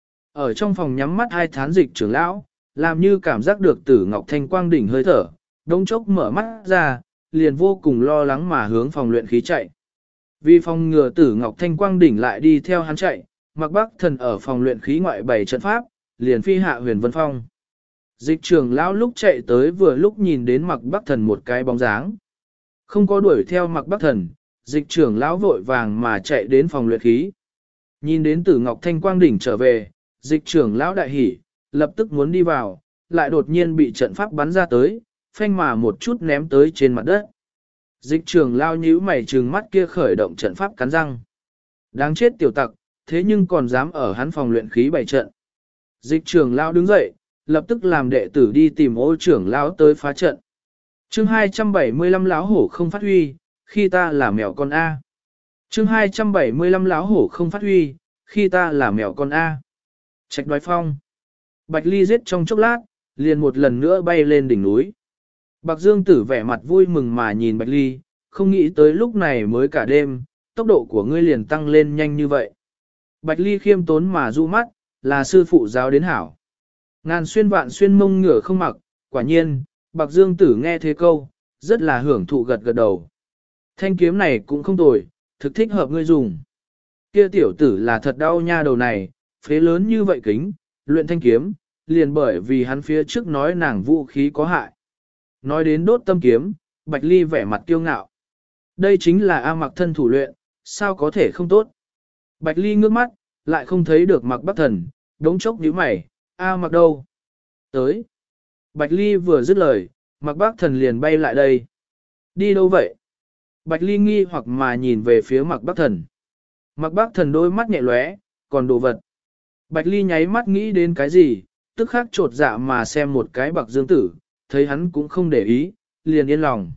[SPEAKER 1] Ở trong phòng nhắm mắt hai thán dịch trưởng lão, làm như cảm giác được Tử Ngọc Thanh Quang đỉnh hơi thở, đông chốc mở mắt ra, liền vô cùng lo lắng mà hướng phòng luyện khí chạy. Vì phòng ngừa Tử Ngọc Thanh Quang đỉnh lại đi theo hắn chạy, Mạc Bác Thần ở phòng luyện khí ngoại bày trận pháp, liền phi hạ Huyền Vân Phong. Dịch trưởng lão lúc chạy tới vừa lúc nhìn đến Mạc Bác Thần một cái bóng dáng. Không có đuổi theo Mạc Bác Thần, dịch trưởng lão vội vàng mà chạy đến phòng luyện khí. Nhìn đến Tử Ngọc Thanh Quang đỉnh trở về, dịch trưởng lão đại hỉ, lập tức muốn đi vào, lại đột nhiên bị trận pháp bắn ra tới, phanh mà một chút ném tới trên mặt đất. Dịch trưởng lão nhíu mày trừng mắt kia khởi động trận pháp cắn răng. Đáng chết tiểu tặc, thế nhưng còn dám ở hắn phòng luyện khí bày trận. Dịch trưởng lão đứng dậy, lập tức làm đệ tử đi tìm Ô trưởng lão tới phá trận. Chương 275 lão hổ không phát huy, khi ta là mèo con A. Chương 275 lão hổ không phát huy, khi ta là mèo con A. Trạch Đoái Phong. Bạch Ly giết trong chốc lát, liền một lần nữa bay lên đỉnh núi. Bạc Dương Tử vẻ mặt vui mừng mà nhìn Bạch Ly, không nghĩ tới lúc này mới cả đêm, tốc độ của ngươi liền tăng lên nhanh như vậy. Bạch Ly khiêm tốn mà du mắt, là sư phụ giáo đến hảo. Ngàn xuyên vạn xuyên mông ngửa không mặc, quả nhiên, Bạc Dương Tử nghe thế câu, rất là hưởng thụ gật gật đầu. Thanh kiếm này cũng không tồi, thực thích hợp ngươi dùng. Kia tiểu tử là thật đau nha đầu này, phế lớn như vậy kính, luyện thanh kiếm, liền bởi vì hắn phía trước nói nàng vũ khí có hại. Nói đến đốt tâm kiếm, Bạch Ly vẻ mặt kiêu ngạo. Đây chính là A Mặc thân thủ luyện, sao có thể không tốt. Bạch Ly ngước mắt, lại không thấy được Mạc Bác Thần, đống chốc nhíu mày, A Mặc đâu? Tới. Bạch Ly vừa dứt lời, Mạc Bác Thần liền bay lại đây. Đi đâu vậy? Bạch Ly nghi hoặc mà nhìn về phía Mạc Bác Thần. Mạc Bác Thần đôi mắt nhẹ lóe, còn đồ vật. Bạch Ly nháy mắt nghĩ đến cái gì, tức khắc trột dạ mà xem một cái Bạc Dương Tử, thấy hắn cũng không để ý, liền yên lòng.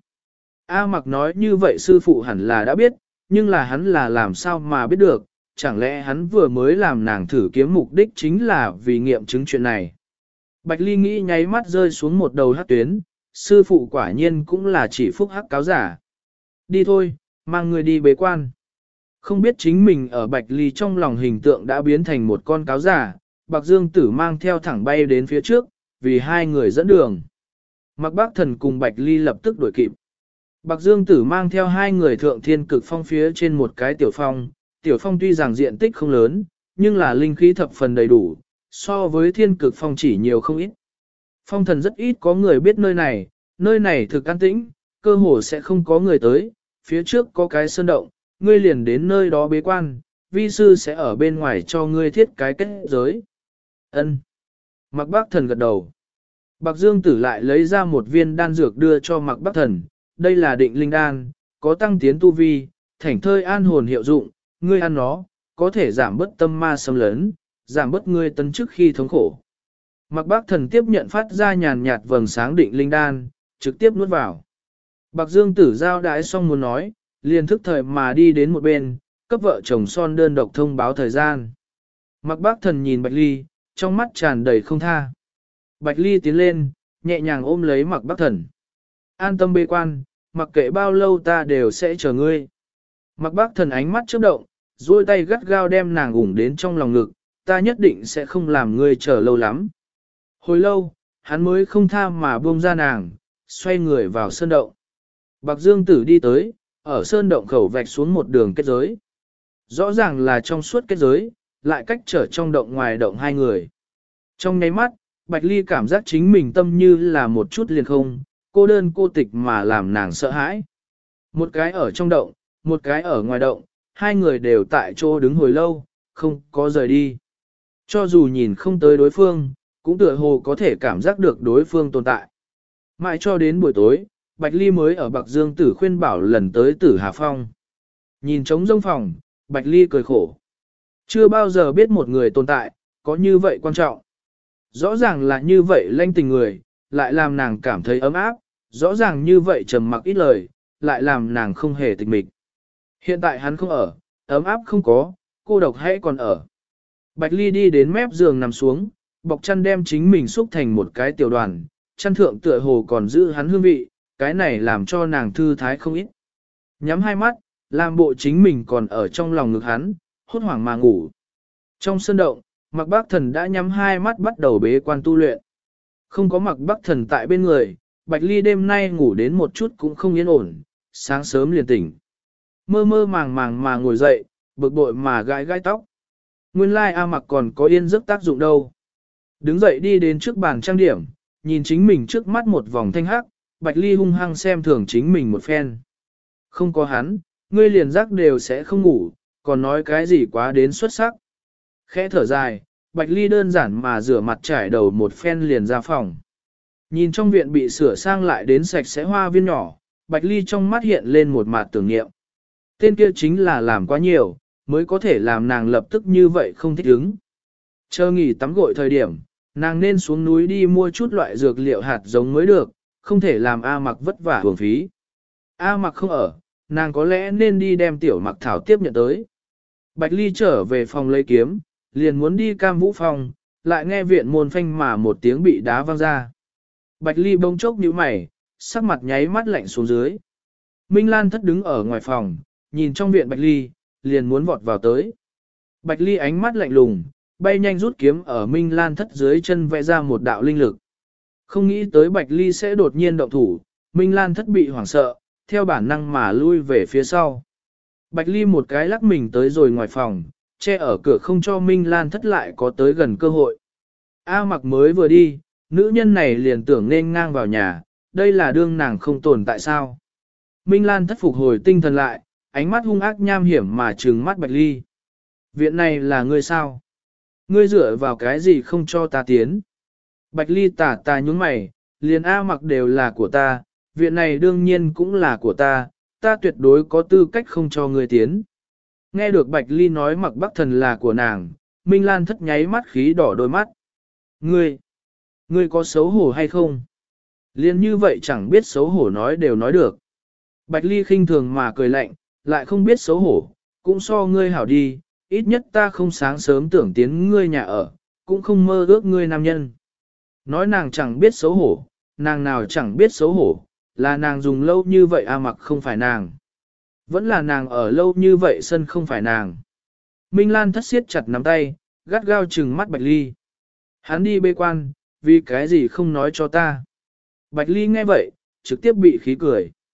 [SPEAKER 1] A Mặc nói như vậy sư phụ hẳn là đã biết, nhưng là hắn là làm sao mà biết được, chẳng lẽ hắn vừa mới làm nàng thử kiếm mục đích chính là vì nghiệm chứng chuyện này. Bạch Ly nghĩ nháy mắt rơi xuống một đầu hắc tuyến, sư phụ quả nhiên cũng là chỉ phúc hắc cáo giả. Đi thôi, mang người đi bế quan. Không biết chính mình ở Bạch Ly trong lòng hình tượng đã biến thành một con cáo giả, Bạc Dương Tử mang theo thẳng bay đến phía trước, vì hai người dẫn đường. Mạc Bác Thần cùng Bạch Ly lập tức đuổi kịp. Bạc Dương Tử mang theo hai người thượng thiên cực phong phía trên một cái tiểu phong tuy rằng diện tích không lớn, nhưng là linh khí thập phần đầy đủ, so với thiên cực phong chỉ nhiều không ít. Phong thần rất ít có người biết nơi này thực an tĩnh, cơ hồ sẽ không có người tới, phía trước có cái sơn động, ngươi liền đến nơi đó bế quan, vi sư sẽ ở bên ngoài cho ngươi thiết cái kết giới. Ân. Mạc Bác Thần gật đầu. Bạc Dương Tử lại lấy ra một viên đan dược đưa cho Mạc Bác Thần, đây là định linh đan, có tăng tiến tu vi, thảnh thơi an hồn hiệu dụng, ngươi ăn nó, có thể giảm bớt tâm ma xâm lấn, giảm bớt ngươi tấn chức khi thống khổ. Mạc Bác Thần tiếp nhận phát ra nhàn nhạt vầng sáng định linh đan, trực tiếp nuốt vào. Bạc Dương Tử giao đái xong muốn nói, liền thức thời mà đi đến một bên, cấp vợ chồng son đơn độc thông báo thời gian. Mạc Bác Thần nhìn Bạch Ly, trong mắt tràn đầy không tha. Bạch Ly tiến lên, nhẹ nhàng ôm lấy Mạc Bác Thần. An tâm bế quan, mặc kệ bao lâu ta đều sẽ chờ ngươi. Mạc Bác Thần ánh mắt chớp động, duỗi tay gắt gao đem nàng ủng đến trong lòng ngực, ta nhất định sẽ không làm ngươi chờ lâu lắm. Hồi lâu, hắn mới không tha mà buông ra nàng, xoay người vào sơn động. Bạc Dương Tử đi tới, ở sơn động khẩu vạch xuống một đường kết giới. Rõ ràng là trong suốt kết giới, lại cách trở trong động ngoài động hai người. Trong nháy mắt, Bạch Ly cảm giác chính mình tâm như là một chút liền không, cô đơn cô tịch mà làm nàng sợ hãi. Một cái ở trong động, một cái ở ngoài động, hai người đều tại chỗ đứng hồi lâu, không có rời đi. Cho dù nhìn không tới đối phương, cũng tựa hồ có thể cảm giác được đối phương tồn tại. Mãi cho đến buổi tối, Bạch Ly mới ở Bạc Dương Tử khuyên bảo lần tới Tử Hà Phong. Nhìn trống rông phòng, Bạch Ly cười khổ. Chưa bao giờ biết một người tồn tại, có như vậy quan trọng. Rõ ràng là như vậy lanh tình người, lại làm nàng cảm thấy ấm áp, rõ ràng như vậy trầm mặc ít lời, lại làm nàng không hề tịch mịch. Hiện tại hắn không ở, ấm áp không có, cô độc hãy còn ở. Bạch Ly đi đến mép giường nằm xuống, bọc chăn đem chính mình xúc thành một cái tiểu đoàn, chăn thượng tựa hồ còn giữ hắn hương vị, cái này làm cho nàng thư thái không ít. Nhắm hai mắt, làm bộ chính mình còn ở trong lòng ngực hắn, hốt hoảng mà ngủ. Trong sân động, Mạc Bác Thần đã nhắm hai mắt bắt đầu bế quan tu luyện. Không có Mạc Bác Thần tại bên người, Bạch Ly đêm nay ngủ đến một chút cũng không yên ổn, sáng sớm liền tỉnh. Mơ mơ màng màng mà ngồi dậy, bực bội mà gãi gãi tóc. Nguyên lai A Mạc còn có yên giấc tác dụng đâu. Đứng dậy đi đến trước bàn trang điểm, nhìn chính mình trước mắt một vòng thanh hắc, Bạch Ly hung hăng xem thường chính mình một phen. Không có hắn, ngươi liền giấc đều sẽ không ngủ, còn nói cái gì quá đến xuất sắc. Khẽ thở dài, Bạch Ly đơn giản mà rửa mặt trải đầu một phen liền ra phòng. Nhìn trong viện bị sửa sang lại đến sạch sẽ hoa viên nhỏ, Bạch Ly trong mắt hiện lên một mặt tưởng niệm. Tên kia chính là làm quá nhiều, mới có thể làm nàng lập tức như vậy không thích ứng. Chờ nghỉ tắm gội thời điểm, nàng nên xuống núi đi mua chút loại dược liệu hạt giống mới được, không thể làm A Mặc vất vả hưởng phí. A Mặc không ở, nàng có lẽ nên đi đem tiểu Mặc thảo tiếp nhận tới. Bạch Ly trở về phòng lấy kiếm, liền muốn đi Cam Vũ phòng, lại nghe viện môn phanh mà một tiếng bị đá văng ra. Bạch Ly bỗng chốc nhíu mày, sắc mặt nháy mắt lạnh xuống dưới. Minh Lan Thất đứng ở ngoài phòng, nhìn trong viện Bạch Ly, liền muốn vọt vào tới. Bạch Ly ánh mắt lạnh lùng, bay nhanh rút kiếm ở Minh Lan Thất dưới chân vẽ ra một đạo linh lực. Không nghĩ tới Bạch Ly sẽ đột nhiên động thủ, Minh Lan Thất bị hoảng sợ, theo bản năng mà lui về phía sau. Bạch Ly một cái lắc mình tới rồi ngoài phòng, che ở cửa không cho Minh Lan Thất lại có tới gần cơ hội. A Mặc mới vừa đi, nữ nhân này liền tưởng nên ngang vào nhà, đây là đương nàng không tồn tại sao. Minh Lan Thất phục hồi tinh thần lại, ánh mắt hung ác nham hiểm mà trừng mắt Bạch Ly. Viện này là ngươi sao? Ngươi dựa vào cái gì không cho ta tiến? Bạch Ly tà tà nhún mày, liền A Mặc đều là của ta, viện này đương nhiên cũng là của ta, ta tuyệt đối có tư cách không cho ngươi tiến. Nghe được Bạch Ly nói Mặc Bắc Thần là của nàng, Minh Lan Thất nháy mắt khí đỏ đôi mắt. Ngươi có xấu hổ hay không? Liên như vậy chẳng biết xấu hổ nói đều nói được. Bạch Ly khinh thường mà cười lạnh, lại không biết xấu hổ, cũng so ngươi hảo đi, ít nhất ta không sáng sớm tưởng tiến ngươi nhà ở, cũng không mơ ước ngươi nam nhân. Nói nàng chẳng biết xấu hổ, nàng nào chẳng biết xấu hổ, là nàng dùng lâu như vậy A Mặc không phải nàng. Vẫn là nàng ở lâu như vậy sân không phải nàng. Minh Lan Thất siết chặt nắm tay, gắt gao trừng mắt Bạch Ly. Hắn đi bê quan, vì cái gì không nói cho ta. Bạch Ly nghe vậy, trực tiếp bị khí cười.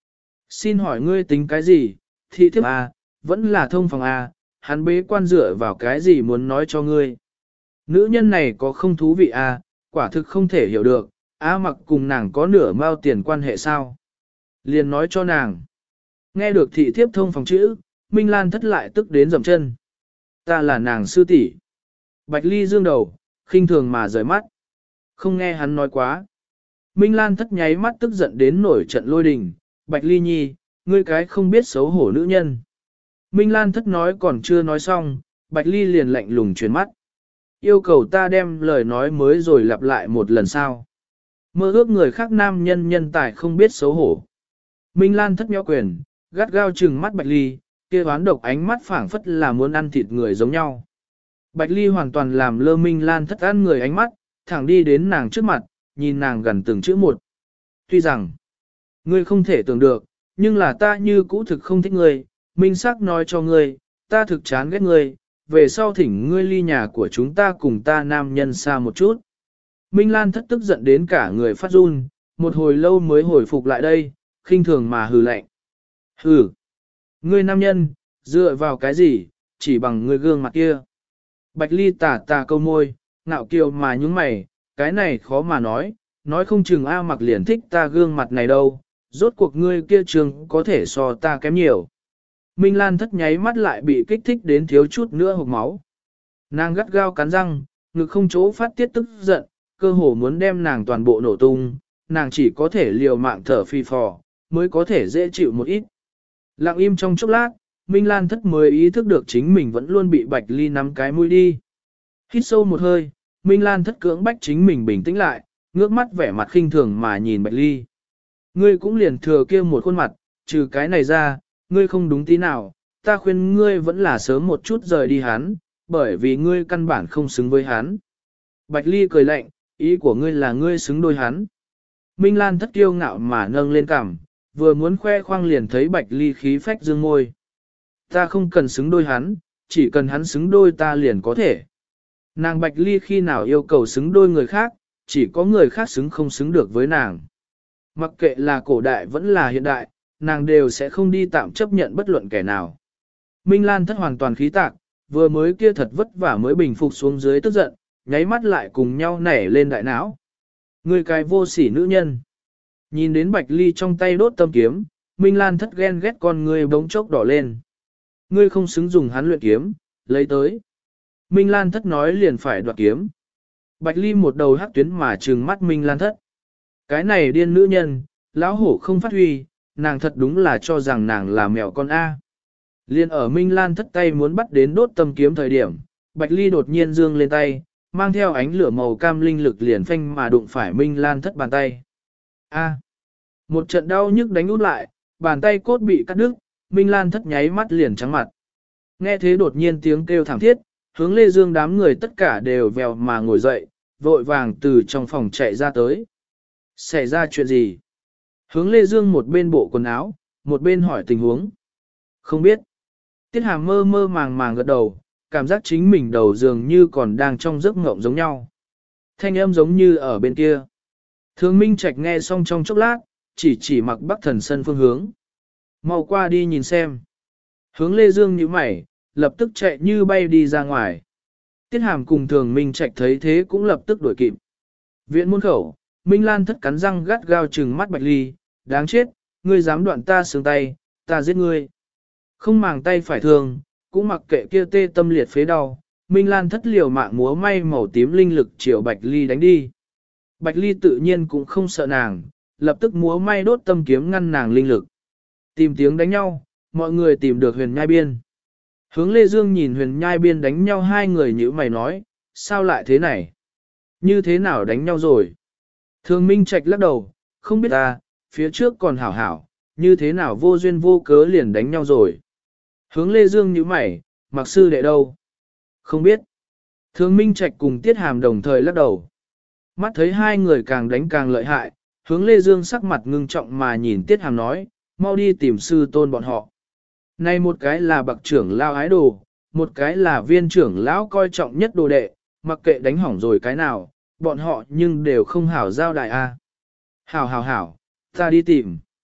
[SPEAKER 1] Xin hỏi ngươi tính cái gì, thị thiếp à, vẫn là thông phòng à, hắn bế quan dựa vào cái gì muốn nói cho ngươi. Nữ nhân này có không thú vị à, quả thực không thể hiểu được, A Mặc cùng nàng có nửa mao tiền quan hệ sao. Liền nói cho nàng. Nghe được thị thiếp thông phòng chữ, Minh Lan thất lại tức đến dậm chân. Ta là nàng sư tỷ. Bạch Ly dương đầu, khinh thường mà rời mắt. Không nghe hắn nói quá. Minh Lan thất nháy mắt tức giận đến nổi trận lôi đình. Bạch Ly nhi, ngươi cái không biết xấu hổ nữ nhân. Minh Lan thất nói còn chưa nói xong, Bạch Ly liền lạnh lùng chuyển mắt. Yêu cầu ta đem lời nói mới rồi lặp lại một lần sau. Mơ ước người khác nam nhân nhân tài không biết xấu hổ. Minh Lan thất méo quyền, gắt gao trừng mắt Bạch Ly, kia oán độc ánh mắt phảng phất là muốn ăn thịt người giống nhau. Bạch Ly hoàn toàn làm lơ Minh Lan thất ăn người ánh mắt, thẳng đi đến nàng trước mặt, nhìn nàng gần từng chữ một. Tuy rằng, ngươi không thể tưởng được, nhưng là ta như cũ thực không thích ngươi, Minh sắc nói cho ngươi, ta thực chán ghét ngươi, về sau thỉnh ngươi ly nhà của chúng ta cùng ta nam nhân xa một chút. Minh Lan thất tức giận đến cả người phát run, một hồi lâu mới hồi phục lại đây, khinh thường mà hừ lạnh. Hừ, ngươi nam nhân, dựa vào cái gì, chỉ bằng ngươi gương mặt kia. Bạch Ly tà tà câu môi, ngạo kiều mà nhúng mày, cái này khó mà nói không chừng A Mặc liền thích ta gương mặt này đâu, rốt cuộc ngươi kia trường có thể so ta kém nhiều. Minh Lan thất nháy mắt lại bị kích thích đến thiếu chút nữa hộc máu. Nàng gắt gao cắn răng, ngực không chỗ phát tiết tức giận, cơ hồ muốn đem nàng toàn bộ nổ tung, nàng chỉ có thể liều mạng thở phi phò, mới có thể dễ chịu một ít. Lặng im trong chốc lát, Minh Lan thất mới ý thức được chính mình vẫn luôn bị Bạch Ly nắm cái mũi đi. Hít sâu một hơi, Minh Lan thất cưỡng bách chính mình bình tĩnh lại, ngước mắt vẻ mặt khinh thường mà nhìn Bạch Ly. Ngươi cũng liền thừa kia một khuôn mặt, trừ cái này ra, ngươi không đúng tí nào, ta khuyên ngươi vẫn là sớm một chút rời đi hắn, bởi vì ngươi căn bản không xứng với hắn. Bạch Ly cười lạnh, ý của ngươi là ngươi xứng đôi hắn. Minh Lan thất kiêu ngạo mà nâng lên cằm, vừa muốn khoe khoang liền thấy Bạch Ly khí phách dương môi. Ta không cần xứng đôi hắn, chỉ cần hắn xứng đôi ta liền có thể. Nàng Bạch Ly khi nào yêu cầu xứng đôi người khác, chỉ có người khác xứng không xứng được với nàng. Mặc kệ là cổ đại vẫn là hiện đại, nàng đều sẽ không đi tạm chấp nhận bất luận kẻ nào. Minh Lan thất hoàn toàn khí tạc, vừa mới kia thật vất vả mới bình phục xuống dưới tức giận, nháy mắt lại cùng nhau nảy lên đại não. Người cái vô sỉ nữ nhân. Nhìn đến Bạch Ly trong tay đốt tâm kiếm, Minh Lan thất ghen ghét con người bỗng chốc đỏ lên. Ngươi không xứng dùng hắn luyện kiếm, lấy tới. Minh Lan thất nói liền phải đoạt kiếm. Bạch Ly một đầu hắc tuyến mà trừng mắt Minh Lan thất. Cái này điên nữ nhân, lão hổ không phát huy, nàng thật đúng là cho rằng nàng là mèo con A. Liên ở Minh Lan thất tay muốn bắt đến đốt tâm kiếm thời điểm, Bạch Ly đột nhiên dương lên tay, mang theo ánh lửa màu cam linh lực liền phanh mà đụng phải Minh Lan thất bàn tay. A. Một trận đau nhức đánh út lại, bàn tay cốt bị cắt đứt, Minh Lan thất nháy mắt liền trắng mặt. Nghe thế đột nhiên tiếng kêu thảm thiết, hướng Lê Dương đám người tất cả đều vèo mà ngồi dậy, vội vàng từ trong phòng chạy ra tới. Xảy ra chuyện gì? Hướng Lê Dương một bên bộ quần áo, một bên hỏi tình huống. Không biết. Tiết Hàm mơ mơ màng màng gật đầu, cảm giác chính mình đầu dường như còn đang trong giấc ngộng giống nhau. Thanh âm giống như ở bên kia. Thường Minh Trạch nghe xong trong chốc lát, chỉ mặc Bắc Thần Sân phương hướng. Mau qua đi nhìn xem. Hướng Lê Dương nhíu mày, lập tức chạy như bay đi ra ngoài. Tiết Hàm cùng Thường Minh Trạch thấy thế cũng lập tức đuổi kịp. Viện môn khẩu, Minh Lan thất cắn răng gắt gao trừng mắt Bạch Ly, đáng chết, ngươi dám đoạn ta xương tay, ta giết ngươi. Không màng tay phải thương, cũng mặc kệ kia tê tâm liệt phế đau, Minh Lan thất liều mạng múa may màu tím linh lực chiều Bạch Ly đánh đi. Bạch Ly tự nhiên cũng không sợ nàng, lập tức múa may đốt tâm kiếm ngăn nàng linh lực. Tìm tiếng đánh nhau, mọi người tìm được Huyền Nhai Biên. Hướng Lê Dương nhìn Huyền Nhai Biên đánh nhau hai người như mày nói, sao lại thế này? Như thế nào đánh nhau rồi? Thường Minh Trạch lắc đầu, không biết ta, phía trước còn hảo hảo, như thế nào vô duyên vô cớ liền đánh nhau rồi. Hướng Lê Dương như mày, Mặc sư đệ đâu? Không biết. Thường Minh Trạch cùng Tiết Hàm đồng thời lắc đầu. Mắt thấy hai người càng đánh càng lợi hại, hướng Lê Dương sắc mặt ngưng trọng mà nhìn Tiết Hàm nói, mau đi tìm sư tôn bọn họ. Này một cái là bậc trưởng lao ái đồ, một cái là viên trưởng lão coi trọng nhất đồ đệ, mặc kệ đánh hỏng rồi cái nào, bọn họ nhưng đều không hảo giao đại a. Hảo hảo hảo, ta đi tìm.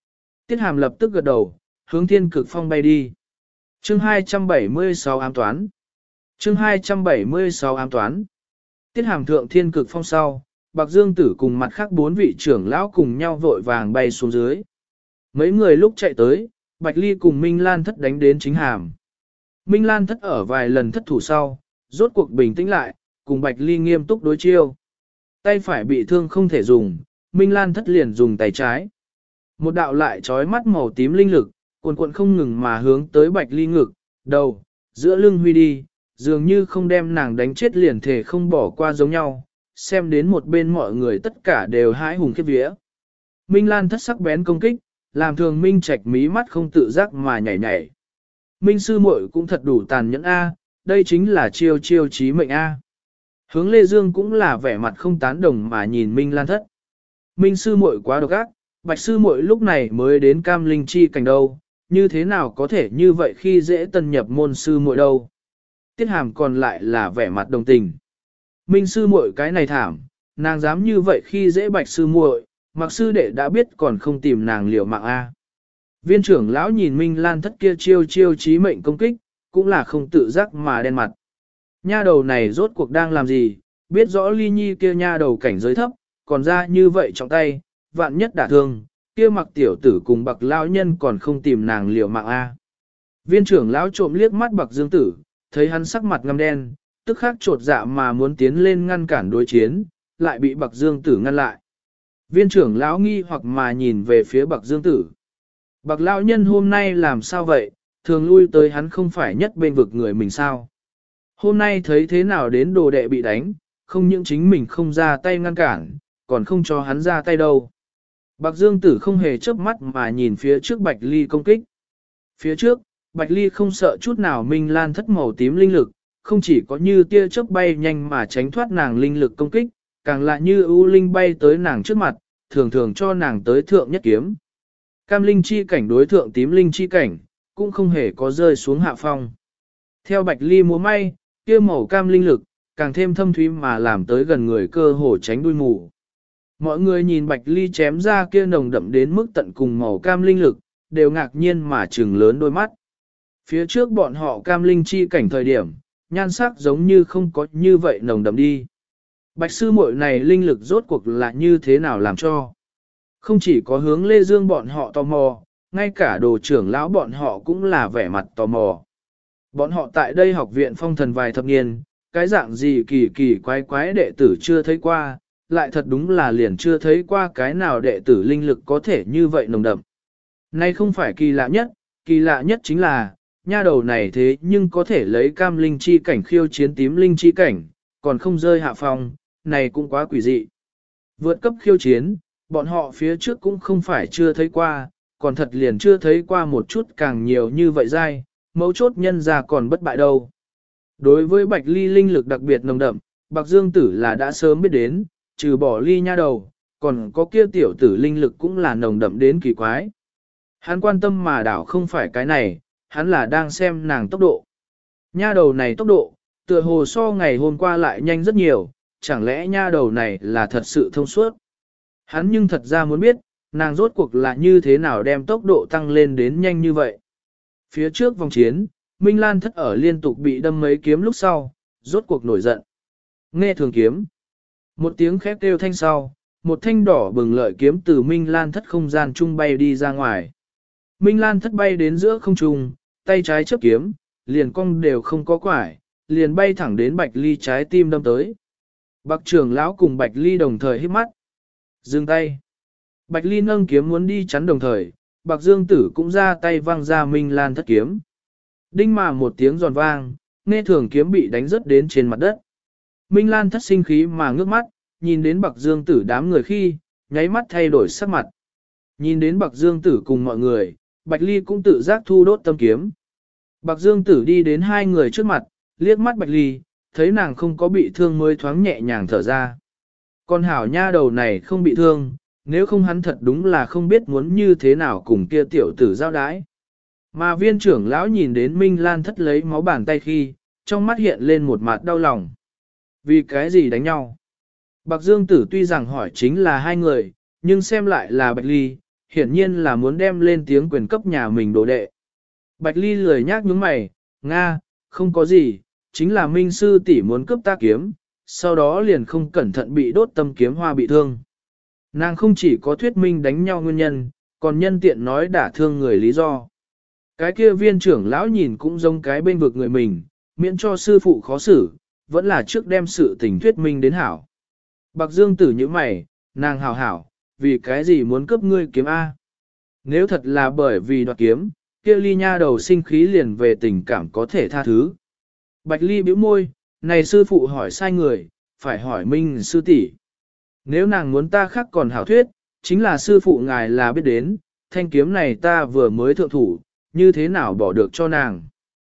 [SPEAKER 1] Tiết Hàm lập tức gật đầu, hướng Thiên Cực Phong bay đi. Chương 276 ám toán. Chương 276 ám toán. Tiết Hàm thượng Thiên Cực Phong sau, Bạc Dương Tử cùng mặt khác 4 vị trưởng lão cùng nhau vội vàng bay xuống dưới. Mấy người lúc chạy tới, Bạch Ly cùng Minh Lan Thất đánh đến chính Hàm. Minh Lan Thất ở vài lần thất thủ sau, rốt cuộc bình tĩnh lại, cùng Bạch Ly nghiêm túc đối chiêu. Tay phải bị thương không thể dùng, Minh Lan Thất liền dùng tay trái. Một đạo lại trói mắt màu tím linh lực, cuồn cuộn không ngừng mà hướng tới Bạch Ly ngực, đầu, giữa lưng huy đi, dường như không đem nàng đánh chết liền thể không bỏ qua giống nhau, xem đến một bên mọi người tất cả đều hãi hùng khiếp vía. Minh Lan Thất sắc bén công kích, làm thường Minh Trạch mí mắt không tự giác mà nhảy nhảy. Minh sư muội cũng thật đủ tàn nhẫn a, đây chính là chiêu chiêu chí mệnh a. Hướng Lê Dương cũng là vẻ mặt không tán đồng mà nhìn Minh Lan Thất. Minh sư muội quá độc ác, Bạch sư muội lúc này mới đến cam linh chi cảnh đâu, như thế nào có thể như vậy khi dễ tân nhập môn sư muội đâu. Tiết Hàm còn lại là vẻ mặt đồng tình. Minh sư muội cái này thảm, nàng dám như vậy khi dễ Bạch sư muội, Mặc sư đệ đã biết còn không tìm nàng liều mạng a. Viên trưởng lão nhìn Minh Lan Thất kia chiêu chiêu chí mệnh công kích, cũng là không tự giác mà đen mặt. Nha đầu này rốt cuộc đang làm gì, biết rõ Ly Nhi kia nha đầu cảnh giới thấp, còn ra như vậy trong tay, vạn nhất đả thương, kia Mặc tiểu tử cùng Bạc lão nhân còn không tìm nàng liều mạng a. Viên trưởng lão trộm liếc mắt Bạc Dương Tử, thấy hắn sắc mặt ngăm đen, tức khắc trột dạ mà muốn tiến lên ngăn cản đối chiến, lại bị Bạc Dương Tử ngăn lại. Viên trưởng lão nghi hoặc mà nhìn về phía Bạc Dương Tử. Bạc lão nhân hôm nay làm sao vậy, thường lui tới hắn không phải nhất bên vực người mình sao. Hôm nay thấy thế nào đến đồ đệ bị đánh, không những chính mình không ra tay ngăn cản, còn không cho hắn ra tay đâu. Bạc Dương Tử không hề chớp mắt mà nhìn phía trước Bạch Ly công kích. Phía trước, Bạch Ly không sợ chút nào Minh Lan Thất màu tím linh lực, không chỉ có như tia chớp bay nhanh mà tránh thoát nàng linh lực công kích, càng lại như ưu linh bay tới nàng trước mặt, thường thường cho nàng tới thượng nhất kiếm. Cam linh chi cảnh đối thượng tím linh chi cảnh, cũng không hề có rơi xuống hạ phong. Theo Bạch Ly múa may, kia màu cam linh lực, càng thêm thâm thúy mà làm tới gần người cơ hồ tránh đuôi mù. Mọi người nhìn Bạch Ly chém ra kia nồng đậm đến mức tận cùng màu cam linh lực, đều ngạc nhiên mà trừng lớn đôi mắt. Phía trước bọn họ cam linh chi cảnh thời điểm, nhan sắc giống như không có như vậy nồng đậm đi. Bạch sư muội này linh lực rốt cuộc là như thế nào làm cho? Không chỉ có hướng Lê Dương bọn họ tò mò, ngay cả đồ trưởng lão bọn họ cũng là vẻ mặt tò mò. Bọn họ tại đây học viện phong thần vài thập niên, cái dạng gì kỳ kỳ quái quái đệ tử chưa thấy qua, lại thật đúng là liền chưa thấy qua cái nào đệ tử linh lực có thể như vậy nồng đậm. Nay không phải kỳ lạ nhất chính là, nha đầu này thế nhưng có thể lấy cam linh chi cảnh khiêu chiến tím linh chi cảnh, còn không rơi hạ phong, này cũng quá quỷ dị. Vượt cấp khiêu chiến, bọn họ phía trước cũng không phải chưa thấy qua, còn thật liền chưa thấy qua một chút càng nhiều như vậy dai, mấu chốt nhân ra còn bất bại đâu. Đối với Bạch Ly linh lực đặc biệt nồng đậm, Bạc Dương Tử là đã sớm biết đến, trừ bỏ Ly nha đầu, còn có kia tiểu tử linh lực cũng là nồng đậm đến kỳ quái. Hắn quan tâm mà đảo không phải cái này, hắn là đang xem nàng tốc độ. Nha đầu này tốc độ, tựa hồ so ngày hôm qua lại nhanh rất nhiều, chẳng lẽ nha đầu này là thật sự thông suốt. Hắn nhưng thật ra muốn biết, nàng rốt cuộc là như thế nào đem tốc độ tăng lên đến nhanh như vậy. Phía trước vòng chiến, Minh Lan Thất ở liên tục bị đâm mấy kiếm lúc sau, rốt cuộc nổi giận. Nghe thường kiếm. Một tiếng khép kêu thanh sau, một thanh đỏ bừng lợi kiếm từ Minh Lan Thất không gian trung bay đi ra ngoài. Minh Lan Thất bay đến giữa không trung, tay trái chấp kiếm, liền cong đều không có quải, liền bay thẳng đến Bạch Ly trái tim đâm tới. Bạc trưởng lão cùng Bạch Ly đồng thời hít mắt. Dừng tay. Bạch Ly nâng kiếm muốn đi chắn đồng thời, Bạc Dương Tử cũng ra tay văng ra Minh Lan Thất kiếm. Đinh mà một tiếng giòn vang, nghe thường kiếm bị đánh rớt đến trên mặt đất. Minh Lan Thất sinh khí mà ngước mắt, nhìn đến Bạc Dương Tử đám người khi, nháy mắt thay đổi sắc mặt. Nhìn đến Bạc Dương Tử cùng mọi người, Bạch Ly cũng tự giác thu đốt tâm kiếm. Bạc Dương Tử đi đến hai người trước mặt, liếc mắt Bạch Ly, thấy nàng không có bị thương mới thoáng nhẹ nhàng thở ra. Con hảo nha đầu này không bị thương, nếu không hắn thật đúng là không biết muốn như thế nào cùng kia tiểu tử giao đái. Mà viên trưởng lão nhìn đến Minh Lan Thất lấy máu bàn tay khi, trong mắt hiện lên một mặt đau lòng. Vì cái gì đánh nhau? Bạc Dương Tử tuy rằng hỏi chính là hai người, nhưng xem lại là Bạch Ly, hiển nhiên là muốn đem lên tiếng quyền cấp nhà mình đồ đệ. Bạch Ly lười nhác nhướng mày, Nga, không có gì, chính là Minh sư tỷ muốn cướp ta kiếm, sau đó liền không cẩn thận bị đốt tâm kiếm hoa bị thương. Nàng không chỉ có thuyết minh đánh nhau nguyên nhân, còn nhân tiện nói đả thương người lý do. Cái kia viên trưởng lão nhìn cũng giống cái bên vực người mình, miễn cho sư phụ khó xử, vẫn là trước đem sự tình thuyết minh đến hảo. Bạc Dương Tử như mày, nàng hảo hảo, vì cái gì muốn cướp ngươi kiếm A? Nếu thật là bởi vì đoạt kiếm, kia Ly nha đầu sinh khí liền về tình cảm có thể tha thứ. Bạch Ly bĩu môi, này sư phụ hỏi sai người, phải hỏi Minh sư tỷ. Nếu nàng muốn ta khác còn hảo thuyết, chính là sư phụ ngài là biết đến, thanh kiếm này ta vừa mới thượng thủ, như thế nào bỏ được cho nàng.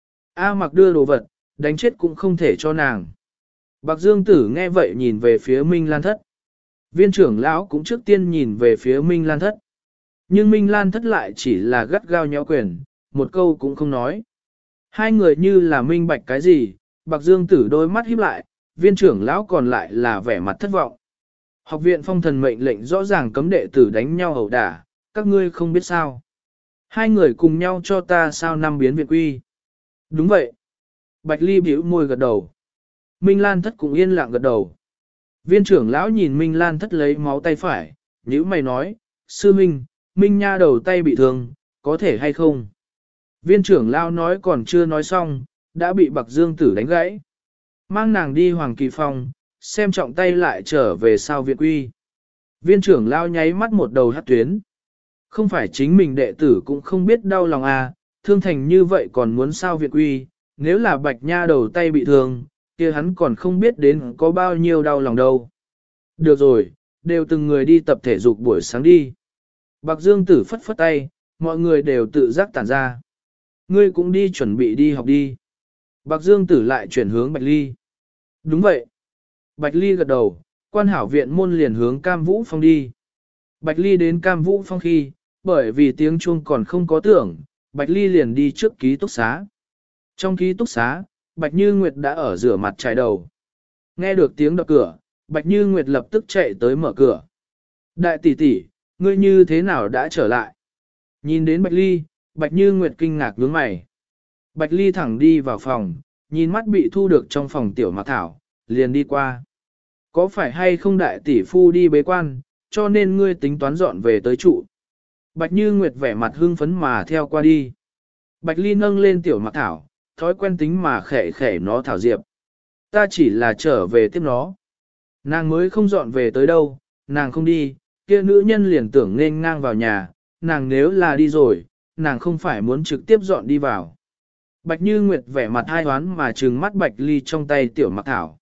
[SPEAKER 1] A Mặc đưa đồ vật, đánh chết cũng không thể cho nàng. Bạc Dương Tử nghe vậy nhìn về phía Minh Lan Thất. Viên trưởng lão cũng trước tiên nhìn về phía Minh Lan Thất. Nhưng Minh Lan Thất lại chỉ là gắt gao nhéo quyền, một câu cũng không nói. Hai người như là minh bạch cái gì, Bạc Dương Tử đôi mắt híp lại, viên trưởng lão còn lại là vẻ mặt thất vọng. Học viện phong thần mệnh lệnh rõ ràng cấm đệ tử đánh nhau ẩu đả, các ngươi không biết sao. Hai người cùng nhau cho ta sao năm biến viện quy. Đúng vậy. Bạch Ly bĩu môi gật đầu. Minh Lan Thất cũng yên lặng gật đầu. Viên trưởng lão nhìn Minh Lan Thất lấy máu tay phải, nhíu mày nói, sư Minh, Minh nha đầu tay bị thương, có thể hay không? Viên trưởng lão nói còn chưa nói xong, đã bị Bạc Dương Tử đánh gãy. Mang nàng đi Hoàng Kỳ Phong, xem trọng tay lại trở về sao viện quy. Viên trưởng lão nháy mắt một đầu hắt tuyến. Không phải chính mình đệ tử cũng không biết đau lòng à, thương thành như vậy còn muốn sao viện quy, nếu là Bạch nha đầu tay bị thương, kia hắn còn không biết đến có bao nhiêu đau lòng đâu. Được rồi, đều từng người đi tập thể dục buổi sáng đi. Bạc Dương Tử phất phất tay, mọi người đều tự giác tản ra. Ngươi cũng đi chuẩn bị đi học đi. Bạc Dương Tử lại chuyển hướng Bạch Ly. Đúng vậy. Bạch Ly gật đầu, quan hảo viện môn liền hướng Cam Vũ Phong đi. Bạch Ly đến Cam Vũ Phong khi, bởi vì tiếng chuông còn không có tưởng, Bạch Ly liền đi trước ký túc xá. Trong ký túc xá, Bạch Như Nguyệt đã ở rửa mặt chải đầu. Nghe được tiếng đập cửa, Bạch Như Nguyệt lập tức chạy tới mở cửa. Đại tỷ tỷ, ngươi như thế nào đã trở lại? Nhìn đến Bạch Ly, Bạch Như Nguyệt kinh ngạc nhướng mày. Bạch Ly thẳng đi vào phòng, nhìn mắt bị thu được trong phòng tiểu Mạc Thảo, liền đi qua. Có phải hay không đại tỷ phu đi bế quan, cho nên ngươi tính toán dọn về tới trụ? Bạch Như Nguyệt vẻ mặt hưng phấn mà theo qua đi. Bạch Ly nâng lên tiểu Mạc Thảo, thói quen tính mà khẽ khẽ nó thảo diệp. Ta chỉ là trở về tiếp nó. Nàng mới không dọn về tới đâu, nàng không đi, kia nữ nhân liền tưởng nên ngang vào nhà, nàng nếu là đi rồi, nàng không phải muốn trực tiếp dọn đi vào. Bạch Như Nguyệt vẻ mặt hai hoán mà trừng mắt Bạch Ly trong tay tiểu Mạc Thảo.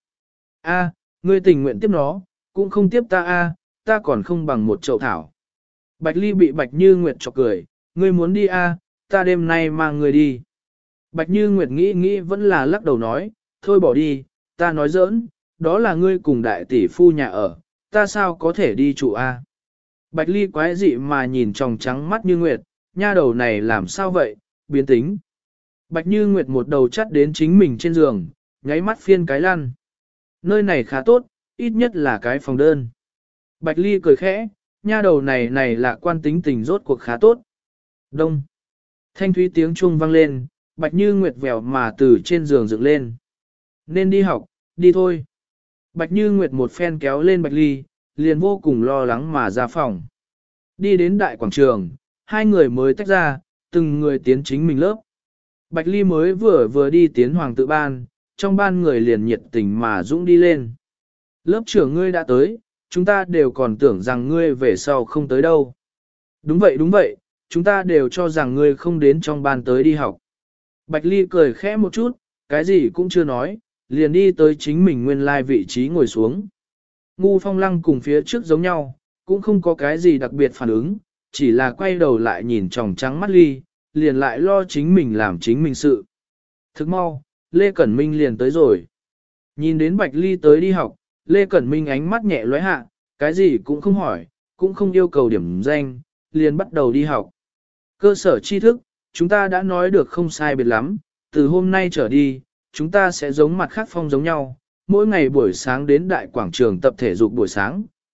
[SPEAKER 1] A, ngươi tình nguyện tiếp nó, cũng không tiếp ta a, ta còn không bằng một chậu thảo. Bạch Ly bị Bạch Như Nguyệt chọc cười, ngươi muốn đi a, ta đêm nay mang ngươi đi. Bạch Như Nguyệt nghĩ nghĩ vẫn là lắc đầu nói, thôi bỏ đi, ta nói giỡn, đó là ngươi cùng đại tỷ phu nhà ở, ta sao có thể đi trụ a? Bạch Ly quái dị mà nhìn tròng trắng mắt Như Nguyệt, nha đầu này làm sao vậy, biến tính. Bạch Như Nguyệt một đầu chắt đến chính mình trên giường, nháy mắt phiên cái lăn. Nơi này khá tốt, ít nhất là cái phòng đơn. Bạch Ly cười khẽ, nha đầu này là quan tính tình rốt cuộc khá tốt. Đông. Thanh thúy tiếng chuông vang lên, Bạch Như Nguyệt vèo mà từ trên giường dựng lên. Nên đi học, đi thôi. Bạch Như Nguyệt một phen kéo lên Bạch Ly, liền vô cùng lo lắng mà ra phòng. Đi đến đại quảng trường, hai người mới tách ra, từng người tiến chính mình lớp. Bạch Ly mới vừa đi tiến hoàng tự ban, trong ban người liền nhiệt tình mà dũng đi lên. Lớp trưởng ngươi đã tới, chúng ta đều còn tưởng rằng ngươi về sau không tới đâu. Đúng vậy, chúng ta đều cho rằng ngươi không đến trong ban tới đi học. Bạch Ly cười khẽ một chút, cái gì cũng chưa nói, liền đi tới chính mình nguyên lai vị trí ngồi xuống. Ngu Phong Lăng cùng phía trước giống nhau, cũng không có cái gì đặc biệt phản ứng, chỉ là quay đầu lại nhìn tròng trắng mắt Ly, liền lại lo chính mình làm chính mình sự. Thức mau, Lê Cẩn Minh liền tới rồi. Nhìn đến Bạch Ly tới đi học, Lê Cẩn Minh ánh mắt nhẹ lóe hạ, cái gì cũng không hỏi, cũng không yêu cầu điểm danh, liền bắt đầu đi học. Cơ sở tri thức, chúng ta đã nói được không sai biệt lắm, từ hôm nay trở đi, chúng ta sẽ giống mặt khác phong giống nhau, mỗi ngày buổi sáng đến đại quảng trường tập thể dục buổi sáng,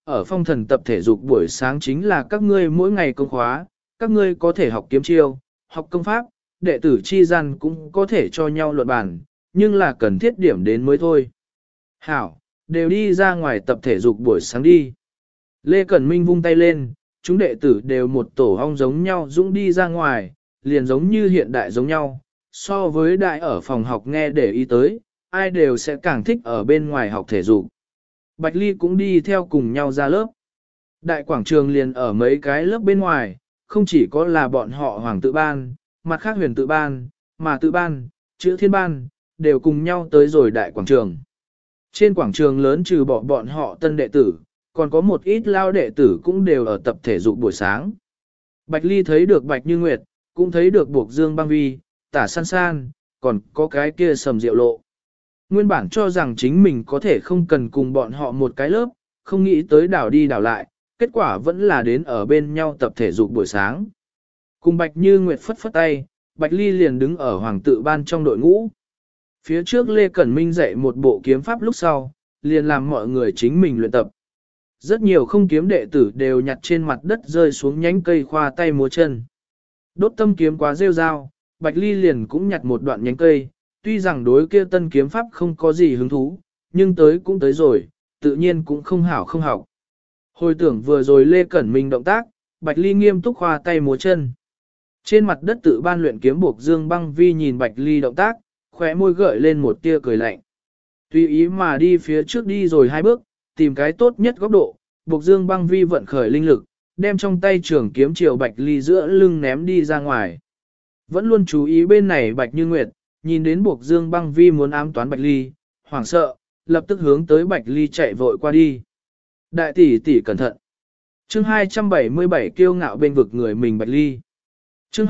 [SPEAKER 1] ở phong thần tập thể dục buổi sáng chính là các ngươi mỗi ngày công khóa, các ngươi có thể học kiếm chiêu, học công pháp, đệ tử chi gian cũng có thể cho nhau luận bàn, nhưng là cần thiết điểm đến mới thôi. Hảo, đều đi ra ngoài tập thể dục buổi sáng đi. Lê Cẩn Minh vung tay lên, chúng đệ tử đều một tổ ong giống nhau dũng đi ra ngoài, liền giống như hiện đại giống nhau, so với đại ở phòng học nghe để ý tới, ai đều sẽ càng thích ở bên ngoài học thể dục. Bạch Ly cũng đi theo cùng nhau ra lớp. Đại quảng trường liền ở mấy cái lớp bên ngoài, không chỉ có là bọn họ hoàng tự ban, mặt khác huyền tự ban, mà tự ban, chữ thiên ban, đều cùng nhau tới rồi đại quảng trường. Trên quảng trường lớn trừ bỏ bọn họ tân đệ tử, còn có một ít lao đệ tử cũng đều ở tập thể dục buổi sáng. Bạch Ly thấy được Bạch Như Nguyệt, cũng thấy được Buộc Dương Băng Vi, Tả San San, còn có cái kia Sầm Diệu Lộ. Nguyên bản cho rằng chính mình có thể không cần cùng bọn họ một cái lớp, không nghĩ tới đảo đi đảo lại, kết quả vẫn là đến ở bên nhau tập thể dục buổi sáng. Cùng Bạch Như Nguyệt phất phất tay, Bạch Ly liền đứng ở hoàng tự ban trong đội ngũ. Phía trước Lê Cẩn Minh dạy một bộ kiếm pháp lúc sau, liền làm mọi người chính mình luyện tập. Rất nhiều không kiếm đệ tử đều nhặt trên mặt đất rơi xuống nhánh cây khoa tay múa chân. Đốt tâm kiếm quá rêu rao, Bạch Ly liền cũng nhặt một đoạn nhánh cây, tuy rằng đối kia tân kiếm pháp không có gì hứng thú, nhưng tới cũng tới rồi, tự nhiên cũng không hảo không học. Hồi tưởng vừa rồi Lê Cẩn Minh động tác, Bạch Ly nghiêm túc khoa tay múa chân. Trên mặt đất tự ban luyện kiếm Buộc Dương Băng Vi nhìn Bạch Ly động tác, khóe môi gợi lên một tia cười lạnh. Tùy ý mà đi phía trước đi rồi hai bước, tìm cái tốt nhất góc độ, Buộc Dương Băng Vi vận khởi linh lực, đem trong tay trường kiếm chiều Bạch Ly giữa lưng ném đi ra ngoài. Vẫn luôn chú ý bên này Bạch Như Nguyệt, nhìn đến Buộc Dương Băng Vi muốn ám toán Bạch Ly, hoảng sợ, lập tức hướng tới Bạch Ly chạy vội qua đi. Đại tỷ tỷ cẩn thận. Chương 277 kiêu ngạo bên vực người mình Bạch Ly. Chương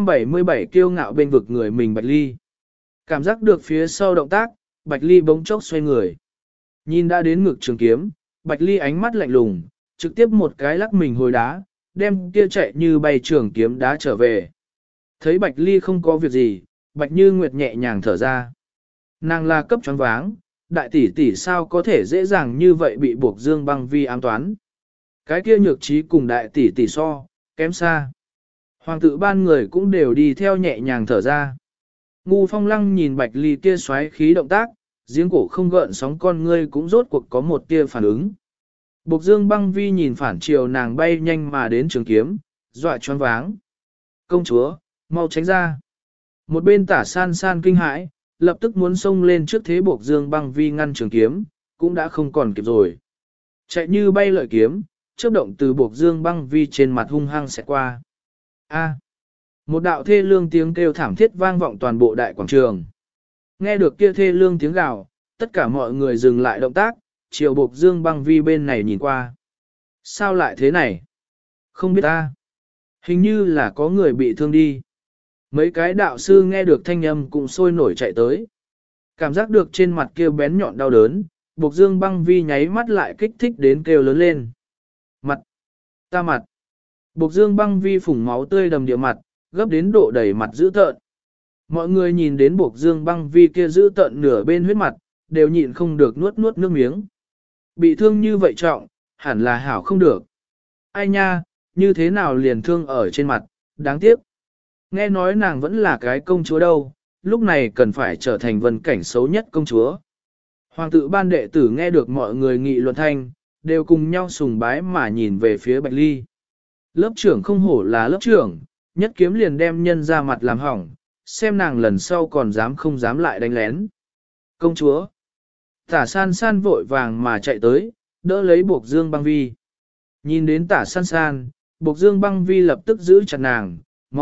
[SPEAKER 1] 277 kiêu ngạo bên vực người mình Bạch Ly. Cảm giác được phía sau động tác, Bạch Ly bỗng chốc xoay người. Nhìn đã đến ngực trường kiếm, Bạch Ly ánh mắt lạnh lùng, trực tiếp một cái lắc mình hồi đá, đem kia chạy như bay trường kiếm đá trở về. Thấy Bạch Ly không có việc gì, Bạch Như Nguyệt nhẹ nhàng thở ra. Nàng là cấp choáng váng, đại tỷ tỷ sao có thể dễ dàng như vậy bị Buộc Dương Băng Vi ám toán. Cái kia nhược trí cùng đại tỷ tỷ so, kém xa. Hoàng tự ban người cũng đều đi theo nhẹ nhàng thở ra. Ngu Phong Lăng nhìn Bạch Ly kia xoáy khí động tác, giếng cổ không gợn sóng con ngươi cũng rốt cuộc có một tia phản ứng. Buộc Dương Băng Vi nhìn phản chiều nàng bay nhanh mà đến trường kiếm, dọa choáng váng. Công chúa, mau tránh ra. Một bên Tả San San kinh hãi, lập tức muốn xông lên trước thế Buộc Dương Băng Vi ngăn trường kiếm, cũng đã không còn kịp rồi. Chạy như bay lợi kiếm, chớp động từ Buộc Dương Băng Vi trên mặt hung hăng sẽ qua. A. Một đạo thê lương tiếng kêu thảm thiết vang vọng toàn bộ đại quảng trường. Nghe được kia thê lương tiếng gào, tất cả mọi người dừng lại động tác, chiều Buộc Dương Băng Vi bên này nhìn qua. Sao lại thế này? Không biết ta. Hình như là có người bị thương đi. Mấy cái đạo sư nghe được thanh âm cũng sôi nổi chạy tới. Cảm giác được trên mặt kia bén nhọn đau đớn, Buộc Dương Băng Vi nháy mắt lại kích thích đến kêu lớn lên. Mặt! Ta mặt! Buộc Dương Băng Vi phủng máu tươi đầm địa mặt, gấp đến độ đầy mặt dữ tợn. Mọi người nhìn đến Buộc Dương Băng Vi kia dữ tợn nửa bên huyết mặt, đều nhịn không được nuốt nước miếng. Bị thương như vậy trọng, hẳn là hảo không được. Ai nha, như thế nào liền thương ở trên mặt, đáng tiếc. Nghe nói nàng vẫn là cái công chúa đâu, lúc này cần phải trở thành vân cảnh xấu nhất công chúa. Hoàng tự ban đệ tử nghe được mọi người nghị luận thanh, đều cùng nhau sùng bái mà nhìn về phía Bạch Ly. Lớp trưởng không hổ là lớp trưởng, nhất kiếm liền đem nhân ra mặt làm hỏng, xem nàng lần sau còn dám không dám lại đánh lén. Công chúa! Tả San San vội vàng mà chạy tới, đỡ lấy Buộc Dương Băng Vi. Nhìn đến Tả San San, Buộc Dương Băng Vi lập tức giữ chặt nàng,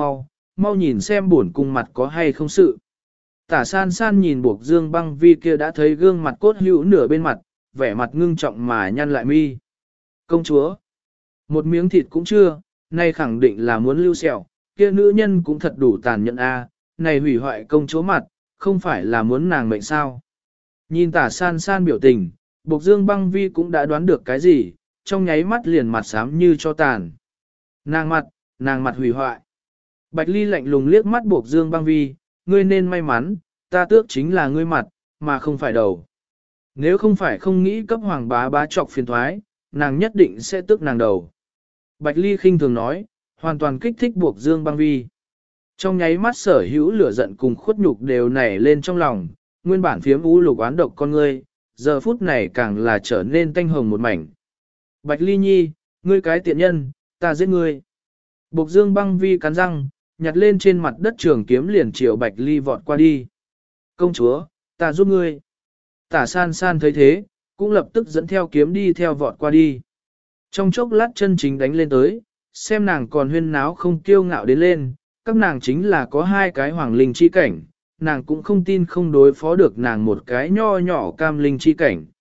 [SPEAKER 1] mau nhìn xem buồn cung mặt có hay không sự. Tả San San nhìn Buộc Dương Băng Vi kia đã thấy gương mặt cốt hữu nửa bên mặt, vẻ mặt ngưng trọng mà nhăn lại mi. Công chúa! Một miếng thịt cũng chưa, nay khẳng định là muốn lưu sẹo, kia nữ nhân cũng thật đủ tàn nhẫn a, này hủy hoại công chúa mặt, không phải là muốn nàng mệnh sao. Nhìn Tả San San biểu tình, Buộc Dương Băng Vi cũng đã đoán được cái gì, trong nháy mắt liền mặt xám như cho tàn. Nàng mặt hủy hoại. Bạch Ly lạnh lùng liếc mắt Buộc Dương Băng Vi, ngươi nên may mắn, ta tước chính là ngươi mặt, mà không phải đầu. Nếu không phải không nghĩ cấp hoàng bá bá trọc phiền thoái, nàng nhất định sẽ tước nàng đầu. Bạch Ly khinh thường nói, hoàn toàn kích thích buộc Dương Băng Vi. Trong nháy mắt sở hữu lửa giận cùng khuất nhục đều nảy lên trong lòng, nguyên bản phiếm u lục oán độc con ngươi, giờ phút này càng là trở nên tanh hồng một mảnh. Bạch Ly Nhi, ngươi cái tiện nhân, ta giết ngươi. Buộc Dương Băng Vi cắn răng, nhặt lên trên mặt đất trường kiếm liền chiều Bạch Ly vọt qua đi. Công chúa, ta giúp ngươi. Tả san san thấy thế, cũng lập tức dẫn theo kiếm đi theo vọt qua đi. Trong chốc lát chân chính đánh lên tới, xem nàng còn huyên náo không kiêu ngạo đến lên, các nàng chính là có hai cái hoàng linh chi cảnh, nàng cũng không tin không đối phó được nàng một cái nho nhỏ cam linh chi cảnh.